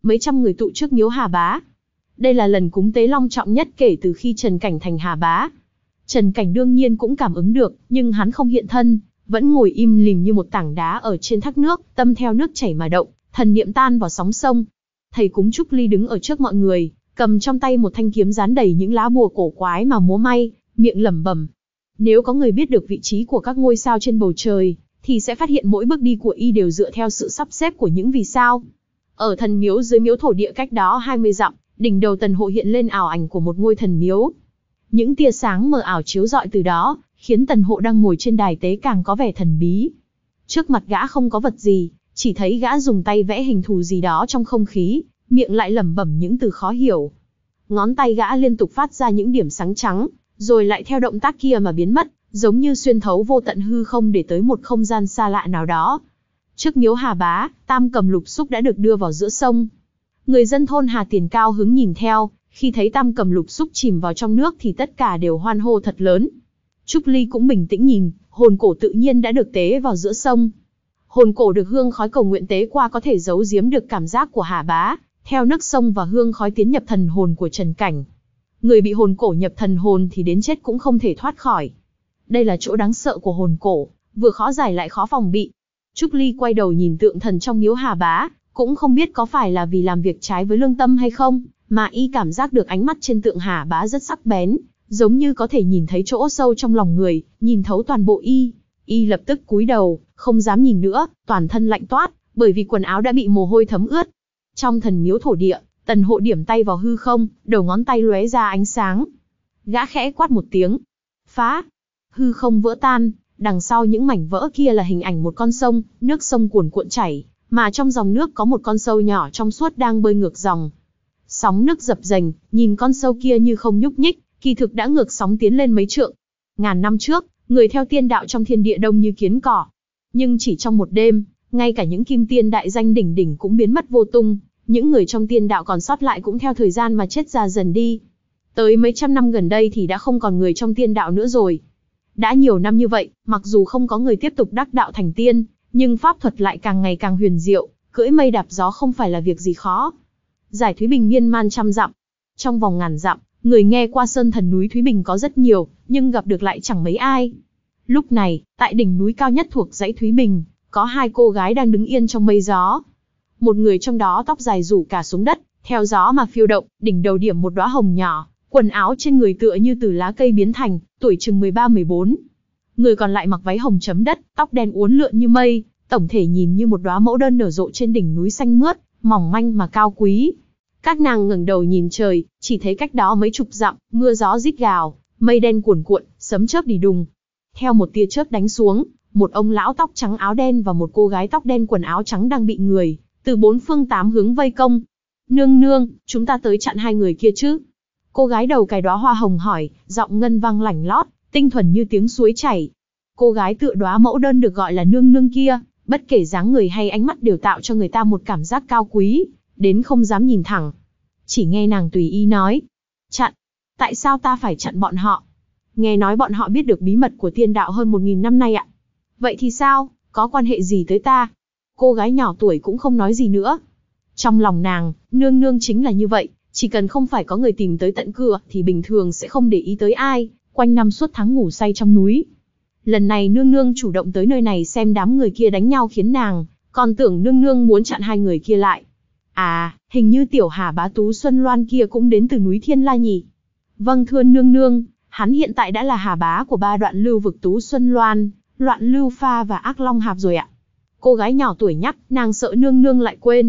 mấy trăm người tụ trước miếu Hà Bá. Đây là lần cúng tế long trọng nhất kể từ khi Trần Cảnh thành Hà Bá. Trần Cảnh đương nhiên cũng cảm ứng được, nhưng hắn không hiện thân, vẫn ngồi im lìm như một tảng đá ở trên thác nước, tâm theo nước chảy mà động, thần niệm tan vào sóng sông. Thầy cúng Trúc Ly đứng ở trước mọi người, cầm trong tay một thanh kiếm dán đầy những lá bùa cổ quái mà múa may, miệng lẩm bẩm. Nếu có người biết được vị trí của các ngôi sao trên bầu trời, thì sẽ phát hiện mỗi bước đi của y đều dựa theo sự sắp xếp của những vì sao. Ở thần miếu dưới miếu thổ địa cách đó hai mươi dặm, đỉnh đầu Tần Hộ hiện lên ảo ảnh của một ngôi thần miếu. Những tia sáng mờ ảo chiếu rọi từ đó, khiến Tần Hộ đang ngồi trên đài tế càng có vẻ thần bí. Trước mặt gã không có vật gì, chỉ thấy gã dùng tay vẽ hình thù gì đó trong không khí, miệng lại lẩm bẩm những từ khó hiểu. Ngón tay gã liên tục phát ra những điểm sáng trắng, rồi lại theo động tác kia mà biến mất, giống như xuyên thấu vô tận hư không để tới một không gian xa lạ nào đó. Trước miếu Hà Bá, Tam Cầm Lục Xúc đã được đưa vào giữa sông. Người dân thôn Hà Tiền cao hứng nhìn theo, khi thấy Tam Cầm Lục Xúc chìm vào trong nước thì tất cả đều hoan hô thật lớn. Trúc Ly cũng bình tĩnh nhìn, hồn cổ tự nhiên đã được tế vào giữa sông. Hồn cổ được hương khói cầu nguyện tế qua có thể giấu giếm được cảm giác của Hà Bá, theo nước sông và hương khói tiến nhập thần hồn của Trần Cảnh. Người bị hồn cổ nhập thần hồn thì đến chết cũng không thể thoát khỏi. Đây là chỗ đáng sợ của hồn cổ, vừa khó giải lại khó phòng bị. Trúc Ly quay đầu nhìn tượng thần trong miếu Hà Bá, cũng không biết có phải là vì làm việc trái với lương tâm hay không, mà y cảm giác được ánh mắt trên tượng Hà Bá rất sắc bén, giống như có thể nhìn thấy chỗ sâu trong lòng người, nhìn thấu toàn bộ y. Y lập tức cúi đầu, không dám nhìn nữa, toàn thân lạnh toát, bởi vì quần áo đã bị mồ hôi thấm ướt. Trong thần miếu thổ địa, Tần Hộ điểm tay vào hư không, đầu ngón tay lóe ra ánh sáng. Gã khẽ quát một tiếng. Phá! Hư không vỡ tan, đằng sau những mảnh vỡ kia là hình ảnh một con sông, nước sông cuồn cuộn chảy, mà trong dòng nước có một con sâu nhỏ trong suốt đang bơi ngược dòng. Sóng nước dập dềnh, nhìn con sâu kia như không nhúc nhích, kỳ thực đã ngược sóng tiến lên mấy trượng. Ngàn năm trước, người theo tiên đạo trong thiên địa đông như kiến cỏ. Nhưng chỉ trong một đêm, ngay cả những kim tiên đại danh đỉnh đỉnh cũng biến mất vô tung, những người trong tiên đạo còn sót lại cũng theo thời gian mà chết già dần đi. Tới mấy trăm năm gần đây thì đã không còn người trong tiên đạo nữa rồi. Đã nhiều năm như vậy, mặc dù không có người tiếp tục đắc đạo thành tiên, nhưng pháp thuật lại càng ngày càng huyền diệu, cưỡi mây đạp gió không phải là việc gì khó. Giải Thúy Bình miên man trăm dặm. Trong vòng ngàn dặm, người nghe qua sơn thần núi Thúy Bình có rất nhiều, nhưng gặp được lại chẳng mấy ai. Lúc này, tại đỉnh núi cao nhất thuộc dãy Thúy Bình, có hai cô gái đang đứng yên trong mây gió. Một người trong đó tóc dài rủ cả xuống đất, theo gió mà phiêu động, đỉnh đầu điểm một đóa hồng nhỏ, quần áo trên người tựa như từ lá cây biến thành, tuổi chừng mười ba mười bốn. Người còn lại mặc váy hồng chấm đất, tóc đen uốn lượn như mây, tổng thể nhìn như một đóa mẫu đơn nở rộ trên đỉnh núi xanh mướt, mỏng manh mà cao quý. Các nàng ngẩng đầu nhìn trời, chỉ thấy cách đó mấy chục dặm, mưa gió rít gào, mây đen cuồn cuộn, sấm chớp đì đùng. Theo một tia chớp đánh xuống, một ông lão tóc trắng áo đen và một cô gái tóc đen quần áo trắng đang bị người từ bốn phương tám hướng vây công. Nương nương, chúng ta tới chặn hai người kia chứ? Cô gái đầu cài đóa hoa hồng hỏi, giọng ngân vang lảnh lót, tinh thuần như tiếng suối chảy. Cô gái tựa đóa mẫu đơn được gọi là nương nương kia, bất kể dáng người hay ánh mắt đều tạo cho người ta một cảm giác cao quý, đến không dám nhìn thẳng. Chỉ nghe nàng tùy ý nói, chặn? Tại sao ta phải chặn bọn họ? Nghe nói bọn họ biết được bí mật của tiên đạo hơn một nghìn năm nay ạ. Vậy thì sao, có quan hệ gì tới ta? Cô gái nhỏ tuổi cũng không nói gì nữa. Trong lòng nàng, nương nương chính là như vậy, chỉ cần không phải có người tìm tới tận cửa thì bình thường sẽ không để ý tới ai, quanh năm suốt tháng ngủ say trong núi. Lần này nương nương chủ động tới nơi này xem đám người kia đánh nhau khiến nàng, còn tưởng nương nương muốn chặn hai người kia lại. À, hình như tiểu Hà Bá Tú Xuân Loan kia cũng đến từ núi Thiên La nhỉ? Vâng thưa nương nương, hắn hiện tại đã là Hà Bá của ba đoạn lưu vực Tú Xuân Loan, Loạn Lưu Pha và Ác Long Hạp rồi ạ. Cô gái nhỏ tuổi nhắc, nàng sợ nương nương lại quên.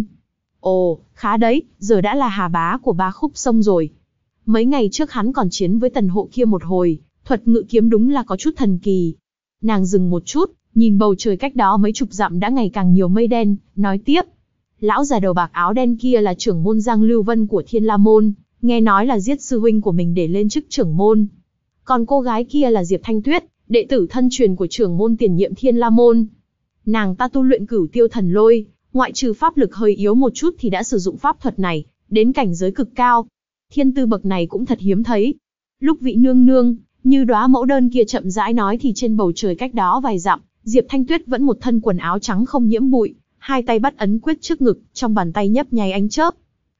Ồ, khá đấy, giờ đã là Hà Bá của ba khúc sông rồi. Mấy ngày trước hắn còn chiến với Tần Hộ kia một hồi, thuật ngự kiếm đúng là có chút thần kỳ. Nàng dừng một chút, nhìn bầu trời cách đó mấy chục dặm đã ngày càng nhiều mây đen, nói tiếp. Lão già đầu bạc áo đen kia là trưởng môn Giang Lưu Vân của Thiên La Môn, nghe nói là giết sư huynh của mình để lên chức trưởng môn. Còn cô gái kia là Diệp Thanh Tuyết, đệ tử thân truyền của trưởng môn tiền nhiệm Thiên La Môn. Nàng ta tu luyện Cửu Tiêu Thần Lôi, ngoại trừ pháp lực hơi yếu một chút thì đã sử dụng pháp thuật này, đến cảnh giới cực cao. Thiên tư bậc này cũng thật hiếm thấy. Lúc vị nương nương, như đóa mẫu đơn kia chậm rãi nói thì trên bầu trời cách đó vài dặm, Diệp Thanh Tuyết vẫn một thân quần áo trắng không nhiễm bụi, hai tay bắt ấn quyết trước ngực, trong bàn tay nhấp nháy ánh chớp.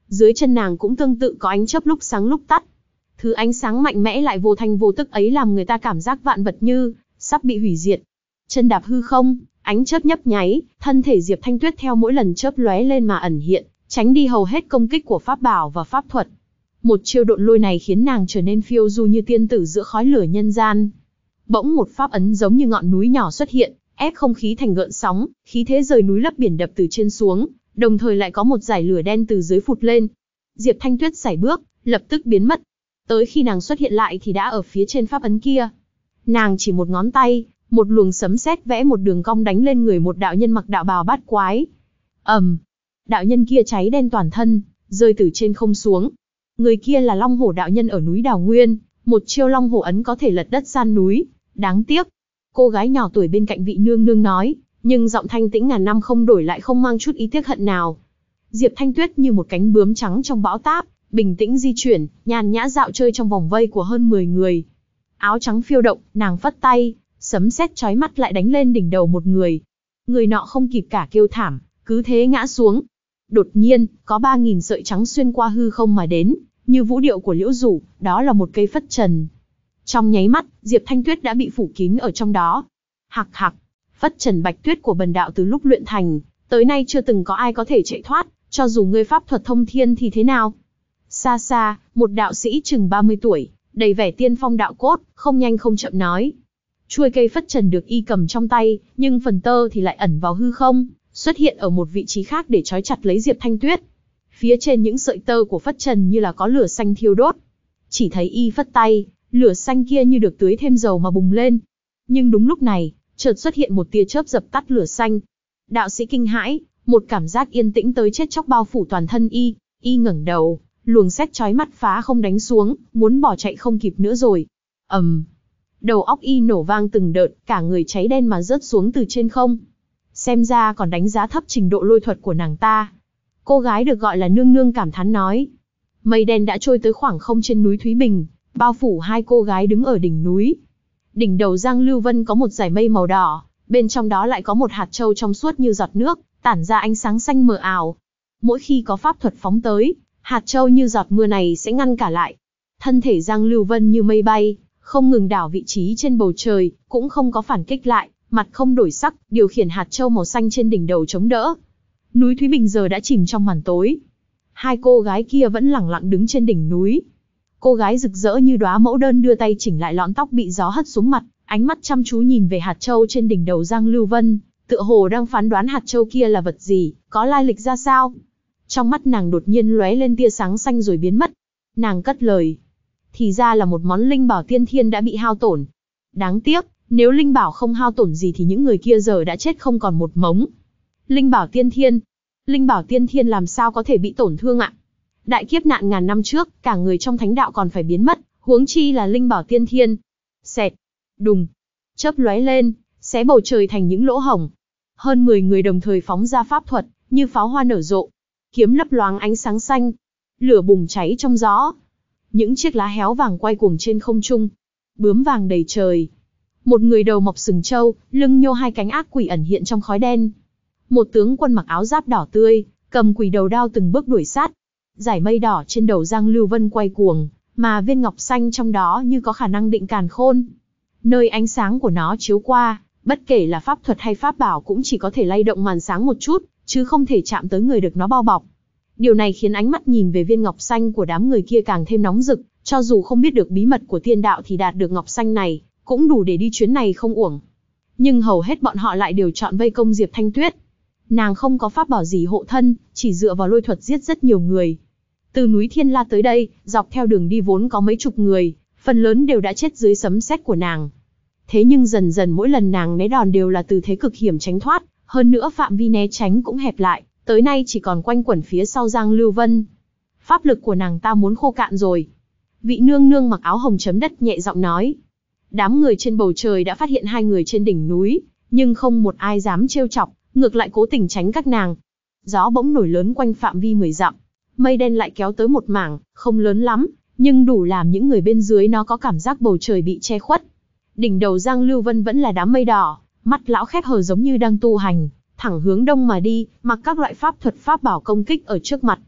dưới chân nàng cũng tương tự có ánh chớp lúc sáng lúc tắt. Thứ ánh sáng mạnh mẽ lại vô thanh vô tức ấy làm người ta cảm giác vạn vật như sắp bị hủy diệt. Chân đạp hư không, ánh chớp nhấp nháy, thân thể Diệp Thanh Tuyết theo mỗi lần chớp lóe lên mà ẩn hiện, tránh đi hầu hết công kích của pháp bảo và pháp thuật. Một chiêu độn lôi này khiến nàng trở nên phiêu du như tiên tử giữa khói lửa nhân gian. Bỗng một pháp ấn giống như ngọn núi nhỏ xuất hiện, ép không khí thành gợn sóng, khí thế rời núi lấp biển đập từ trên xuống, đồng thời lại có một dải lửa đen từ dưới phụt lên. Diệp Thanh Tuyết sải bước, lập tức biến mất. Tới khi nàng xuất hiện lại thì đã ở phía trên pháp ấn kia. Nàng chỉ một ngón tay, một luồng sấm sét vẽ một đường cong đánh lên người một đạo nhân mặc đạo bào bát quái. ầm, um, đạo nhân kia cháy đen toàn thân, rơi từ trên không xuống. Người kia là Long Hổ đạo nhân ở núi Đào Nguyên, một chiêu Long Hổ ấn có thể lật đất san núi. Đáng tiếc, cô gái nhỏ tuổi bên cạnh vị nương nương nói, nhưng giọng thanh tĩnh ngàn năm không đổi lại không mang chút ý tiếc hận nào. Diệp Thanh Tuyết như một cánh bướm trắng trong bão táp, bình tĩnh di chuyển, nhàn nhã dạo chơi trong vòng vây của hơn mười người. Áo trắng phiêu động, nàng phất tay, sấm sét chói mắt lại đánh lên đỉnh đầu một người. Người nọ không kịp cả kêu thảm, cứ thế ngã xuống. Đột nhiên, có ba nghìn sợi trắng xuyên qua hư không mà đến, như vũ điệu của liễu rủ, đó là một cây phất trần. Trong nháy mắt, Diệp Thanh Tuyết đã bị phủ kín ở trong đó. Hạc hạc, phất trần bạch tuyết của bần đạo từ lúc luyện thành, tới nay chưa từng có ai có thể chạy thoát, cho dù ngươi pháp thuật thông thiên thì thế nào. Xa xa, một đạo sĩ chừng ba mươi tuổi, đầy vẻ tiên phong đạo cốt, không nhanh không chậm nói. Chuôi cây phất trần được y cầm trong tay, nhưng phần tơ thì lại ẩn vào hư không, xuất hiện ở một vị trí khác để trói chặt lấy Diệp Thanh Tuyết. Phía trên những sợi tơ của phất trần như là có lửa xanh thiêu đốt. Chỉ thấy y phất tay, lửa xanh kia như được tưới thêm dầu mà bùng lên. Nhưng đúng lúc này, chợt xuất hiện một tia chớp dập tắt lửa xanh. Đạo sĩ kinh hãi, một cảm giác yên tĩnh tới chết chóc bao phủ toàn thân y, y ngẩng đầu, luồng sét chói mắt phá không đánh xuống, muốn bỏ chạy không kịp nữa rồi. ầm, um, đầu óc y nổ vang từng đợt, cả người cháy đen mà rớt xuống từ trên không. Xem ra còn đánh giá thấp trình độ lôi thuật của nàng ta. Cô gái được gọi là nương nương cảm thán nói. Mây đen đã trôi tới khoảng không trên núi Thúy Bình, bao phủ hai cô gái đứng ở đỉnh núi. Đỉnh đầu Giang Lưu Vân có một dải mây màu đỏ, bên trong đó lại có một hạt châu trong suốt như giọt nước, tản ra ánh sáng xanh mờ ảo. Mỗi khi có pháp thuật phóng tới, hạt châu như giọt mưa này sẽ ngăn cả lại. Thân thể Giang Lưu Vân như mây bay, không ngừng đảo vị trí trên bầu trời, cũng không có phản kích lại, mặt không đổi sắc, điều khiển hạt châu màu xanh trên đỉnh đầu chống đỡ. Núi Thúy Bình giờ đã chìm trong màn tối. Hai cô gái kia vẫn lẳng lặng đứng trên đỉnh núi. Cô gái rực rỡ như đóa mẫu đơn đưa tay chỉnh lại lọn tóc bị gió hất xuống mặt, ánh mắt chăm chú nhìn về hạt châu trên đỉnh đầu Giang Lưu Vân, tựa hồ đang phán đoán hạt châu kia là vật gì, có lai lịch ra sao. Trong mắt nàng đột nhiên lóe lên tia sáng xanh rồi biến mất. Nàng cất lời. Thì ra là một món linh bảo tiên thiên đã bị hao tổn. Đáng tiếc, nếu linh bảo không hao tổn gì thì những người kia giờ đã chết không còn một mống. Linh bảo tiên thiên. Linh bảo tiên thiên làm sao có thể bị tổn thương ạ? Đại kiếp nạn ngàn năm trước, cả người trong thánh đạo còn phải biến mất, huống chi là linh bảo tiên thiên. Xẹt, đùng, chớp lóe lên, xé bầu trời thành những lỗ hổng. Hơn mười người đồng thời phóng ra pháp thuật, như pháo hoa nở rộ. Kiếm lấp loáng ánh sáng xanh, lửa bùng cháy trong gió. Những chiếc lá héo vàng quay cuồng trên không trung, bướm vàng đầy trời. Một người đầu mọc sừng trâu, lưng nhô hai cánh ác quỷ ẩn hiện trong khói đen. Một tướng quân mặc áo giáp đỏ tươi, cầm quỷ đầu đao từng bước đuổi sát. Dải mây đỏ trên đầu Giang Lưu Vân quay cuồng, mà viên ngọc xanh trong đó như có khả năng định càn khôn. Nơi ánh sáng của nó chiếu qua, bất kể là pháp thuật hay pháp bảo cũng chỉ có thể lay động màn sáng một chút, chứ không thể chạm tới người được nó bao bọc. Điều này khiến ánh mắt nhìn về viên ngọc xanh của đám người kia càng thêm nóng rực, cho dù không biết được bí mật của tiên đạo thì đạt được ngọc xanh này, cũng đủ để đi chuyến này không uổng. Nhưng hầu hết bọn họ lại đều chọn vây công Diệp Thanh Tuyết. Nàng không có pháp bảo gì hộ thân, chỉ dựa vào lôi thuật giết rất nhiều người. Từ núi Thiên La tới đây, dọc theo đường đi vốn có mấy chục người, phần lớn đều đã chết dưới sấm sét của nàng. Thế nhưng dần dần mỗi lần nàng né đòn đều là từ thế cực hiểm tránh thoát, hơn nữa phạm vi né tránh cũng hẹp lại, tới nay chỉ còn quanh quẩn phía sau Giang Lưu Vân. Pháp lực của nàng ta muốn khô cạn rồi. Vị nương nương mặc áo hồng chấm đất nhẹ giọng nói. Đám người trên bầu trời đã phát hiện hai người trên đỉnh núi, nhưng không một ai dám trêu chọc, ngược lại cố tình tránh các nàng. Gió bỗng nổi lớn quanh phạm vi mười dặm, mây đen lại kéo tới một mảng, không lớn lắm, nhưng đủ làm những người bên dưới nó có cảm giác bầu trời bị che khuất. Đỉnh đầu Giang Lưu Vân vẫn là đám mây đỏ, mắt lão khép hờ giống như đang tu hành, thẳng hướng đông mà đi, mặc các loại pháp thuật pháp bảo công kích ở trước mặt.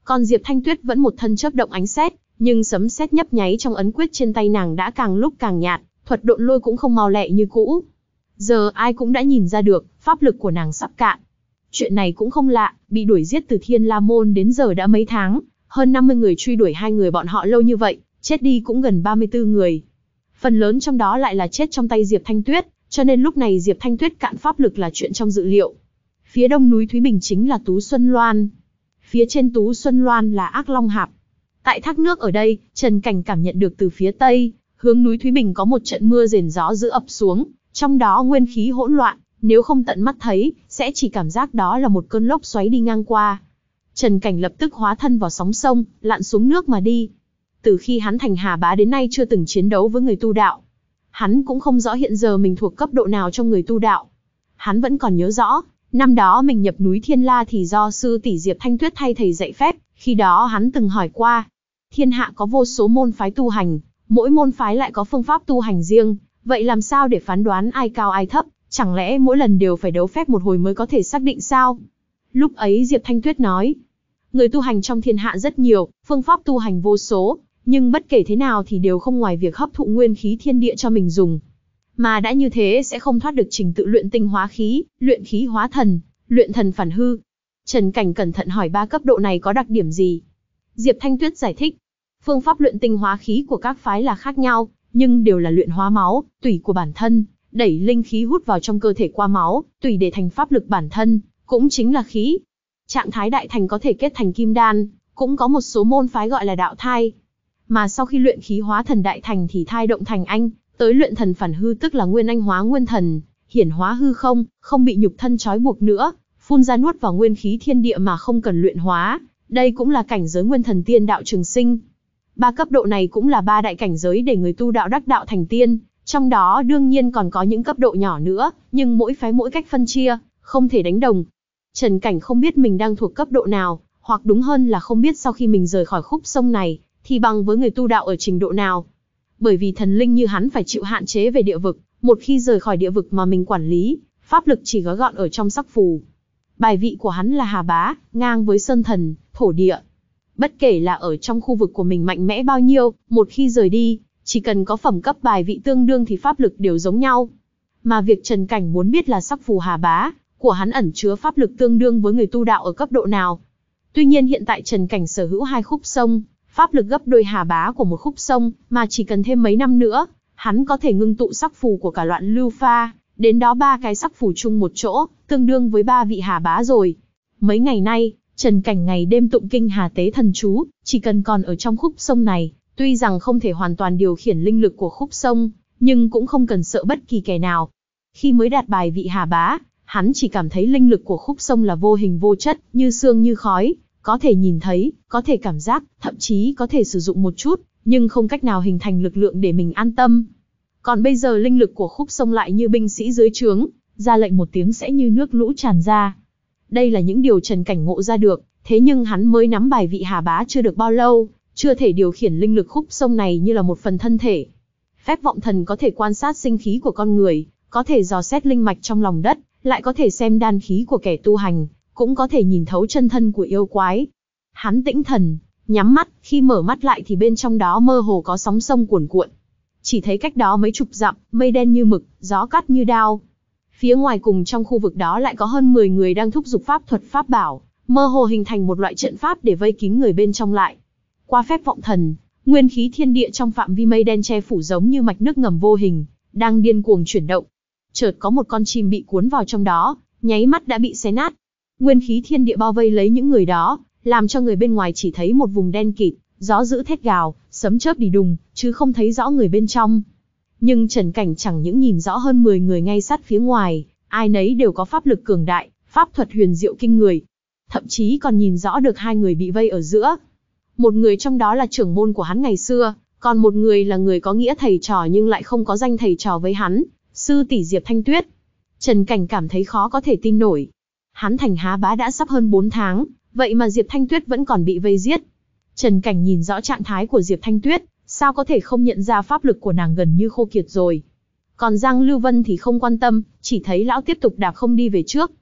Còn Diệp Thanh Tuyết vẫn một thân chớp động ánh sét, nhưng sấm sét nhấp nháy trong ấn quyết trên tay nàng đã càng lúc càng nhạt, thuật độn lôi cũng không mau lẹ như cũ. Giờ ai cũng đã nhìn ra được, pháp lực của nàng sắp cạn. Chuyện này cũng không lạ, bị đuổi giết từ Thiên La Môn đến giờ đã mấy tháng, hơn năm mươi người truy đuổi hai người bọn họ lâu như vậy, chết đi cũng gần ba mươi tư người. Phần lớn trong đó lại là chết trong tay Diệp Thanh Tuyết, cho nên lúc này Diệp Thanh Tuyết cạn pháp lực là chuyện trong dự liệu. Phía đông núi Thúy Bình chính là Tú Xuân Loan. Phía trên Tú Xuân Loan là Ác Long Hạp. Tại thác nước ở đây, Trần Cảnh cảm nhận được từ phía tây, hướng núi Thúy Bình có một trận mưa rền gió dữ ập xuống, trong đó nguyên khí hỗn loạn, nếu không tận mắt thấy, sẽ chỉ cảm giác đó là một cơn lốc xoáy đi ngang qua. Trần Cảnh lập tức hóa thân vào sóng sông, lặn xuống nước mà đi. Từ khi hắn thành Hà Bá đến nay chưa từng chiến đấu với người tu đạo. Hắn cũng không rõ hiện giờ mình thuộc cấp độ nào trong người tu đạo. Hắn vẫn còn nhớ rõ, năm đó mình nhập núi Thiên La thì do sư tỷ Diệp Thanh Tuyết thay thầy dạy phép, khi đó hắn từng hỏi qua. Thiên hạ có vô số môn phái tu hành, mỗi môn phái lại có phương pháp tu hành riêng, vậy làm sao để phán đoán ai cao ai thấp, chẳng lẽ mỗi lần đều phải đấu phép một hồi mới có thể xác định sao? Lúc ấy Diệp Thanh Tuyết nói, người tu hành trong thiên hạ rất nhiều, phương pháp tu hành vô số, nhưng bất kể thế nào thì đều không ngoài việc hấp thụ nguyên khí thiên địa cho mình dùng. Mà đã như thế sẽ không thoát được trình tự luyện tinh hóa khí, luyện khí hóa thần, luyện thần phản hư. Trần Cảnh cẩn thận hỏi ba cấp độ này có đặc điểm gì? Diệp Thanh Tuyết giải thích, phương pháp luyện tinh hóa khí của các phái là khác nhau, nhưng đều là luyện hóa máu, tủy của bản thân, đẩy linh khí hút vào trong cơ thể qua máu, tùy để thành pháp lực bản thân, cũng chính là khí. Trạng thái đại thành có thể kết thành kim đan, cũng có một số môn phái gọi là đạo thai. Mà sau khi luyện khí hóa thần đại thành thì thai động thành anh, tới luyện thần phản hư tức là nguyên anh hóa nguyên thần, hiển hóa hư không, không bị nhục thân trói buộc nữa, phun ra nuốt vào nguyên khí thiên địa mà không cần luyện hóa. Đây cũng là cảnh giới nguyên thần tiên đạo trường sinh. Ba cấp độ này cũng là ba đại cảnh giới để người tu đạo đắc đạo thành tiên, trong đó đương nhiên còn có những cấp độ nhỏ nữa, nhưng mỗi phái mỗi cách phân chia, không thể đánh đồng. Trần Cảnh không biết mình đang thuộc cấp độ nào, hoặc đúng hơn là không biết sau khi mình rời khỏi khúc sông này, thì bằng với người tu đạo ở trình độ nào. Bởi vì thần linh như hắn phải chịu hạn chế về địa vực, một khi rời khỏi địa vực mà mình quản lý, pháp lực chỉ gói gọn ở trong sắc phù. Bài vị của hắn là Hà Bá, ngang với Sơn Thần, Thổ Địa. Bất kể là ở trong khu vực của mình mạnh mẽ bao nhiêu, một khi rời đi, chỉ cần có phẩm cấp bài vị tương đương thì pháp lực đều giống nhau. Mà việc Trần Cảnh muốn biết là sắc phù Hà Bá của hắn ẩn chứa pháp lực tương đương với người tu đạo ở cấp độ nào. Tuy nhiên hiện tại Trần Cảnh sở hữu hai khúc sông, pháp lực gấp đôi Hà Bá của một khúc sông, mà chỉ cần thêm mấy năm nữa, hắn có thể ngưng tụ sắc phù của cả loạn lưu pha, đến đó ba cái sắc phù chung một chỗ, tương đương với ba vị Hà Bá rồi. Mấy ngày nay, Trần Cảnh ngày đêm tụng kinh Hà Tế Thần Chú, chỉ cần còn ở trong khúc sông này, tuy rằng không thể hoàn toàn điều khiển linh lực của khúc sông, nhưng cũng không cần sợ bất kỳ kẻ nào. Khi mới đạt bài vị Hà Bá, hắn chỉ cảm thấy linh lực của khúc sông là vô hình vô chất, như sương như khói, có thể nhìn thấy, có thể cảm giác, thậm chí có thể sử dụng một chút, nhưng không cách nào hình thành lực lượng để mình an tâm. Còn bây giờ linh lực của khúc sông lại như binh sĩ dưới trướng, ra lệnh một tiếng sẽ như nước lũ tràn ra. Đây là những điều Trần Cảnh ngộ ra được, thế nhưng hắn mới nắm bài vị Hà Bá chưa được bao lâu, chưa thể điều khiển linh lực khúc sông này như là một phần thân thể. Phép vọng thần có thể quan sát sinh khí của con người, có thể dò xét linh mạch trong lòng đất, lại có thể xem đan khí của kẻ tu hành, cũng có thể nhìn thấu chân thân của yêu quái. Hắn tĩnh thần, nhắm mắt, khi mở mắt lại thì bên trong đó mơ hồ có sóng sông cuồn cuộn. Chỉ thấy cách đó mấy chục dặm, mây đen như mực, gió cắt như đao. Phía ngoài cùng trong khu vực đó lại có hơn mười người đang thúc giục pháp thuật pháp bảo, mơ hồ hình thành một loại trận pháp để vây kín người bên trong lại. Qua phép vọng thần, nguyên khí thiên địa trong phạm vi mây đen che phủ giống như mạch nước ngầm vô hình, đang điên cuồng chuyển động. Chợt có một con chim bị cuốn vào trong đó, nháy mắt đã bị xé nát. Nguyên khí thiên địa bao vây lấy những người đó, làm cho người bên ngoài chỉ thấy một vùng đen kịt, gió dữ thét gào, sấm chớp đi đùng, chứ không thấy rõ người bên trong. Nhưng Trần Cảnh chẳng những nhìn rõ hơn mười người ngay sát phía ngoài, ai nấy đều có pháp lực cường đại, pháp thuật huyền diệu kinh người. Thậm chí còn nhìn rõ được hai người bị vây ở giữa. Một người trong đó là trưởng môn của hắn ngày xưa, còn một người là người có nghĩa thầy trò nhưng lại không có danh thầy trò với hắn, sư tỷ Diệp Thanh Tuyết. Trần Cảnh cảm thấy khó có thể tin nổi. Hắn thành Hà Bá đã sắp hơn bốn tháng, vậy mà Diệp Thanh Tuyết vẫn còn bị vây giết. Trần Cảnh nhìn rõ trạng thái của Diệp Thanh Tuyết, sao có thể không nhận ra pháp lực của nàng gần như khô kiệt rồi. Còn Giang Lưu Vân thì không quan tâm, chỉ thấy lão tiếp tục đạp không đi về trước.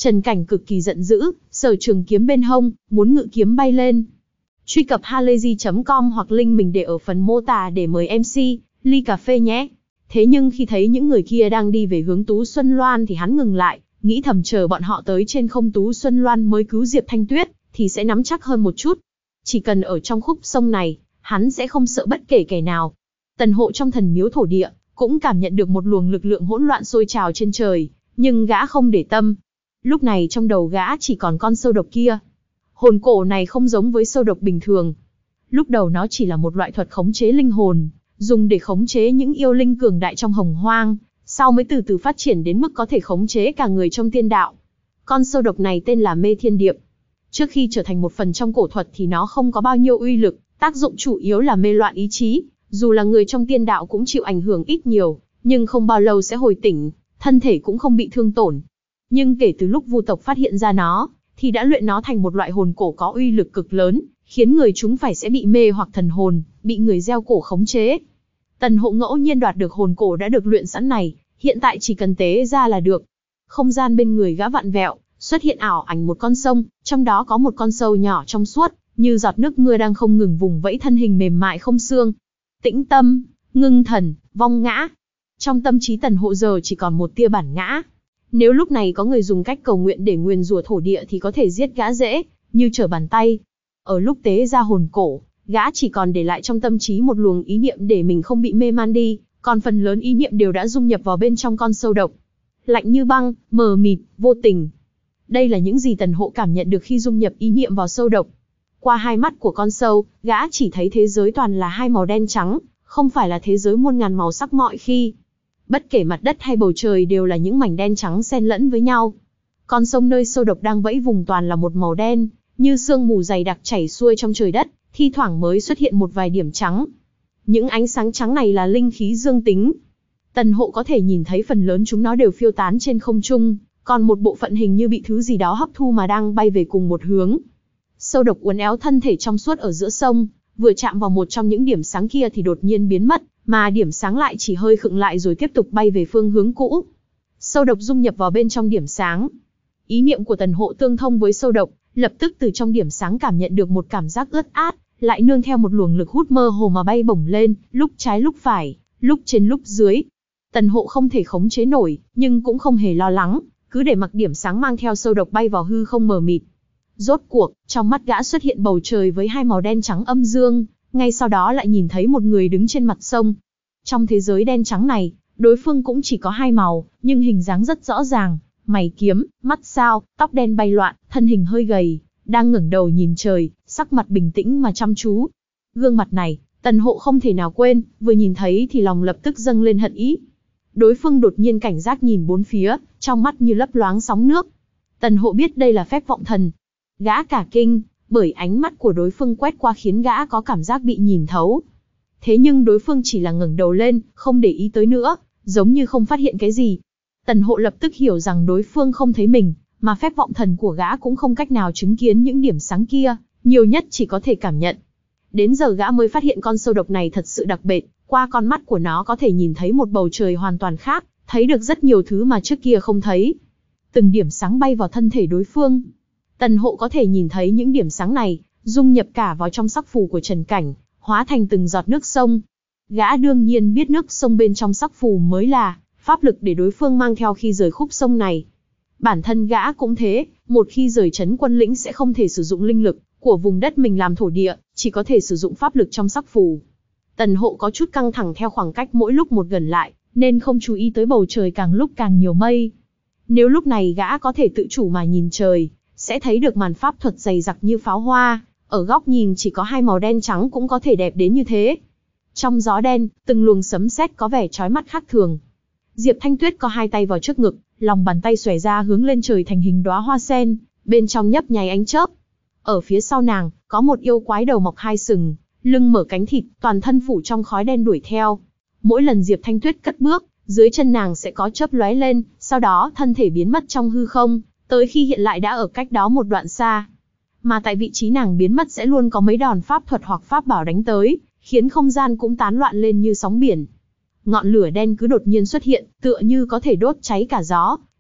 Trần Cảnh cực kỳ giận dữ, sờ trường kiếm bên hông, muốn ngự kiếm bay lên. Truy cập halayzi chấm com hoặc link mình để ở phần mô tả để mời em xê, ly cà phê nhé. Thế nhưng khi thấy những người kia đang đi về hướng Tú Xuân Loan thì hắn ngừng lại, nghĩ thầm chờ bọn họ tới trên không Tú Xuân Loan mới cứu Diệp Thanh Tuyết, thì sẽ nắm chắc hơn một chút. Chỉ cần ở trong khúc sông này, hắn sẽ không sợ bất kể kẻ nào. Tần Hộ trong thần miếu thổ địa, cũng cảm nhận được một luồng lực lượng hỗn loạn sôi trào trên trời, nhưng gã không để tâm. Lúc này trong đầu gã chỉ còn con sâu độc kia. Hồn cổ này không giống với sâu độc bình thường. Lúc đầu nó chỉ là một loại thuật khống chế linh hồn, dùng để khống chế những yêu linh cường đại trong hồng hoang, sau mới từ từ phát triển đến mức có thể khống chế cả người trong tiên đạo. Con sâu độc này tên là Mê Thiên Điệp. Trước khi trở thành một phần trong cổ thuật thì nó không có bao nhiêu uy lực, tác dụng chủ yếu là mê loạn ý chí, dù là người trong tiên đạo cũng chịu ảnh hưởng ít nhiều, nhưng không bao lâu sẽ hồi tỉnh, thân thể cũng không bị thương tổn. Nhưng kể từ lúc Vu tộc phát hiện ra nó, thì đã luyện nó thành một loại hồn cổ có uy lực cực lớn, khiến người chúng phải sẽ bị mê hoặc thần hồn, bị người gieo cổ khống chế. Tần Hộ ngẫu nhiên đoạt được hồn cổ đã được luyện sẵn này, hiện tại chỉ cần tế ra là được. Không gian bên người gã vặn vẹo, xuất hiện ảo ảnh một con sông, trong đó có một con sâu nhỏ trong suốt, như giọt nước mưa đang không ngừng vùng vẫy thân hình mềm mại không xương. Tĩnh tâm, ngưng thần, vong ngã. Trong tâm trí Tần Hộ giờ chỉ còn một tia bản ngã. Nếu lúc này có người dùng cách cầu nguyện để nguyền rủa thổ địa thì có thể giết gã dễ, như trở bàn tay. Ở lúc tế ra hồn cổ, gã chỉ còn để lại trong tâm trí một luồng ý niệm để mình không bị mê man đi, còn phần lớn ý niệm đều đã dung nhập vào bên trong con sâu độc. Lạnh như băng, mờ mịt, vô tình. Đây là những gì Tần Hộ cảm nhận được khi dung nhập ý niệm vào sâu độc. Qua hai mắt của con sâu, gã chỉ thấy thế giới toàn là hai màu đen trắng, không phải là thế giới muôn ngàn màu sắc mọi khi. Bất kể mặt đất hay bầu trời đều là những mảnh đen trắng xen lẫn với nhau. Con sông nơi sâu độc đang vẫy vùng toàn là một màu đen, như sương mù dày đặc chảy xuôi trong trời đất, thi thoảng mới xuất hiện một vài điểm trắng. Những ánh sáng trắng này là linh khí dương tính. Tần Hộ có thể nhìn thấy phần lớn chúng nó đều phiêu tán trên không trung, còn một bộ phận hình như bị thứ gì đó hấp thu mà đang bay về cùng một hướng. Sâu độc uốn éo thân thể trong suốt ở giữa sông, vừa chạm vào một trong những điểm sáng kia thì đột nhiên biến mất, mà điểm sáng lại chỉ hơi khựng lại rồi tiếp tục bay về phương hướng cũ. Sâu độc dung nhập vào bên trong điểm sáng. Ý niệm của Tần Hộ tương thông với sâu độc, lập tức từ trong điểm sáng cảm nhận được một cảm giác ướt át, lại nương theo một luồng lực hút mơ hồ mà bay bổng lên, lúc trái lúc phải, lúc trên lúc dưới. Tần Hộ không thể khống chế nổi, nhưng cũng không hề lo lắng, cứ để mặc điểm sáng mang theo sâu độc bay vào hư không mờ mịt. Rốt cuộc, trong mắt gã xuất hiện bầu trời với hai màu đen trắng âm dương, ngay sau đó lại nhìn thấy một người đứng trên mặt sông. Trong thế giới đen trắng này, đối phương cũng chỉ có hai màu, nhưng hình dáng rất rõ ràng, mày kiếm, mắt sao, tóc đen bay loạn, thân hình hơi gầy, đang ngẩng đầu nhìn trời, sắc mặt bình tĩnh mà chăm chú. Gương mặt này, Tần Hộ không thể nào quên, vừa nhìn thấy thì lòng lập tức dâng lên hận ý. Đối phương đột nhiên cảnh giác nhìn bốn phía, trong mắt như lấp loáng sóng nước. Tần Hộ biết đây là phép vọng thần. Gã cả kinh, bởi ánh mắt của đối phương quét qua khiến gã có cảm giác bị nhìn thấu. Thế nhưng đối phương chỉ là ngẩng đầu lên, không để ý tới nữa, giống như không phát hiện cái gì. Tần Hộ lập tức hiểu rằng đối phương không thấy mình, mà phép vọng thần của gã cũng không cách nào chứng kiến những điểm sáng kia, nhiều nhất chỉ có thể cảm nhận. Đến giờ gã mới phát hiện con sâu độc này thật sự đặc biệt, qua con mắt của nó có thể nhìn thấy một bầu trời hoàn toàn khác, thấy được rất nhiều thứ mà trước kia không thấy. Từng điểm sáng bay vào thân thể đối phương. Tần Hộ có thể nhìn thấy những điểm sáng này, dung nhập cả vào trong sắc phù của Trần Cảnh, hóa thành từng giọt nước sông. Gã đương nhiên biết nước sông bên trong sắc phù mới là pháp lực để đối phương mang theo khi rời khúc sông này. Bản thân gã cũng thế, một khi rời trấn quân lĩnh sẽ không thể sử dụng linh lực của vùng đất mình làm thổ địa, chỉ có thể sử dụng pháp lực trong sắc phù. Tần Hộ có chút căng thẳng theo khoảng cách mỗi lúc một gần lại, nên không chú ý tới bầu trời càng lúc càng nhiều mây. Nếu lúc này gã có thể tự chủ mà nhìn trời, sẽ thấy được màn pháp thuật dày đặc như pháo hoa, ở góc nhìn chỉ có hai màu đen trắng cũng có thể đẹp đến như thế. Trong gió đen, từng luồng sấm sét có vẻ chói mắt khác thường. Diệp Thanh Tuyết có hai tay vào trước ngực, lòng bàn tay xòe ra hướng lên trời thành hình đóa hoa sen, bên trong nhấp nháy ánh chớp. Ở phía sau nàng, có một yêu quái đầu mọc hai sừng, lưng mở cánh thịt, toàn thân phủ trong khói đen đuổi theo. Mỗi lần Diệp Thanh Tuyết cất bước, dưới chân nàng sẽ có chớp lóe lên, sau đó thân thể biến mất trong hư không, tới khi hiện lại đã ở cách đó một đoạn xa. Mà tại vị trí nàng biến mất sẽ luôn có mấy đòn pháp thuật hoặc pháp bảo đánh tới, khiến không gian cũng tán loạn lên như sóng biển. Ngọn lửa đen cứ đột nhiên xuất hiện, tựa như có thể đốt cháy cả gió,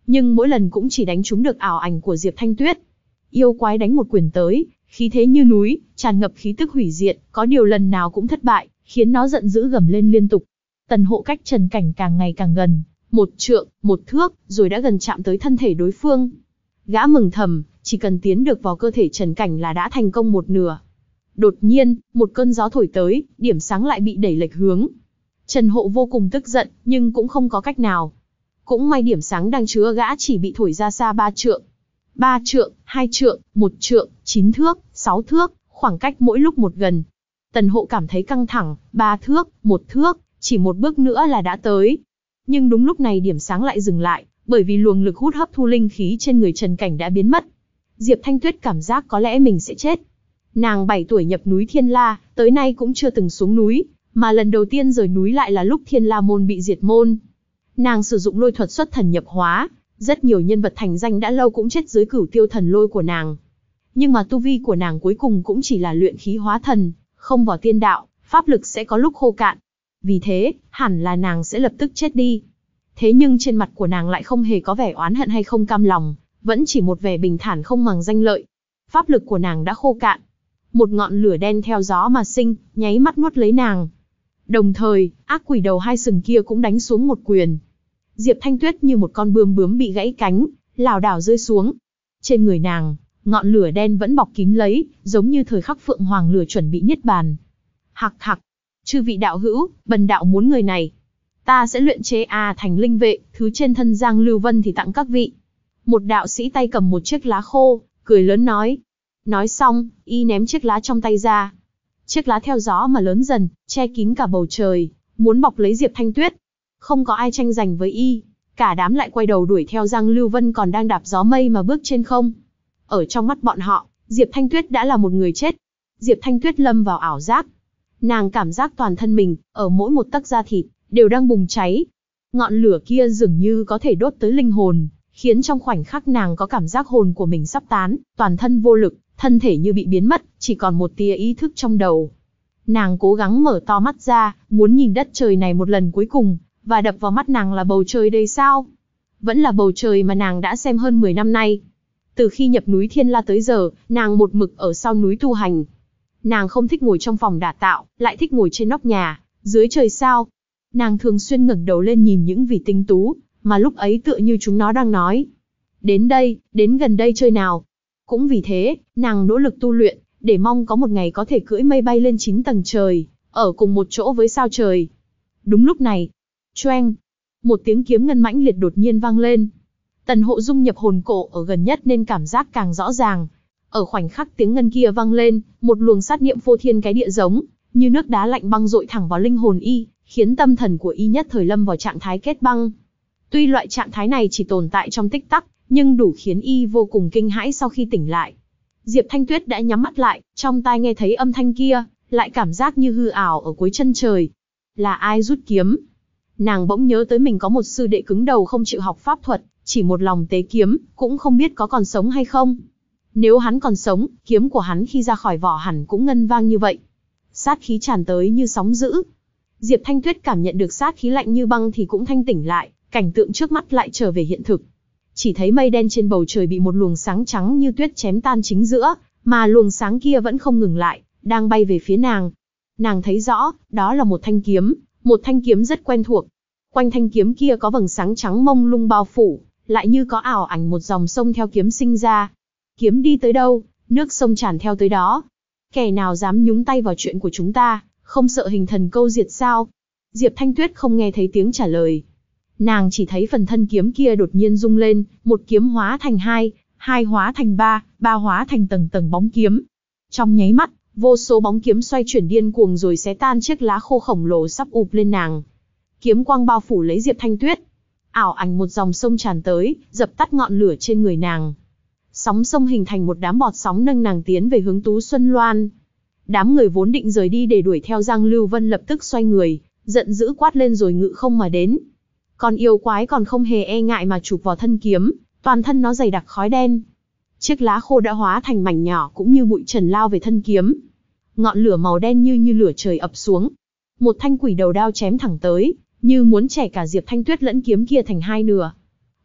nhưng mỗi lần cũng chỉ đánh trúng được ảo ảnh của Diệp Thanh Tuyết. Yêu quái đánh một quyền tới, khí thế như núi, tràn ngập khí tức hủy diệt, có điều lần nào cũng thất bại, khiến nó giận dữ gầm lên liên tục. Tần Hộ cách Trần Cảnh càng ngày càng gần, một trượng, một thước, rồi đã gần chạm tới thân thể đối phương. Gã mừng thầm, chỉ cần tiến được vào cơ thể Trần Cảnh là đã thành công một nửa. Đột nhiên, một cơn gió thổi tới, điểm sáng lại bị đẩy lệch hướng. Trần Hộ vô cùng tức giận, nhưng cũng không có cách nào. Cũng may điểm sáng đang chứa gã chỉ bị thổi ra xa ba trượng. Ba trượng, hai trượng, một trượng, chín thước, sáu thước, khoảng cách mỗi lúc một gần. Tần Hộ cảm thấy căng thẳng, ba thước, một thước, chỉ một bước nữa là đã tới. Nhưng đúng lúc này điểm sáng lại dừng lại, bởi vì luồng lực hút hấp thu linh khí trên người Trần Cảnh đã biến mất. Diệp Thanh Tuyết cảm giác có lẽ mình sẽ chết. Nàng bảy tuổi nhập núi Thiên La, tới nay cũng chưa từng xuống núi, mà lần đầu tiên rời núi lại là lúc Thiên La môn bị diệt môn. Nàng sử dụng lôi thuật xuất thần nhập hóa, rất nhiều nhân vật thành danh đã lâu cũng chết dưới cửu tiêu thần lôi của nàng. Nhưng mà tu vi của nàng cuối cùng cũng chỉ là luyện khí hóa thần, không vào tiên đạo, pháp lực sẽ có lúc khô cạn. Vì thế, hẳn là nàng sẽ lập tức chết đi. Thế nhưng trên mặt của nàng lại không hề có vẻ oán hận hay không cam lòng, vẫn chỉ một vẻ bình thản không màng danh lợi. Pháp lực của nàng đã khô cạn. Một ngọn lửa đen theo gió mà sinh, nháy mắt nuốt lấy nàng. Đồng thời, ác quỷ đầu hai sừng kia cũng đánh xuống một quyền. Diệp Thanh Tuyết như một con bươm bướm bị gãy cánh, lảo đảo rơi xuống. Trên người nàng, ngọn lửa đen vẫn bọc kín lấy, giống như thời khắc Phượng Hoàng lửa chuẩn bị niết bàn. Hặc hặc, chư vị đạo hữu, bần đạo muốn người này. Ta sẽ luyện chế A thành linh vệ, thứ trên thân Giang Lưu Vân thì tặng các vị. Một đạo sĩ tay cầm một chiếc lá khô, cười lớn nói. Nói xong, y ném chiếc lá trong tay ra. Chiếc lá theo gió mà lớn dần, che kín cả bầu trời, muốn bọc lấy Diệp Thanh Tuyết. Không có ai tranh giành với y, cả đám lại quay đầu đuổi theo Giang Lưu Vân còn đang đạp gió mây mà bước trên không. Ở trong mắt bọn họ, Diệp Thanh Tuyết đã là một người chết. Diệp Thanh Tuyết lâm vào ảo giác. Nàng cảm giác toàn thân mình, ở mỗi một tấc da thịt, đều đang bùng cháy. Ngọn lửa kia dường như có thể đốt tới linh hồn, khiến trong khoảnh khắc nàng có cảm giác hồn của mình sắp tán, toàn thân vô lực, thân thể như bị biến mất, chỉ còn một tia ý thức trong đầu. Nàng cố gắng mở to mắt ra, muốn nhìn đất trời này một lần cuối cùng, và đập vào mắt nàng là bầu trời đầy sao. Vẫn là bầu trời mà nàng đã xem hơn mười năm nay. Từ khi nhập núi Thiên La tới giờ, nàng một mực ở sau núi tu hành. Nàng không thích ngồi trong phòng đả tạo, lại thích ngồi trên nóc nhà, dưới trời sao. Nàng thường xuyên ngẩng đầu lên nhìn những vì tinh tú, mà lúc ấy tựa như chúng nó đang nói. Đến đây, đến gần đây chơi nào. Cũng vì thế, nàng nỗ lực tu luyện, để mong có một ngày có thể cưỡi mây bay lên chín tầng trời, ở cùng một chỗ với sao trời. Đúng lúc này, choeng, một tiếng kiếm ngân mãnh liệt đột nhiên vang lên. Tần Hộ dung nhập hồn cổ ở gần nhất nên cảm giác càng rõ ràng. Ở khoảnh khắc tiếng ngân kia vang lên, một luồng sát niệm phô thiên cái địa giống, như nước đá lạnh băng dội thẳng vào linh hồn y, khiến tâm thần của y nhất thời lâm vào trạng thái kết băng. Tuy loại trạng thái này chỉ tồn tại trong tích tắc, nhưng đủ khiến y vô cùng kinh hãi sau khi tỉnh lại. Diệp Thanh Tuyết đã nhắm mắt lại, trong tai nghe thấy âm thanh kia, lại cảm giác như hư ảo ở cuối chân trời. Là ai rút kiếm? Nàng bỗng nhớ tới mình có một sư đệ cứng đầu không chịu học pháp thuật, chỉ một lòng tế kiếm, cũng không biết có còn sống hay không. Nếu hắn còn sống, kiếm của hắn khi ra khỏi vỏ hẳn cũng ngân vang như vậy. Sát khí tràn tới như sóng dữ. Diệp Thanh Tuyết cảm nhận được sát khí lạnh như băng thì cũng thanh tỉnh lại, cảnh tượng trước mắt lại trở về hiện thực. Chỉ thấy mây đen trên bầu trời bị một luồng sáng trắng như tuyết chém tan chính giữa, mà luồng sáng kia vẫn không ngừng lại, đang bay về phía nàng. Nàng thấy rõ, đó là một thanh kiếm, một thanh kiếm rất quen thuộc. Quanh thanh kiếm kia có vầng sáng trắng mông lung bao phủ, lại như có ảo ảnh một dòng sông theo kiếm sinh ra. Kiếm đi tới đâu, nước sông tràn theo tới đó. Kẻ nào dám nhúng tay vào chuyện của chúng ta, không sợ hình thần câu diệt sao? Diệp Thanh Tuyết không nghe thấy tiếng trả lời. Nàng chỉ thấy phần thân kiếm kia đột nhiên rung lên, một kiếm hóa thành hai, hai hóa thành ba, ba hóa thành tầng tầng bóng kiếm. Trong nháy mắt, vô số bóng kiếm xoay chuyển điên cuồng rồi xé tan chiếc lá khô khổng lồ sắp ụp lên nàng. Kiếm quang bao phủ lấy Diệp Thanh Tuyết. Ảo ảnh một dòng sông tràn tới, dập tắt ngọn lửa trên người nàng. Sóng sông hình thành một đám bọt sóng nâng nàng tiến về hướng Tú Xuân Loan. Đám người vốn định rời đi để đuổi theo Giang Lưu Vân lập tức xoay người, giận dữ quát lên rồi ngự không mà đến. Còn yêu quái còn không hề e ngại mà chụp vào thân kiếm, toàn thân nó dày đặc khói đen. Chiếc lá khô đã hóa thành mảnh nhỏ cũng như bụi trần lao về thân kiếm. Ngọn lửa màu đen như như lửa trời ập xuống. Một thanh quỷ đầu đao chém thẳng tới, như muốn chẻ cả Diệp Thanh Tuyết lẫn kiếm kia thành hai nửa.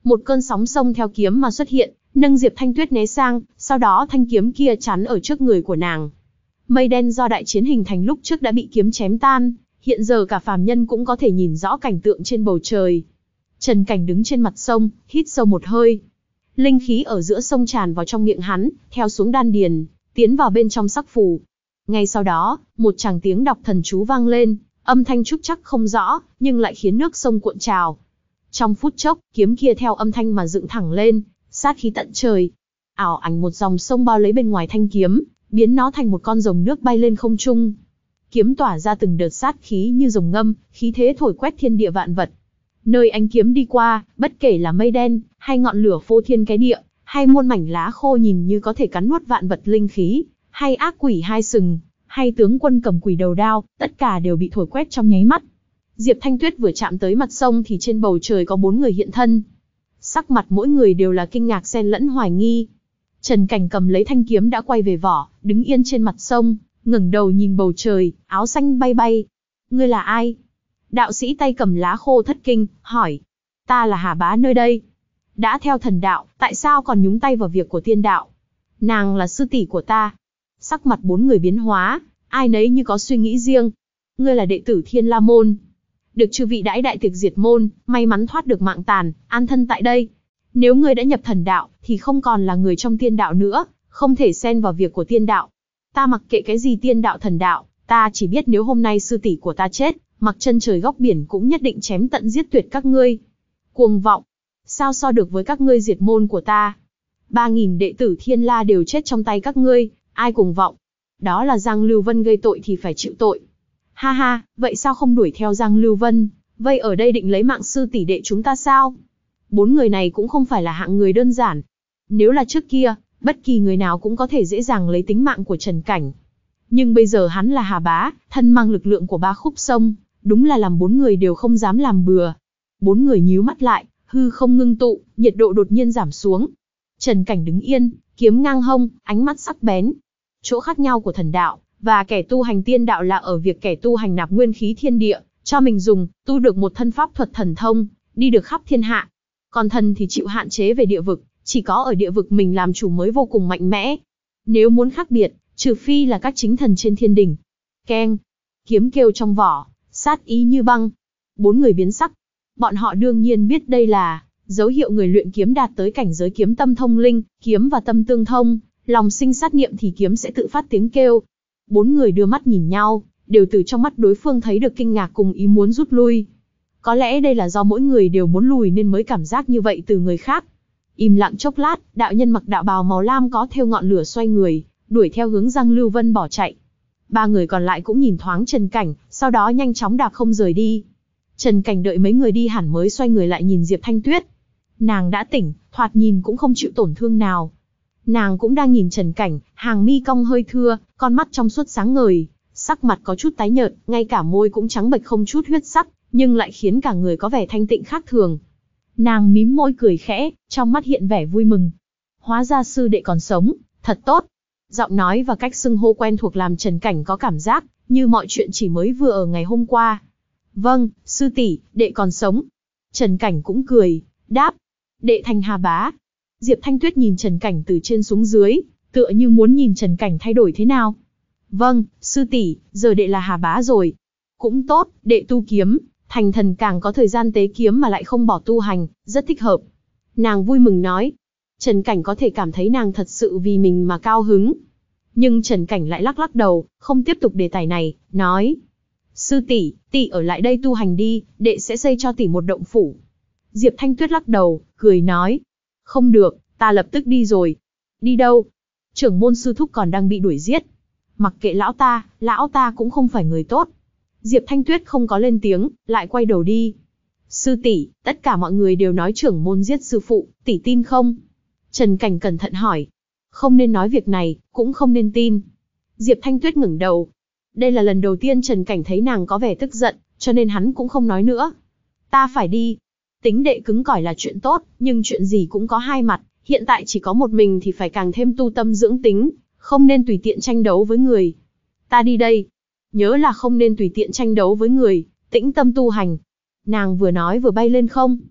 Một cơn sóng sông theo kiếm mà xuất hiện, nâng Diệp Thanh Tuyết né sang, sau đó thanh kiếm kia chắn ở trước người của nàng. Mây đen do đại chiến hình thành lúc trước đã bị kiếm chém tan, hiện giờ cả phàm nhân cũng có thể nhìn rõ cảnh tượng trên bầu trời. Trần Cảnh đứng trên mặt sông, hít sâu một hơi. Linh khí ở giữa sông tràn vào trong miệng hắn, theo xuống đan điền, tiến vào bên trong sắc phù. Ngay sau đó, một tràng tiếng đọc thần chú vang lên, âm thanh trúc chắc không rõ, nhưng lại khiến nước sông cuộn trào. Trong phút chốc, kiếm kia theo âm thanh mà dựng thẳng lên, sát khí tận trời. Ảo ảnh một dòng sông bao lấy bên ngoài thanh kiếm, biến nó thành một con rồng nước bay lên không trung. Kiếm tỏa ra từng đợt sát khí như rồng ngâm, khí thế thổi quét thiên địa vạn vật. Nơi ánh kiếm đi qua, bất kể là mây đen, hay ngọn lửa phô thiên cái địa, hay muôn mảnh lá khô nhìn như có thể cắn nuốt vạn vật linh khí, hay ác quỷ hai sừng, hay tướng quân cầm quỷ đầu đao, tất cả đều bị thổi quét trong nháy mắt. Diệp Thanh Tuyết vừa chạm tới mặt sông thì trên bầu trời có bốn người hiện thân. Sắc mặt mỗi người đều là kinh ngạc xen lẫn hoài nghi. Trần Cảnh cầm lấy thanh kiếm đã quay về vỏ, đứng yên trên mặt sông, ngẩng đầu nhìn bầu trời, áo xanh bay bay. Ngươi là ai? Đạo sĩ tay cầm lá khô thất kinh, hỏi. Ta là Hà Bá nơi đây. Đã theo thần đạo, tại sao còn nhúng tay vào việc của tiên đạo? Nàng là sư tỷ của ta. Sắc mặt bốn người biến hóa, ai nấy như có suy nghĩ riêng. Ngươi là đệ tử Thiên La Môn. Được chư vị đãi đại tiệc diệt môn, may mắn thoát được mạng tàn, an thân tại đây. Nếu ngươi đã nhập thần đạo, thì không còn là người trong tiên đạo nữa, không thể xen vào việc của tiên đạo. Ta mặc kệ cái gì tiên đạo thần đạo, ta chỉ biết nếu hôm nay sư tỷ của ta chết, mặc chân trời góc biển cũng nhất định chém tận giết tuyệt các ngươi. Cuồng vọng, sao so được với các ngươi diệt môn của ta? Ba nghìn đệ tử Thiên La đều chết trong tay các ngươi, ai cuồng vọng? Đó là Giang Lưu Vân gây tội thì phải chịu tội. Ha ha, vậy sao không đuổi theo Giang Lưu Vân, vây ở đây định lấy mạng sư tỷ đệ chúng ta sao? Bốn người này cũng không phải là hạng người đơn giản. Nếu là trước kia, bất kỳ người nào cũng có thể dễ dàng lấy tính mạng của Trần Cảnh. Nhưng bây giờ hắn là Hà Bá, thân mang lực lượng của ba khúc sông, đúng là làm bốn người đều không dám làm bừa. Bốn người nhíu mắt lại, hư không ngưng tụ, nhiệt độ đột nhiên giảm xuống. Trần Cảnh đứng yên, kiếm ngang hông, ánh mắt sắc bén. Chỗ khác nhau của thần đạo và kẻ tu hành tiên đạo là ở việc kẻ tu hành nạp nguyên khí thiên địa, cho mình dùng, tu được một thân pháp thuật thần thông, đi được khắp thiên hạ. Còn thần thì chịu hạn chế về địa vực, chỉ có ở địa vực mình làm chủ mới vô cùng mạnh mẽ. Nếu muốn khác biệt, trừ phi là các chính thần trên thiên đỉnh. Keng, kiếm kêu trong vỏ, sát ý như băng. Bốn người biến sắc. Bọn họ đương nhiên biết đây là dấu hiệu người luyện kiếm đạt tới cảnh giới kiếm tâm thông linh, kiếm và tâm tương thông, lòng sinh sát niệm thì kiếm sẽ tự phát tiếng kêu. Bốn người đưa mắt nhìn nhau, đều từ trong mắt đối phương thấy được kinh ngạc cùng ý muốn rút lui. Có lẽ đây là do mỗi người đều muốn lùi nên mới cảm giác như vậy từ người khác. Im lặng chốc lát, đạo nhân mặc đạo bào màu lam có thêu ngọn lửa xoay người, đuổi theo hướng Giang Lưu Vân bỏ chạy. Ba người còn lại cũng nhìn thoáng Trần Cảnh, sau đó nhanh chóng đạp không rời đi. Trần Cảnh đợi mấy người đi hẳn mới xoay người lại nhìn Diệp Thanh Tuyết. Nàng đã tỉnh, thoạt nhìn cũng không chịu tổn thương nào. Nàng cũng đang nhìn Trần Cảnh, hàng mi cong hơi thưa, con mắt trong suốt sáng ngời, sắc mặt có chút tái nhợt, ngay cả môi cũng trắng bệch không chút huyết sắc, nhưng lại khiến cả người có vẻ thanh tịnh khác thường. Nàng mím môi cười khẽ, trong mắt hiện vẻ vui mừng. Hóa ra sư đệ còn sống, thật tốt. Giọng nói và cách xưng hô quen thuộc làm Trần Cảnh có cảm giác như mọi chuyện chỉ mới vừa ở ngày hôm qua. Vâng, sư tỷ, đệ còn sống. Trần Cảnh cũng cười, đáp. Đệ thành Hà Bá. Diệp Thanh Tuyết nhìn Trần Cảnh từ trên xuống dưới, tựa như muốn nhìn Trần Cảnh thay đổi thế nào. Vâng, sư tỷ, giờ đệ là Hà Bá rồi. Cũng tốt, đệ tu kiếm, thành thần càng có thời gian tế kiếm mà lại không bỏ tu hành, rất thích hợp. Nàng vui mừng nói. Trần Cảnh có thể cảm thấy nàng thật sự vì mình mà cao hứng. Nhưng Trần Cảnh lại lắc lắc đầu, không tiếp tục đề tài này, nói. Sư tỷ, tỷ ở lại đây tu hành đi, đệ sẽ xây cho tỷ một động phủ. Diệp Thanh Tuyết lắc đầu, cười nói. Không được, ta lập tức đi rồi. Đi đâu? Trưởng môn sư thúc còn đang bị đuổi giết. Mặc kệ lão ta, lão ta cũng không phải người tốt. Diệp Thanh Tuyết không có lên tiếng, lại quay đầu đi. Sư tỷ, tất cả mọi người đều nói trưởng môn giết sư phụ, tỷ tin không? Trần Cảnh cẩn thận hỏi. Không nên nói việc này, cũng không nên tin. Diệp Thanh Tuyết ngẩng đầu. Đây là lần đầu tiên Trần Cảnh thấy nàng có vẻ tức giận, cho nên hắn cũng không nói nữa. Ta phải đi. Tính đệ cứng cỏi là chuyện tốt, nhưng chuyện gì cũng có hai mặt. Hiện tại chỉ có một mình thì phải càng thêm tu tâm dưỡng tính, không nên tùy tiện tranh đấu với người. Ta đi đây. Nhớ là không nên tùy tiện tranh đấu với người, tĩnh tâm tu hành. Nàng vừa nói vừa bay lên không.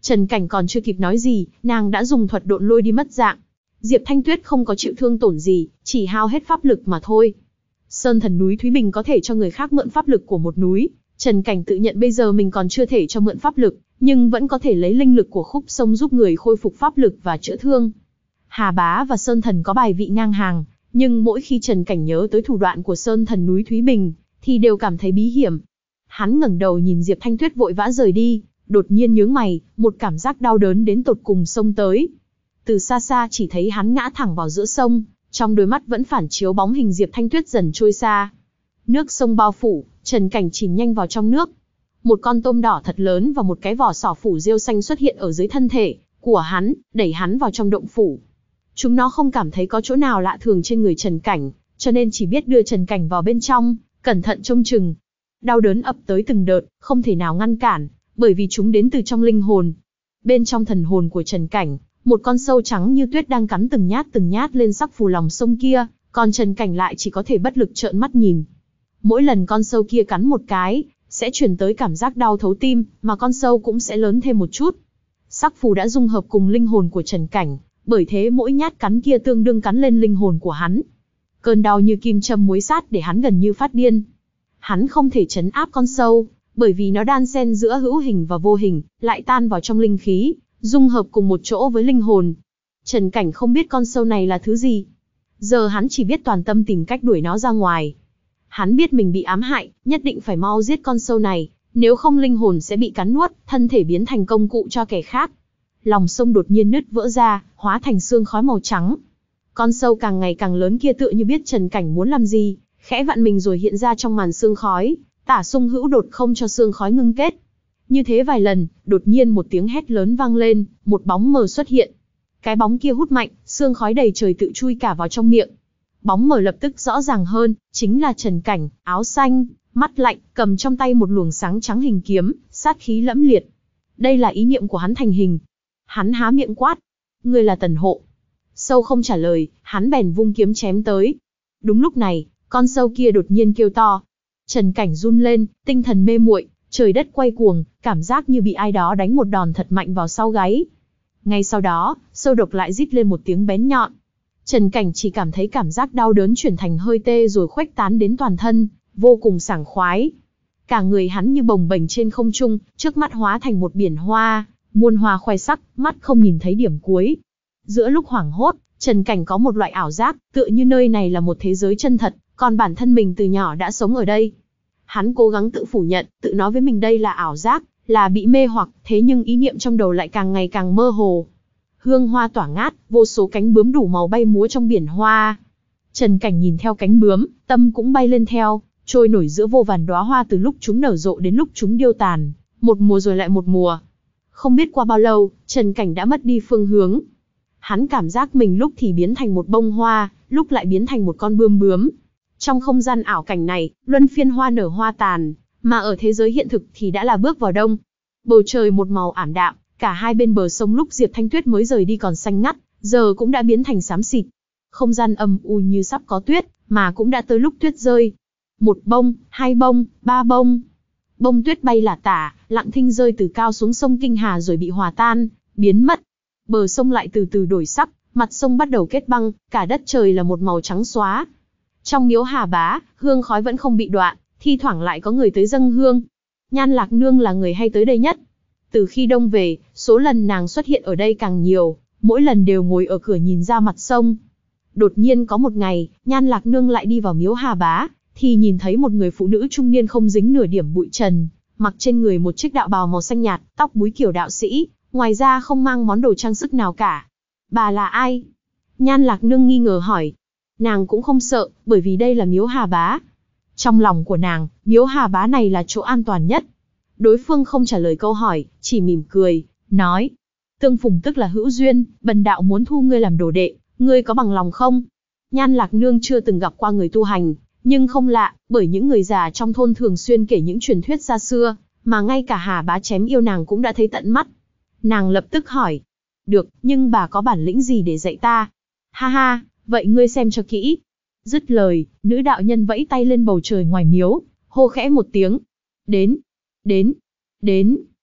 Trần Cảnh còn chưa kịp nói gì, nàng đã dùng thuật độn lôi đi mất dạng. Diệp Thanh Tuyết không có chịu thương tổn gì, chỉ hao hết pháp lực mà thôi. Sơn thần núi Thúy Bình có thể cho người khác mượn pháp lực của một núi. Trần Cảnh tự nhận bây giờ mình còn chưa thể cho mượn pháp lực, nhưng vẫn có thể lấy linh lực của khúc sông giúp người khôi phục pháp lực và chữa thương. Hà Bá và Sơn thần có bài vị ngang hàng, nhưng mỗi khi Trần Cảnh nhớ tới thủ đoạn của Sơn thần núi Thúy Bình, thì đều cảm thấy bí hiểm. Hắn ngẩng đầu nhìn Diệp Thanh Tuyết vội vã rời đi, đột nhiên nhướng mày, một cảm giác đau đớn đến tột cùng xông tới. Từ xa xa chỉ thấy hắn ngã thẳng vào giữa sông, trong đôi mắt vẫn phản chiếu bóng hình Diệp Thanh Tuyết dần trôi xa. Nước sông bao phủ, Trần Cảnh chìm nhanh vào trong nước. Một con tôm đỏ thật lớn và một cái vỏ sò phủ rêu xanh xuất hiện ở dưới thân thể của hắn, đẩy hắn vào trong động phủ. Chúng nó không cảm thấy có chỗ nào lạ thường trên người Trần Cảnh, cho nên chỉ biết đưa Trần Cảnh vào bên trong, cẩn thận trông chừng. Đau đớn ập tới từng đợt, không thể nào ngăn cản, bởi vì chúng đến từ trong linh hồn. Bên trong thần hồn của Trần Cảnh, một con sâu trắng như tuyết đang cắn từng nhát từng nhát lên sắc phù lòng sông kia, còn Trần Cảnh lại chỉ có thể bất lực trợn mắt nhìn. Mỗi lần con sâu kia cắn một cái, sẽ truyền tới cảm giác đau thấu tim, mà con sâu cũng sẽ lớn thêm một chút. Sắc phù đã dung hợp cùng linh hồn của Trần Cảnh, bởi thế mỗi nhát cắn kia tương đương cắn lên linh hồn của hắn. Cơn đau như kim châm muối sát để hắn gần như phát điên. Hắn không thể trấn áp con sâu, bởi vì nó đan xen giữa hữu hình và vô hình, lại tan vào trong linh khí, dung hợp cùng một chỗ với linh hồn. Trần Cảnh không biết con sâu này là thứ gì. Giờ hắn chỉ biết toàn tâm tìm cách đuổi nó ra ngoài. Hắn biết mình bị ám hại, nhất định phải mau giết con sâu này, nếu không linh hồn sẽ bị cắn nuốt, thân thể biến thành công cụ cho kẻ khác. Lòng sông đột nhiên nứt vỡ ra, hóa thành sương khói màu trắng. Con sâu càng ngày càng lớn kia tựa như biết Trần Cảnh muốn làm gì, khẽ vặn mình rồi hiện ra trong màn sương khói, tả sung hữu đột không cho sương khói ngưng kết. Như thế vài lần, đột nhiên một tiếng hét lớn vang lên, một bóng mờ xuất hiện. Cái bóng kia hút mạnh, sương khói đầy trời tự chui cả vào trong miệng. Bóng mờ lập tức rõ ràng hơn, chính là Trần Cảnh, áo xanh, mắt lạnh, cầm trong tay một luồng sáng trắng hình kiếm, sát khí lẫm liệt. Đây là ý niệm của hắn thành hình. Hắn há miệng quát, ngươi là Tần Hộ. Sâu không trả lời, hắn bèn vung kiếm chém tới. Đúng lúc này, con sâu kia đột nhiên kêu to. Trần Cảnh run lên, tinh thần mê muội, trời đất quay cuồng, cảm giác như bị ai đó đánh một đòn thật mạnh vào sau gáy. Ngay sau đó, sâu độc lại rít lên một tiếng bén nhọn. Trần Cảnh chỉ cảm thấy cảm giác đau đớn chuyển thành hơi tê rồi khuếch tán đến toàn thân, vô cùng sảng khoái. Cả người hắn như bồng bềnh trên không trung, trước mắt hóa thành một biển hoa, muôn hoa khoe sắc, mắt không nhìn thấy điểm cuối. Giữa lúc hoảng hốt, Trần Cảnh có một loại ảo giác, tựa như nơi này là một thế giới chân thật, còn bản thân mình từ nhỏ đã sống ở đây. Hắn cố gắng tự phủ nhận, tự nói với mình đây là ảo giác, là bị mê hoặc, thế nhưng ý niệm trong đầu lại càng ngày càng mơ hồ. Hương hoa tỏa ngát, vô số cánh bướm đủ màu bay múa trong biển hoa. Trần Cảnh nhìn theo cánh bướm, tâm cũng bay lên theo, trôi nổi giữa vô vàn đóa hoa từ lúc chúng nở rộ đến lúc chúng điêu tàn, một mùa rồi lại một mùa. Không biết qua bao lâu, Trần Cảnh đã mất đi phương hướng. Hắn cảm giác mình lúc thì biến thành một bông hoa, lúc lại biến thành một con bươm bướm. Trong không gian ảo cảnh này, luân phiên hoa nở hoa tàn, mà ở thế giới hiện thực thì đã là bước vào đông. Bầu trời một màu ảm đạm, cả hai bên bờ sông lúc Diệp Thanh Tuyết mới rời đi còn xanh ngắt, giờ cũng đã biến thành xám xịt. Không gian âm u như sắp có tuyết, mà cũng đã tới lúc tuyết rơi. Một bông, hai bông, ba bông. Bông tuyết bay lả tả, lặng thinh rơi từ cao xuống sông Kinh Hà rồi bị hòa tan, biến mất. Bờ sông lại từ từ đổi sắc, mặt sông bắt đầu kết băng, cả đất trời là một màu trắng xóa. Trong miếu Hà Bá, hương khói vẫn không bị đoạn, thi thoảng lại có người tới dâng hương. Nhan Lạc Nương là người hay tới đây nhất. Từ khi đông về, số lần nàng xuất hiện ở đây càng nhiều, mỗi lần đều ngồi ở cửa nhìn ra mặt sông. Đột nhiên có một ngày, Nhan Lạc Nương lại đi vào miếu Hà Bá, thì nhìn thấy một người phụ nữ trung niên không dính nửa điểm bụi trần, mặc trên người một chiếc đạo bào màu xanh nhạt, tóc búi kiểu đạo sĩ, ngoài ra không mang món đồ trang sức nào cả. Bà là ai? Nhan Lạc Nương nghi ngờ hỏi. Nàng cũng không sợ, bởi vì đây là miếu Hà Bá. Trong lòng của nàng, miếu Hà Bá này là chỗ an toàn nhất. Đối phương không trả lời câu hỏi, chỉ mỉm cười, nói. Tương phùng tức là hữu duyên, bần đạo muốn thu ngươi làm đồ đệ, ngươi có bằng lòng không? Nhan Lạc Nương chưa từng gặp qua người tu hành, nhưng không lạ, bởi những người già trong thôn thường xuyên kể những truyền thuyết xa xưa, mà ngay cả Hà Bá chém yêu nàng cũng đã thấy tận mắt. Nàng lập tức hỏi. Được, nhưng bà có bản lĩnh gì để dạy ta? Ha ha, vậy ngươi xem cho kỹ. Dứt lời, nữ đạo nhân vẫy tay lên bầu trời ngoài miếu, hô khẽ một tiếng. Đến, đến, đến.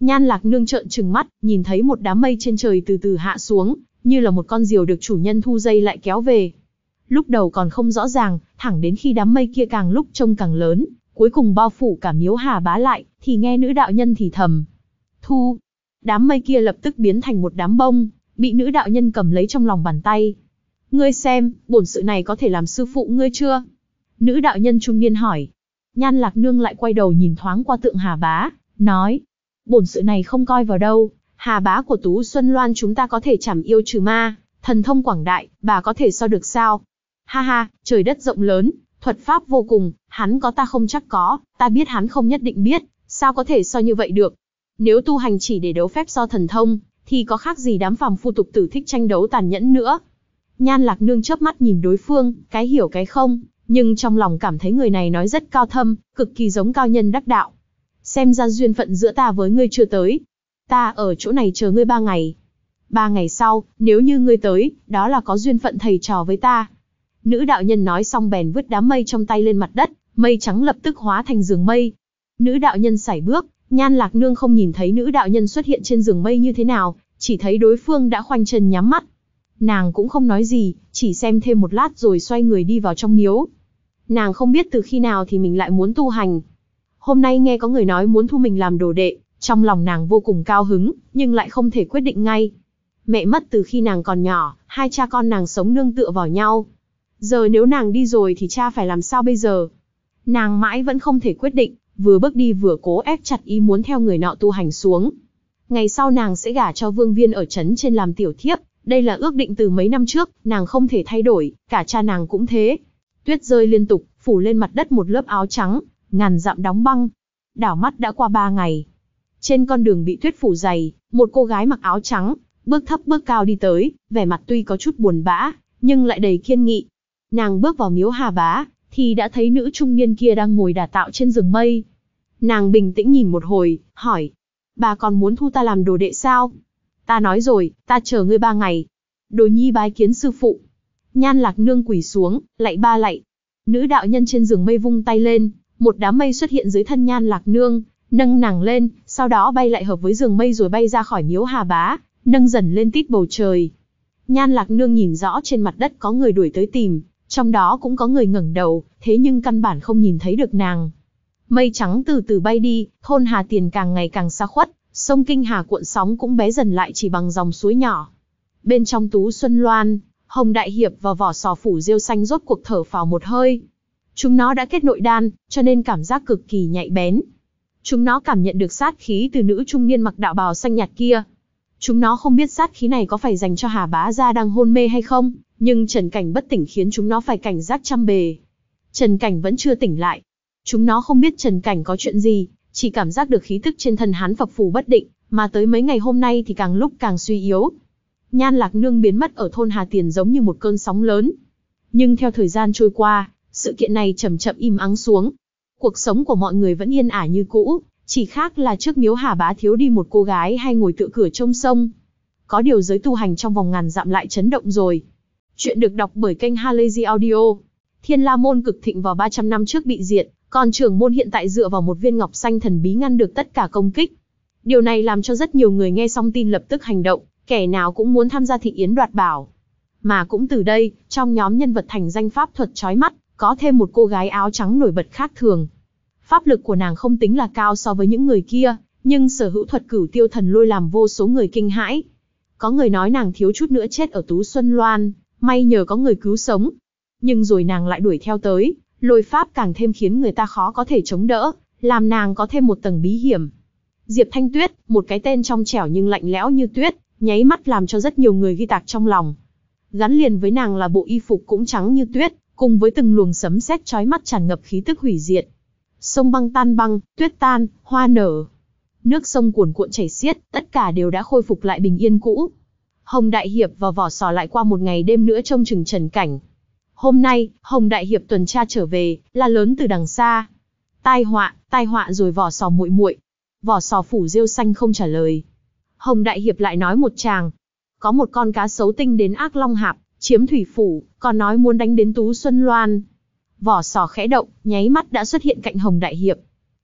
Nhan Lạc Nương trợn trừng mắt, nhìn thấy một đám mây trên trời từ từ hạ xuống, như là một con diều được chủ nhân thu dây lại kéo về. Lúc đầu còn không rõ ràng, thẳng đến khi đám mây kia càng lúc trông càng lớn, cuối cùng bao phủ cả Miếu Hà Bá lại, thì nghe nữ đạo nhân thì thầm. Thu! Đám mây kia lập tức biến thành một đám bông, bị nữ đạo nhân cầm lấy trong lòng bàn tay. Ngươi xem, bổn sự này có thể làm sư phụ ngươi chưa? Nữ đạo nhân trung niên hỏi. Nhan Lạc Nương lại quay đầu nhìn thoáng qua tượng Hà Bá, nói. Bổn sự này không coi vào đâu, Hà Bá của Tú Xuân Loan chúng ta có thể trảm yêu trừ ma, thần thông quảng đại, bà có thể so được sao? Ha ha, trời đất rộng lớn, thuật pháp vô cùng, hắn có ta không chắc có, ta biết hắn không nhất định biết, sao có thể so như vậy được? Nếu tu hành chỉ để đấu phép so thần thông, thì có khác gì đám phàm phu tục tử thích tranh đấu tàn nhẫn nữa. Nhan Lạc Nương chớp mắt nhìn đối phương, cái hiểu cái không, nhưng trong lòng cảm thấy người này nói rất cao thâm, cực kỳ giống cao nhân đắc đạo. Xem ra duyên phận giữa ta với ngươi chưa tới. Ta ở chỗ này chờ ngươi ba ngày. Ba ngày sau, nếu như ngươi tới, đó là có duyên phận thầy trò với ta. Nữ đạo nhân nói xong bèn vứt đám mây trong tay lên mặt đất, mây trắng lập tức hóa thành giường mây. Nữ đạo nhân sải bước, Nhan Lạc Nương không nhìn thấy nữ đạo nhân xuất hiện trên giường mây như thế nào, chỉ thấy đối phương đã khoanh chân nhắm mắt. Nàng cũng không nói gì, chỉ xem thêm một lát rồi xoay người đi vào trong miếu. Nàng không biết từ khi nào thì mình lại muốn tu hành. Hôm nay nghe có người nói muốn thu mình làm đồ đệ, trong lòng nàng vô cùng cao hứng, nhưng lại không thể quyết định ngay. Mẹ mất từ khi nàng còn nhỏ, hai cha con nàng sống nương tựa vào nhau. Giờ nếu nàng đi rồi thì cha phải làm sao bây giờ? Nàng mãi vẫn không thể quyết định, vừa bước đi vừa cố ép chặt ý muốn theo người nọ tu hành xuống. Ngày sau nàng sẽ gả cho Vương Viên ở trấn trên làm tiểu thiếp, đây là ước định từ mấy năm trước, nàng không thể thay đổi, cả cha nàng cũng thế. Tuyết rơi liên tục, phủ lên mặt đất một lớp áo trắng, ngàn dặm đóng băng. Đảo mắt đã qua ba ngày. Trên con đường bị tuyết phủ dày, một cô gái mặc áo trắng, bước thấp bước cao đi tới, vẻ mặt tuy có chút buồn bã, nhưng lại đầy kiên nghị. Nàng bước vào miếu Hà Bá, thì đã thấy nữ trung niên kia đang ngồi đả tạo trên giường mây. Nàng bình tĩnh nhìn một hồi, hỏi. Bà còn muốn thu ta làm đồ đệ sao? Ta nói rồi, ta chờ ngươi ba ngày. Đồ nhi bái kiến sư phụ. Nhan Lạc Nương quỳ xuống, lạy ba lạy. Nữ đạo nhân trên giường mây vung tay lên, một đám mây xuất hiện dưới thân Nhan Lạc Nương, nâng nàng lên, sau đó bay lại hợp với giường mây rồi bay ra khỏi miếu Hà Bá, nâng dần lên tít bầu trời. Nhan Lạc Nương nhìn rõ trên mặt đất có người đuổi tới tìm, trong đó cũng có người ngẩng đầu, thế nhưng căn bản không nhìn thấy được nàng. Mây trắng từ từ bay đi, thôn Hà Tiền càng ngày càng xa khuất, sông Kinh Hà cuộn sóng cũng bé dần lại chỉ bằng dòng suối nhỏ. Bên trong Tú Xuân Loan, Hồng Đại Hiệp và Vỏ Sò Phủ Diêu Xanh rốt cuộc thở phào một hơi. Chúng nó đã kết nội đan, cho nên cảm giác cực kỳ nhạy bén. Chúng nó cảm nhận được sát khí từ nữ trung niên mặc đạo bào xanh nhạt kia. Chúng nó không biết sát khí này có phải dành cho Hà Bá Gia đang hôn mê hay không, nhưng Trần Cảnh bất tỉnh khiến chúng nó phải cảnh giác trăm bề. Trần Cảnh vẫn chưa tỉnh lại. Chúng nó không biết Trần Cảnh có chuyện gì, chỉ cảm giác được khí tức trên thân hắn phập phù bất định, mà tới mấy ngày hôm nay thì càng lúc càng suy yếu. Nhan Lạc Nương biến mất ở thôn Hà Tiền giống như một cơn sóng lớn. Nhưng theo thời gian trôi qua, sự kiện này chậm chậm im ắng xuống. Cuộc sống của mọi người vẫn yên ả như cũ, chỉ khác là trước miếu Hà Bá thiếu đi một cô gái hay ngồi tựa cửa trông sông. Có điều giới tu hành trong vòng ngàn dặm lại chấn động rồi. Chuyện được đọc bởi kênh Halazy Audio. Thiên La Môn cực thịnh vào ba trăm năm trước bị diệt, còn trưởng môn hiện tại dựa vào một viên ngọc xanh thần bí ngăn được tất cả công kích. Điều này làm cho rất nhiều người nghe xong tin lập tức hành động, kẻ nào cũng muốn tham gia thị yến đoạt bảo. Mà cũng từ đây, trong nhóm nhân vật thành danh pháp thuật chói mắt, có thêm một cô gái áo trắng nổi bật khác thường. Pháp lực của nàng không tính là cao so với những người kia, nhưng sở hữu thuật cửu tiêu thần lôi làm vô số người kinh hãi. Có người nói nàng thiếu chút nữa chết ở Tú Xuân Loan, may nhờ có người cứu sống. Nhưng rồi nàng lại đuổi theo tới, lôi pháp càng thêm khiến người ta khó có thể chống đỡ, làm nàng có thêm một tầng bí hiểm. Diệp Thanh Tuyết, một cái tên trong trẻo nhưng lạnh lẽo như tuyết, nháy mắt làm cho rất nhiều người ghi tạc trong lòng. Gắn liền với nàng là bộ y phục cũng trắng như tuyết, cùng với từng luồng sấm sét chói mắt tràn ngập khí tức hủy diệt. Sông băng tan băng, tuyết tan, hoa nở. Nước sông cuồn cuộn chảy xiết, tất cả đều đã khôi phục lại bình yên cũ. Hồng Đại Hiệp và Vỏ Sò lại qua một ngày đêm nữa trông chừng Trần Cảnh. Hôm nay, Hồng Đại Hiệp tuần tra trở về, la lớn từ đằng xa. Tai họa, tai họa rồi Vỏ Sò muội muội. Vỏ Sò Phủ Diêu Xanh không trả lời. Hồng Đại Hiệp lại nói một tràng. Có một con cá sấu tinh đến Ác Long Hạp, chiếm thủy phủ, còn nói muốn đánh đến Tú Xuân Loan. Vỏ Sò khẽ động, nháy mắt đã xuất hiện cạnh Hồng Đại Hiệp.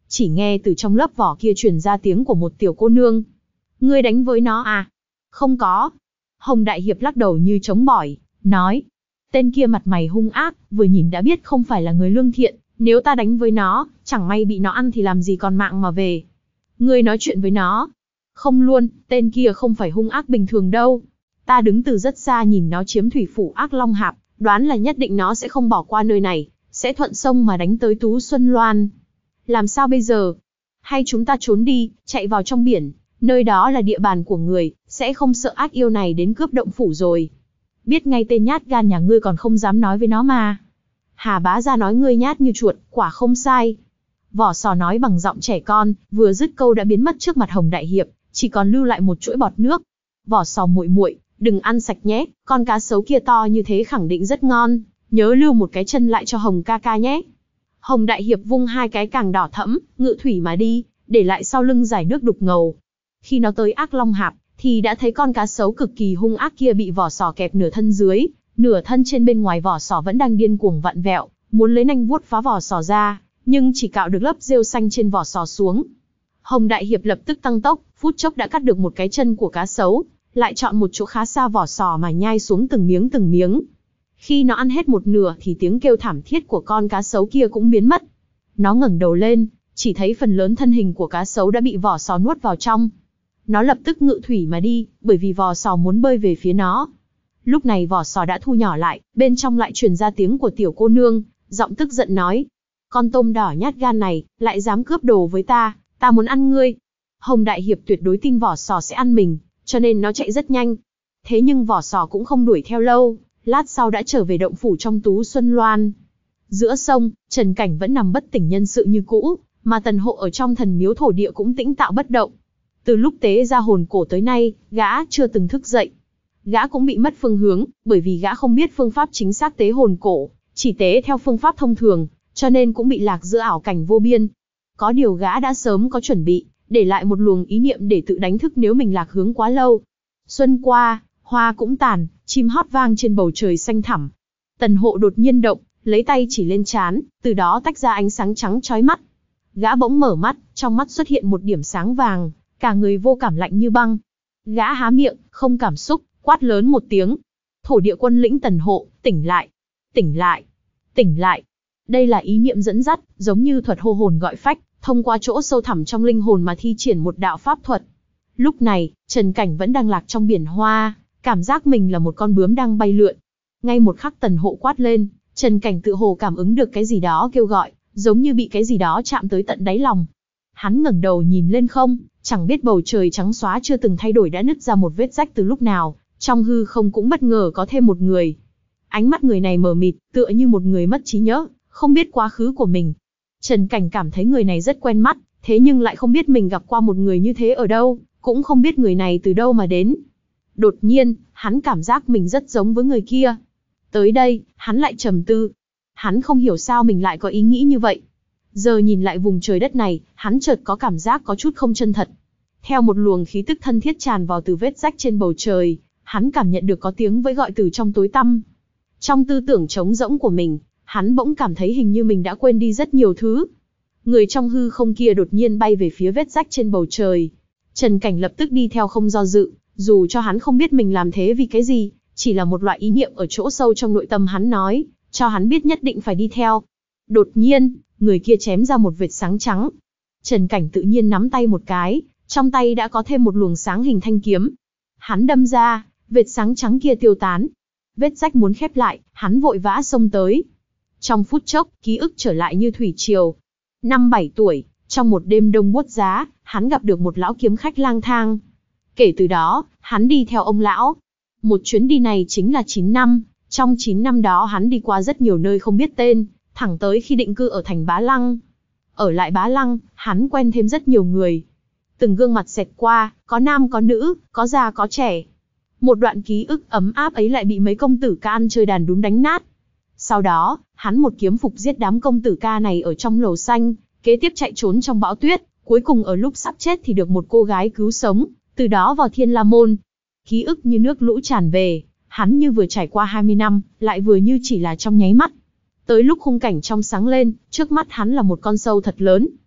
chỉ nghe từ trong lớp vỏ kia truyền ra tiếng của một tiểu cô nương. Ngươi đánh với nó à? Không có. Hồng Đại Hiệp lắc đầu như chống bỏi, nói. Tên kia mặt mày hung ác, vừa nhìn đã biết không phải là người lương thiện, nếu ta đánh với nó, chẳng may bị nó ăn thì làm gì còn mạng mà về. Ngươi nói chuyện với nó. Không luôn, tên kia không phải hung ác bình thường đâu. Ta đứng từ rất xa nhìn nó chiếm thủy phủ Ác Long Hạp, đoán là nhất định nó sẽ không bỏ qua nơi này, sẽ thuận sông mà đánh tới Tú Xuân Loan. Làm sao bây giờ? Hay chúng ta trốn đi, chạy vào trong biển, nơi đó là địa bàn của người, sẽ không sợ ác yêu này đến cướp động phủ rồi. Biết ngay tên nhát gan nhà ngươi còn không dám nói với nó mà. Hà bá gia nói ngươi nhát như chuột, quả không sai. Vỏ sò nói bằng giọng trẻ con, vừa dứt câu đã biến mất trước mặt Hồng Đại Hiệp, chỉ còn lưu lại một chuỗi bọt nước. Vỏ sò muội muội, đừng ăn sạch nhé, con cá sấu kia to như thế khẳng định rất ngon, nhớ lưu một cái chân lại cho Hồng ca ca nhé. Hồng Đại Hiệp vung hai cái càng đỏ thẫm, ngự thủy mà đi, để lại sau lưng dải nước đục ngầu. Khi nó tới Ác Long Hạp, thì đã thấy con cá sấu cực kỳ hung ác kia bị vỏ sò kẹp nửa thân dưới, nửa thân trên bên ngoài vỏ sò vẫn đang điên cuồng vặn vẹo, muốn lấy nanh vuốt phá vỏ sò ra, nhưng chỉ cạo được lớp rêu xanh trên vỏ sò xuống. Hồng Đại Hiệp lập tức tăng tốc, phút chốc đã cắt được một cái chân của cá sấu, lại chọn một chỗ khá xa vỏ sò mà nhai xuống từng miếng từng miếng. Khi nó ăn hết một nửa thì tiếng kêu thảm thiết của con cá sấu kia cũng biến mất. Nó ngẩng đầu lên, chỉ thấy phần lớn thân hình của cá sấu đã bị vỏ sò nuốt vào trong. Nó lập tức ngự thủy mà đi, bởi vì vỏ sò muốn bơi về phía nó. Lúc này vỏ sò đã thu nhỏ lại, bên trong lại truyền ra tiếng của tiểu cô nương, giọng tức giận nói. Con tôm đỏ nhát gan này, lại dám cướp đồ với ta, ta muốn ăn ngươi. Hồng Đại Hiệp tuyệt đối tin vỏ sò sẽ ăn mình, cho nên nó chạy rất nhanh. Thế nhưng vỏ sò cũng không đuổi theo lâu, lát sau đã trở về động phủ trong Tú Xuân Loan. Giữa sông, Trần Cảnh vẫn nằm bất tỉnh nhân sự như cũ, mà Tần Hộ ở trong thần miếu thổ địa cũng tĩnh tạo bất động. Từ lúc tế ra hồn cổ tới nay, gã chưa từng thức dậy. Gã cũng bị mất phương hướng, bởi vì gã không biết phương pháp chính xác tế hồn cổ, chỉ tế theo phương pháp thông thường, cho nên cũng bị lạc giữa ảo cảnh vô biên. Có điều gã đã sớm có chuẩn bị, để lại một luồng ý niệm để tự đánh thức nếu mình lạc hướng quá lâu. Xuân qua, hoa cũng tàn, chim hót vang trên bầu trời xanh thẳm. Tần Hộ đột nhiên động, lấy tay chỉ lên trán, từ đó tách ra ánh sáng trắng chói mắt. Gã bỗng mở mắt, trong mắt xuất hiện một điểm sáng vàng, cả người vô cảm lạnh như băng. Gã há miệng, không cảm xúc, quát lớn một tiếng. Thổ địa quân lĩnh Tần Hộ, tỉnh lại, tỉnh lại, tỉnh lại. Đây là ý niệm dẫn dắt, giống như thuật hô hồn gọi phách, thông qua chỗ sâu thẳm trong linh hồn mà thi triển một đạo pháp thuật. Lúc này, Trần Cảnh vẫn đang lạc trong biển hoa, cảm giác mình là một con bướm đang bay lượn. Ngay một khắc Tần Hộ quát lên, Trần Cảnh tự hồ cảm ứng được cái gì đó kêu gọi, giống như bị cái gì đó chạm tới tận đáy lòng. Hắn ngẩng đầu nhìn lên không, chẳng biết bầu trời trắng xóa chưa từng thay đổi đã nứt ra một vết rách từ lúc nào, trong hư không cũng bất ngờ có thêm một người. Ánh mắt người này mờ mịt, tựa như một người mất trí nhớ, không biết quá khứ của mình. Trần Cảnh cảm thấy người này rất quen mắt, thế nhưng lại không biết mình gặp qua một người như thế ở đâu, cũng không biết người này từ đâu mà đến. Đột nhiên, hắn cảm giác mình rất giống với người kia. Tới đây, hắn lại trầm tư. Hắn không hiểu sao mình lại có ý nghĩ như vậy. Giờ nhìn lại vùng trời đất này, hắn chợt có cảm giác có chút không chân thật. Theo một luồng khí tức thân thiết tràn vào từ vết rách trên bầu trời, hắn cảm nhận được có tiếng vẫy gọi từ trong tối tăm. Trong tư tưởng trống rỗng của mình, hắn bỗng cảm thấy hình như mình đã quên đi rất nhiều thứ. Người trong hư không kia đột nhiên bay về phía vết rách trên bầu trời. Trần Cảnh lập tức đi theo không do dự, dù cho hắn không biết mình làm thế vì cái gì, chỉ là một loại ý niệm ở chỗ sâu trong nội tâm hắn nói, cho hắn biết nhất định phải đi theo. Đột nhiên, người kia chém ra một vệt sáng trắng. Trần Cảnh tự nhiên nắm tay một cái, trong tay đã có thêm một luồng sáng hình thanh kiếm. Hắn đâm ra, vệt sáng trắng kia tiêu tán. Vết rách muốn khép lại, hắn vội vã xông tới. Trong phút chốc, ký ức trở lại như thủy triều. Năm bảy tuổi, trong một đêm đông buốt giá, hắn gặp được một lão kiếm khách lang thang. Kể từ đó, hắn đi theo ông lão. Một chuyến đi này chính là chín năm, trong chín năm đó hắn đi qua rất nhiều nơi không biết tên, thẳng tới khi định cư ở thành Bá Lăng. Ở lại Bá Lăng, hắn quen thêm rất nhiều người. Từng gương mặt xẹt qua, có nam có nữ, có già có trẻ. Một đoạn ký ức ấm áp ấy lại bị mấy công tử ca ăn chơi đàn đúm đánh nát. Sau đó, hắn một kiếm phục giết đám công tử ca này ở trong lầu xanh, kế tiếp chạy trốn trong bão tuyết, cuối cùng ở lúc sắp chết thì được một cô gái cứu sống, từ đó vào Thiên La Môn. Ký ức như nước lũ tràn về, hắn như vừa trải qua hai mươi năm, lại vừa như chỉ là trong nháy mắt. Tới lúc khung cảnh trong sáng lên, trước mắt hắn là một con sâu thật lớn.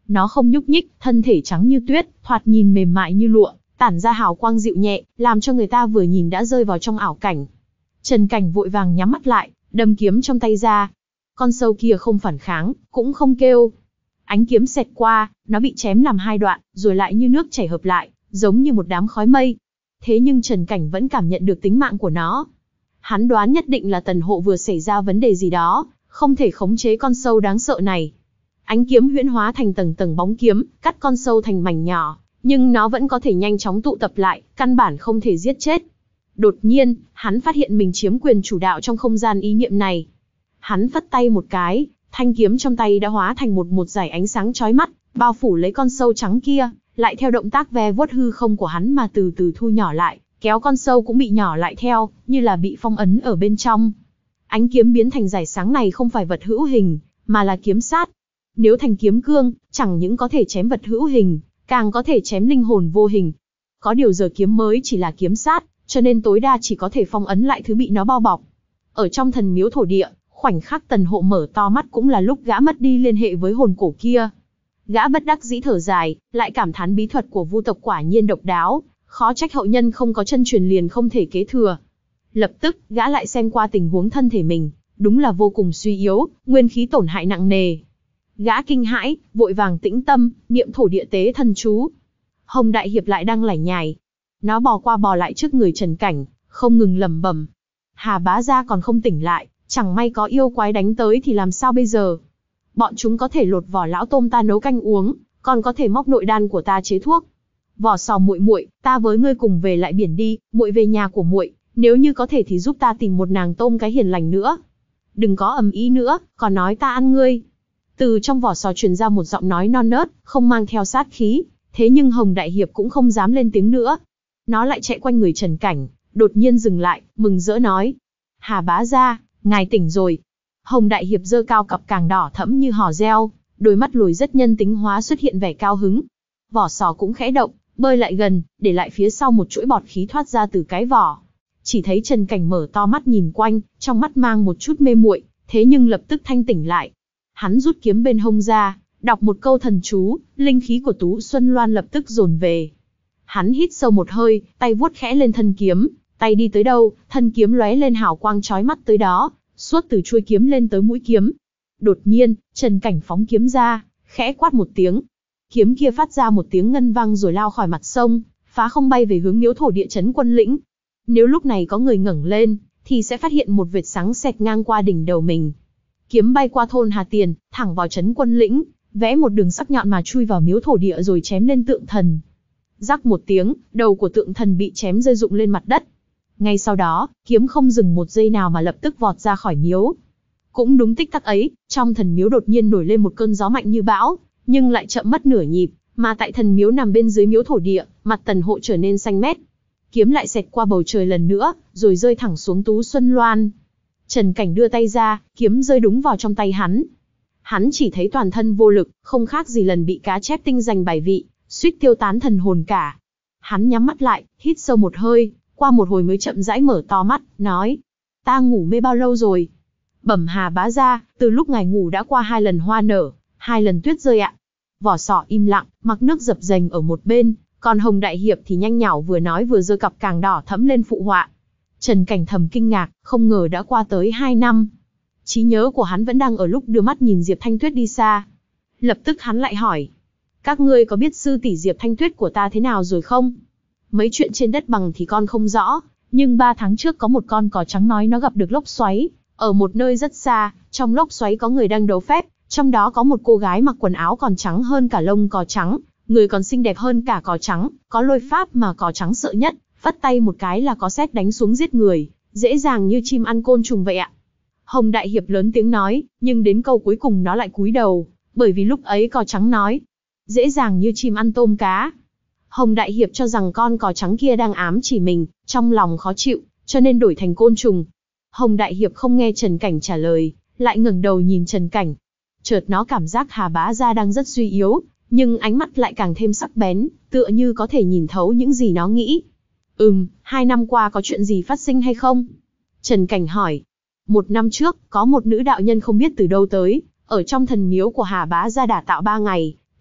Nó không nhúc nhích, thân thể trắng như tuyết, thoạt nhìn mềm mại như lụa, tản ra hào quang dịu nhẹ, làm cho người ta vừa nhìn đã rơi vào trong ảo cảnh. Trần Cảnh vội vàng nhắm mắt lại, đâm kiếm trong tay ra. Con sâu kia không phản kháng, cũng không kêu. Ánh kiếm xẹt qua, nó bị chém làm hai đoạn, rồi lại như nước chảy hợp lại, giống như một đám khói mây. Thế nhưng Trần Cảnh vẫn cảm nhận được tính mạng của nó. Hắn đoán nhất định là Tần Hộ vừa xảy ra vấn đề gì đó, không thể khống chế con sâu đáng sợ này. Ánh kiếm huyễn hóa thành tầng tầng bóng kiếm, cắt con sâu thành mảnh nhỏ, nhưng nó vẫn có thể nhanh chóng tụ tập lại, căn bản không thể giết chết. Đột nhiên, hắn phát hiện mình chiếm quyền chủ đạo trong không gian ý niệm này. Hắn phất tay một cái, thanh kiếm trong tay đã hóa thành một một dải ánh sáng chói mắt, bao phủ lấy con sâu trắng kia, lại theo động tác ve vuốt hư không của hắn mà từ từ thu nhỏ lại, kéo con sâu cũng bị nhỏ lại theo, như là bị phong ấn ở bên trong. Ánh kiếm biến thành dải sáng này không phải vật hữu hình, mà là kiếm sát. Nếu thành kiếm cương, chẳng những có thể chém vật hữu hình, càng có thể chém linh hồn vô hình. Có điều giờ kiếm mới chỉ là kiếm sát, cho nên tối đa chỉ có thể phong ấn lại thứ bị nó bao bọc. Ở trong thần miếu thổ địa, khoảnh khắc Tần Hộ mở to mắt cũng là lúc gã mất đi liên hệ với hồn cổ kia. Gã bất đắc dĩ thở dài, lại cảm thán bí thuật của Vu tộc quả nhiên độc đáo, khó trách hậu nhân không có chân truyền liền không thể kế thừa. Lập tức, gã lại xem qua tình huống thân thể mình, đúng là vô cùng suy yếu, nguyên khí tổn hại nặng nề. Gã kinh hãi, vội vàng tĩnh tâm, niệm thổ địa tế thần chú. Hồng Đại Hiệp lại đang lải nhải. Nó bò qua bò lại trước người Trần Cảnh, không ngừng lẩm bẩm. Hà bá gia còn không tỉnh lại, chẳng may có yêu quái đánh tới thì làm sao bây giờ? Bọn chúng có thể lột vỏ lão tôm ta nấu canh uống, còn có thể móc nội đan của ta chế thuốc. Vỏ sò muội muội, ta với ngươi cùng về lại biển đi, muội về nhà của muội, nếu như có thể thì giúp ta tìm một nàng tôm cái hiền lành nữa. Đừng có ầm ĩ nữa, còn nói ta ăn ngươi. Từ trong vỏ sò truyền ra một giọng nói non nớt, không mang theo sát khí, thế nhưng Hồng Đại Hiệp cũng không dám lên tiếng nữa. Nó lại chạy quanh người Trần Cảnh, đột nhiên dừng lại, mừng rỡ nói: Hà bá gia, ngài tỉnh rồi. Hồng Đại Hiệp giơ cao cặp càng đỏ thẫm như hò reo, đôi mắt lồi rất nhân tính hóa xuất hiện vẻ cao hứng. Vỏ sò cũng khẽ động, bơi lại gần, để lại phía sau một chuỗi bọt khí thoát ra từ cái vỏ. Chỉ thấy Trần Cảnh mở to mắt nhìn quanh, trong mắt mang một chút mê muội, thế nhưng lập tức thanh tỉnh lại. Hắn rút kiếm bên hông ra, đọc một câu thần chú, linh khí của Tú Xuân Loan lập tức dồn về. Hắn hít sâu một hơi, tay vuốt khẽ lên thân kiếm, tay đi tới đâu, thân kiếm lóe lên hào quang chói mắt tới đó, suốt từ chuôi kiếm lên tới mũi kiếm. Đột nhiên, Trần Cảnh phóng kiếm ra, khẽ quát một tiếng. Kiếm kia phát ra một tiếng ngân vang rồi lao khỏi mặt sông, phá không bay về hướng miếu thổ địa trấn Quân Lĩnh. Nếu lúc này có người ngẩng lên, thì sẽ phát hiện một vệt sáng xẹt ngang qua đỉnh đầu mình. Kiếm bay qua thôn Hà Tiền, thẳng vào trấn Quân Lĩnh, vẽ một đường sắc nhọn mà chui vào miếu thổ địa rồi chém lên tượng thần. Rắc một tiếng, đầu của tượng thần bị chém rơi rụng lên mặt đất. Ngay sau đó, kiếm không dừng một giây nào mà lập tức vọt ra khỏi miếu. Cũng đúng tích tắc ấy, trong thần miếu đột nhiên nổi lên một cơn gió mạnh như bão, nhưng lại chậm mất nửa nhịp, mà tại thần miếu nằm bên dưới miếu thổ địa, mặt Tần Hộ trở nên xanh mét. Kiếm lại xẹt qua bầu trời lần nữa, rồi rơi thẳng xuống Tú Xuân Loan. Trần Cảnh đưa tay ra, kiếm rơi đúng vào trong tay hắn. Hắn chỉ thấy toàn thân vô lực, không khác gì lần bị cá chép tinh giành bài vị, suýt tiêu tán thần hồn cả. Hắn nhắm mắt lại, hít sâu một hơi, qua một hồi mới chậm rãi mở to mắt, nói: Ta ngủ mê bao lâu rồi? Bẩm Hà bá gia, từ lúc ngài ngủ đã qua hai lần hoa nở, hai lần tuyết rơi ạ. Vỏ sò im lặng, mặc nước dập dềnh ở một bên, còn Hồng Đại Hiệp thì nhanh nhảu vừa nói vừa giơ cặp càng đỏ thẫm lên phụ họa. Trần Cảnh thầm kinh ngạc, không ngờ đã qua tới hai năm. Trí nhớ của hắn vẫn đang ở lúc đưa mắt nhìn Diệp Thanh Tuyết đi xa. Lập tức hắn lại hỏi: Các ngươi có biết sư tỷ Diệp Thanh Tuyết của ta thế nào rồi không? Mấy chuyện trên đất bằng thì con không rõ, nhưng ba tháng trước có một con cò trắng nói nó gặp được lốc xoáy, ở một nơi rất xa, trong lốc xoáy có người đang đấu phép, trong đó có một cô gái mặc quần áo còn trắng hơn cả lông cò trắng, người còn xinh đẹp hơn cả cò trắng, có lôi pháp mà cò trắng sợ nhất, phất tay một cái là có sét đánh xuống giết người, dễ dàng như chim ăn côn trùng vậy ạ. Hồng Đại Hiệp lớn tiếng nói, nhưng đến câu cuối cùng nó lại cúi đầu, bởi vì lúc ấy cò trắng nói, dễ dàng như chim ăn tôm cá. Hồng Đại Hiệp cho rằng con cò trắng kia đang ám chỉ mình, trong lòng khó chịu, cho nên đổi thành côn trùng. Hồng Đại Hiệp không nghe Trần Cảnh trả lời, lại ngẩng đầu nhìn Trần Cảnh. Chợt nó cảm giác Hà bá gia đang rất suy yếu, nhưng ánh mắt lại càng thêm sắc bén, tựa như có thể nhìn thấu những gì nó nghĩ. Ừm, hai năm qua có chuyện gì phát sinh hay không? Trần Cảnh hỏi. Một năm trước, có một nữ đạo nhân không biết từ đâu tới, ở trong thần miếu của Hà bá gia đả tạo ba ngày,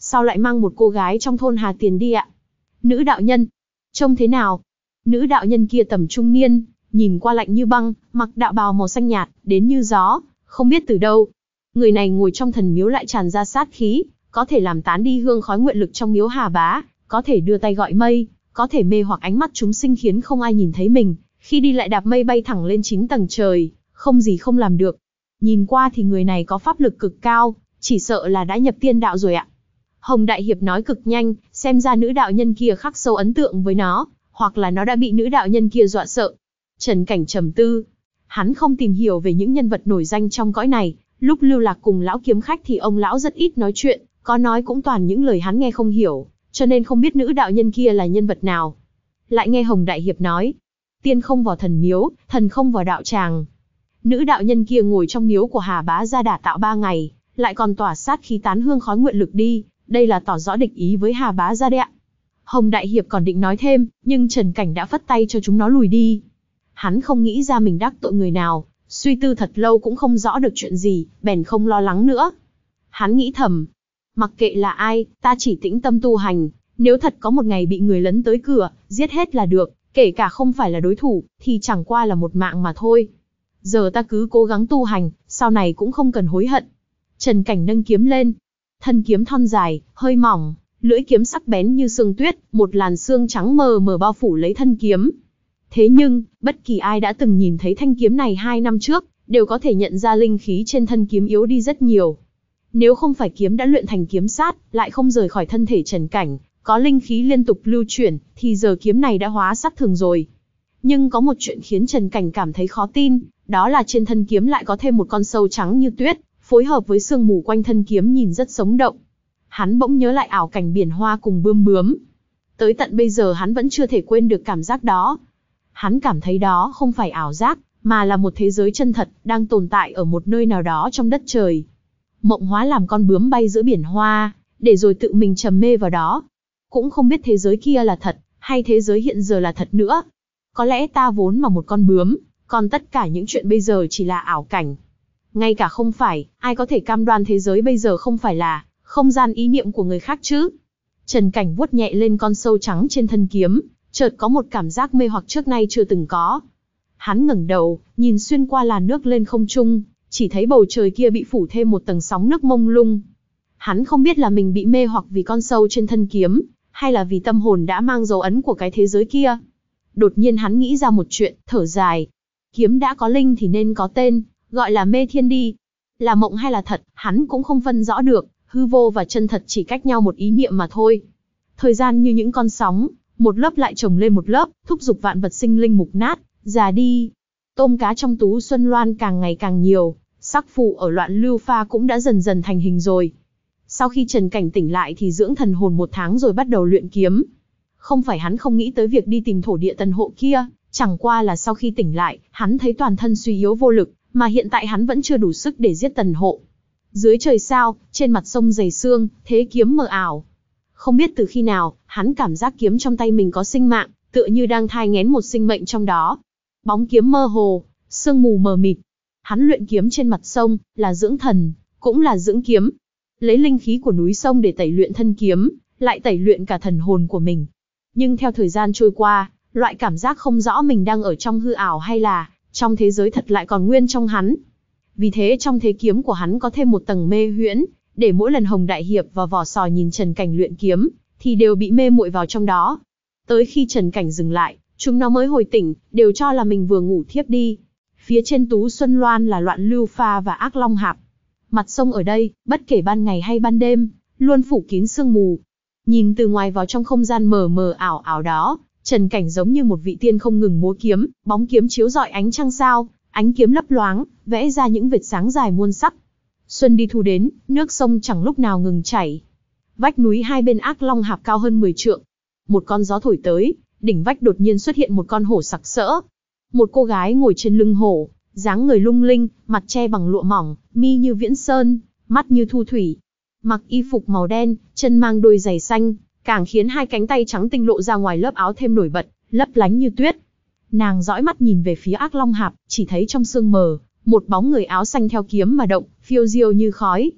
sao lại mang một cô gái trong thôn Hà Tiền đi ạ? Nữ đạo nhân, trông thế nào? Nữ đạo nhân kia tầm trung niên, nhìn qua lạnh như băng, mặc đạo bào màu xanh nhạt, đến như gió, không biết từ đâu. Người này ngồi trong thần miếu lại tràn ra sát khí, có thể làm tán đi hương khói nguyện lực trong miếu Hà Bá, có thể đưa tay gọi mây, có thể mê hoặc ánh mắt chúng sinh khiến không ai nhìn thấy mình, khi đi lại đạp mây bay thẳng lên chín tầng trời, không gì không làm được. Nhìn qua thì người này có pháp lực cực cao, chỉ sợ là đã nhập tiên đạo rồi ạ. Hồng Đại Hiệp nói cực nhanh, xem ra nữ đạo nhân kia khắc sâu ấn tượng với nó, hoặc là nó đã bị nữ đạo nhân kia dọa sợ. Trần Cảnh trầm tư, hắn không tìm hiểu về những nhân vật nổi danh trong cõi này, lúc lưu lạc cùng lão kiếm khách thì ông lão rất ít nói chuyện, có nói cũng toàn những lời hắn nghe không hiểu, cho nên không biết nữ đạo nhân kia là nhân vật nào. Lại nghe Hồng Đại Hiệp nói, tiên không vào thần miếu, thần không vào đạo tràng. Nữ đạo nhân kia ngồi trong miếu của Hà Bá gia đả tạo ba ngày, lại còn tỏa sát khí tán hương khói nguyện lực đi, đây là tỏ rõ địch ý với Hà Bá gia đệ ạ. Hồng Đại Hiệp còn định nói thêm, nhưng Trần Cảnh đã phất tay cho chúng nó lùi đi. Hắn không nghĩ ra mình đắc tội người nào, suy tư thật lâu cũng không rõ được chuyện gì, bèn không lo lắng nữa. Hắn nghĩ thầm, mặc kệ là ai, ta chỉ tĩnh tâm tu hành, nếu thật có một ngày bị người lấn tới cửa, giết hết là được, kể cả không phải là đối thủ, thì chẳng qua là một mạng mà thôi. Giờ ta cứ cố gắng tu hành, sau này cũng không cần hối hận. Trần Cảnh nâng kiếm lên, thân kiếm thon dài, hơi mỏng, lưỡi kiếm sắc bén như sương tuyết, một làn sương trắng mờ mờ bao phủ lấy thân kiếm. Thế nhưng, bất kỳ ai đã từng nhìn thấy thanh kiếm này hai năm trước, đều có thể nhận ra linh khí trên thân kiếm yếu đi rất nhiều. Nếu không phải kiếm đã luyện thành kiếm sát, lại không rời khỏi thân thể Trần Cảnh, có linh khí liên tục lưu chuyển, thì giờ kiếm này đã hóa sát thường rồi. Nhưng có một chuyện khiến Trần Cảnh cảm thấy khó tin, đó là trên thân kiếm lại có thêm một con sâu trắng như tuyết, phối hợp với sương mù quanh thân kiếm nhìn rất sống động. Hắn bỗng nhớ lại ảo cảnh biển hoa cùng bươm bướm. Tới tận bây giờ hắn vẫn chưa thể quên được cảm giác đó. Hắn cảm thấy đó không phải ảo giác, mà là một thế giới chân thật, đang tồn tại ở một nơi nào đó trong đất trời. Mộng hóa làm con bướm bay giữa biển hoa, để rồi tự mình trầm mê vào đó. Cũng không biết thế giới kia là thật, hay thế giới hiện giờ là thật nữa. Có lẽ ta vốn là một con bướm, còn tất cả những chuyện bây giờ chỉ là ảo cảnh. Ngay cả không phải, ai có thể cam đoan thế giới bây giờ không phải là không gian ý niệm của người khác chứ? Trần Cảnh vuốt nhẹ lên con sâu trắng trên thân kiếm, chợt có một cảm giác mê hoặc trước nay chưa từng có. Hắn ngẩng đầu, nhìn xuyên qua làn nước lên không trung, chỉ thấy bầu trời kia bị phủ thêm một tầng sóng nước mông lung. Hắn không biết là mình bị mê hoặc vì con sâu trên thân kiếm, hay là vì tâm hồn đã mang dấu ấn của cái thế giới kia. Đột nhiên hắn nghĩ ra một chuyện, thở dài. Kiếm đã có linh thì nên có tên, gọi là Mê Thiên đi. Là mộng hay là thật, hắn cũng không phân rõ được, hư vô và chân thật chỉ cách nhau một ý niệm mà thôi. Thời gian như những con sóng, một lớp lại chồng lên một lớp, thúc giục vạn vật sinh linh mục nát, già đi. Tôm cá trong tú xuân loan càng ngày càng nhiều, sắc phụ ở loạn lưu pha cũng đã dần dần thành hình rồi. Sau khi Trần Cảnh tỉnh lại thì dưỡng thần hồn một tháng rồi bắt đầu luyện kiếm. Không phải hắn không nghĩ tới việc đi tìm thổ địa tần hộ kia, chẳng qua là sau khi tỉnh lại, hắn thấy toàn thân suy yếu vô lực, mà hiện tại hắn vẫn chưa đủ sức để giết tần hộ. Dưới trời sao, trên mặt sông dày sương, thế kiếm mờ ảo. Không biết từ khi nào, hắn cảm giác kiếm trong tay mình có sinh mạng, tựa như đang thai nghén một sinh mệnh trong đó. Bóng kiếm mơ hồ, sương mù mờ mịt. Hắn luyện kiếm trên mặt sông, là dưỡng thần, cũng là dưỡng kiếm. Lấy linh khí của núi sông để tẩy luyện thân kiếm, lại tẩy luyện cả thần hồn của mình. Nhưng theo thời gian trôi qua, loại cảm giác không rõ mình đang ở trong hư ảo hay là trong thế giới thật lại còn nguyên trong hắn. Vì thế trong thế kiếm của hắn có thêm một tầng mê huyễn, để mỗi lần Hồng Đại Hiệp và Vỏ Sò nhìn Trần Cảnh luyện kiếm, thì đều bị mê muội vào trong đó. Tới khi Trần Cảnh dừng lại, chúng nó mới hồi tỉnh, đều cho là mình vừa ngủ thiếp đi. Phía trên Tú Xuân Loan là Loạn Lưu Pha và Ác Long Hạp. Mặt sông ở đây, bất kể ban ngày hay ban đêm, luôn phủ kín sương mù. Nhìn từ ngoài vào trong không gian mờ mờ ảo ảo đó, Trần Cảnh giống như một vị tiên không ngừng múa kiếm, bóng kiếm chiếu rọi ánh trăng sao, ánh kiếm lấp loáng, vẽ ra những vệt sáng dài muôn sắc. Xuân đi thu đến, nước sông chẳng lúc nào ngừng chảy. Vách núi hai bên Ác Long Hạp cao hơn mười trượng. Một con gió thổi tới, đỉnh vách đột nhiên xuất hiện một con hổ sặc sỡ. Một cô gái ngồi trên lưng hổ, dáng người lung linh, mặt che bằng lụa mỏng, mi như viễn sơn, mắt như thu thủy. Mặc y phục màu đen, chân mang đôi giày xanh, càng khiến hai cánh tay trắng tinh lộ ra ngoài lớp áo thêm nổi bật, lấp lánh như tuyết. Nàng dõi mắt nhìn về phía Ác Long Hạp, chỉ thấy trong sương mờ, một bóng người áo xanh theo kiếm mà động, phiêu diêu như khói.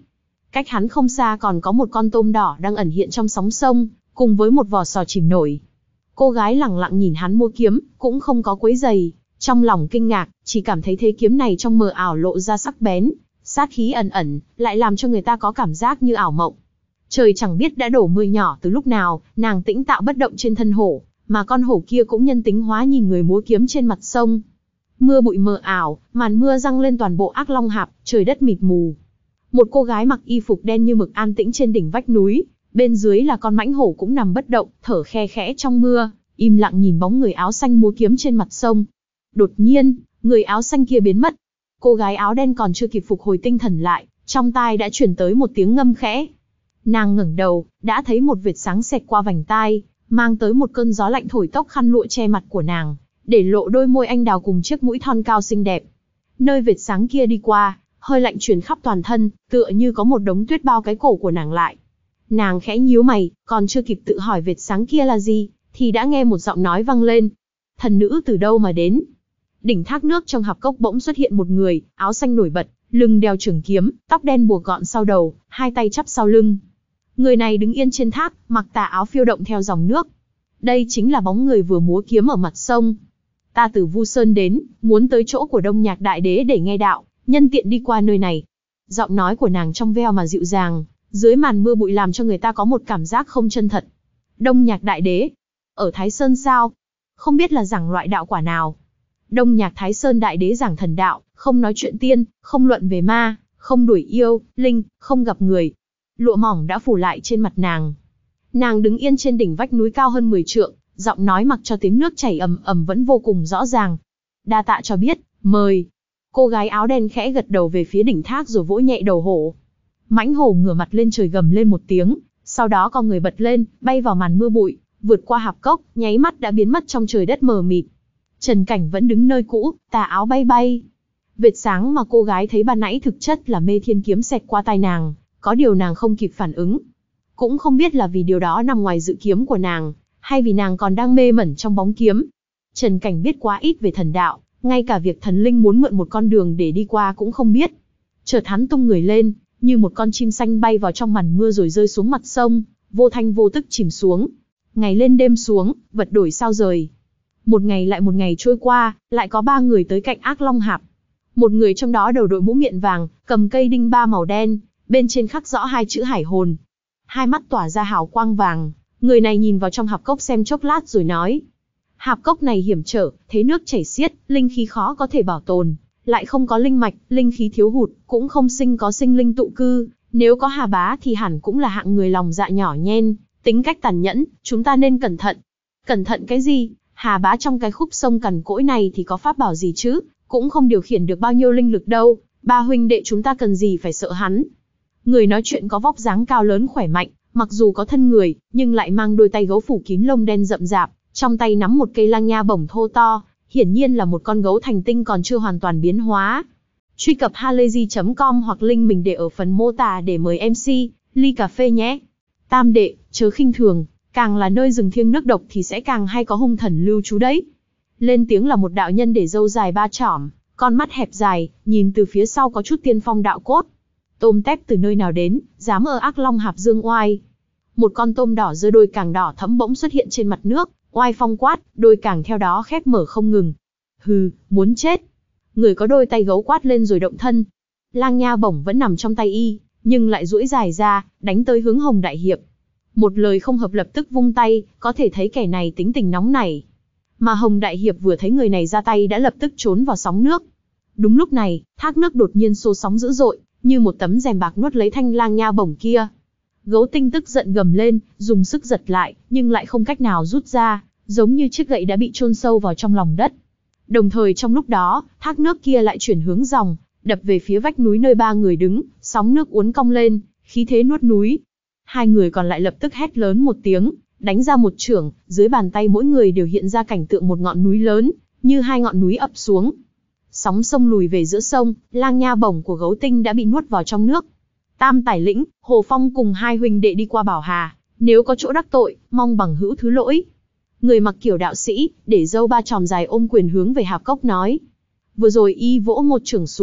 Cách hắn không xa còn có một con tôm đỏ đang ẩn hiện trong sóng sông, cùng với một vỏ sò chìm nổi. Cô gái lẳng lặng nhìn hắn múa kiếm, cũng không có quấy giày, trong lòng kinh ngạc, chỉ cảm thấy thế kiếm này trong mờ ảo lộ ra sắc bén, sát khí ẩn ẩn, lại làm cho người ta có cảm giác như ảo mộng. Trời chẳng biết đã đổ mưa nhỏ từ lúc nào, nàng tĩnh tạo bất động trên thân hổ, mà con hổ kia cũng nhân tính hóa nhìn người múa kiếm trên mặt sông. Mưa bụi mờ ảo, màn mưa răng lên toàn bộ Ác Long Hạp, trời đất mịt mù. Một cô gái mặc y phục đen như mực an tĩnh trên đỉnh vách núi, bên dưới là con mãnh hổ cũng nằm bất động, thở khe khẽ trong mưa, im lặng nhìn bóng người áo xanh múa kiếm trên mặt sông. Đột nhiên, người áo xanh kia biến mất. Cô gái áo đen còn chưa kịp phục hồi tinh thần lại, trong tai đã truyền tới một tiếng ngâm khẽ. Nàng ngẩng đầu, đã thấy một vệt sáng xẹt qua vành tai, mang tới một cơn gió lạnh thổi tóc khăn lụa che mặt của nàng, để lộ đôi môi anh đào cùng chiếc mũi thon cao xinh đẹp. Nơi vệt sáng kia đi qua, hơi lạnh truyền khắp toàn thân, tựa như có một đống tuyết bao cái cổ của nàng lại. Nàng khẽ nhíu mày, còn chưa kịp tự hỏi vệt sáng kia là gì, thì đã nghe một giọng nói vang lên. Thần nữ từ đâu mà đến? Đỉnh thác nước trong hạp cốc bỗng xuất hiện một người, áo xanh nổi bật, lưng đeo trường kiếm, tóc đen buộc gọn sau đầu, hai tay chắp sau lưng. Người này đứng yên trên thác, mặc tà áo phiêu động theo dòng nước. Đây chính là bóng người vừa múa kiếm ở mặt sông. Ta từ Vu Sơn đến, muốn tới chỗ của Đông Nhạc Đại Đế để nghe đạo, nhân tiện đi qua nơi này. Giọng nói của nàng trong veo mà dịu dàng, dưới màn mưa bụi làm cho người ta có một cảm giác không chân thật. Đông Nhạc Đại Đế? Ở Thái Sơn sao? Không biết là giảng loại đạo quả nào. Đông Nhạc Thái Sơn Đại Đế giảng thần đạo, không nói chuyện tiên, không luận về ma, không đuổi yêu, linh, không gặp người. Lụa mỏng đã phủ lại trên mặt nàng. Nàng đứng yên trên đỉnh vách núi cao hơn mười trượng, giọng nói mặc cho tiếng nước chảy ầm ầm vẫn vô cùng rõ ràng. Đa tạ cho biết, mời. Cô gái áo đen khẽ gật đầu về phía đỉnh thác rồi vỗ nhẹ đầu hổ. Mãnh hổ ngửa mặt lên trời gầm lên một tiếng, sau đó con người bật lên, bay vào màn mưa bụi, vượt qua hạp cốc, nháy mắt đã biến mất trong trời đất mờ mịt. Trần Cảnh vẫn đứng nơi cũ, tà áo bay bay. Vệt sáng mà cô gái thấy ban nãy thực chất là mê thiên kiếm xẹt qua tai nàng, có điều nàng không kịp phản ứng. Cũng không biết là vì điều đó nằm ngoài dự kiếm của nàng, hay vì nàng còn đang mê mẩn trong bóng kiếm. Trần Cảnh biết quá ít về thần đạo, ngay cả việc thần linh muốn mượn một con đường để đi qua cũng không biết. Chợt hắn tung người lên, như một con chim xanh bay vào trong màn mưa rồi rơi xuống mặt sông, vô thanh vô tức chìm xuống. Ngày lên đêm xuống, vật đổi sao rời. Một ngày lại một ngày trôi qua, lại có ba người tới cạnh Ác Long Hạp. Một người trong đó đầu đội mũ miệng vàng, cầm cây đinh ba màu đen, bên trên khắc rõ hai chữ hải hồn. Hai mắt tỏa ra hào quang vàng, người này nhìn vào trong hạp cốc xem chốc lát rồi nói. Hạp cốc này hiểm trở, thế nước chảy xiết, linh khí khó có thể bảo tồn, lại không có linh mạch, linh khí thiếu hụt, cũng không sinh có sinh linh tụ cư. Nếu có Hà Bá thì hẳn cũng là hạng người lòng dạ nhỏ nhen, tính cách tàn nhẫn, chúng ta nên cẩn thận. Cẩn thận cái gì? Hà Bá trong cái khúc sông cằn cỗi này thì có pháp bảo gì chứ, cũng không điều khiển được bao nhiêu linh lực đâu, ba huynh đệ chúng ta cần gì phải sợ hắn. Người nói chuyện có vóc dáng cao lớn khỏe mạnh, mặc dù có thân người, nhưng lại mang đôi tay gấu phủ kín lông đen rậm rạp, trong tay nắm một cây lang nha bổng thô to, hiển nhiên là một con gấu thành tinh còn chưa hoàn toàn biến hóa. Truy cập halayzi chấm com hoặc link mình để ở phần mô tả để mời em xê, ly cà phê nhé. Tam đệ, chớ khinh thường, càng là nơi rừng thiêng nước độc thì sẽ càng hay có hung thần lưu trú đấy. Lên tiếng là một đạo nhân để râu dài ba chỏm, con mắt hẹp dài, nhìn từ phía sau có chút tiên phong đạo cốt. Tôm tép từ nơi nào đến, dám ở Ác Long Hạp dương oai. Một con tôm đỏ giơ đôi càng đỏ thẫm bỗng xuất hiện trên mặt nước, oai phong quát, đôi càng theo đó khép mở không ngừng. Hừ, muốn chết. Người có đôi tay gấu quát lên rồi động thân. Lang nha bổng vẫn nằm trong tay y, nhưng lại duỗi dài ra, đánh tới hướng Hồng Đại Hiệp. Một lời không hợp lập tức vung tay, có thể thấy kẻ này tính tình nóng nảy. Mà Hồng Đại Hiệp vừa thấy người này ra tay đã lập tức trốn vào sóng nước. Đúng lúc này, thác nước đột nhiên xô sóng dữ dội, như một tấm rèm bạc nuốt lấy thanh lang nha bổng kia. Gấu tinh tức giận gầm lên, dùng sức giật lại, nhưng lại không cách nào rút ra, giống như chiếc gậy đã bị chôn sâu vào trong lòng đất. Đồng thời trong lúc đó, thác nước kia lại chuyển hướng dòng, đập về phía vách núi nơi ba người đứng, sóng nước uốn cong lên, khí thế nuốt núi. Hai người còn lại lập tức hét lớn một tiếng, đánh ra một chưởng, dưới bàn tay mỗi người đều hiện ra cảnh tượng một ngọn núi lớn, như hai ngọn núi ập xuống. Sóng sông lùi về giữa sông, lang nha bổng của gấu tinh đã bị nuốt vào trong nước. Tam Tài Lĩnh, Hồ Phong cùng hai huynh đệ đi qua bảo Hà, nếu có chỗ đắc tội, mong bằng hữu thứ lỗi. Người mặc kiểu đạo sĩ, để râu ba chòm dài ôm quyền hướng về hạp cốc nói. Vừa rồi y vỗ một chưởng xuống,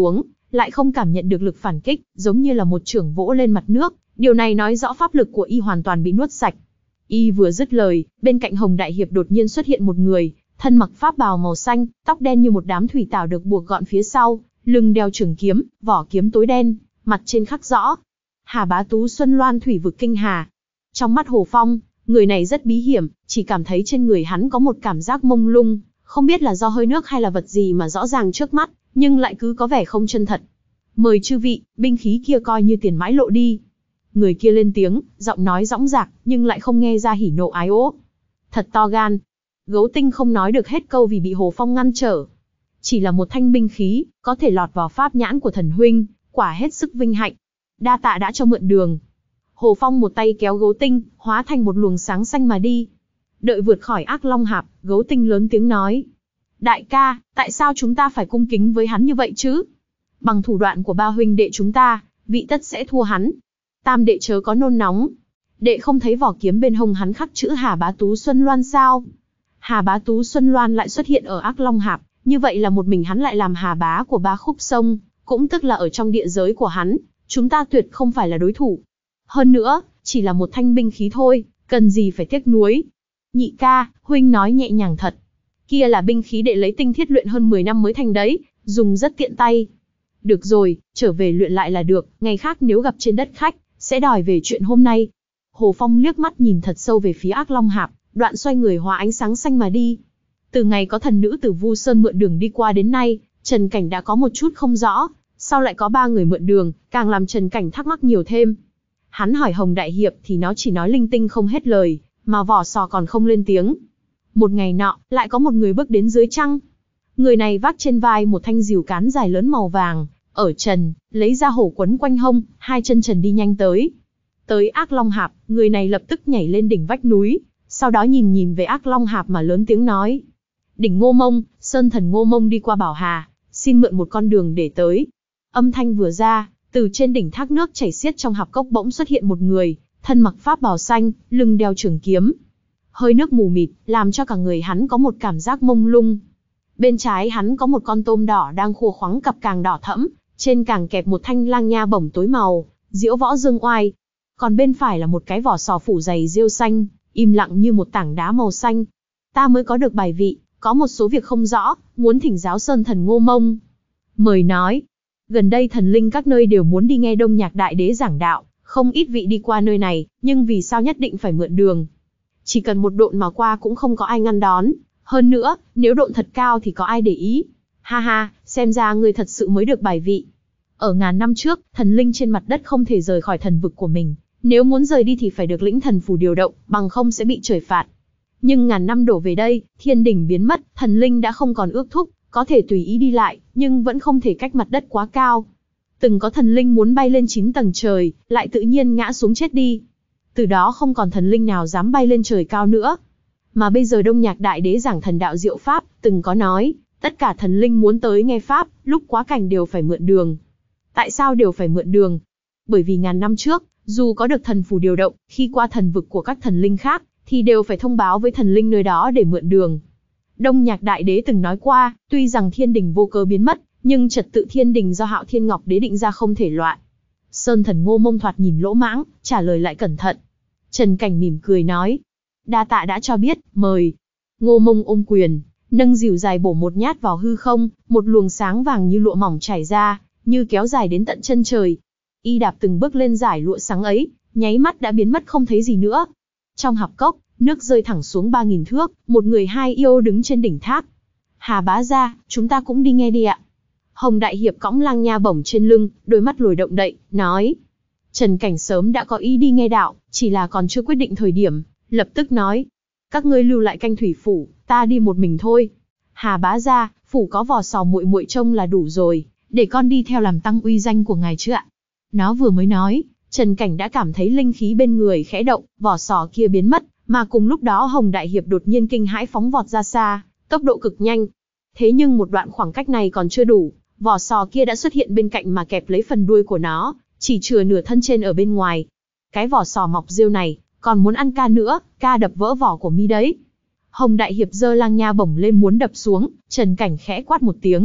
lại không cảm nhận được lực phản kích, giống như là một chưởng vỗ lên mặt nước, điều này nói rõ pháp lực của y hoàn toàn bị nuốt sạch. Y vừa dứt lời, bên cạnh Hồng Đại Hiệp đột nhiên xuất hiện một người, thân mặc pháp bào màu xanh, tóc đen như một đám thủy tảo được buộc gọn phía sau, lưng đeo trường kiếm, vỏ kiếm tối đen, mặt trên khắc rõ: Hà Bá Tú Xuân Loan thủy vực kinh hà. Trong mắt Hồ Phong, người này rất bí hiểm, chỉ cảm thấy trên người hắn có một cảm giác mông lung, không biết là do hơi nước hay là vật gì mà rõ ràng trước mắt, nhưng lại cứ có vẻ không chân thật. Mời chư vị, binh khí kia coi như tiền mãi lộ đi. Người kia lên tiếng, giọng nói dõng dạc, nhưng lại không nghe ra hỉ nộ ái ố. Thật to gan. Gấu Tinh không nói được hết câu vì bị Hồ Phong ngăn trở. Chỉ là một thanh binh khí, có thể lọt vào pháp nhãn của thần huynh, quả hết sức vinh hạnh. Đa tạ đã cho mượn đường. Hồ Phong một tay kéo Gấu Tinh, hóa thành một luồng sáng xanh mà đi. Đợi vượt khỏi Ác Long Hạp, Gấu Tinh lớn tiếng nói: Đại ca, tại sao chúng ta phải cung kính với hắn như vậy chứ? Bằng thủ đoạn của ba huynh đệ chúng ta, vị tất sẽ thua hắn. Tam đệ chớ có nôn nóng. Đệ không thấy vỏ kiếm bên hông hắn khắc chữ Hà Bá Tú Xuân Loan sao? Hà Bá Tú Xuân Loan lại xuất hiện ở Ác Long Hạp, như vậy là một mình hắn lại làm Hà Bá của ba khúc sông, cũng tức là ở trong địa giới của hắn, chúng ta tuyệt không phải là đối thủ. Hơn nữa, chỉ là một thanh binh khí thôi, cần gì phải tiếc nuối. Nhị ca, huynh nói nhẹ nhàng thật. Kia là binh khí đệ lấy tinh thiết luyện hơn mười năm mới thành đấy, dùng rất tiện tay. Được rồi, trở về luyện lại là được, ngày khác nếu gặp trên đất khách, sẽ đòi về chuyện hôm nay. Hồ Phong liếc mắt nhìn thật sâu về phía Ác Long Hạp, đoạn xoay người hóa ánh sáng xanh mà đi. Từ ngày có thần nữ từ Vu Sơn mượn đường đi qua đến nay, Trần Cảnh đã có một chút không rõ, sau lại có ba người mượn đường, càng làm Trần Cảnh thắc mắc nhiều thêm. Hắn hỏi Hồng Đại Hiệp thì nó chỉ nói linh tinh không hết lời, mà vỏ sò còn không lên tiếng. Một ngày nọ, lại có một người bước đến dưới trăng. Người này vác trên vai một thanh rìu cán dài lớn màu vàng, ở trần, lấy ra hổ quấn quanh hông, hai chân trần đi nhanh tới. Tới Ác Long Hạp, người này lập tức nhảy lên đỉnh vách núi, sau đó nhìn nhìn về Ác Long Hạp mà lớn tiếng nói: Đỉnh Ngô Mông, Sơn Thần Ngô Mông đi qua Bảo Hà, xin mượn một con đường để tới. Âm thanh vừa ra, từ trên đỉnh thác nước chảy xiết trong hạp cốc bỗng xuất hiện một người, thân mặc pháp bào xanh, lưng đeo trường kiếm. Hơi nước mù mịt, làm cho cả người hắn có một cảm giác mông lung. Bên trái hắn có một con tôm đỏ đang khua khoắng cặp càng đỏ thẫm, trên càng kẹp một thanh lang nha bổng tối màu, diễu võ dương oai. Còn bên phải là một cái vỏ sò phủ dày rêu xanh, im lặng như một tảng đá màu xanh. Ta mới có được bài vị, có một số việc không rõ, muốn thỉnh giáo Sơn Thần Ngô Mông. Mời nói. Gần đây thần linh các nơi đều muốn đi nghe Đông Nhạc Đại Đế giảng đạo, không ít vị đi qua nơi này, nhưng vì sao nhất định phải mượn đường? Chỉ cần một độn mà qua cũng không có ai ngăn đón. Hơn nữa, nếu độn thật cao thì có ai để ý? Ha ha, xem ra ngươi thật sự mới được bài vị. Ở ngàn năm trước, thần linh trên mặt đất không thể rời khỏi thần vực của mình. Nếu muốn rời đi thì phải được lĩnh thần phù điều động, bằng không sẽ bị trời phạt. Nhưng ngàn năm đổ về đây, thiên đỉnh biến mất, thần linh đã không còn ước thúc, có thể tùy ý đi lại, nhưng vẫn không thể cách mặt đất quá cao. Từng có thần linh muốn bay lên chín tầng trời, lại tự nhiên ngã xuống chết đi. Từ đó không còn thần linh nào dám bay lên trời cao nữa. Mà bây giờ Đông Nhạc Đại Đế giảng thần đạo diệu pháp, từng có nói, tất cả thần linh muốn tới nghe pháp, lúc quá cảnh đều phải mượn đường. Tại sao đều phải mượn đường? Bởi vì ngàn năm trước, dù có được thần phù điều động, khi qua thần vực của các thần linh khác, thì đều phải thông báo với thần linh nơi đó để mượn đường. Đông Nhạc Đại Đế từng nói qua, tuy rằng thiên đình vô cớ biến mất, nhưng trật tự thiên đình do Hạo Thiên Ngọc Đế định ra không thể loạn. Sơn Thần Ngô Mông thoạt nhìn lỗ mãng, trả lời lại cẩn thận. Trần Cảnh mỉm cười nói: Đa tạ đã cho biết, mời. Ngô Mông ôm quyền, nâng rìu dài bổ một nhát vào hư không, một luồng sáng vàng như lụa mỏng chảy ra, như kéo dài đến tận chân trời. Y đạp từng bước lên giải lụa sáng ấy, nháy mắt đã biến mất không thấy gì nữa. Trong hạp cốc, nước rơi thẳng xuống ba nghìn thước, một người hai yêu đứng trên đỉnh tháp. Hà bá gia, chúng ta cũng đi nghe đi ạ. Hồng Đại Hiệp cõng lang nha bổng trên lưng, đôi mắt lồi động đậy, nói. Trần Cảnh sớm đã có ý đi nghe đạo, chỉ là còn chưa quyết định thời điểm, lập tức nói. Các ngươi lưu lại canh thủy phủ, ta đi một mình thôi. Hà bá gia, phủ có vò sò muội muội trông là đủ rồi, để con đi theo làm tăng uy danh của ngài chứ ạ. Nó vừa mới nói, Trần Cảnh đã cảm thấy linh khí bên người khẽ động, vỏ sò kia biến mất, mà cùng lúc đó Hồng Đại Hiệp đột nhiên kinh hãi phóng vọt ra xa, tốc độ cực nhanh. Thế nhưng một đoạn khoảng cách này còn chưa đủ, vỏ sò kia đã xuất hiện bên cạnh mà kẹp lấy phần đuôi của nó, chỉ chừa nửa thân trên ở bên ngoài. Cái vỏ sò mọc rêu này, còn muốn ăn ca nữa, ca đập vỡ vỏ của mi đấy. Hồng Đại Hiệp giơ lang nha bổng lên muốn đập xuống, Trần Cảnh khẽ quát một tiếng,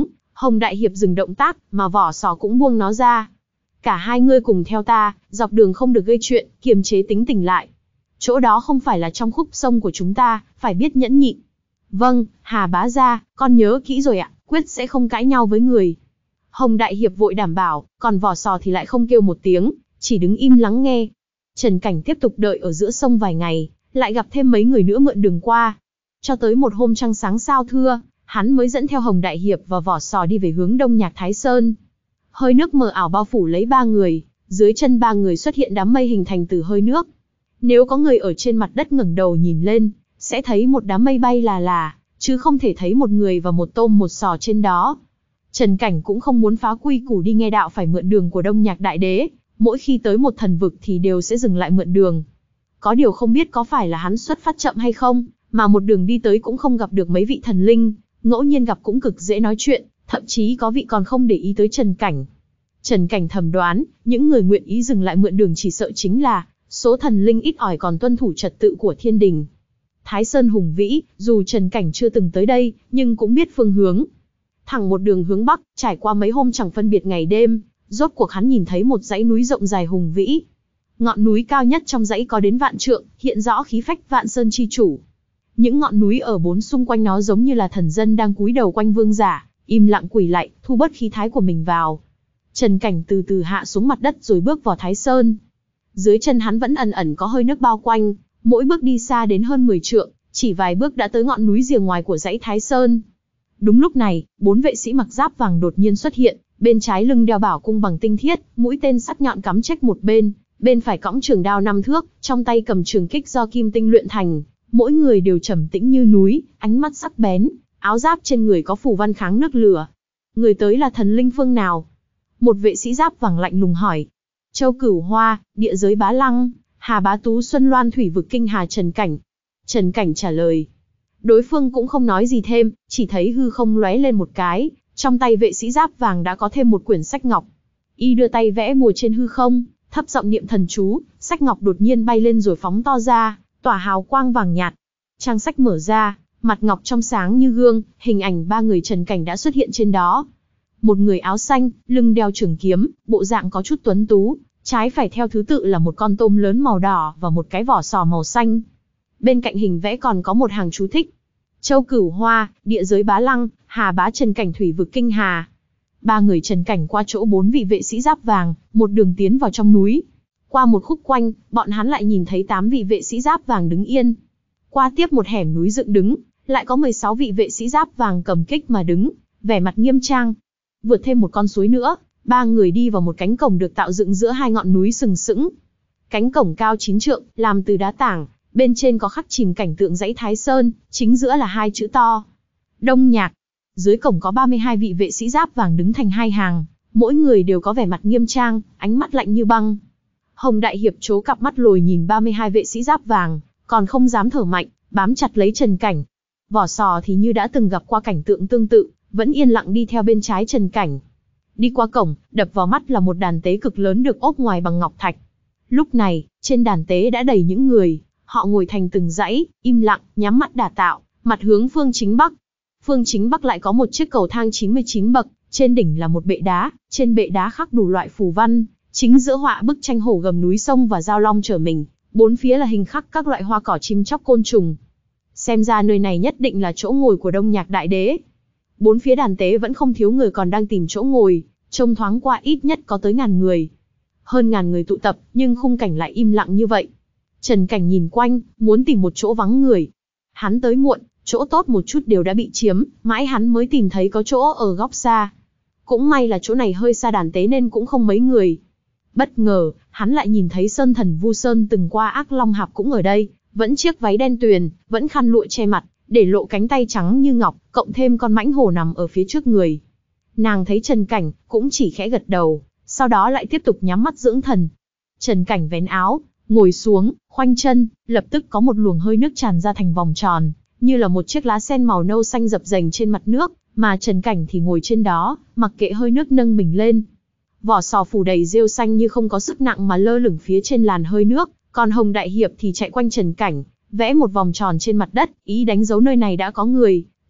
Hồng Đại Hiệp dừng động tác, mà vỏ sò cũng buông nó ra. Cả hai ngươi cùng theo ta, dọc đường không được gây chuyện, kiềm chế tính tình lại. Chỗ đó không phải là trong khúc sông của chúng ta, phải biết nhẫn nhịn. Vâng, Hà bá gia, con nhớ kỹ rồi ạ, quyết sẽ không cãi nhau với người. Hồng Đại Hiệp vội đảm bảo, còn vỏ sò thì lại không kêu một tiếng, chỉ đứng im lắng nghe. Trần Cảnh tiếp tục đợi ở giữa sông vài ngày, lại gặp thêm mấy người nữa mượn đường qua. Cho tới một hôm trăng sáng sao thưa, hắn mới dẫn theo Hồng Đại Hiệp và vỏ sò đi về hướng Đông Nhạc Thái Sơn. Hơi nước mờ ảo bao phủ lấy ba người, dưới chân ba người xuất hiện đám mây hình thành từ hơi nước. Nếu có người ở trên mặt đất ngẩng đầu nhìn lên, sẽ thấy một đám mây bay là là, chứ không thể thấy một người và một tôm một sò trên đó. Trần Cảnh cũng không muốn phá quy củ đi nghe đạo phải mượn đường của Đông Nhạc Đại Đế, mỗi khi tới một thần vực thì đều sẽ dừng lại mượn đường. Có điều không biết có phải là hắn xuất phát chậm hay không, mà một đường đi tới cũng không gặp được mấy vị thần linh, ngẫu nhiên gặp cũng cực dễ nói chuyện, thậm chí có vị còn không để ý tới Trần Cảnh. Trần Cảnh thầm đoán, những người nguyện ý dừng lại mượn đường chỉ sợ chính là số thần linh ít ỏi còn tuân thủ trật tự của thiên đình. Thái Sơn hùng vĩ, dù Trần Cảnh chưa từng tới đây, nhưng cũng biết phương hướng. Thẳng một đường hướng bắc, trải qua mấy hôm chẳng phân biệt ngày đêm, rốt cuộc hắn nhìn thấy một dãy núi rộng dài hùng vĩ. Ngọn núi cao nhất trong dãy có đến vạn trượng, hiện rõ khí phách Vạn Sơn chi chủ. Những ngọn núi ở bốn xung quanh nó giống như là thần dân đang cúi đầu quanh vương giả, im lặng quỳ lạy, thu bớt khí thái của mình vào. Trần Cảnh từ từ hạ xuống mặt đất rồi bước vào Thái Sơn. Dưới chân hắn vẫn ẩn ẩn có hơi nước bao quanh, mỗi bước đi xa đến hơn mười trượng, chỉ vài bước đã tới ngọn núi rìa ngoài của dãy Thái Sơn. Đúng lúc này, bốn vệ sĩ mặc giáp vàng đột nhiên xuất hiện, bên trái lưng đeo bảo cung bằng tinh thiết, mũi tên sắc nhọn cắm chếch một bên, bên phải cõng trường đao năm thước, trong tay cầm trường kích do kim tinh luyện thành, mỗi người đều trầm tĩnh như núi, ánh mắt sắc bén, áo giáp trên người có phù văn kháng nước lửa. Người tới là thần linh phương nào? Một vệ sĩ giáp vàng lạnh lùng hỏi. Châu Cửu Hoa, địa giới Bá Lăng, Hà Bá Tú Xuân Loan thủy vực kinh hà Trần Cảnh. Trần Cảnh trả lời. Đối phương cũng không nói gì thêm, chỉ thấy hư không lóe lên một cái, trong tay vệ sĩ giáp vàng đã có thêm một quyển sách ngọc. Y đưa tay vẽ bùa trên hư không, thấp giọng niệm thần chú, sách ngọc đột nhiên bay lên rồi phóng to ra, tỏa hào quang vàng nhạt. Trang sách mở ra, mặt ngọc trong sáng như gương, hình ảnh ba người Trần Cảnh đã xuất hiện trên đó. Một người áo xanh, lưng đeo trường kiếm, bộ dạng có chút tuấn tú, trái phải theo thứ tự là một con tôm lớn màu đỏ và một cái vỏ sò màu xanh. Bên cạnh hình vẽ còn có một hàng chú thích. Châu Cửu Hoa, địa giới Bá Lăng, Hà Bá Trần Cảnh thủy vực kinh hà. Ba người Trần Cảnh qua chỗ bốn vị vệ sĩ giáp vàng, một đường tiến vào trong núi. Qua một khúc quanh, bọn hắn lại nhìn thấy tám vị vệ sĩ giáp vàng đứng yên. Qua tiếp một hẻm núi dựng đứng, lại có mười sáu vị vệ sĩ giáp vàng cầm kích mà đứng, vẻ mặt nghiêm trang. Vượt thêm một con suối nữa, ba người đi vào một cánh cổng được tạo dựng giữa hai ngọn núi sừng sững. Cánh cổng cao chín trượng, làm từ đá tảng, bên trên có khắc chìm cảnh tượng dãy Thái Sơn, chính giữa là hai chữ to. Đông Nhạc. Dưới cổng có ba mươi hai vị vệ sĩ giáp vàng đứng thành hai hàng, mỗi người đều có vẻ mặt nghiêm trang, ánh mắt lạnh như băng. Hồng Đại Hiệp trố cặp mắt lồi nhìn ba mươi hai vệ sĩ giáp vàng, còn không dám thở mạnh, bám chặt lấy Trần Cảnh. Vỏ sò thì như đã từng gặp qua cảnh tượng tương tự, vẫn yên lặng đi theo bên trái Trần Cảnh. Đi qua cổng, đập vào mắt là một đàn tế cực lớn được ốp ngoài bằng ngọc thạch. Lúc này, trên đàn tế đã đầy những người, họ ngồi thành từng dãy, im lặng, nhắm mắt đả tạo, mặt hướng phương chính bắc. Phương chính bắc lại có một chiếc cầu thang chín mươi chín bậc, trên đỉnh là một bệ đá, trên bệ đá khắc đủ loại phù văn, chính giữa họa bức tranh hổ gầm núi sông và giao long chở mình, bốn phía là hình khắc các loại hoa cỏ chim chóc côn trùng. Xem ra nơi này nhất định là chỗ ngồi của Đông Nhạc Đại Đế. Bốn phía đàn tế vẫn không thiếu người còn đang tìm chỗ ngồi, trông thoáng qua ít nhất có tới ngàn người. Hơn ngàn người tụ tập, nhưng khung cảnh lại im lặng như vậy. Trần Cảnh nhìn quanh, muốn tìm một chỗ vắng người. Hắn tới muộn, chỗ tốt một chút đều đã bị chiếm, mãi hắn mới tìm thấy có chỗ ở góc xa. Cũng may là chỗ này hơi xa đàn tế nên cũng không mấy người. Bất ngờ, hắn lại nhìn thấy Sơn Thần Vu Sơn từng qua Ác Long Hạp cũng ở đây, vẫn chiếc váy đen tuyền, vẫn khăn lụa che mặt, để lộ cánh tay trắng như ngọc, cộng thêm con mãnh hổ nằm ở phía trước người. Nàng thấy Trần Cảnh, cũng chỉ khẽ gật đầu, sau đó lại tiếp tục nhắm mắt dưỡng thần. Trần Cảnh vén áo, ngồi xuống, khoanh chân, lập tức có một luồng hơi nước tràn ra thành vòng tròn, như là một chiếc lá sen màu nâu xanh dập dềnh trên mặt nước, mà Trần Cảnh thì ngồi trên đó, mặc kệ hơi nước nâng mình lên. Vỏ sò phủ đầy rêu xanh như không có sức nặng mà lơ lửng phía trên làn hơi nước, còn Hồng Đại Hiệp thì chạy quanh Trần Cảnh, vẽ một vòng tròn trên mặt đất, ý đánh dấu nơi này đã có người,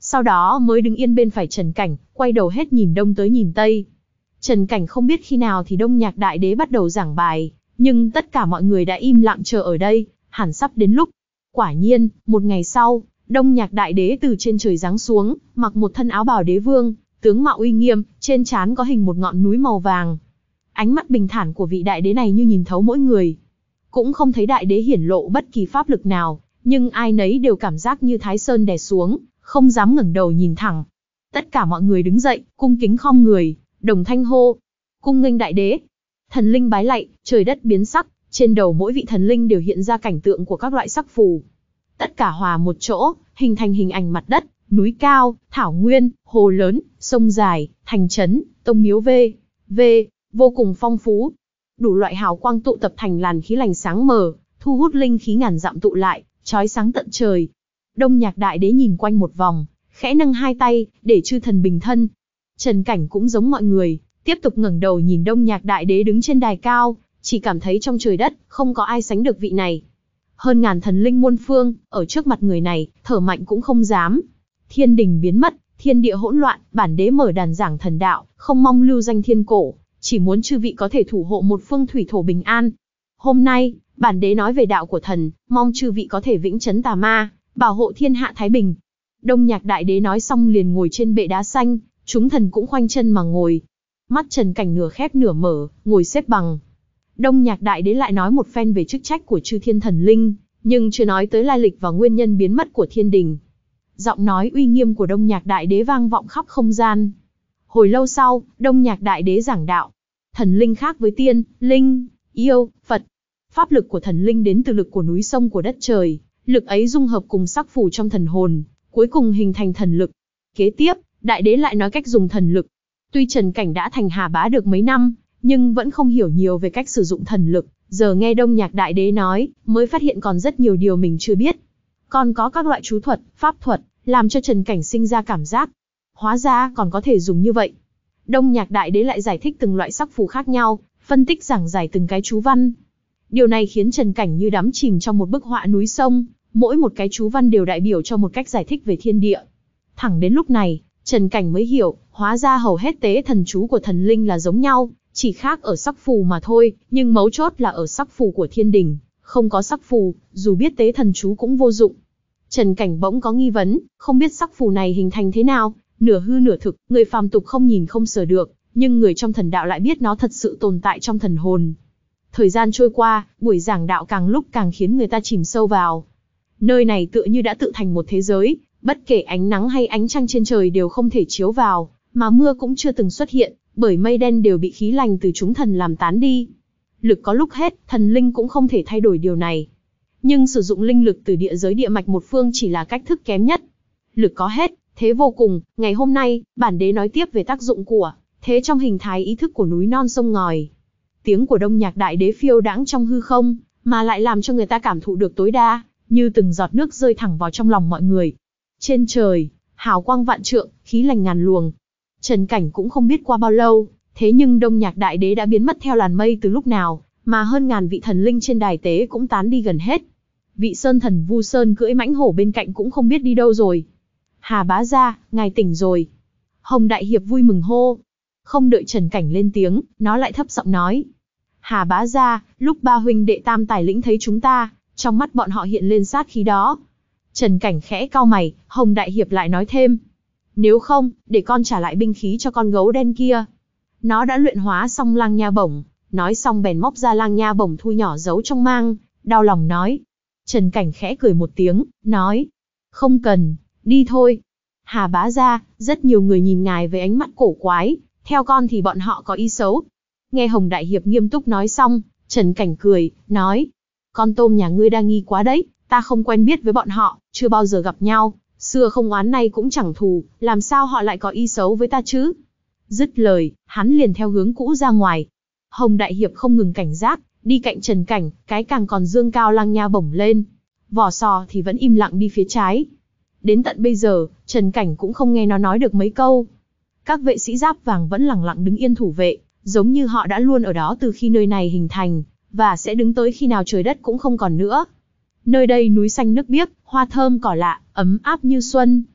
sau đó mới đứng yên bên phải Trần Cảnh, quay đầu hết nhìn đông tới nhìn tây. Trần Cảnh không biết khi nào thì Đông Nhạc Đại Đế bắt đầu giảng bài, nhưng tất cả mọi người đã im lặng chờ ở đây, hẳn sắp đến lúc. Quả nhiên, một ngày sau, Đông Nhạc Đại Đế từ trên trời giáng xuống, mặc một thân áo bào đế vương, tướng mạo uy nghiêm, trên trán có hình một ngọn núi màu vàng. Ánh mắt bình thản của vị đại đế này như nhìn thấu mỗi người. Cũng không thấy đại đế hiển lộ bất kỳ pháp lực nào, nhưng ai nấy đều cảm giác như Thái Sơn đè xuống, không dám ngẩng đầu nhìn thẳng. Tất cả mọi người đứng dậy, cung kính khom người, đồng thanh hô: "Cung nghênh đại đế." Thần linh bái lạy, trời đất biến sắc, trên đầu mỗi vị thần linh đều hiện ra cảnh tượng của các loại sắc phù. Tất cả hòa một chỗ, hình thành hình ảnh mặt đất, núi cao, thảo nguyên, hồ lớn, sông dài, thành trấn, tông miếu v. v. vô cùng phong phú. Đủ loại hào quang tụ tập thành làn khí lành sáng mờ, thu hút linh khí ngàn dặm tụ lại, chói sáng tận trời. Đông Nhạc Đại Đế nhìn quanh một vòng, khẽ nâng hai tay, để chư thần bình thân. Trần Cảnh cũng giống mọi người, tiếp tục ngẩng đầu nhìn Đông Nhạc Đại Đế đứng trên đài cao, chỉ cảm thấy trong trời đất, không có ai sánh được vị này. Hơn ngàn thần linh muôn phương, ở trước mặt người này, thở mạnh cũng không dám. Thiên đình biến mất, thiên địa hỗn loạn, bản đế mở đàn giảng thần đạo, không mong lưu danh thiên cổ, chỉ muốn chư vị có thể thủ hộ một phương thủy thổ bình an. Hôm nay, bản đế nói về đạo của thần, mong chư vị có thể vĩnh trấn tà ma, bảo hộ thiên hạ thái bình. Đông Nhạc Đại Đế nói xong liền ngồi trên bệ đá xanh, chúng thần cũng khoanh chân mà ngồi. Mắt Trần Cảnh nửa khép nửa mở, ngồi xếp bằng. Đông Nhạc Đại Đế lại nói một phen về chức trách của chư thiên thần linh, nhưng chưa nói tới lai lịch và nguyên nhân biến mất của thiên đình. Giọng nói uy nghiêm của Đông Nhạc Đại Đế vang vọng khắp không gian. Hồi lâu sau, Đông Nhạc Đại Đế giảng đạo. Thần linh khác với tiên, linh, yêu, Phật. Pháp lực của thần linh đến từ lực của núi sông của đất trời, lực ấy dung hợp cùng sắc phù trong thần hồn, cuối cùng hình thành thần lực. Kế tiếp, Đại Đế lại nói cách dùng thần lực. Tuy Trần Cảnh đã thành Hà Bá được mấy năm, nhưng vẫn không hiểu nhiều về cách sử dụng thần lực. Giờ nghe Đông Nhạc Đại Đế nói, mới phát hiện còn rất nhiều điều mình chưa biết. Còn có các loại chú thuật, pháp thuật, làm cho Trần Cảnh sinh ra cảm giác. Hóa ra còn có thể dùng như vậy. Đông Nhạc Đại Đế lại giải thích từng loại sắc phù khác nhau, phân tích giảng giải từng cái chú văn. Điều này khiến Trần Cảnh như đắm chìm trong một bức họa núi sông, mỗi một cái chú văn đều đại biểu cho một cách giải thích về thiên địa. Thẳng đến lúc này, Trần Cảnh mới hiểu, hóa ra hầu hết tế thần chú của thần linh là giống nhau, chỉ khác ở sắc phù mà thôi, nhưng mấu chốt là ở sắc phù của thiên đình, không có sắc phù, dù biết tế thần chú cũng vô dụng. Trần Cảnh bỗng có nghi vấn, không biết sắc phù này hình thành thế nào, nửa hư nửa thực, người phàm tục không nhìn không sờ được, nhưng người trong thần đạo lại biết nó thật sự tồn tại trong thần hồn. Thời gian trôi qua, buổi giảng đạo càng lúc càng khiến người ta chìm sâu vào. Nơi này tựa như đã tự thành một thế giới, bất kể ánh nắng hay ánh trăng trên trời đều không thể chiếu vào, mà mưa cũng chưa từng xuất hiện, bởi mây đen đều bị khí lành từ chúng thần làm tán đi. Lực có lúc hết, thần linh cũng không thể thay đổi điều này. Nhưng sử dụng linh lực từ địa giới địa mạch một phương chỉ là cách thức kém nhất. Lực có hết, thế vô cùng. Ngày hôm nay, bản đế nói tiếp về tác dụng của thế trong hình thái ý thức của núi non sông ngòi. Tiếng của Đông Nhạc Đại Đế phiêu đãng trong hư không, mà lại làm cho người ta cảm thụ được tối đa, như từng giọt nước rơi thẳng vào trong lòng mọi người. Trên trời, hào quang vạn trượng, khí lành ngàn luồng. Trần Cảnh cũng không biết qua bao lâu, thế nhưng Đông Nhạc Đại Đế đã biến mất theo làn mây từ lúc nào, mà hơn ngàn vị thần linh trên đài tế cũng tán đi gần hết. Vị sơn thần Vu Sơn cưỡi mãnh hổ bên cạnh cũng không biết đi đâu rồi. Hà Bá Gia, ngài tỉnh rồi. Hồng Đại Hiệp vui mừng hô. Không đợi Trần Cảnh lên tiếng, nó lại thấp giọng nói. Hà Bá Gia, lúc ba huynh đệ tam tài lĩnh thấy chúng ta, trong mắt bọn họ hiện lên sát khí đó. Trần Cảnh khẽ cau mày, Hồng Đại Hiệp lại nói thêm. Nếu không, để con trả lại binh khí cho con gấu đen kia. Nó đã luyện hóa xong lang nha bổng, nói xong bèn móc ra lang nha bổng thu nhỏ giấu trong mang, đau lòng nói. Trần Cảnh khẽ cười một tiếng, nói. Không cần, đi thôi. Hà Bá Gia, rất nhiều người nhìn ngài với ánh mắt cổ quái, theo con thì bọn họ có ý xấu. Nghe Hồng Đại Hiệp nghiêm túc nói xong, Trần Cảnh cười, nói. Con tôm nhà ngươi đa nghi quá đấy, ta không quen biết với bọn họ, chưa bao giờ gặp nhau, xưa không oán nay cũng chẳng thù, làm sao họ lại có ý xấu với ta chứ? Dứt lời, hắn liền theo hướng cũ ra ngoài. Hồng Đại Hiệp không ngừng cảnh giác, đi cạnh Trần Cảnh, cái càng còn dương cao lang nha bổng lên. Vỏ sò thì vẫn im lặng đi phía trái. Đến tận bây giờ, Trần Cảnh cũng không nghe nó nói được mấy câu. Các vệ sĩ giáp vàng vẫn lặng lặng đứng yên thủ vệ, giống như họ đã luôn ở đó từ khi nơi này hình thành, và sẽ đứng tới khi nào trời đất cũng không còn nữa. Nơi đây núi xanh nước biếc, hoa thơm cỏ lạ, ấm áp như xuân.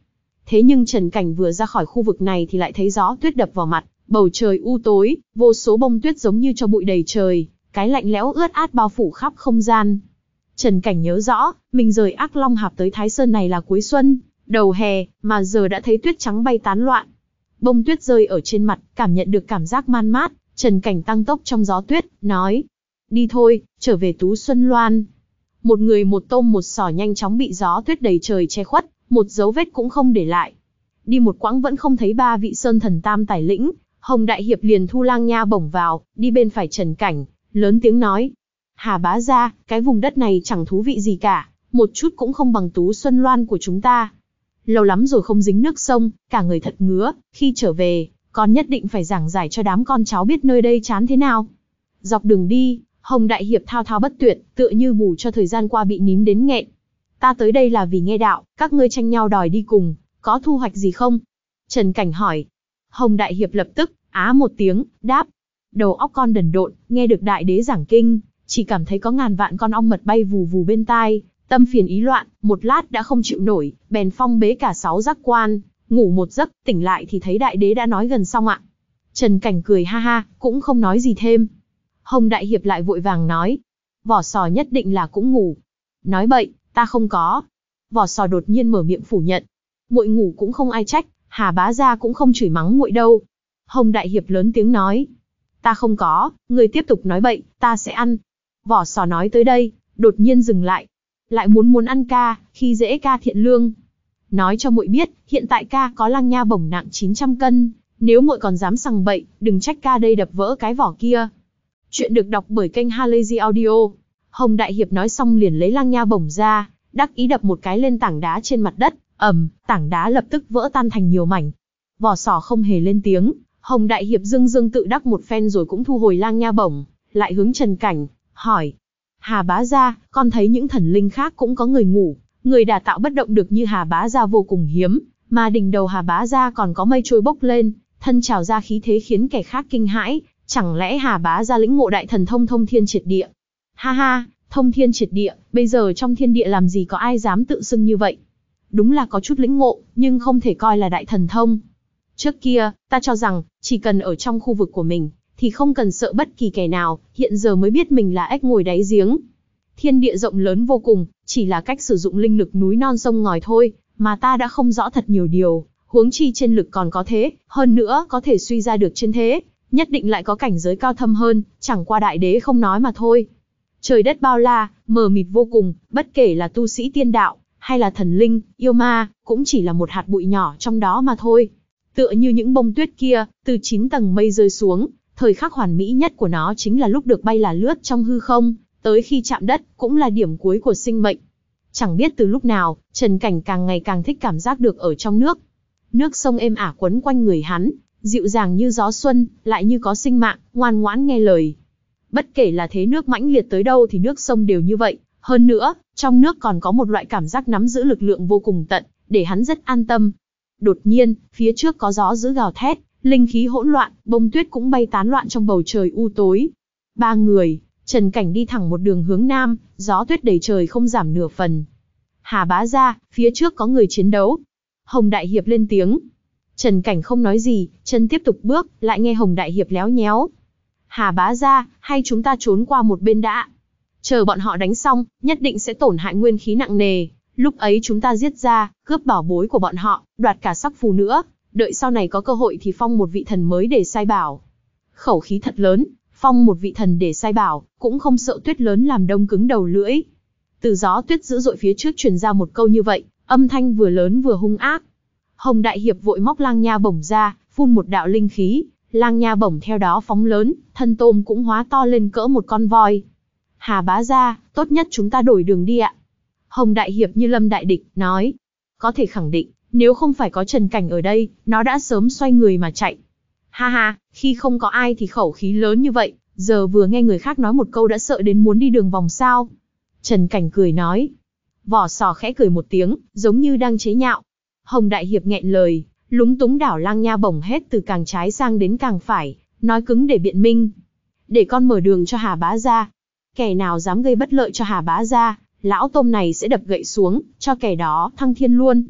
Thế nhưng Trần Cảnh vừa ra khỏi khu vực này thì lại thấy gió tuyết đập vào mặt, bầu trời u tối, vô số bông tuyết giống như cho bụi đầy trời, cái lạnh lẽo ướt át bao phủ khắp không gian. Trần Cảnh nhớ rõ, mình rời Ác Long Hạp tới Thái Sơn này là cuối xuân, đầu hè, mà giờ đã thấy tuyết trắng bay tán loạn. Bông tuyết rơi ở trên mặt, cảm nhận được cảm giác man mát, Trần Cảnh tăng tốc trong gió tuyết, nói: đi thôi, trở về Tú Xuân Loan. Một người một tôm một sò nhanh chóng bị gió tuyết đầy trời che khuất, một dấu vết cũng không để lại. Đi một quãng vẫn không thấy ba vị sơn thần tam tài lĩnh, Hồng Đại Hiệp liền thu Lang Nha Bổng vào, đi bên phải Trần Cảnh, lớn tiếng nói: Hà bá gia, cái vùng đất này chẳng thú vị gì cả, một chút cũng không bằng Tú Xuân Loan của chúng ta. Lâu lắm rồi không dính nước sông, cả người thật ngứa, khi trở về, con nhất định phải giảng giải cho đám con cháu biết nơi đây chán thế nào. Dọc đường đi, Hồng Đại Hiệp thao thao bất tuyệt, tựa như bù cho thời gian qua bị nín đến nghẹn. Ta tới đây là vì nghe đạo, các ngươi tranh nhau đòi đi cùng, có thu hoạch gì không? Trần Cảnh hỏi. Hồng Đại Hiệp lập tức, á một tiếng, đáp. Đầu óc con đần độn, nghe được đại đế giảng kinh, chỉ cảm thấy có ngàn vạn con ong mật bay vù vù bên tai, tâm phiền ý loạn, một lát đã không chịu nổi, bèn phong bế cả sáu giác quan, ngủ một giấc, tỉnh lại thì thấy đại đế đã nói gần xong ạ. Trần Cảnh cười ha ha, cũng không nói gì thêm. Hồng Đại Hiệp lại vội vàng nói, Vỏ Sò nhất định là cũng ngủ. Nói bậy, ta không có. Vỏ Sò đột nhiên mở miệng phủ nhận. Muội ngủ cũng không ai trách, Hà bá gia cũng không chửi mắng muội đâu. Hồng Đại Hiệp lớn tiếng nói, ta không có, người tiếp tục nói bậy, ta sẽ ăn. Vỏ Sò nói tới đây, đột nhiên dừng lại. Lại muốn muốn ăn ca, khi dễ ca Thiện Lương. Nói cho muội biết, hiện tại ca có Lang Nha Bổng nặng chín trăm cân, nếu muội còn dám sằng bậy, đừng trách ca đây đập vỡ cái vỏ kia. Chuyện được đọc bởi kênh Halazy Audio. Hồng Đại Hiệp nói xong liền lấy Lang Nha Bổng ra, đắc ý đập một cái lên tảng đá trên mặt đất, ầm, tảng đá lập tức vỡ tan thành nhiều mảnh. Vỏ Sò không hề lên tiếng, Hồng Đại Hiệp dương dương tự đắc một phen rồi cũng thu hồi Lang Nha Bổng, lại hướng Trần Cảnh, hỏi. Hà bá gia, con thấy những thần linh khác cũng có người ngủ, người đả tạo bất động được như Hà bá gia vô cùng hiếm, mà đỉnh đầu Hà bá gia còn có mây trôi bốc lên, thân trào ra khí thế khiến kẻ khác kinh hãi, chẳng lẽ Hà bá gia lĩnh ngộ đại thần thông thông thiên triệt địa? Ha ha, thông thiên triệt địa, bây giờ trong thiên địa làm gì có ai dám tự xưng như vậy? Đúng là có chút lĩnh ngộ, nhưng không thể coi là đại thần thông. Trước kia, ta cho rằng, chỉ cần ở trong khu vực của mình, thì không cần sợ bất kỳ kẻ nào, hiện giờ mới biết mình là ếch ngồi đáy giếng. Thiên địa rộng lớn vô cùng, chỉ là cách sử dụng linh lực núi non sông ngòi thôi, mà ta đã không rõ thật nhiều điều, huống chi trên lực còn có thế, hơn nữa có thể suy ra được trên thế, nhất định lại có cảnh giới cao thâm hơn, chẳng qua đại đế không nói mà thôi. Trời đất bao la, mờ mịt vô cùng, bất kể là tu sĩ tiên đạo, hay là thần linh, yêu ma, cũng chỉ là một hạt bụi nhỏ trong đó mà thôi. Tựa như những bông tuyết kia, từ chín tầng mây rơi xuống, thời khắc hoàn mỹ nhất của nó chính là lúc được bay là lướt trong hư không, tới khi chạm đất, cũng là điểm cuối của sinh mệnh. Chẳng biết từ lúc nào, Trần Cảnh càng ngày càng thích cảm giác được ở trong nước. Nước sông êm ả quấn quanh người hắn, dịu dàng như gió xuân, lại như có sinh mạng, ngoan ngoãn nghe lời. Bất kể là thế nước mãnh liệt tới đâu thì nước sông đều như vậy, hơn nữa, trong nước còn có một loại cảm giác nắm giữ lực lượng vô cùng tận, để hắn rất an tâm. Đột nhiên, phía trước có gió dữ gào thét, linh khí hỗn loạn, bông tuyết cũng bay tán loạn trong bầu trời u tối. Ba người, Trần Cảnh đi thẳng một đường hướng nam, gió tuyết đầy trời không giảm nửa phần. Hà bá gia, phía trước có người chiến đấu. Hồng Đại Hiệp lên tiếng. Trần Cảnh không nói gì, chân tiếp tục bước, lại nghe Hồng Đại Hiệp léo nhéo. Hà bá gia, hay chúng ta trốn qua một bên đã. Chờ bọn họ đánh xong, nhất định sẽ tổn hại nguyên khí nặng nề. Lúc ấy chúng ta giết ra, cướp bảo bối của bọn họ, đoạt cả sắc phù nữa. Đợi sau này có cơ hội thì phong một vị thần mới để sai bảo. Khẩu khí thật lớn, phong một vị thần để sai bảo, cũng không sợ tuyết lớn làm đông cứng đầu lưỡi. Từ gió tuyết dữ dội phía trước truyền ra một câu như vậy, âm thanh vừa lớn vừa hung ác. Hồng Đại Hiệp vội móc Lang Nha Bổng ra, phun một đạo linh khí, Lang Nha Bổng theo đó phóng lớn, thân tôm cũng hóa to lên cỡ một con voi. Hà bá gia, tốt nhất chúng ta đổi đường đi ạ. Hồng Đại Hiệp như lâm đại địch, nói. Có thể khẳng định, nếu không phải có Trần Cảnh ở đây, nó đã sớm xoay người mà chạy. Ha ha, khi không có ai thì khẩu khí lớn như vậy, giờ vừa nghe người khác nói một câu đã sợ đến muốn đi đường vòng sao. Trần Cảnh cười nói. Vỏ Sò khẽ cười một tiếng, giống như đang chế nhạo. Hồng Đại Hiệp nghẹn lời, lúng túng đảo Lang Nha Bổng hết từ càng trái sang đến càng phải, nói cứng để biện minh. Để con mở đường cho Hà bá gia. Kẻ nào dám gây bất lợi cho Hà bá gia, lão tôm này sẽ đập gậy xuống, cho kẻ đó thăng thiên luôn.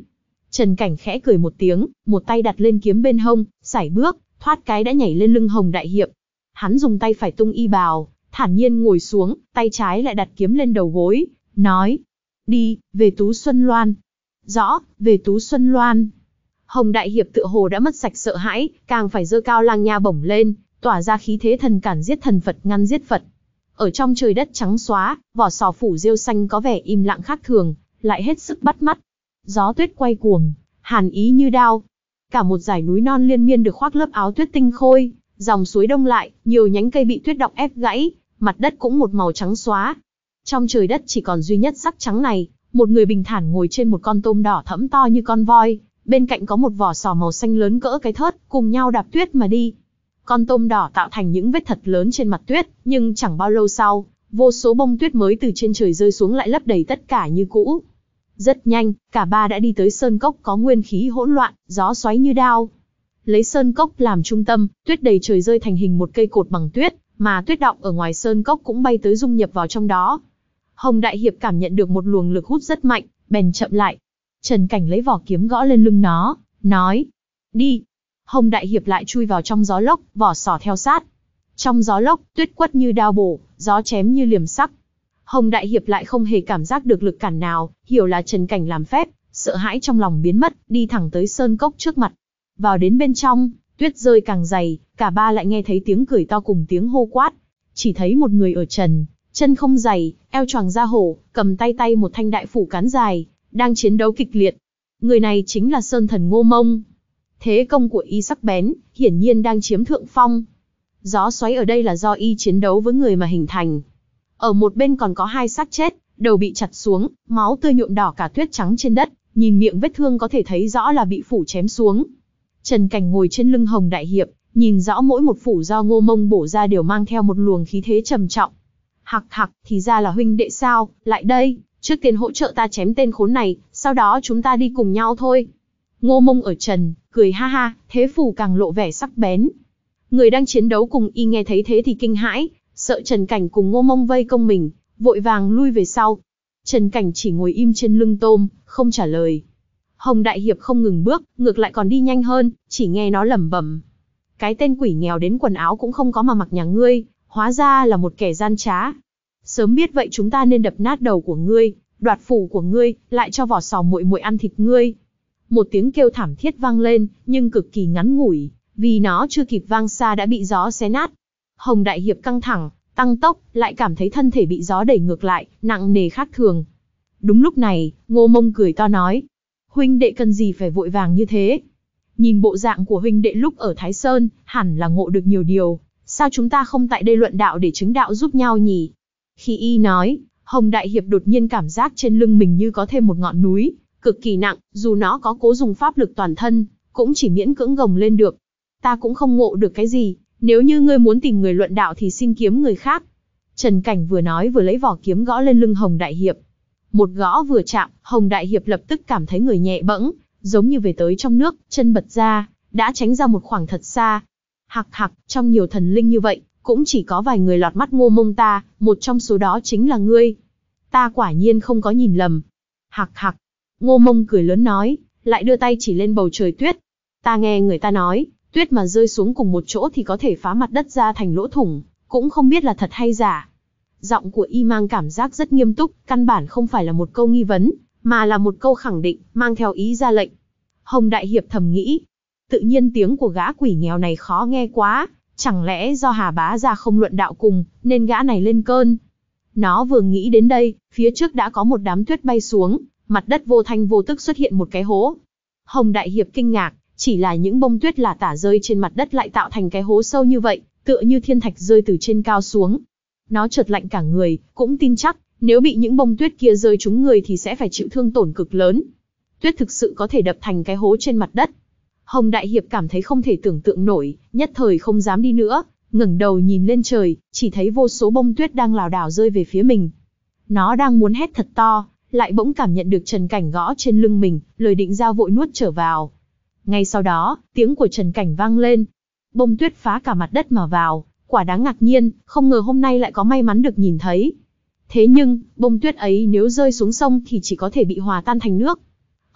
Trần Cảnh khẽ cười một tiếng, một tay đặt lên kiếm bên hông, sải bước, thoát cái đã nhảy lên lưng Hồng Đại Hiệp. Hắn dùng tay phải tung y bào, thản nhiên ngồi xuống, tay trái lại đặt kiếm lên đầu gối, nói: đi, về Tú Xuân Loan. Rõ, về Tú Xuân Loan. Hồng Đại Hiệp tựa hồ đã mất sạch sợ hãi, càng phải giơ cao lang nha bổng lên, tỏa ra khí thế thần cản giết thần Phật ngăn giết Phật. Ở trong trời đất trắng xóa, vỏ sò phủ rêu xanh có vẻ im lặng khác thường, lại hết sức bắt mắt. Gió tuyết quay cuồng, hàn ý như đao. Cả một dải núi non liên miên được khoác lớp áo tuyết tinh khôi, dòng suối đông lại, nhiều nhánh cây bị tuyết đọng ép gãy, mặt đất cũng một màu trắng xóa. Trong trời đất chỉ còn duy nhất sắc trắng này, một người bình thản ngồi trên một con tôm đỏ thẫm to như con voi, bên cạnh có một vỏ sò màu xanh lớn cỡ cái thớt, cùng nhau đạp tuyết mà đi. Con tôm đỏ tạo thành những vết thật lớn trên mặt tuyết, nhưng chẳng bao lâu sau, vô số bông tuyết mới từ trên trời rơi xuống lại lấp đầy tất cả như cũ. Rất nhanh, cả ba đã đi tới sơn cốc có nguyên khí hỗn loạn, gió xoáy như đao. Lấy sơn cốc làm trung tâm, tuyết đầy trời rơi thành hình một cây cột bằng tuyết, mà tuyết đọng ở ngoài sơn cốc cũng bay tới dung nhập vào trong đó. Hồng Đại Hiệp cảm nhận được một luồng lực hút rất mạnh, bèn chậm lại. Trần Cảnh lấy vỏ kiếm gõ lên lưng nó, nói: đi. Hồng Đại Hiệp lại chui vào trong gió lốc, vỏ sò theo sát. Trong gió lốc, tuyết quất như đao bổ, gió chém như liềm sắc. Hồng Đại Hiệp lại không hề cảm giác được lực cản nào, hiểu là Trần Cảnh làm phép, sợ hãi trong lòng biến mất, đi thẳng tới sơn cốc trước mặt. Vào đến bên trong, tuyết rơi càng dày, cả ba lại nghe thấy tiếng cười to cùng tiếng hô quát. Chỉ thấy một người ở trần, chân không giày, eo choàng da hổ, cầm tay tay một thanh đại phủ cán dài, đang chiến đấu kịch liệt. Người này chính là Sơn Thần Ngô Mông. Thế công của y sắc bén, hiển nhiên đang chiếm thượng phong. Gió xoáy ở đây là do y chiến đấu với người mà hình thành. Ở một bên còn có hai xác chết, đầu bị chặt xuống, máu tươi nhuộm đỏ cả tuyết trắng trên đất, nhìn miệng vết thương có thể thấy rõ là bị phủ chém xuống. Trần Cảnh ngồi trên lưng Hồng Đại Hiệp, nhìn rõ mỗi một phủ do Ngô Mông bổ ra đều mang theo một luồng khí thế trầm trọng. Hặc hặc, thì ra là huynh đệ sao, lại đây, trước tiên hỗ trợ ta chém tên khốn này, sau đó chúng ta đi cùng nhau thôi. Ngô Mông ở trần, cười ha ha, thế phủ càng lộ vẻ sắc bén. Người đang chiến đấu cùng y nghe thấy thế thì kinh hãi, sợ Trần Cảnh cùng Ngô Mông vây công mình, vội vàng lui về sau. Trần Cảnh chỉ ngồi im trên lưng tôm, không trả lời. Hồng Đại Hiệp không ngừng bước, ngược lại còn đi nhanh hơn, chỉ nghe nó lẩm bẩm: cái tên quỷ nghèo đến quần áo cũng không có mà mặc nhà ngươi, hóa ra là một kẻ gian trá. Sớm biết vậy chúng ta nên đập nát đầu của ngươi, đoạt phủ của ngươi, lại cho vỏ sò muội muội ăn thịt ngươi. Một tiếng kêu thảm thiết vang lên, nhưng cực kỳ ngắn ngủi, vì nó chưa kịp vang xa đã bị gió xé nát. Hồng Đại Hiệp căng thẳng, tăng tốc, lại cảm thấy thân thể bị gió đẩy ngược lại, nặng nề khác thường. Đúng lúc này, Ngô Mông cười to nói: huynh đệ cần gì phải vội vàng như thế? Nhìn bộ dạng của huynh đệ lúc ở Thái Sơn, hẳn là ngộ được nhiều điều, sao chúng ta không tại đây luận đạo để chứng đạo giúp nhau nhỉ? Khi y nói, Hồng Đại Hiệp đột nhiên cảm giác trên lưng mình như có thêm một ngọn núi, cực kỳ nặng, dù nó có cố dùng pháp lực toàn thân, cũng chỉ miễn cưỡng gồng lên được. Ta cũng không ngộ được cái gì, nếu như ngươi muốn tìm người luận đạo thì xin kiếm người khác. Trần Cảnh vừa nói vừa lấy vỏ kiếm gõ lên lưng Hồng Đại Hiệp. Một gõ vừa chạm, Hồng Đại Hiệp lập tức cảm thấy người nhẹ bẫng, giống như về tới trong nước, chân bật ra, đã tránh ra một khoảng thật xa. Hặc hặc, trong nhiều thần linh như vậy, cũng chỉ có vài người lọt mắt Ngô Mông ta, một trong số đó chính là ngươi. Ta quả nhiên không có nhìn lầm. Hặc hặc, Ngô Mông cười lớn nói, lại đưa tay chỉ lên bầu trời tuyết. Ta nghe người ta nói, tuyết mà rơi xuống cùng một chỗ thì có thể phá mặt đất ra thành lỗ thủng, cũng không biết là thật hay giả. Giọng của y mang cảm giác rất nghiêm túc, căn bản không phải là một câu nghi vấn, mà là một câu khẳng định, mang theo ý ra lệnh. Hồng Đại Hiệp thầm nghĩ, tự nhiên tiếng của gã quỷ nghèo này khó nghe quá, chẳng lẽ do Hà Bá Gia không luận đạo cùng, nên gã này lên cơn. Nó vừa nghĩ đến đây, phía trước đã có một đám tuyết bay xuống, mặt đất vô thanh vô tức xuất hiện một cái hố. Hồng Đại Hiệp kinh ngạc, chỉ là những bông tuyết lả tả rơi trên mặt đất lại tạo thành cái hố sâu như vậy, tựa như thiên thạch rơi từ trên cao xuống. Nó chợt lạnh cả người, cũng tin chắc, nếu bị những bông tuyết kia rơi trúng người thì sẽ phải chịu thương tổn cực lớn. Tuyết thực sự có thể đập thành cái hố trên mặt đất. Hồng Đại Hiệp cảm thấy không thể tưởng tượng nổi, nhất thời không dám đi nữa, ngẩng đầu nhìn lên trời, chỉ thấy vô số bông tuyết đang lảo đảo rơi về phía mình. Nó đang muốn hét thật to, lại bỗng cảm nhận được Trần Cảnh gõ trên lưng mình, lời định ra vội nuốt trở vào. Ngay sau đó, tiếng của Trần Cảnh vang lên. Bông tuyết phá cả mặt đất mà vào, quả đáng ngạc nhiên, không ngờ hôm nay lại có may mắn được nhìn thấy. Thế nhưng, bông tuyết ấy nếu rơi xuống sông thì chỉ có thể bị hòa tan thành nước.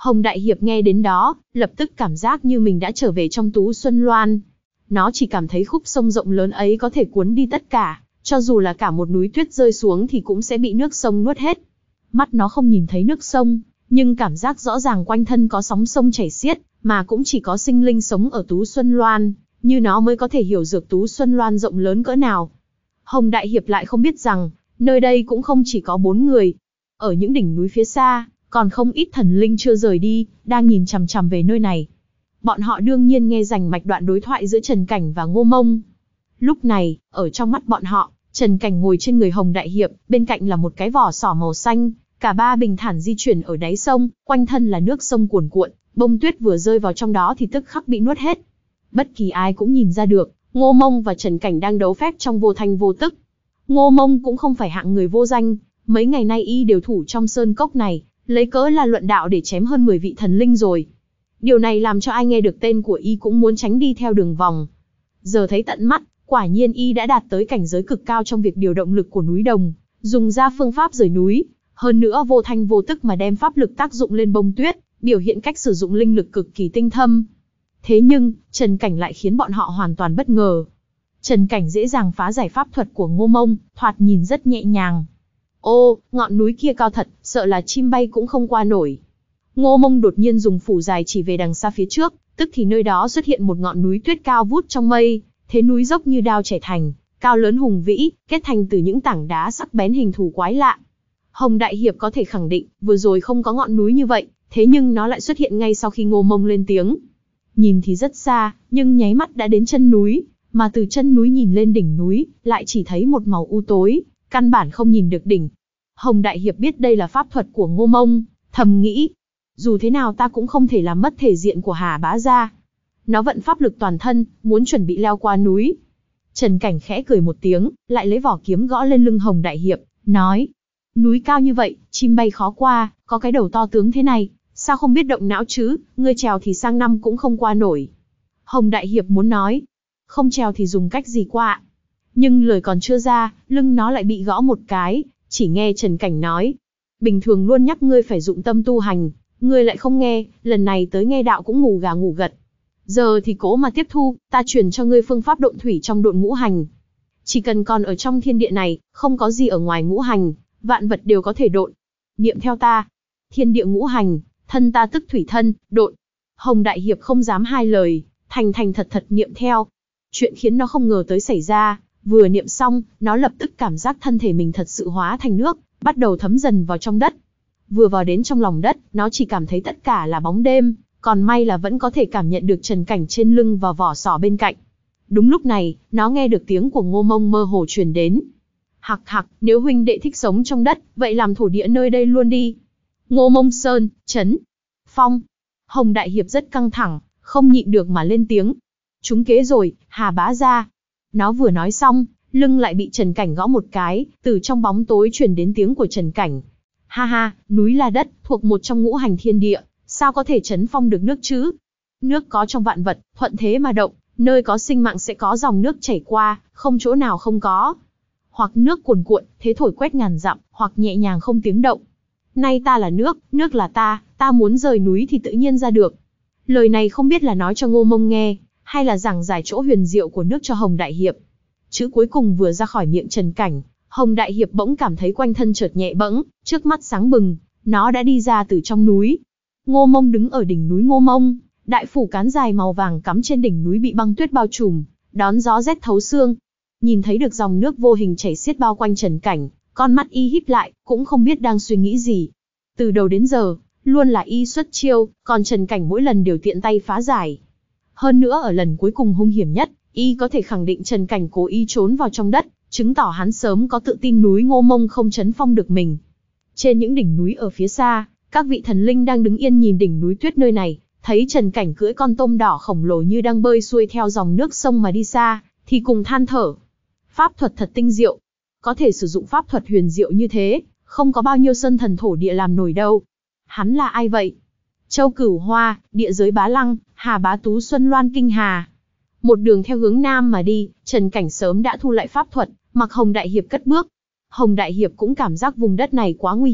Hồng Đại Hiệp nghe đến đó, lập tức cảm giác như mình đã trở về trong Tú Xuân Loan. Nó chỉ cảm thấy khúc sông rộng lớn ấy có thể cuốn đi tất cả, cho dù là cả một núi tuyết rơi xuống thì cũng sẽ bị nước sông nuốt hết. Mắt nó không nhìn thấy nước sông, nhưng cảm giác rõ ràng quanh thân có sóng sông chảy xiết, mà cũng chỉ có sinh linh sống ở Tú Xuân Loan, như nó mới có thể hiểu được Tú Xuân Loan rộng lớn cỡ nào. Hồng Đại Hiệp lại không biết rằng, nơi đây cũng không chỉ có bốn người. Ở những đỉnh núi phía xa, còn không ít thần linh chưa rời đi, đang nhìn chằm chằm về nơi này. Bọn họ đương nhiên nghe rành mạch đoạn đối thoại giữa Trần Cảnh và Ngô Mông. Lúc này, ở trong mắt bọn họ, Trần Cảnh ngồi trên người Hồng Đại Hiệp, bên cạnh là một cái vỏ sò màu xanh, cả ba bình thản di chuyển ở đáy sông, quanh thân là nước sông cuồn cuộn, bông tuyết vừa rơi vào trong đó thì tức khắc bị nuốt hết. Bất kỳ ai cũng nhìn ra được, Ngô Mông và Trần Cảnh đang đấu phép trong vô thanh vô tức. Ngô Mông cũng không phải hạng người vô danh, mấy ngày nay y đều thủ trong sơn cốc này, lấy cớ là luận đạo để chém hơn mười vị thần linh rồi. Điều này làm cho ai nghe được tên của y cũng muốn tránh đi theo đường vòng. Giờ thấy tận mắt, quả nhiên y đã đạt tới cảnh giới cực cao trong việc điều động lực của núi đồng, dùng ra phương pháp rời núi, hơn nữa vô thanh vô tức mà đem pháp lực tác dụng lên bông tuyết, biểu hiện cách sử dụng linh lực cực kỳ tinh thâm. Thế nhưng, Trần Cảnh lại khiến bọn họ hoàn toàn bất ngờ. Trần Cảnh dễ dàng phá giải pháp thuật của Ngô Mông, thoạt nhìn rất nhẹ nhàng. Ô, ngọn núi kia cao thật, sợ là chim bay cũng không qua nổi. Ngô Mông đột nhiên dùng phủ dài chỉ về đằng xa phía trước, tức thì nơi đó xuất hiện một ngọn núi tuyết cao vút trong mây, thế núi dốc như đao chẻ thành, cao lớn hùng vĩ, kết thành từ những tảng đá sắc bén hình thù quái lạ. Hồng Đại Hiệp có thể khẳng định, vừa rồi không có ngọn núi như vậy, thế nhưng nó lại xuất hiện ngay sau khi Ngô Mông lên tiếng. Nhìn thì rất xa, nhưng nháy mắt đã đến chân núi, mà từ chân núi nhìn lên đỉnh núi, lại chỉ thấy một màu u tối, căn bản không nhìn được đỉnh. Hồng Đại Hiệp biết đây là pháp thuật của Ngô Mông, thầm nghĩ, dù thế nào ta cũng không thể làm mất thể diện của Hà Bá gia. Nó vận pháp lực toàn thân, muốn chuẩn bị leo qua núi. Trần Cảnh khẽ cười một tiếng, lại lấy vỏ kiếm gõ lên lưng Hồng Đại Hiệp, nói, núi cao như vậy, chim bay khó qua, có cái đầu to tướng thế này, sao không biết động não chứ, ngươi trèo thì sang năm cũng không qua nổi. Hồng Đại Hiệp muốn nói, không trèo thì dùng cách gì qua. Nhưng lời còn chưa ra, lưng nó lại bị gõ một cái, chỉ nghe Trần Cảnh nói, bình thường luôn nhắc ngươi phải dụng tâm tu hành, ngươi lại không nghe, lần này tới nghe đạo cũng ngủ gà ngủ gật. Giờ thì cố mà tiếp thu, ta truyền cho ngươi phương pháp độn thủy trong độn ngũ hành. Chỉ cần còn ở trong thiên địa này, không có gì ở ngoài ngũ hành, vạn vật đều có thể độn. Niệm theo ta, thiên địa ngũ hành, thân ta tức thủy thân, độn. Hồng Đại Hiệp không dám hai lời, thành thành thật thật niệm theo. Chuyện khiến nó không ngờ tới xảy ra, vừa niệm xong, nó lập tức cảm giác thân thể mình thật sự hóa thành nước, bắt đầu thấm dần vào trong đất. Vừa vào đến trong lòng đất, nó chỉ cảm thấy tất cả là bóng đêm, còn may là vẫn có thể cảm nhận được Trần Cảnh trên lưng và vỏ sò bên cạnh. Đúng lúc này, nó nghe được tiếng của Ngô Mông mơ hồ truyền đến. Hặc hặc, nếu huynh đệ thích sống trong đất, vậy làm thổ địa nơi đây luôn đi. Ngô Mông Sơn, Trấn, Phong. Hồng Đại Hiệp rất căng thẳng, không nhịn được mà lên tiếng. Trúng kế rồi, Hà Bá gia. Nó vừa nói xong, lưng lại bị Trần Cảnh gõ một cái, từ trong bóng tối truyền đến tiếng của Trần Cảnh. Ha ha, núi là đất, thuộc một trong ngũ hành thiên địa, sao có thể trấn phong được nước chứ? Nước có trong vạn vật, thuận thế mà động, nơi có sinh mạng sẽ có dòng nước chảy qua, không chỗ nào không có. Hoặc nước cuồn cuộn, thế thổi quét ngàn dặm, hoặc nhẹ nhàng không tiếng động. Nay ta là nước, nước là ta, ta muốn rời núi thì tự nhiên ra được. Lời này không biết là nói cho Ngô Mông nghe, hay là giảng giải chỗ huyền diệu của nước cho Hồng Đại Hiệp. Chữ cuối cùng vừa ra khỏi miệng Trần Cảnh, Hồng Đại Hiệp bỗng cảm thấy quanh thân chợt nhẹ bẫng, trước mắt sáng bừng, nó đã đi ra từ trong núi. Ngô Mông đứng ở đỉnh núi Ngô Mông, đại phủ cán dài màu vàng cắm trên đỉnh núi bị băng tuyết bao trùm, đón gió rét thấu xương. Nhìn thấy được dòng nước vô hình chảy xiết bao quanh Trần Cảnh, con mắt y híp lại, cũng không biết đang suy nghĩ gì. Từ đầu đến giờ, luôn là y xuất chiêu, còn Trần Cảnh mỗi lần đều tiện tay phá giải. Hơn nữa ở lần cuối cùng hung hiểm nhất, y có thể khẳng định Trần Cảnh cố ý trốn vào trong đất, chứng tỏ hắn sớm có tự tin núi Ngô Mông không trấn phong được mình. Trên những đỉnh núi ở phía xa, các vị thần linh đang đứng yên nhìn đỉnh núi tuyết nơi này, thấy Trần Cảnh cưỡi con tôm đỏ khổng lồ như đang bơi xuôi theo dòng nước sông mà đi xa, thì cùng than thở. Pháp thuật thật tinh diệu, có thể sử dụng pháp thuật huyền diệu như thế, không có bao nhiêu sơn thần thổ địa làm nổi đâu. Hắn là ai vậy? Châu Cửu Hoa, địa giới Bá Lăng, Hà Bá Tú Xuân Loan Kinh Hà. Một đường theo hướng nam mà đi, Trần Cảnh sớm đã thu lại pháp thuật, mặc Hồng Đại Hiệp cất bước. Hồng Đại Hiệp cũng cảm giác vùng đất này quá nguy hiểm,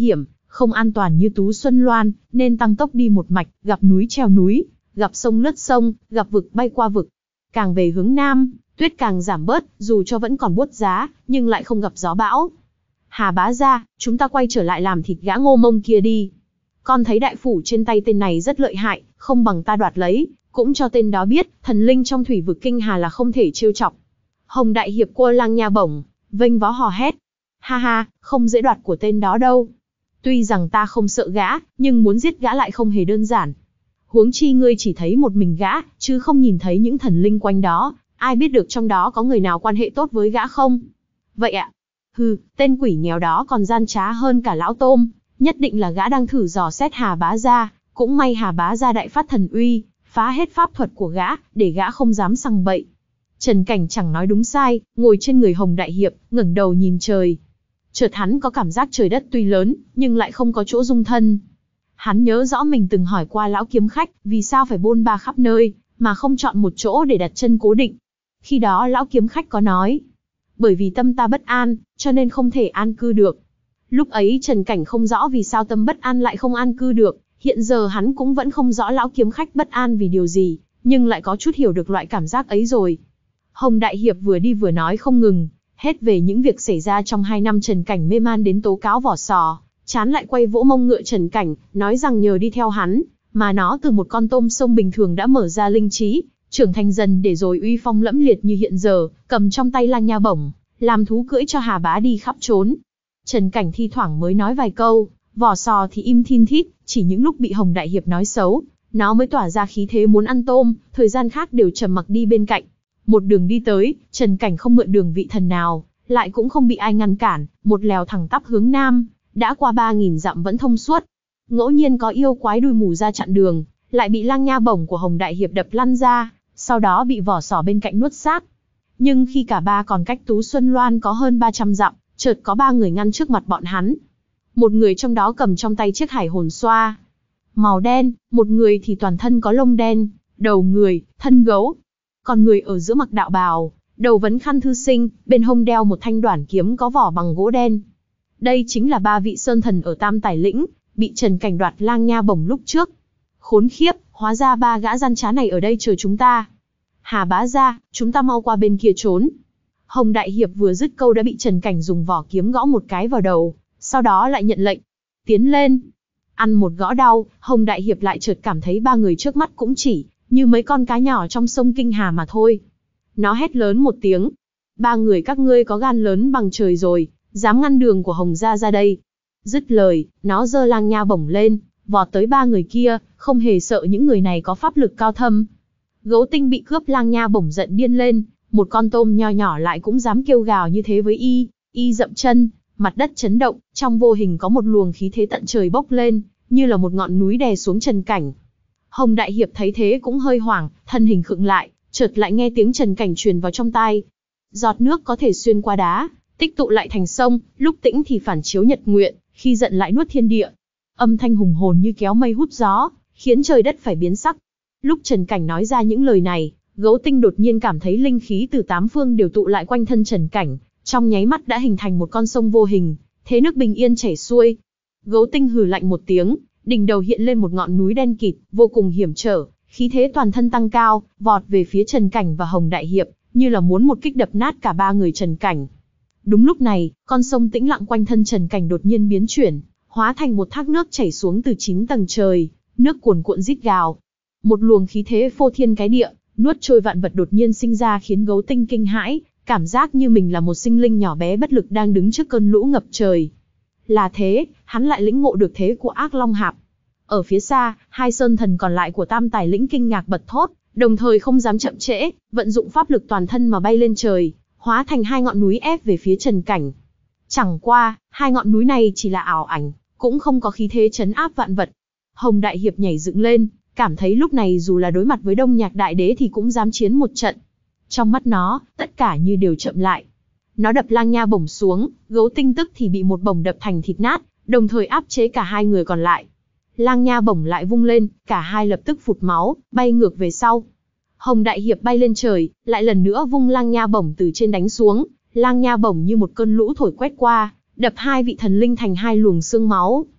Không an toàn như Tú Xuân Loan, nên tăng tốc đi một mạch, gặp núi treo núi, gặp sông lướt sông, gặp vực bay qua vực. Càng về hướng nam, tuyết càng giảm bớt, dù cho vẫn còn buốt giá, nhưng lại không gặp gió bão. Hà bá gia, chúng ta quay trở lại làm thịt gã Ngô Mông kia đi. Con thấy đại phủ trên tay tên này rất lợi hại, không bằng ta đoạt lấy, cũng cho tên đó biết, thần linh trong thủy vực kinh hà là không thể trêu chọc. Hồng đại hiệp cua Lang Nha Bổng, vênh vó hò hét. Ha ha, không dễ đoạt của tên đó đâu. Tuy rằng ta không sợ gã, nhưng muốn giết gã lại không hề đơn giản. Huống chi ngươi chỉ thấy một mình gã, chứ không nhìn thấy những thần linh quanh đó, ai biết được trong đó có người nào quan hệ tốt với gã không? Vậy ạ? Hừ, tên quỷ nghèo đó còn gian trá hơn cả lão tôm, nhất định là gã đang thử dò xét Hà bá gia, cũng may Hà bá gia đại phát thần uy, phá hết pháp thuật của gã, để gã không dám sằng bậy. Trần Cảnh chẳng nói đúng sai, ngồi trên người Hồng đại hiệp, ngẩng đầu nhìn trời. Chợt hắn có cảm giác trời đất tuy lớn, nhưng lại không có chỗ dung thân. Hắn nhớ rõ mình từng hỏi qua lão kiếm khách, vì sao phải bôn ba khắp nơi, mà không chọn một chỗ để đặt chân cố định. Khi đó lão kiếm khách có nói, bởi vì tâm ta bất an, cho nên không thể an cư được. Lúc ấy Trần Cảnh không rõ vì sao tâm bất an lại không an cư được, hiện giờ hắn cũng vẫn không rõ lão kiếm khách bất an vì điều gì, nhưng lại có chút hiểu được loại cảm giác ấy rồi. Hồng đại hiệp vừa đi vừa nói không ngừng, hết về những việc xảy ra trong hai năm Trần Cảnh mê man đến tố cáo vỏ sò, chán lại quay vỗ mông ngựa Trần Cảnh, nói rằng nhờ đi theo hắn, mà nó từ một con tôm sông bình thường đã mở ra linh trí, trưởng thành dần để rồi uy phong lẫm liệt như hiện giờ, cầm trong tay Lang Nha Bổng, làm thú cưỡi cho Hà bá đi khắp trốn. Trần Cảnh thi thoảng mới nói vài câu, vỏ sò thì im thin thít, chỉ những lúc bị Hồng đại hiệp nói xấu, nó mới tỏa ra khí thế muốn ăn tôm, thời gian khác đều trầm mặc đi bên cạnh. Một đường đi tới, Trần Cảnh không mượn đường vị thần nào, lại cũng không bị ai ngăn cản, một lèo thẳng tắp hướng nam, đã qua ba nghìn dặm vẫn thông suốt. Ngẫu nhiên có yêu quái đuôi mù ra chặn đường, lại bị Lang Nha Bổng của Hồng đại hiệp đập lăn ra, sau đó bị vỏ sò bên cạnh nuốt xác. Nhưng khi cả ba còn cách Tú Xuân Loan có hơn ba trăm dặm, chợt có ba người ngăn trước mặt bọn hắn. Một người trong đó cầm trong tay chiếc hải hồn xoa màu đen, một người thì toàn thân có lông đen, đầu người, thân gấu. Còn người ở giữa mặc đạo bào, đầu vấn khăn thư sinh, bên hông đeo một thanh đoản kiếm có vỏ bằng gỗ đen. Đây chính là ba vị sơn thần ở Tam Tài Lĩnh, bị Trần Cảnh đoạt Lang Nha Bổng lúc trước. Khốn khiếp, hóa ra ba gã gian trá này ở đây chờ chúng ta. Hà bá gia, chúng ta mau qua bên kia trốn. Hồng đại hiệp vừa dứt câu đã bị Trần Cảnh dùng vỏ kiếm gõ một cái vào đầu, sau đó lại nhận lệnh, tiến lên. Ăn một gõ đau, Hồng đại hiệp lại chợt cảm thấy ba người trước mắt cũng chỉ như mấy con cá nhỏ trong sông Kinh Hà mà thôi. Nó hét lớn một tiếng, ba người các ngươi có gan lớn bằng trời rồi, dám ngăn đường của Hồng gia ra đây. Dứt lời, nó giơ Lang Nha Bổng lên, vọt tới ba người kia, không hề sợ những người này có pháp lực cao thâm. Gấu Tinh bị cướp Lang Nha Bổng giận điên lên, một con tôm nho nhỏ lại cũng dám kêu gào như thế với y, y dậm chân, mặt đất chấn động, trong vô hình có một luồng khí thế tận trời bốc lên, như là một ngọn núi đè xuống Trần Cảnh. Hồng đại hiệp thấy thế cũng hơi hoảng, thân hình khựng lại, chợt lại nghe tiếng Trần Cảnh truyền vào trong tai. Giọt nước có thể xuyên qua đá, tích tụ lại thành sông, lúc tĩnh thì phản chiếu nhật nguyện, khi giận lại nuốt thiên địa. Âm thanh hùng hồn như kéo mây hút gió, khiến trời đất phải biến sắc. Lúc Trần Cảnh nói ra những lời này, Gấu Tinh đột nhiên cảm thấy linh khí từ tám phương đều tụ lại quanh thân Trần Cảnh, trong nháy mắt đã hình thành một con sông vô hình, thế nước bình yên chảy xuôi. Gấu Tinh hừ lạnh một tiếng, đỉnh đầu hiện lên một ngọn núi đen kịt, vô cùng hiểm trở, khí thế toàn thân tăng cao, vọt về phía Trần Cảnh và Hồng đại hiệp, như là muốn một kích đập nát cả ba người Trần Cảnh. Đúng lúc này, con sông tĩnh lặng quanh thân Trần Cảnh đột nhiên biến chuyển, hóa thành một thác nước chảy xuống từ chín tầng trời, nước cuồn cuộn rít gào. Một luồng khí thế phô thiên cái địa, nuốt trôi vạn vật đột nhiên sinh ra khiến Gấu Tinh kinh hãi, cảm giác như mình là một sinh linh nhỏ bé bất lực đang đứng trước cơn lũ ngập trời. Là thế, hắn lại lĩnh ngộ được thế của Ác Long Hạp. Ở phía xa, hai sơn thần còn lại của Tam Tài Lĩnh kinh ngạc bật thốt, đồng thời không dám chậm trễ, vận dụng pháp lực toàn thân mà bay lên trời, hóa thành hai ngọn núi ép về phía Trần Cảnh. Chẳng qua, hai ngọn núi này chỉ là ảo ảnh, cũng không có khí thế trấn áp vạn vật. Hồng đại hiệp nhảy dựng lên, cảm thấy lúc này dù là đối mặt với Đông Nhạc Đại Đế thì cũng dám chiến một trận. Trong mắt nó, tất cả như đều chậm lại. Nó đập Lang Nha Bổng xuống, Gấu Tinh tức thì bị một bổng đập thành thịt nát, đồng thời áp chế cả hai người còn lại. Lang Nha Bổng lại vung lên, cả hai lập tức phụt máu, bay ngược về sau. Hồng đại hiệp bay lên trời, lại lần nữa vung Lang Nha Bổng từ trên đánh xuống, Lang Nha Bổng như một cơn lũ thổi quét qua, đập hai vị thần linh thành hai luồng xương máu.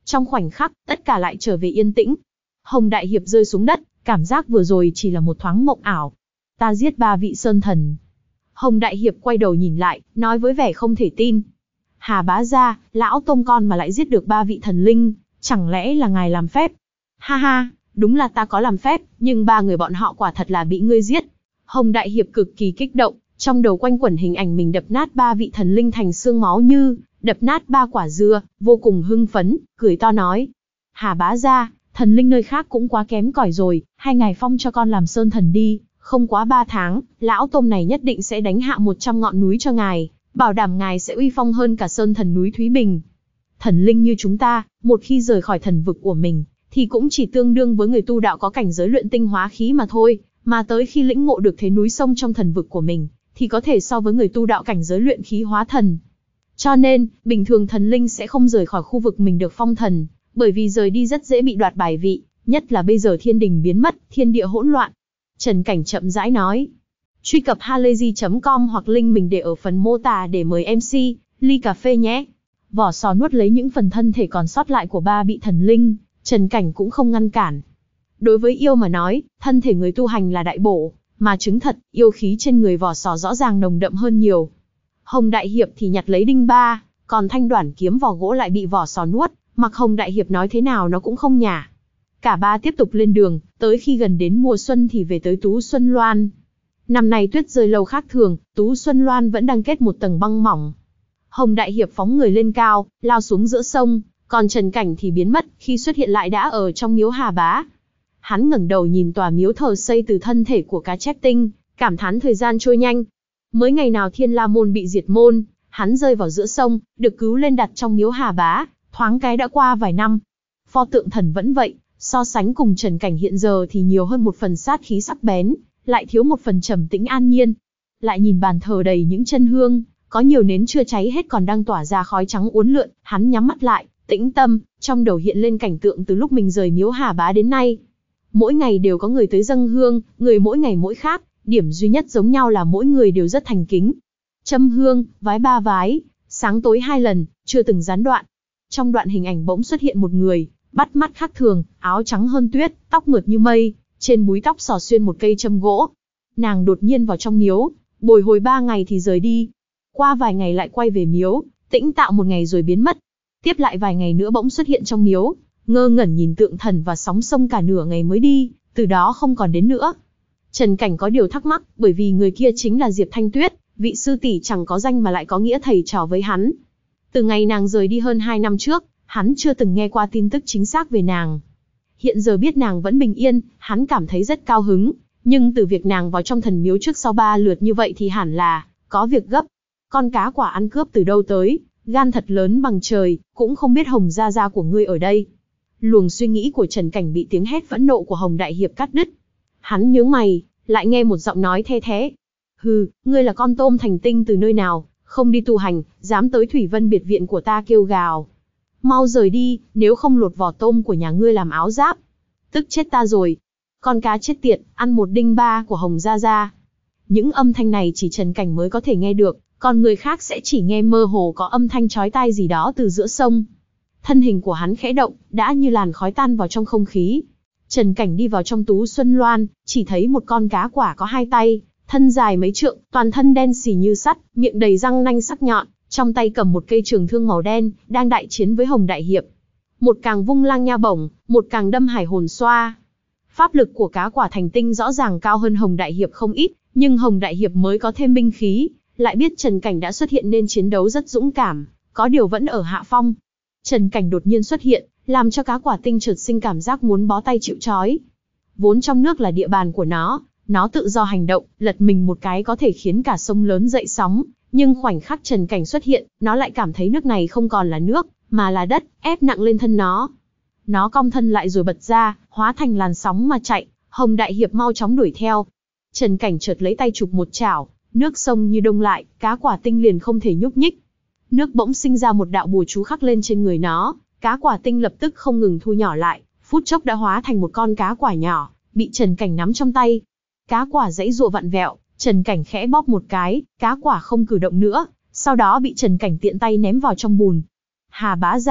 Trong khoảnh khắc, tất cả lại trở về yên tĩnh. Hồng Đại Hiệp rơi xuống đất, cảm giác vừa rồi chỉ là một thoáng mộng ảo. Ta giết ba vị sơn thần. Hồng Đại Hiệp quay đầu nhìn lại, nói với vẻ không thể tin. Hà bá gia, lão tôm con mà lại giết được ba vị thần linh, chẳng lẽ là ngài làm phép? Ha ha, đúng là ta có làm phép, nhưng ba người bọn họ quả thật là bị ngươi giết. Hồng Đại Hiệp cực kỳ kích động, trong đầu quanh quẩn hình ảnh mình đập nát ba vị thần linh thành xương máu như đập nát ba quả dưa, vô cùng hưng phấn, cười to nói. Hà bá gia, thần linh nơi khác cũng quá kém cỏi rồi, hay ngài phong cho con làm sơn thần đi, không quá ba tháng, lão tôm này nhất định sẽ đánh hạ một trăm ngọn núi cho ngài, bảo đảm ngài sẽ uy phong hơn cả sơn thần núi Thúy Bình. Thần linh như chúng ta, một khi rời khỏi thần vực của mình, thì cũng chỉ tương đương với người tu đạo có cảnh giới luyện tinh hóa khí mà thôi, mà tới khi lĩnh ngộ được thế núi sông trong thần vực của mình, thì có thể so với người tu đạo cảnh giới luyện khí hóa thần. Cho nên, bình thường thần linh sẽ không rời khỏi khu vực mình được phong thần, bởi vì rời đi rất dễ bị đoạt bài vị, nhất là bây giờ thiên đình biến mất, thiên địa hỗn loạn. Trần Cảnh chậm rãi nói. Truy cập halayzi chấm com hoặc link mình để ở phần mô tả để mời em xê, ly cà phê nhé. Vỏ sò nuốt lấy những phần thân thể còn sót lại của ba vị thần linh, Trần Cảnh cũng không ngăn cản. Đối với yêu mà nói, thân thể người tu hành là đại bổ, mà chứng thật, yêu khí trên người vỏ sò rõ ràng nồng đậm hơn nhiều. Hồng Đại Hiệp thì nhặt lấy đinh ba, còn thanh đoản kiếm vỏ gỗ lại bị vỏ sò nuốt, mặc Hồng Đại Hiệp nói thế nào nó cũng không nhả. Cả ba tiếp tục lên đường, tới khi gần đến mùa xuân thì về tới Tú Xuân Loan. Năm nay tuyết rơi lâu khác thường, Tú Xuân Loan vẫn đang kết một tầng băng mỏng. Hồng Đại Hiệp phóng người lên cao, lao xuống giữa sông, còn Trần Cảnh thì biến mất, khi xuất hiện lại đã ở trong miếu Hà Bá. Hắn ngẩng đầu nhìn tòa miếu thờ xây từ thân thể của cá chép tinh, cảm thán thời gian trôi nhanh. Mới ngày nào Thiên La Môn bị diệt môn, hắn rơi vào giữa sông, được cứu lên đặt trong miếu Hà Bá, thoáng cái đã qua vài năm. Pho tượng thần vẫn vậy, so sánh cùng Trần Cảnh hiện giờ thì nhiều hơn một phần sát khí sắc bén, lại thiếu một phần trầm tĩnh an nhiên. Lại nhìn bàn thờ đầy những chân hương, có nhiều nến chưa cháy hết còn đang tỏa ra khói trắng uốn lượn, hắn nhắm mắt lại, tĩnh tâm, trong đầu hiện lên cảnh tượng từ lúc mình rời miếu Hà Bá đến nay. Mỗi ngày đều có người tới dâng hương, người mỗi ngày mỗi khác, điểm duy nhất giống nhau là mỗi người đều rất thành kính. Châm hương, vái ba vái, sáng tối hai lần, chưa từng gián đoạn. Trong đoạn hình ảnh bỗng xuất hiện một người, bắt mắt khác thường, áo trắng hơn tuyết, tóc mượt như mây, trên búi tóc xỏ xuyên một cây châm gỗ. Nàng đột nhiên vào trong miếu, bồi hồi ba ngày thì rời đi. Qua vài ngày lại quay về miếu, tĩnh tạo một ngày rồi biến mất. Tiếp lại vài ngày nữa bỗng xuất hiện trong miếu, ngơ ngẩn nhìn tượng thần và sóng sông cả nửa ngày mới đi, từ đó không còn đến nữa. Trần Cảnh có điều thắc mắc, bởi vì người kia chính là Diệp Thanh Tuyết, vị sư tỷ chẳng có danh mà lại có nghĩa thầy trò với hắn. Từ ngày nàng rời đi hơn hai năm trước, hắn chưa từng nghe qua tin tức chính xác về nàng. Hiện giờ biết nàng vẫn bình yên, hắn cảm thấy rất cao hứng, nhưng từ việc nàng vào trong thần miếu trước sau ba lượt như vậy thì hẳn là có việc gấp. Con cá quả ăn cướp từ đâu tới, gan thật lớn bằng trời, cũng không biết Hồng gia gia của ngươi ở đây. Luồng suy nghĩ của Trần Cảnh bị tiếng hét phẫn nộ của Hồng Đại Hiệp cắt đứt. Hắn nhướng mày, lại nghe một giọng nói the thé. Hừ, ngươi là con tôm thành tinh từ nơi nào, không đi tu hành, dám tới Thủy Vân biệt viện của ta kêu gào. Mau rời đi, nếu không lột vỏ tôm của nhà ngươi làm áo giáp. Tức chết ta rồi. Con cá chết tiệt, ăn một đinh ba của Hồng gia gia. Những âm thanh này chỉ Trần Cảnh mới có thể nghe được, còn người khác sẽ chỉ nghe mơ hồ có âm thanh chói tai gì đó từ giữa sông. Thân hình của hắn khẽ động, đã như làn khói tan vào trong không khí. Trần Cảnh đi vào trong Tú Xuân Loan, chỉ thấy một con cá quả có hai tay, thân dài mấy trượng, toàn thân đen xì như sắt, miệng đầy răng nanh sắc nhọn, trong tay cầm một cây trường thương màu đen, đang đại chiến với Hồng Đại Hiệp. Một càng vung lang nha bổng, một càng đâm hải hồn xoa. Pháp lực của cá quả thành tinh rõ ràng cao hơn Hồng Đại Hiệp không ít, nhưng Hồng Đại Hiệp mới có thêm binh khí, lại biết Trần Cảnh đã xuất hiện nên chiến đấu rất dũng cảm, có điều vẫn ở hạ phong. Trần Cảnh đột nhiên xuất hiện, làm cho cá quả tinh chợt sinh cảm giác muốn bó tay chịu trói. Vốn trong nước là địa bàn của nó, nó tự do hành động, lật mình một cái có thể khiến cả sông lớn dậy sóng, nhưng khoảnh khắc Trần Cảnh xuất hiện, nó lại cảm thấy nước này không còn là nước, mà là đất, ép nặng lên thân nó. Nó cong thân lại rồi bật ra, hóa thành làn sóng mà chạy, Hồng Đại Hiệp mau chóng đuổi theo. Trần Cảnh chợt lấy tay chụp một chảo, nước sông như đông lại, cá quả tinh liền không thể nhúc nhích. Nước bỗng sinh ra một đạo bùa chú khắc lên trên người nó, cá quả tinh lập tức không ngừng thu nhỏ lại, phút chốc đã hóa thành một con cá quả nhỏ, bị Trần Cảnh nắm trong tay. Cá quả giãy giụa vặn vẹo, Trần Cảnh khẽ bóp một cái, cá quả không cử động nữa, sau đó bị Trần Cảnh tiện tay ném vào trong bùn. Hà bá gia,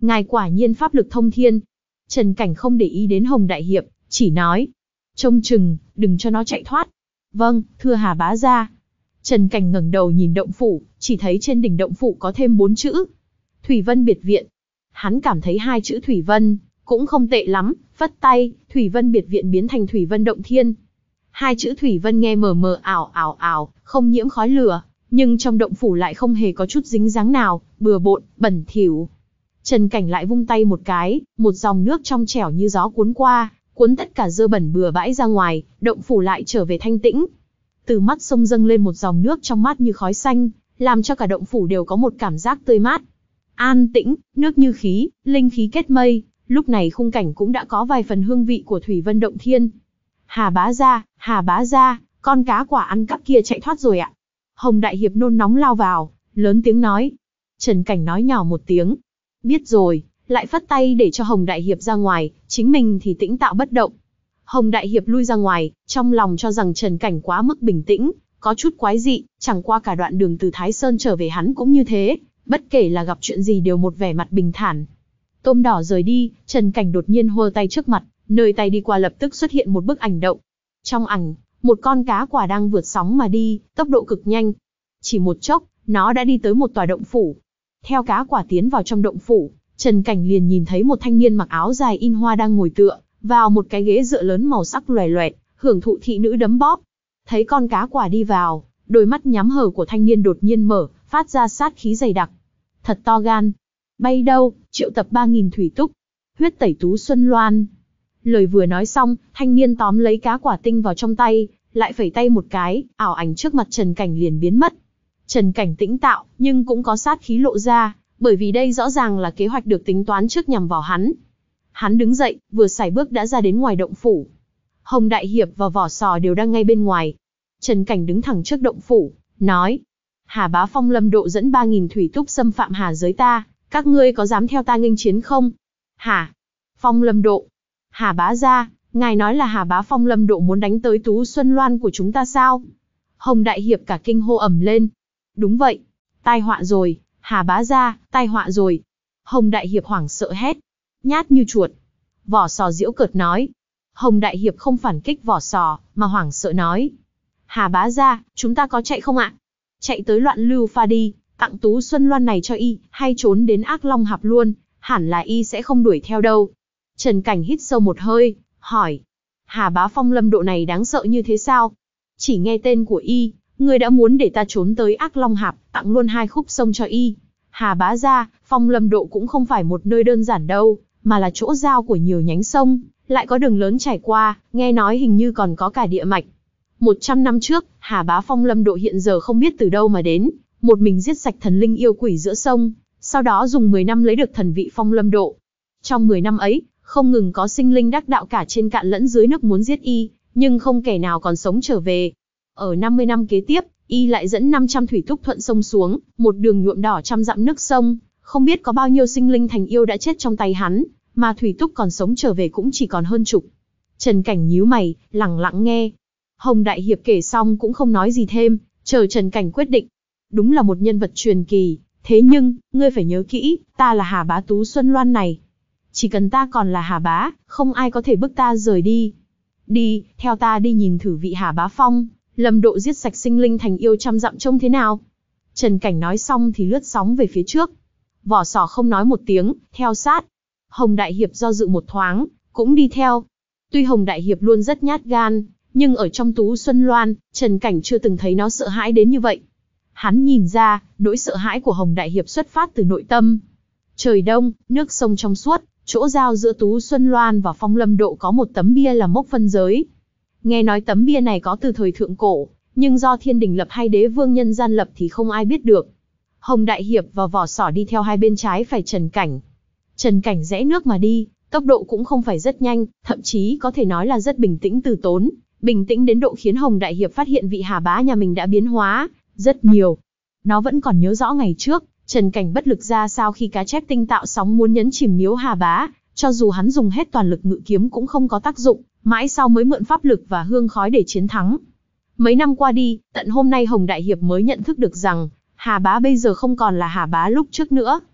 Ngài quả nhiên pháp lực thông thiên. Trần Cảnh không để ý đến Hồng Đại Hiệp, chỉ nói. Trông chừng, đừng cho nó chạy thoát. Vâng, thưa Hà bá gia. Trần Cảnh ngẩng đầu nhìn động phủ, chỉ thấy trên đỉnh động phủ có thêm bốn chữ. Thủy Vân Biệt Viện. Hắn cảm thấy hai chữ Thủy Vân cũng không tệ lắm, phất tay, Thủy Vân Biệt Viện biến thành Thủy Vân Động Thiên. Hai chữ Thủy Vân nghe mờ mờ ảo ảo ảo, không nhiễm khói lửa, nhưng trong động phủ lại không hề có chút dính dáng nào, bừa bộn, bẩn thỉu. Trần Cảnh lại vung tay một cái, một dòng nước trong trẻo như gió cuốn qua, cuốn tất cả dơ bẩn bừa bãi ra ngoài, động phủ lại trở về thanh tĩnh. Từ mắt sông dâng lên một dòng nước trong mát như khói xanh, làm cho cả động phủ đều có một cảm giác tươi mát. An tĩnh, nước như khí, linh khí kết mây, lúc này khung cảnh cũng đã có vài phần hương vị của Thủy Vân Động Thiên. Hà bá gia, Hà bá gia, con cá quả ăn cắp kia chạy thoát rồi ạ. Hồng Đại Hiệp nôn nóng lao vào, lớn tiếng nói. Trần Cảnh nói nhỏ một tiếng. Biết rồi, lại phất tay để cho Hồng Đại Hiệp ra ngoài, chính mình thì tĩnh tạo bất động. Hồng Đại Hiệp lui ra ngoài, trong lòng cho rằng Trần Cảnh quá mức bình tĩnh, có chút quái dị, chẳng qua cả đoạn đường từ Thái Sơn trở về hắn cũng như thế, bất kể là gặp chuyện gì đều một vẻ mặt bình thản. Tôm đỏ rời đi, Trần Cảnh đột nhiên hô tay trước mặt, nơi tay đi qua lập tức xuất hiện một bức ảnh động. Trong ảnh, một con cá quả đang vượt sóng mà đi, tốc độ cực nhanh. Chỉ một chốc, nó đã đi tới một tòa động phủ. Theo cá quả tiến vào trong động phủ, Trần Cảnh liền nhìn thấy một thanh niên mặc áo dài in hoa đang ngồi tựa vào một cái ghế dựa lớn màu sắc loè loẹt, hưởng thụ thị nữ đấm bóp. Thấy con cá quả đi vào, đôi mắt nhắm hờ của thanh niên đột nhiên mở, phát ra sát khí dày đặc. Thật to gan. Bay đâu, triệu tập ba nghìn thủy túc. Huyết tẩy tú xuân loan. Lời vừa nói xong, thanh niên tóm lấy cá quả tinh vào trong tay, lại phẩy tay một cái, ảo ảnh trước mặt Trần Cảnh liền biến mất. Trần Cảnh tĩnh tạo, nhưng cũng có sát khí lộ ra, bởi vì đây rõ ràng là kế hoạch được tính toán trước nhằm vào hắn. Hắn đứng dậy, vừa sải bước đã ra đến ngoài động phủ. Hồng Đại Hiệp và Vỏ Sò đều đang ngay bên ngoài. Trần Cảnh đứng thẳng trước động phủ, nói. Hà bá Phong Lâm Độ dẫn ba nghìn thủy túc xâm phạm hà giới ta, các ngươi có dám theo ta nghênh chiến không? Hà Phong Lâm Độ. Hà bá gia, ngài nói là Hà bá Phong Lâm Độ muốn đánh tới Tú Xuân Loan của chúng ta sao? Hồng Đại Hiệp cả kinh hô ầm lên. Đúng vậy, tai họa rồi, Hà bá gia, tai họa rồi. Hồng Đại Hiệp hoảng sợ hét. Nhát như chuột. Vỏ Sò giễu cợt nói. Hồng Đại Hiệp không phản kích Vỏ Sò, mà hoảng sợ nói. Hà bá gia, chúng ta có chạy không ạ? Chạy tới Loạn Lưu Pha đi, tặng Tú Xuân Loan này cho y, hay trốn đến Ác Long Hạp luôn, hẳn là y sẽ không đuổi theo đâu. Trần Cảnh hít sâu một hơi, hỏi. Hà bá Phong Lâm Độ này đáng sợ như thế sao? Chỉ nghe tên của y, người đã muốn để ta trốn tới Ác Long Hạp, tặng luôn hai khúc sông cho y. Hà bá gia, Phong Lâm Độ cũng không phải một nơi đơn giản đâu, mà là chỗ giao của nhiều nhánh sông, lại có đường lớn trải qua, nghe nói hình như còn có cả địa mạch. Một trăm năm trước, Hà bá Phong Lâm Độ hiện giờ không biết từ đâu mà đến, một mình giết sạch thần linh yêu quỷ giữa sông, sau đó dùng mười năm lấy được thần vị Phong Lâm Độ. Trong mười năm ấy, không ngừng có sinh linh đắc đạo cả trên cạn lẫn dưới nước muốn giết y, nhưng không kẻ nào còn sống trở về. Ở năm mươi năm kế tiếp, y lại dẫn năm trăm thủy túc thuận sông xuống, một đường nhuộm đỏ trăm dặm nước sông, không biết có bao nhiêu sinh linh thành yêu đã chết trong tay hắn, mà thủy túc còn sống trở về cũng chỉ còn hơn chục. Trần Cảnh nhíu mày, lặng lặng nghe. Hồng Đại Hiệp kể xong cũng không nói gì thêm, chờ Trần Cảnh quyết định. Đúng là một nhân vật truyền kỳ, thế nhưng, ngươi phải nhớ kỹ, ta là Hà bá Tú Xuân Loan này. Chỉ cần ta còn là Hà bá, không ai có thể bức ta rời đi. Đi, theo ta đi nhìn thử vị Hà bá Phong Lâm Độ giết sạch sinh linh thành yêu trăm dặm trông thế nào. Trần Cảnh nói xong thì lướt sóng về phía trước. Vỏ Sò không nói một tiếng, theo sát. Hồng Đại Hiệp do dự một thoáng, cũng đi theo. Tuy Hồng Đại Hiệp luôn rất nhát gan, nhưng ở trong Tú Xuân Loan, Trần Cảnh chưa từng thấy nó sợ hãi đến như vậy. Hắn nhìn ra, nỗi sợ hãi của Hồng Đại Hiệp xuất phát từ nội tâm. Trời đông, nước sông trong suốt, chỗ giao giữa Tú Xuân Loan và Phong Lâm Độ có một tấm bia là mốc phân giới. Nghe nói tấm bia này có từ thời thượng cổ, nhưng do thiên đình lập hay đế vương nhân gian lập thì không ai biết được. Hồng Đại Hiệp và Vỏ Sò đi theo hai bên trái phải Trần Cảnh. Trần Cảnh rẽ nước mà đi, tốc độ cũng không phải rất nhanh, thậm chí có thể nói là rất bình tĩnh từ tốn, bình tĩnh đến độ khiến Hồng Đại Hiệp phát hiện vị Hà bá nhà mình đã biến hóa rất nhiều. Nó vẫn còn nhớ rõ ngày trước, Trần Cảnh bất lực ra sao khi cá chép tinh tạo sóng muốn nhấn chìm miếu Hà bá, cho dù hắn dùng hết toàn lực ngự kiếm cũng không có tác dụng, mãi sau mới mượn pháp lực và hương khói để chiến thắng. Mấy năm qua đi, tận hôm nay Hồng Đại Hiệp mới nhận thức được rằng, Hà bá bây giờ không còn là Hà bá lúc trước nữa.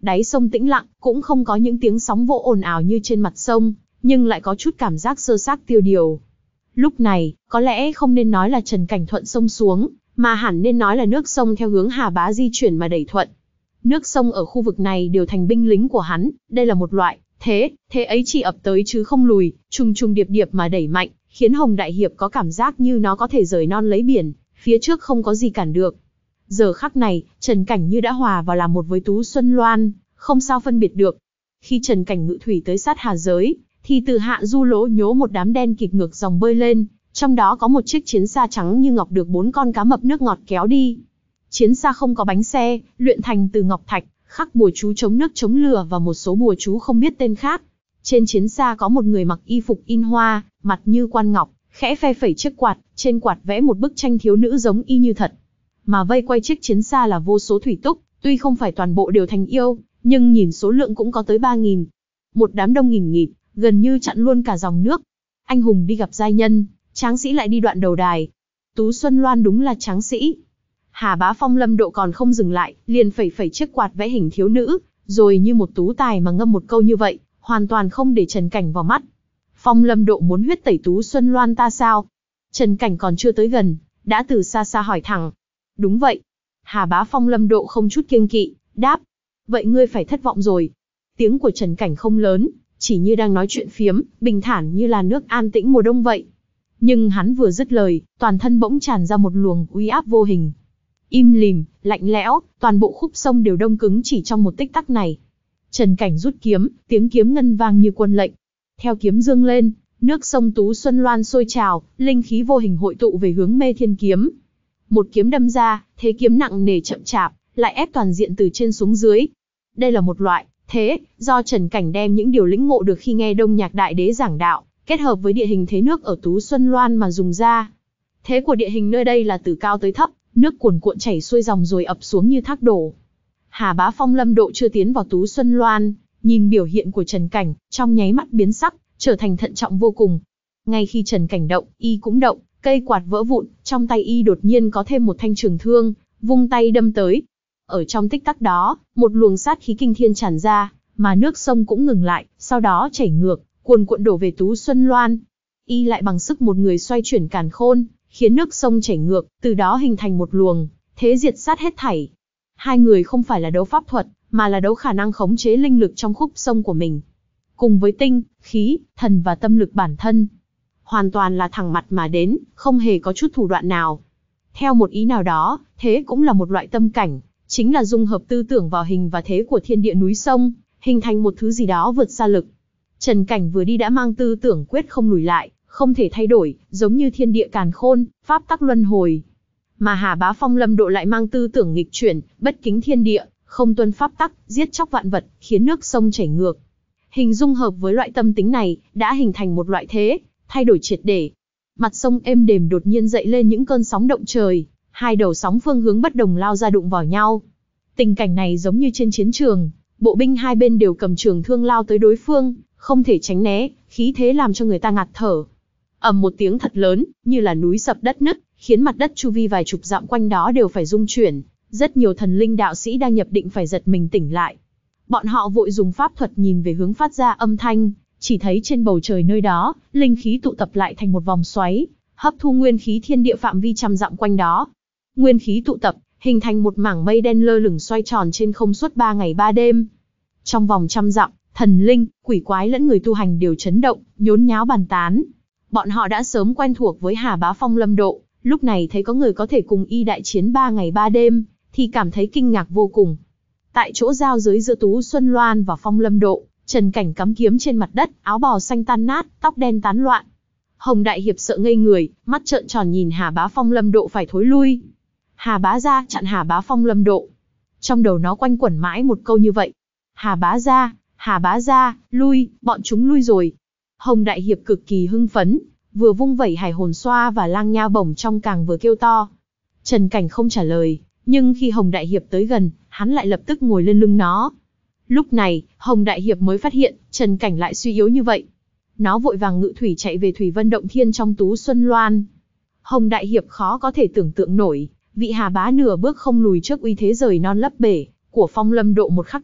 Đáy sông tĩnh lặng, cũng không có những tiếng sóng vỗ ồn ào như trên mặt sông, nhưng lại có chút cảm giác sơ xác tiêu điều. Lúc này, có lẽ không nên nói là Trần Cảnh thuận sông xuống, mà hẳn nên nói là nước sông theo hướng Hà Bá di chuyển mà đẩy thuận. Nước sông ở khu vực này đều thành binh lính của hắn, đây là một loại thế, thế ấy chỉ ập tới chứ không lùi, trùng trùng điệp điệp mà đẩy mạnh, khiến Hồng Đại Hiệp có cảm giác như nó có thể rời non lấy biển, phía trước không có gì cản được. Giờ khắc này, Trần Cảnh như đã hòa vào làm một với Tú Xuân Loan, không sao phân biệt được. Khi Trần Cảnh ngự thủy tới sát Hà giới, thì từ hạ du lỗ nhố một đám đen kịt ngược dòng bơi lên, trong đó có một chiếc chiến xa trắng như ngọc được bốn con cá mập nước ngọt kéo đi. Chiến xa không có bánh xe, luyện thành từ ngọc thạch, khắc bùa chú chống nước chống lửa và một số bùa chú không biết tên khác. Trên chiến xa có một người mặc y phục in hoa, mặt như quan ngọc, khẽ phe phẩy chiếc quạt, trên quạt vẽ một bức tranh thiếu nữ giống y như thật. Mà vây quay chiếc chiến xa là vô số thủy túc, tuy không phải toàn bộ đều thành yêu, nhưng nhìn số lượng cũng có tới ba nghìn. Một đám đông nghìn nghịt, gần như chặn luôn cả dòng nước. Anh hùng đi gặp giai nhân, tráng sĩ lại đi đoạn đầu đài. Tú Xuân Loan đúng là tráng sĩ. Hà Bá Phong Lâm Độ còn không dừng lại, liền phẩy phẩy chiếc quạt vẽ hình thiếu nữ, rồi như một tú tài mà ngâm một câu như vậy, hoàn toàn không để Trần Cảnh vào mắt. Phong Lâm Độ muốn huyết tẩy Tú Xuân Loan ta sao? Trần Cảnh còn chưa tới gần, đã từ xa xa hỏi thẳng. Đúng vậy. Hà Bá Phong Lâm Độ không chút kiêng kỵ, đáp. Vậy ngươi phải thất vọng rồi. Tiếng của Trần Cảnh không lớn, chỉ như đang nói chuyện phiếm, bình thản như là nước an tĩnh mùa đông vậy. Nhưng hắn vừa dứt lời, toàn thân bỗng tràn ra một luồng uy áp vô hình. Im lìm, lạnh lẽo, toàn bộ khúc sông đều đông cứng chỉ trong một tích tắc này. Trần Cảnh rút kiếm, tiếng kiếm ngân vang như quân lệnh. Theo kiếm dương lên, nước sông Tú Xuân Loan sôi trào, linh khí vô hình hội tụ về hướng Mê Thiên kiếm. Một kiếm đâm ra, thế kiếm nặng nề chậm chạp, lại ép toàn diện từ trên xuống dưới. Đây là một loại thế do Trần Cảnh đem những điều lĩnh ngộ được khi nghe Đông Nhạc Đại Đế giảng đạo, kết hợp với địa hình thế nước ở Tú Xuân Loan mà dùng ra. Thế của địa hình nơi đây là từ cao tới thấp, nước cuồn cuộn chảy xuôi dòng rồi ập xuống như thác đổ. Hà Bá Phong Lâm Độ chưa tiến vào Tú Xuân Loan, nhìn biểu hiện của Trần Cảnh, trong nháy mắt biến sắc, trở thành thận trọng vô cùng. Ngay khi Trần Cảnh động, y cũng động, cây quạt vỡ vụn, trong tay y đột nhiên có thêm một thanh trường thương, vung tay đâm tới. Ở trong tích tắc đó, một luồng sát khí kinh thiên tràn ra, mà nước sông cũng ngừng lại, sau đó chảy ngược, cuồn cuộn đổ về Tú Xuân Loan. Y lại bằng sức một người xoay chuyển càn khôn, khiến nước sông chảy ngược, từ đó hình thành một luồng thế diệt sát hết thảy. Hai người không phải là đấu pháp thuật, mà là đấu khả năng khống chế linh lực trong khúc sông của mình. Cùng với tinh, khí, thần và tâm lực bản thân. Hoàn toàn là thẳng mặt mà đến, không hề có chút thủ đoạn nào. Theo một ý nào đó, thế cũng là một loại tâm cảnh, chính là dung hợp tư tưởng vào hình và thế của thiên địa núi sông, hình thành một thứ gì đó vượt xa lực. Trần Cảnh vừa đi đã mang tư tưởng quyết không lùi lại, không thể thay đổi, giống như thiên địa càn khôn, pháp tắc luân hồi. Mà Hà Bá Phong Lâm Độ lại mang tư tưởng nghịch chuyển, bất kính thiên địa, không tuân pháp tắc, giết chóc vạn vật, khiến nước sông chảy ngược. Hình dung hợp với loại tâm tính này, đã hình thành một loại thế, thay đổi triệt để. Mặt sông êm đềm đột nhiên dậy lên những cơn sóng động trời, hai đầu sóng phương hướng bất đồng lao ra đụng vào nhau. Tình cảnh này giống như trên chiến trường, bộ binh hai bên đều cầm trường thương lao tới đối phương, không thể tránh né, khí thế làm cho người ta ngạt thở. Ầm một tiếng thật lớn, như là núi sập đất nứt, khiến mặt đất chu vi vài chục dặm quanh đó đều phải rung chuyển. Rất nhiều thần linh đạo sĩ đang nhập định phải giật mình tỉnh lại. Bọn họ vội dùng pháp thuật nhìn về hướng phát ra âm thanh, chỉ thấy trên bầu trời nơi đó, linh khí tụ tập lại thành một vòng xoáy, hấp thu nguyên khí thiên địa phạm vi trăm dặm quanh đó. Nguyên khí tụ tập, hình thành một mảng mây đen lơ lửng xoay tròn trên không suốt ba ngày ba đêm. Trong vòng trăm dặm, thần linh, quỷ quái lẫn người tu hành đều chấn động, nhốn nháo bàn tán. Bọn họ đã sớm quen thuộc với Hà Bá Phong Lâm Độ, lúc này thấy có người có thể cùng y đại chiến ba ngày ba đêm, thì cảm thấy kinh ngạc vô cùng. Tại chỗ giao giới giữa Tú Xuân Loan và Phong Lâm Độ, Trần Cảnh cắm kiếm trên mặt đất, áo bào xanh tan nát, tóc đen tán loạn. Hồng Đại Hiệp sợ ngây người, mắt trợn tròn nhìn Hà Bá Phong Lâm Độ phải thối lui. Hà Bá gia chặn Hà Bá Phong Lâm Độ. Trong đầu nó quanh quẩn mãi một câu như vậy. Hà Bá gia, Hà Bá gia, lui, bọn chúng lui rồi. Hồng Đại Hiệp cực kỳ hưng phấn, vừa vung vẩy hải hồn xoa và lang nha bổng trong càng vừa kêu to. Trần Cảnh không trả lời, nhưng khi Hồng Đại Hiệp tới gần, hắn lại lập tức ngồi lên lưng nó. Lúc này, Hồng Đại Hiệp mới phát hiện, Trần Cảnh lại suy yếu như vậy. Nó vội vàng ngự thủy chạy về Thủy Vân Động Thiên trong Tú Xuân Loan. Hồng Đại Hiệp khó có thể tưởng tượng nổi, vị Hà Bá nửa bước không lùi trước uy thế rời non lấp bể của Phong Lâm Độ một khắc trước,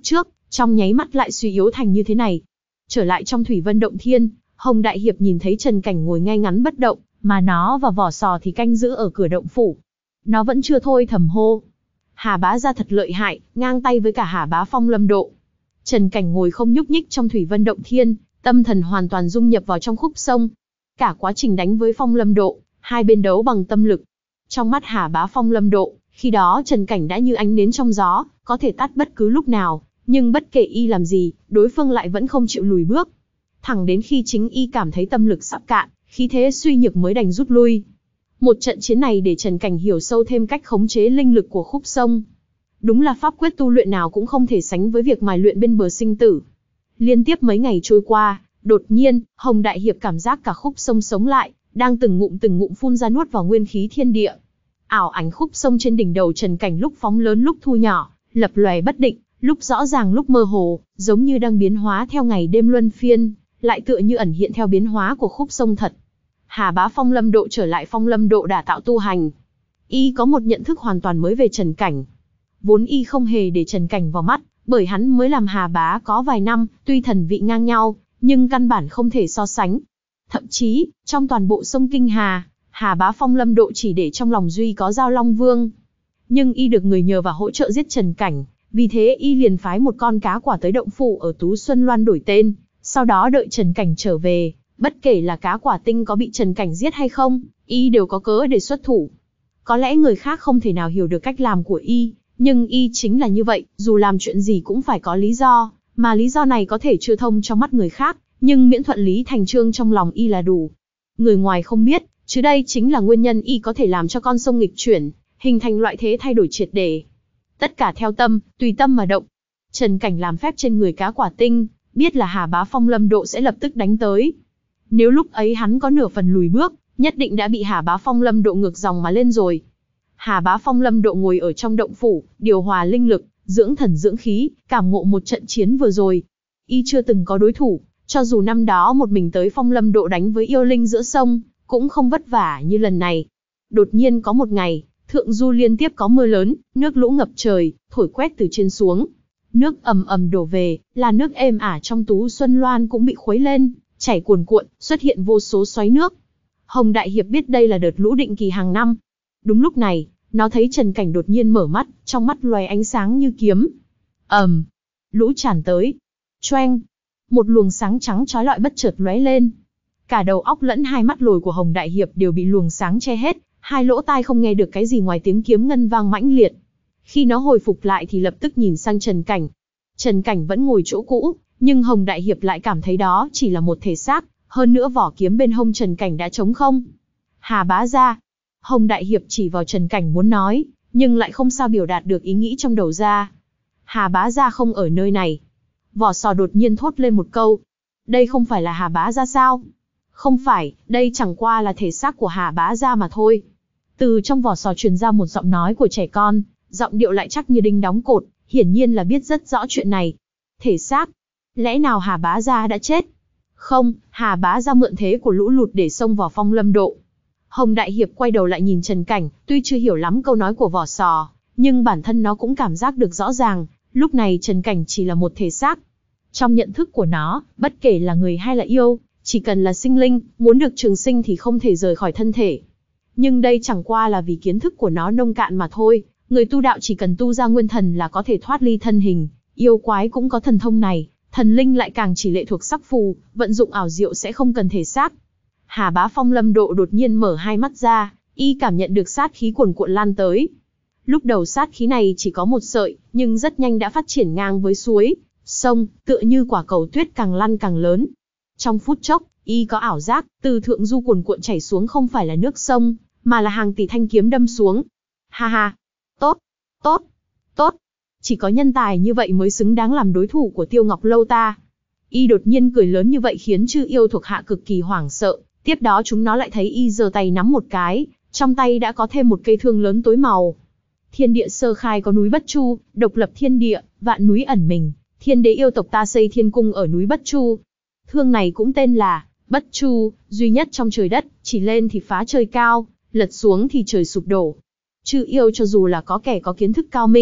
trong nháy mắt lại suy yếu thành như thế này. Trở lại trong Thủy Vân Động Thiên, Hồng Đại Hiệp nhìn thấy Trần Cảnh ngồi ngay ngắn bất động, mà nó và Vỏ Sò thì canh giữ ở cửa động phủ. Nó vẫn chưa thôi thầm hô. Hà Bá Gia thật lợi hại, ngang tay với cả Hà Bá Phong Lâm Độ. Trần Cảnh ngồi không nhúc nhích trong Thủy Vân Động Thiên, tâm thần hoàn toàn dung nhập vào trong khúc sông. Cả quá trình đánh với Phong Lâm Độ, hai bên đấu bằng tâm lực. Trong mắt Hà Bá Phong Lâm Độ, khi đó Trần Cảnh đã như ánh nến trong gió, có thể tắt bất cứ lúc nào, nhưng bất kể y làm gì, đối phương lại vẫn không chịu lùi bước. Thẳng đến khi chính y cảm thấy tâm lực sắp cạn, khí thế suy nhược mới đành rút lui. Một trận chiến này để Trần Cảnh hiểu sâu thêm cách khống chế linh lực của khúc sông. Đúng là pháp quyết tu luyện nào cũng không thể sánh với việc mài luyện bên bờ sinh tử. Liên tiếp mấy ngày trôi qua, đột nhiên, Hồng Đại Hiệp cảm giác cả khúc sông sống lại, đang từng ngụm từng ngụm phun ra nuốt vào nguyên khí thiên địa. Ảo ảnh khúc sông trên đỉnh đầu Trần Cảnh lúc phóng lớn lúc thu nhỏ, lập lòe bất định, lúc rõ ràng lúc mơ hồ, giống như đang biến hóa theo ngày đêm luân phiên, lại tựa như ẩn hiện theo biến hóa của khúc sông thật. Hà Bá Phong Lâm Độ trở lại Phong Lâm Độ đả tạo tu hành. Y có một nhận thức hoàn toàn mới về Trần Cảnh. Vốn y không hề để Trần Cảnh vào mắt, bởi hắn mới làm Hà Bá có vài năm, tuy thần vị ngang nhau, nhưng căn bản không thể so sánh. Thậm chí, trong toàn bộ sông Kinh Hà, Hà Bá Phong Lâm Độ chỉ để trong lòng duy có Giao Long Vương. Nhưng y được người nhờ và hỗ trợ giết Trần Cảnh, vì thế y liền phái một con cá quả tới động phủ ở Tú Xuân Loan đổi tên, sau đó đợi Trần Cảnh trở về, bất kể là cá quả tinh có bị Trần Cảnh giết hay không, y đều có cớ để xuất thủ. Có lẽ người khác không thể nào hiểu được cách làm của y, nhưng y chính là như vậy, dù làm chuyện gì cũng phải có lý do, mà lý do này có thể chưa thông trong mắt người khác, nhưng miễn thuận lý thành chương trong lòng y là đủ. Người ngoài không biết, chứ đây chính là nguyên nhân y có thể làm cho con sông nghịch chuyển, hình thành loại thế thay đổi triệt để. Tất cả theo tâm, tùy tâm mà động. Trần Cảnh làm phép trên người cá quả tinh, biết là Hà Bá Phong Lâm Độ sẽ lập tức đánh tới. Nếu lúc ấy hắn có nửa phần lùi bước, nhất định đã bị Hà Bá Phong Lâm Độ ngược dòng mà lên rồi. Hà Bá Phong Lâm Độ ngồi ở trong động phủ, điều hòa linh lực, dưỡng thần dưỡng khí, cảm ngộ một trận chiến vừa rồi. Y chưa từng có đối thủ, cho dù năm đó một mình tới Phong Lâm Độ đánh với yêu linh giữa sông, cũng không vất vả như lần này. Đột nhiên có một ngày, thượng du liên tiếp có mưa lớn, nước lũ ngập trời, thổi quét từ trên xuống. Nước ầm ầm đổ về, là nước êm ả trong Tú Xuân Loan cũng bị khuấy lên, chảy cuồn cuộn, xuất hiện vô số xoáy nước. Hồng Đại Hiệp biết đây là đợt lũ định kỳ hàng năm. Đúng lúc này, nó thấy Trần Cảnh đột nhiên mở mắt, trong mắt loé ánh sáng như kiếm. ầm, um, lũ tràn tới. Choeng, một luồng sáng trắng chói lọi bất chợt lóe lên. Cả đầu óc lẫn hai mắt lồi của Hồng Đại Hiệp đều bị luồng sáng che hết, hai lỗ tai không nghe được cái gì ngoài tiếng kiếm ngân vang mãnh liệt. Khi nó hồi phục lại thì lập tức nhìn sang Trần Cảnh. Trần Cảnh vẫn ngồi chỗ cũ, nhưng Hồng Đại Hiệp lại cảm thấy đó chỉ là một thể xác, hơn nữa vỏ kiếm bên hông Trần Cảnh đã trống không. Hà Bá Gia. Hồng Đại Hiệp chỉ vào Trần Cảnh muốn nói, nhưng lại không sao biểu đạt được ý nghĩ trong đầu ra. Hà Bá Gia không ở nơi này. Vỏ Sò đột nhiên thốt lên một câu. Đây không phải là Hà Bá Gia sao? Không phải, đây chẳng qua là thể xác của Hà Bá Gia mà thôi. Từ trong Vỏ Sò truyền ra một giọng nói của trẻ con, giọng điệu lại chắc như đinh đóng cột, hiển nhiên là biết rất rõ chuyện này. Thể xác? Lẽ nào Hà Bá Gia đã chết? Không, Hà Bá Gia mượn thế của lũ lụt để xông vào Phong Lâm Độ. Hồng Đại Hiệp quay đầu lại nhìn Trần Cảnh, tuy chưa hiểu lắm câu nói của Vỏ Sò, nhưng bản thân nó cũng cảm giác được rõ ràng, lúc này Trần Cảnh chỉ là một thể xác. Trong nhận thức của nó, bất kể là người hay là yêu, chỉ cần là sinh linh, muốn được trường sinh thì không thể rời khỏi thân thể. Nhưng đây chẳng qua là vì kiến thức của nó nông cạn mà thôi, người tu đạo chỉ cần tu ra nguyên thần là có thể thoát ly thân hình, yêu quái cũng có thần thông này, thần linh lại càng chỉ lệ thuộc sắc phù, vận dụng ảo diệu sẽ không cần thể xác. Hà Bá Phong Lâm Độ đột nhiên mở hai mắt ra, y cảm nhận được sát khí cuồn cuộn lan tới. Lúc đầu sát khí này chỉ có một sợi, nhưng rất nhanh đã phát triển ngang với suối, sông, tựa như quả cầu tuyết càng lăn càng lớn. Trong phút chốc, y có ảo giác, từ thượng du cuồn cuộn chảy xuống không phải là nước sông, mà là hàng tỷ thanh kiếm đâm xuống. Ha ha, tốt, tốt, tốt, chỉ có nhân tài như vậy mới xứng đáng làm đối thủ của Tiêu Ngọc Lâu ta. Y đột nhiên cười lớn như vậy khiến chư yêu thuộc hạ cực kỳ hoảng sợ, tiếp đó chúng nó lại thấy y giơ tay nắm một cái, trong tay đã có thêm một cây thương lớn tối màu. Thiên địa sơ khai có núi Bất Chu, độc lập thiên địa, vạn núi ẩn mình, thiên đế yêu tộc ta xây thiên cung ở núi Bất Chu. Thương này cũng tên là Bất Chu, duy nhất trong trời đất, chỉ lên thì phá trời cao, lật xuống thì trời sụp đổ. Chư yêu cho dù là có kẻ có kiến thức cao minh,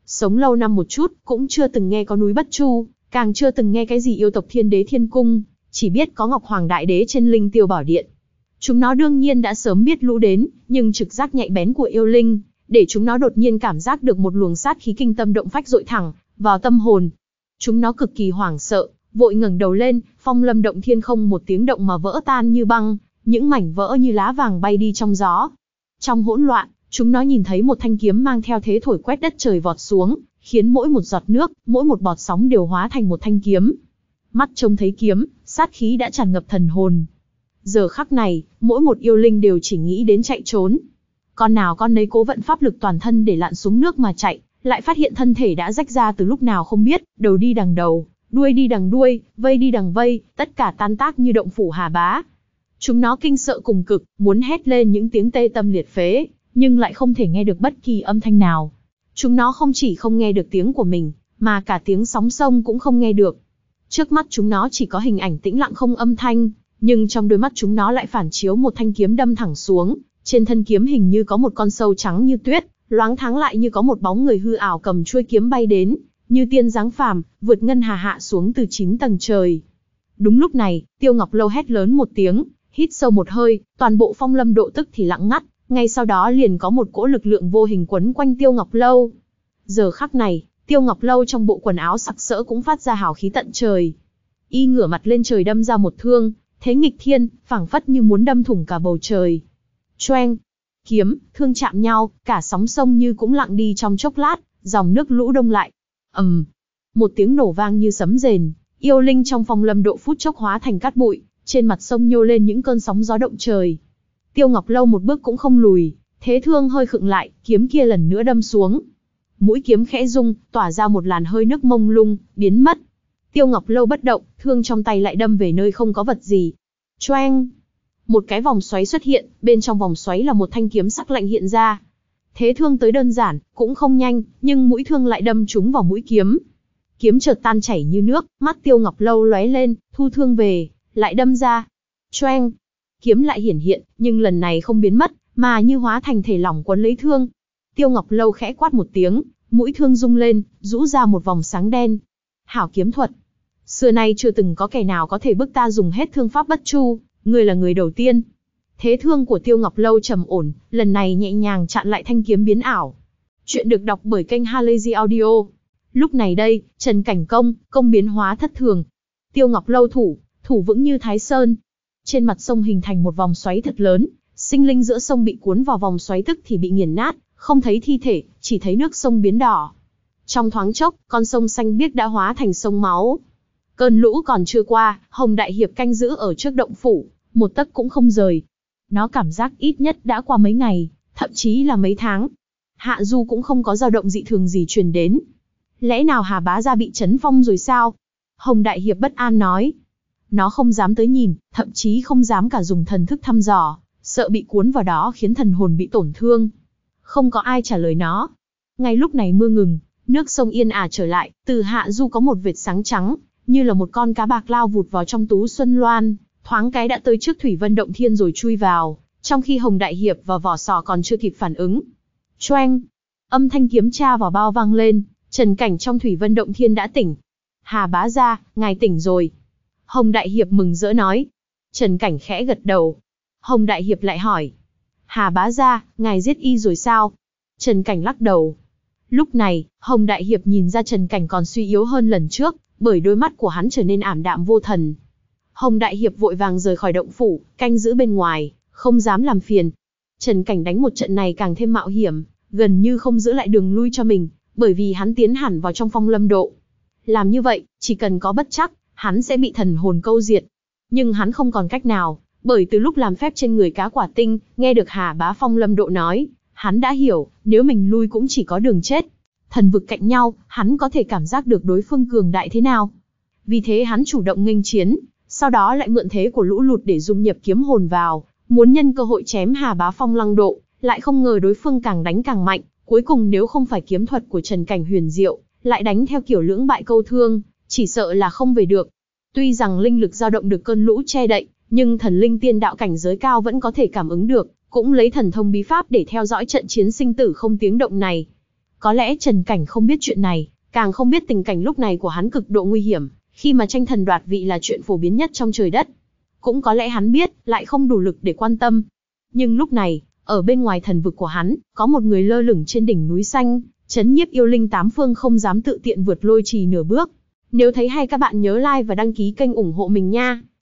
sống lâu năm một chút, cũng chưa từng nghe có núi Bất Chu, càng chưa từng nghe cái gì yêu tộc Thiên Đế Thiên Cung, chỉ biết có Ngọc Hoàng Đại Đế trên Linh Tiêu Bảo Điện. Chúng nó đương nhiên đã sớm biết lũ đến, nhưng trực giác nhạy bén của yêu linh, để chúng nó đột nhiên cảm giác được một luồng sát khí kinh tâm động phách dội thẳng vào tâm hồn. Chúng nó cực kỳ hoảng sợ, vội ngẩng đầu lên, phong lâm động thiên không một tiếng động mà vỡ tan như băng, những mảnh vỡ như lá vàng bay đi trong gió. Trong hỗn loạn, chúng nó nhìn thấy một thanh kiếm mang theo thế thổi quét đất trời vọt xuống, khiến mỗi một giọt nước, mỗi một bọt sóng đều hóa thành một thanh kiếm. Mắt trông thấy kiếm, sát khí đã tràn ngập thần hồn. Giờ khắc này, mỗi một yêu linh đều chỉ nghĩ đến chạy trốn. Con nào con nấy cố vận pháp lực toàn thân để lặn xuống nước mà chạy, lại phát hiện thân thể đã rách ra từ lúc nào không biết, đầu đi đằng đầu, đuôi đi đằng đuôi, vây đi đằng vây, tất cả tan tác như động phủ Hà Bá. Chúng nó kinh sợ cùng cực, muốn hét lên những tiếng tê tâm liệt phế, nhưng lại không thể nghe được bất kỳ âm thanh nào. Chúng nó không chỉ không nghe được tiếng của mình, mà cả tiếng sóng sông cũng không nghe được. Trước mắt chúng nó chỉ có hình ảnh tĩnh lặng không âm thanh, nhưng trong đôi mắt chúng nó lại phản chiếu một thanh kiếm đâm thẳng xuống, trên thân kiếm hình như có một con sâu trắng như tuyết, loáng thoáng lại như có một bóng người hư ảo cầm chuôi kiếm bay đến, như tiên giáng phàm, vượt ngân hà hạ xuống từ chín tầng trời. Đúng lúc này, Tiêu Ngọc Lâu hét lớn một tiếng, hít sâu một hơi, toàn bộ phong lâm độ tức thì lặng ngắt, ngay sau đó liền có một cỗ lực lượng vô hình quấn quanh Tiêu Ngọc Lâu. Giờ khắc này, Tiêu Ngọc Lâu trong bộ quần áo sặc sỡ cũng phát ra hào khí tận trời. Y ngửa mặt lên trời đâm ra một thương, thế nghịch thiên, phảng phất như muốn đâm thủng cả bầu trời. Choeng, kiếm, thương chạm nhau, cả sóng sông như cũng lặng đi trong chốc lát, dòng nước lũ đông lại. ầm, um, một tiếng nổ vang như sấm rền, yêu linh trong phong lâm độ phút chốc hóa thành cát bụi, trên mặt sông nhô lên những cơn sóng gió động trời. Tiêu Ngọc Lâu một bước cũng không lùi, thế thương hơi khựng lại, kiếm kia lần nữa đâm xuống. Mũi kiếm khẽ rung, tỏa ra một làn hơi nước mông lung, biến mất. Tiêu Ngọc Lâu bất động, thương trong tay lại đâm về nơi không có vật gì. Choeng! Một cái vòng xoáy xuất hiện, bên trong vòng xoáy là một thanh kiếm sắc lạnh hiện ra. Thế thương tới đơn giản, cũng không nhanh, nhưng mũi thương lại đâm trúng vào mũi kiếm. Kiếm chợt tan chảy như nước, mắt Tiêu Ngọc Lâu lóe lên, thu thương về, lại đâm ra. Choeng! Kiếm lại hiển hiện, nhưng lần này không biến mất, mà như hóa thành thể lỏng quấn lấy thương. Tiêu Ngọc Lâu khẽ quát một tiếng, mũi thương rung lên, rũ ra một vòng sáng đen. Hảo kiếm thuật! Xưa nay chưa từng có kẻ nào có thể bức ta dùng hết thương pháp Bất Chu, ngươi là người đầu tiên. Thế thương của Tiêu Ngọc Lâu trầm ổn, lần này nhẹ nhàng chặn lại thanh kiếm biến ảo. Chuyện được đọc bởi kênh Halazy Audio. Lúc này đây, Trần Cảnh công, công biến hóa thất thường. Tiêu Ngọc Lâu thủ, thủ vững như Thái Sơn. Trên mặt sông hình thành một vòng xoáy thật lớn, sinh linh giữa sông bị cuốn vào vòng xoáy tức thì bị nghiền nát, không thấy thi thể, chỉ thấy nước sông biến đỏ. Trong thoáng chốc, con sông xanh biếc đã hóa thành sông máu. Cơn lũ còn chưa qua, Hồng Đại Hiệp canh giữ ở trước động phủ, một tấc cũng không rời. Nó cảm giác ít nhất đã qua mấy ngày, thậm chí là mấy tháng. Hạ du cũng không có dao động dị thường gì truyền đến. Lẽ nào Hà Bá gia bị chấn phong rồi sao? Hồng Đại Hiệp bất an nói. Nó không dám tới nhìn, thậm chí không dám cả dùng thần thức thăm dò, sợ bị cuốn vào đó khiến thần hồn bị tổn thương. Không có ai trả lời nó. Ngay lúc này mưa ngừng, nước sông yên ả trở lại, từ hạ du có một vệt sáng trắng, như là một con cá bạc lao vụt vào trong tú xuân loan, thoáng cái đã tới trước Thủy Vân Động Thiên rồi chui vào, trong khi Hồng Đại Hiệp và Vỏ Sò còn chưa kịp phản ứng. Choeng! Âm thanh kiếm tra vào bao vang lên, Trần Cảnh trong Thủy Vân Động Thiên đã tỉnh. Hà Bá gia, ngài tỉnh rồi. Hồng Đại Hiệp mừng rỡ nói. Trần Cảnh khẽ gật đầu. Hồng Đại Hiệp lại hỏi. Hà Bá gia, ngài giết y rồi sao? Trần Cảnh lắc đầu. Lúc này, Hồng Đại Hiệp nhìn ra Trần Cảnh còn suy yếu hơn lần trước, bởi đôi mắt của hắn trở nên ảm đạm vô thần. Hồng Đại Hiệp vội vàng rời khỏi động phủ, canh giữ bên ngoài, không dám làm phiền. Trần Cảnh đánh một trận này càng thêm mạo hiểm, gần như không giữ lại đường lui cho mình, bởi vì hắn tiến hẳn vào trong phong lâm độ. Làm như vậy, chỉ cần có bất chắc, hắn sẽ bị thần hồn câu diệt. Nhưng hắn không còn cách nào, bởi từ lúc làm phép trên người cá quả tinh, nghe được Hà Bá phong lâm độ nói, hắn đã hiểu, nếu mình lui cũng chỉ có đường chết. Thần vực cạnh nhau, hắn có thể cảm giác được đối phương cường đại thế nào. Vì thế hắn chủ động nghênh chiến, sau đó lại mượn thế của lũ lụt để dung nhập kiếm hồn vào, muốn nhân cơ hội chém Hà Bá phong lăng độ, lại không ngờ đối phương càng đánh càng mạnh, cuối cùng nếu không phải kiếm thuật của Trần Cảnh huyền diệu, lại đánh theo kiểu lưỡng bại câu thương, chỉ sợ là không về được. Tuy rằng linh lực dao động được cơn lũ che đậy, nhưng thần linh tiên đạo cảnh giới cao vẫn có thể cảm ứng được, cũng lấy thần thông bí pháp để theo dõi trận chiến sinh tử không tiếng động này. Có lẽ Trần Cảnh không biết chuyện này, càng không biết tình cảnh lúc này của hắn cực độ nguy hiểm, khi mà tranh thần đoạt vị là chuyện phổ biến nhất trong trời đất. Cũng có lẽ hắn biết, lại không đủ lực để quan tâm. Nhưng lúc này, ở bên ngoài thần vực của hắn, có một người lơ lửng trên đỉnh núi xanh, trấn nhiếp yêu linh tám phương không dám tự tiện vượt lôi trì nửa bước. Nếu thấy hay các bạn nhớ like và đăng ký kênh ủng hộ mình nha.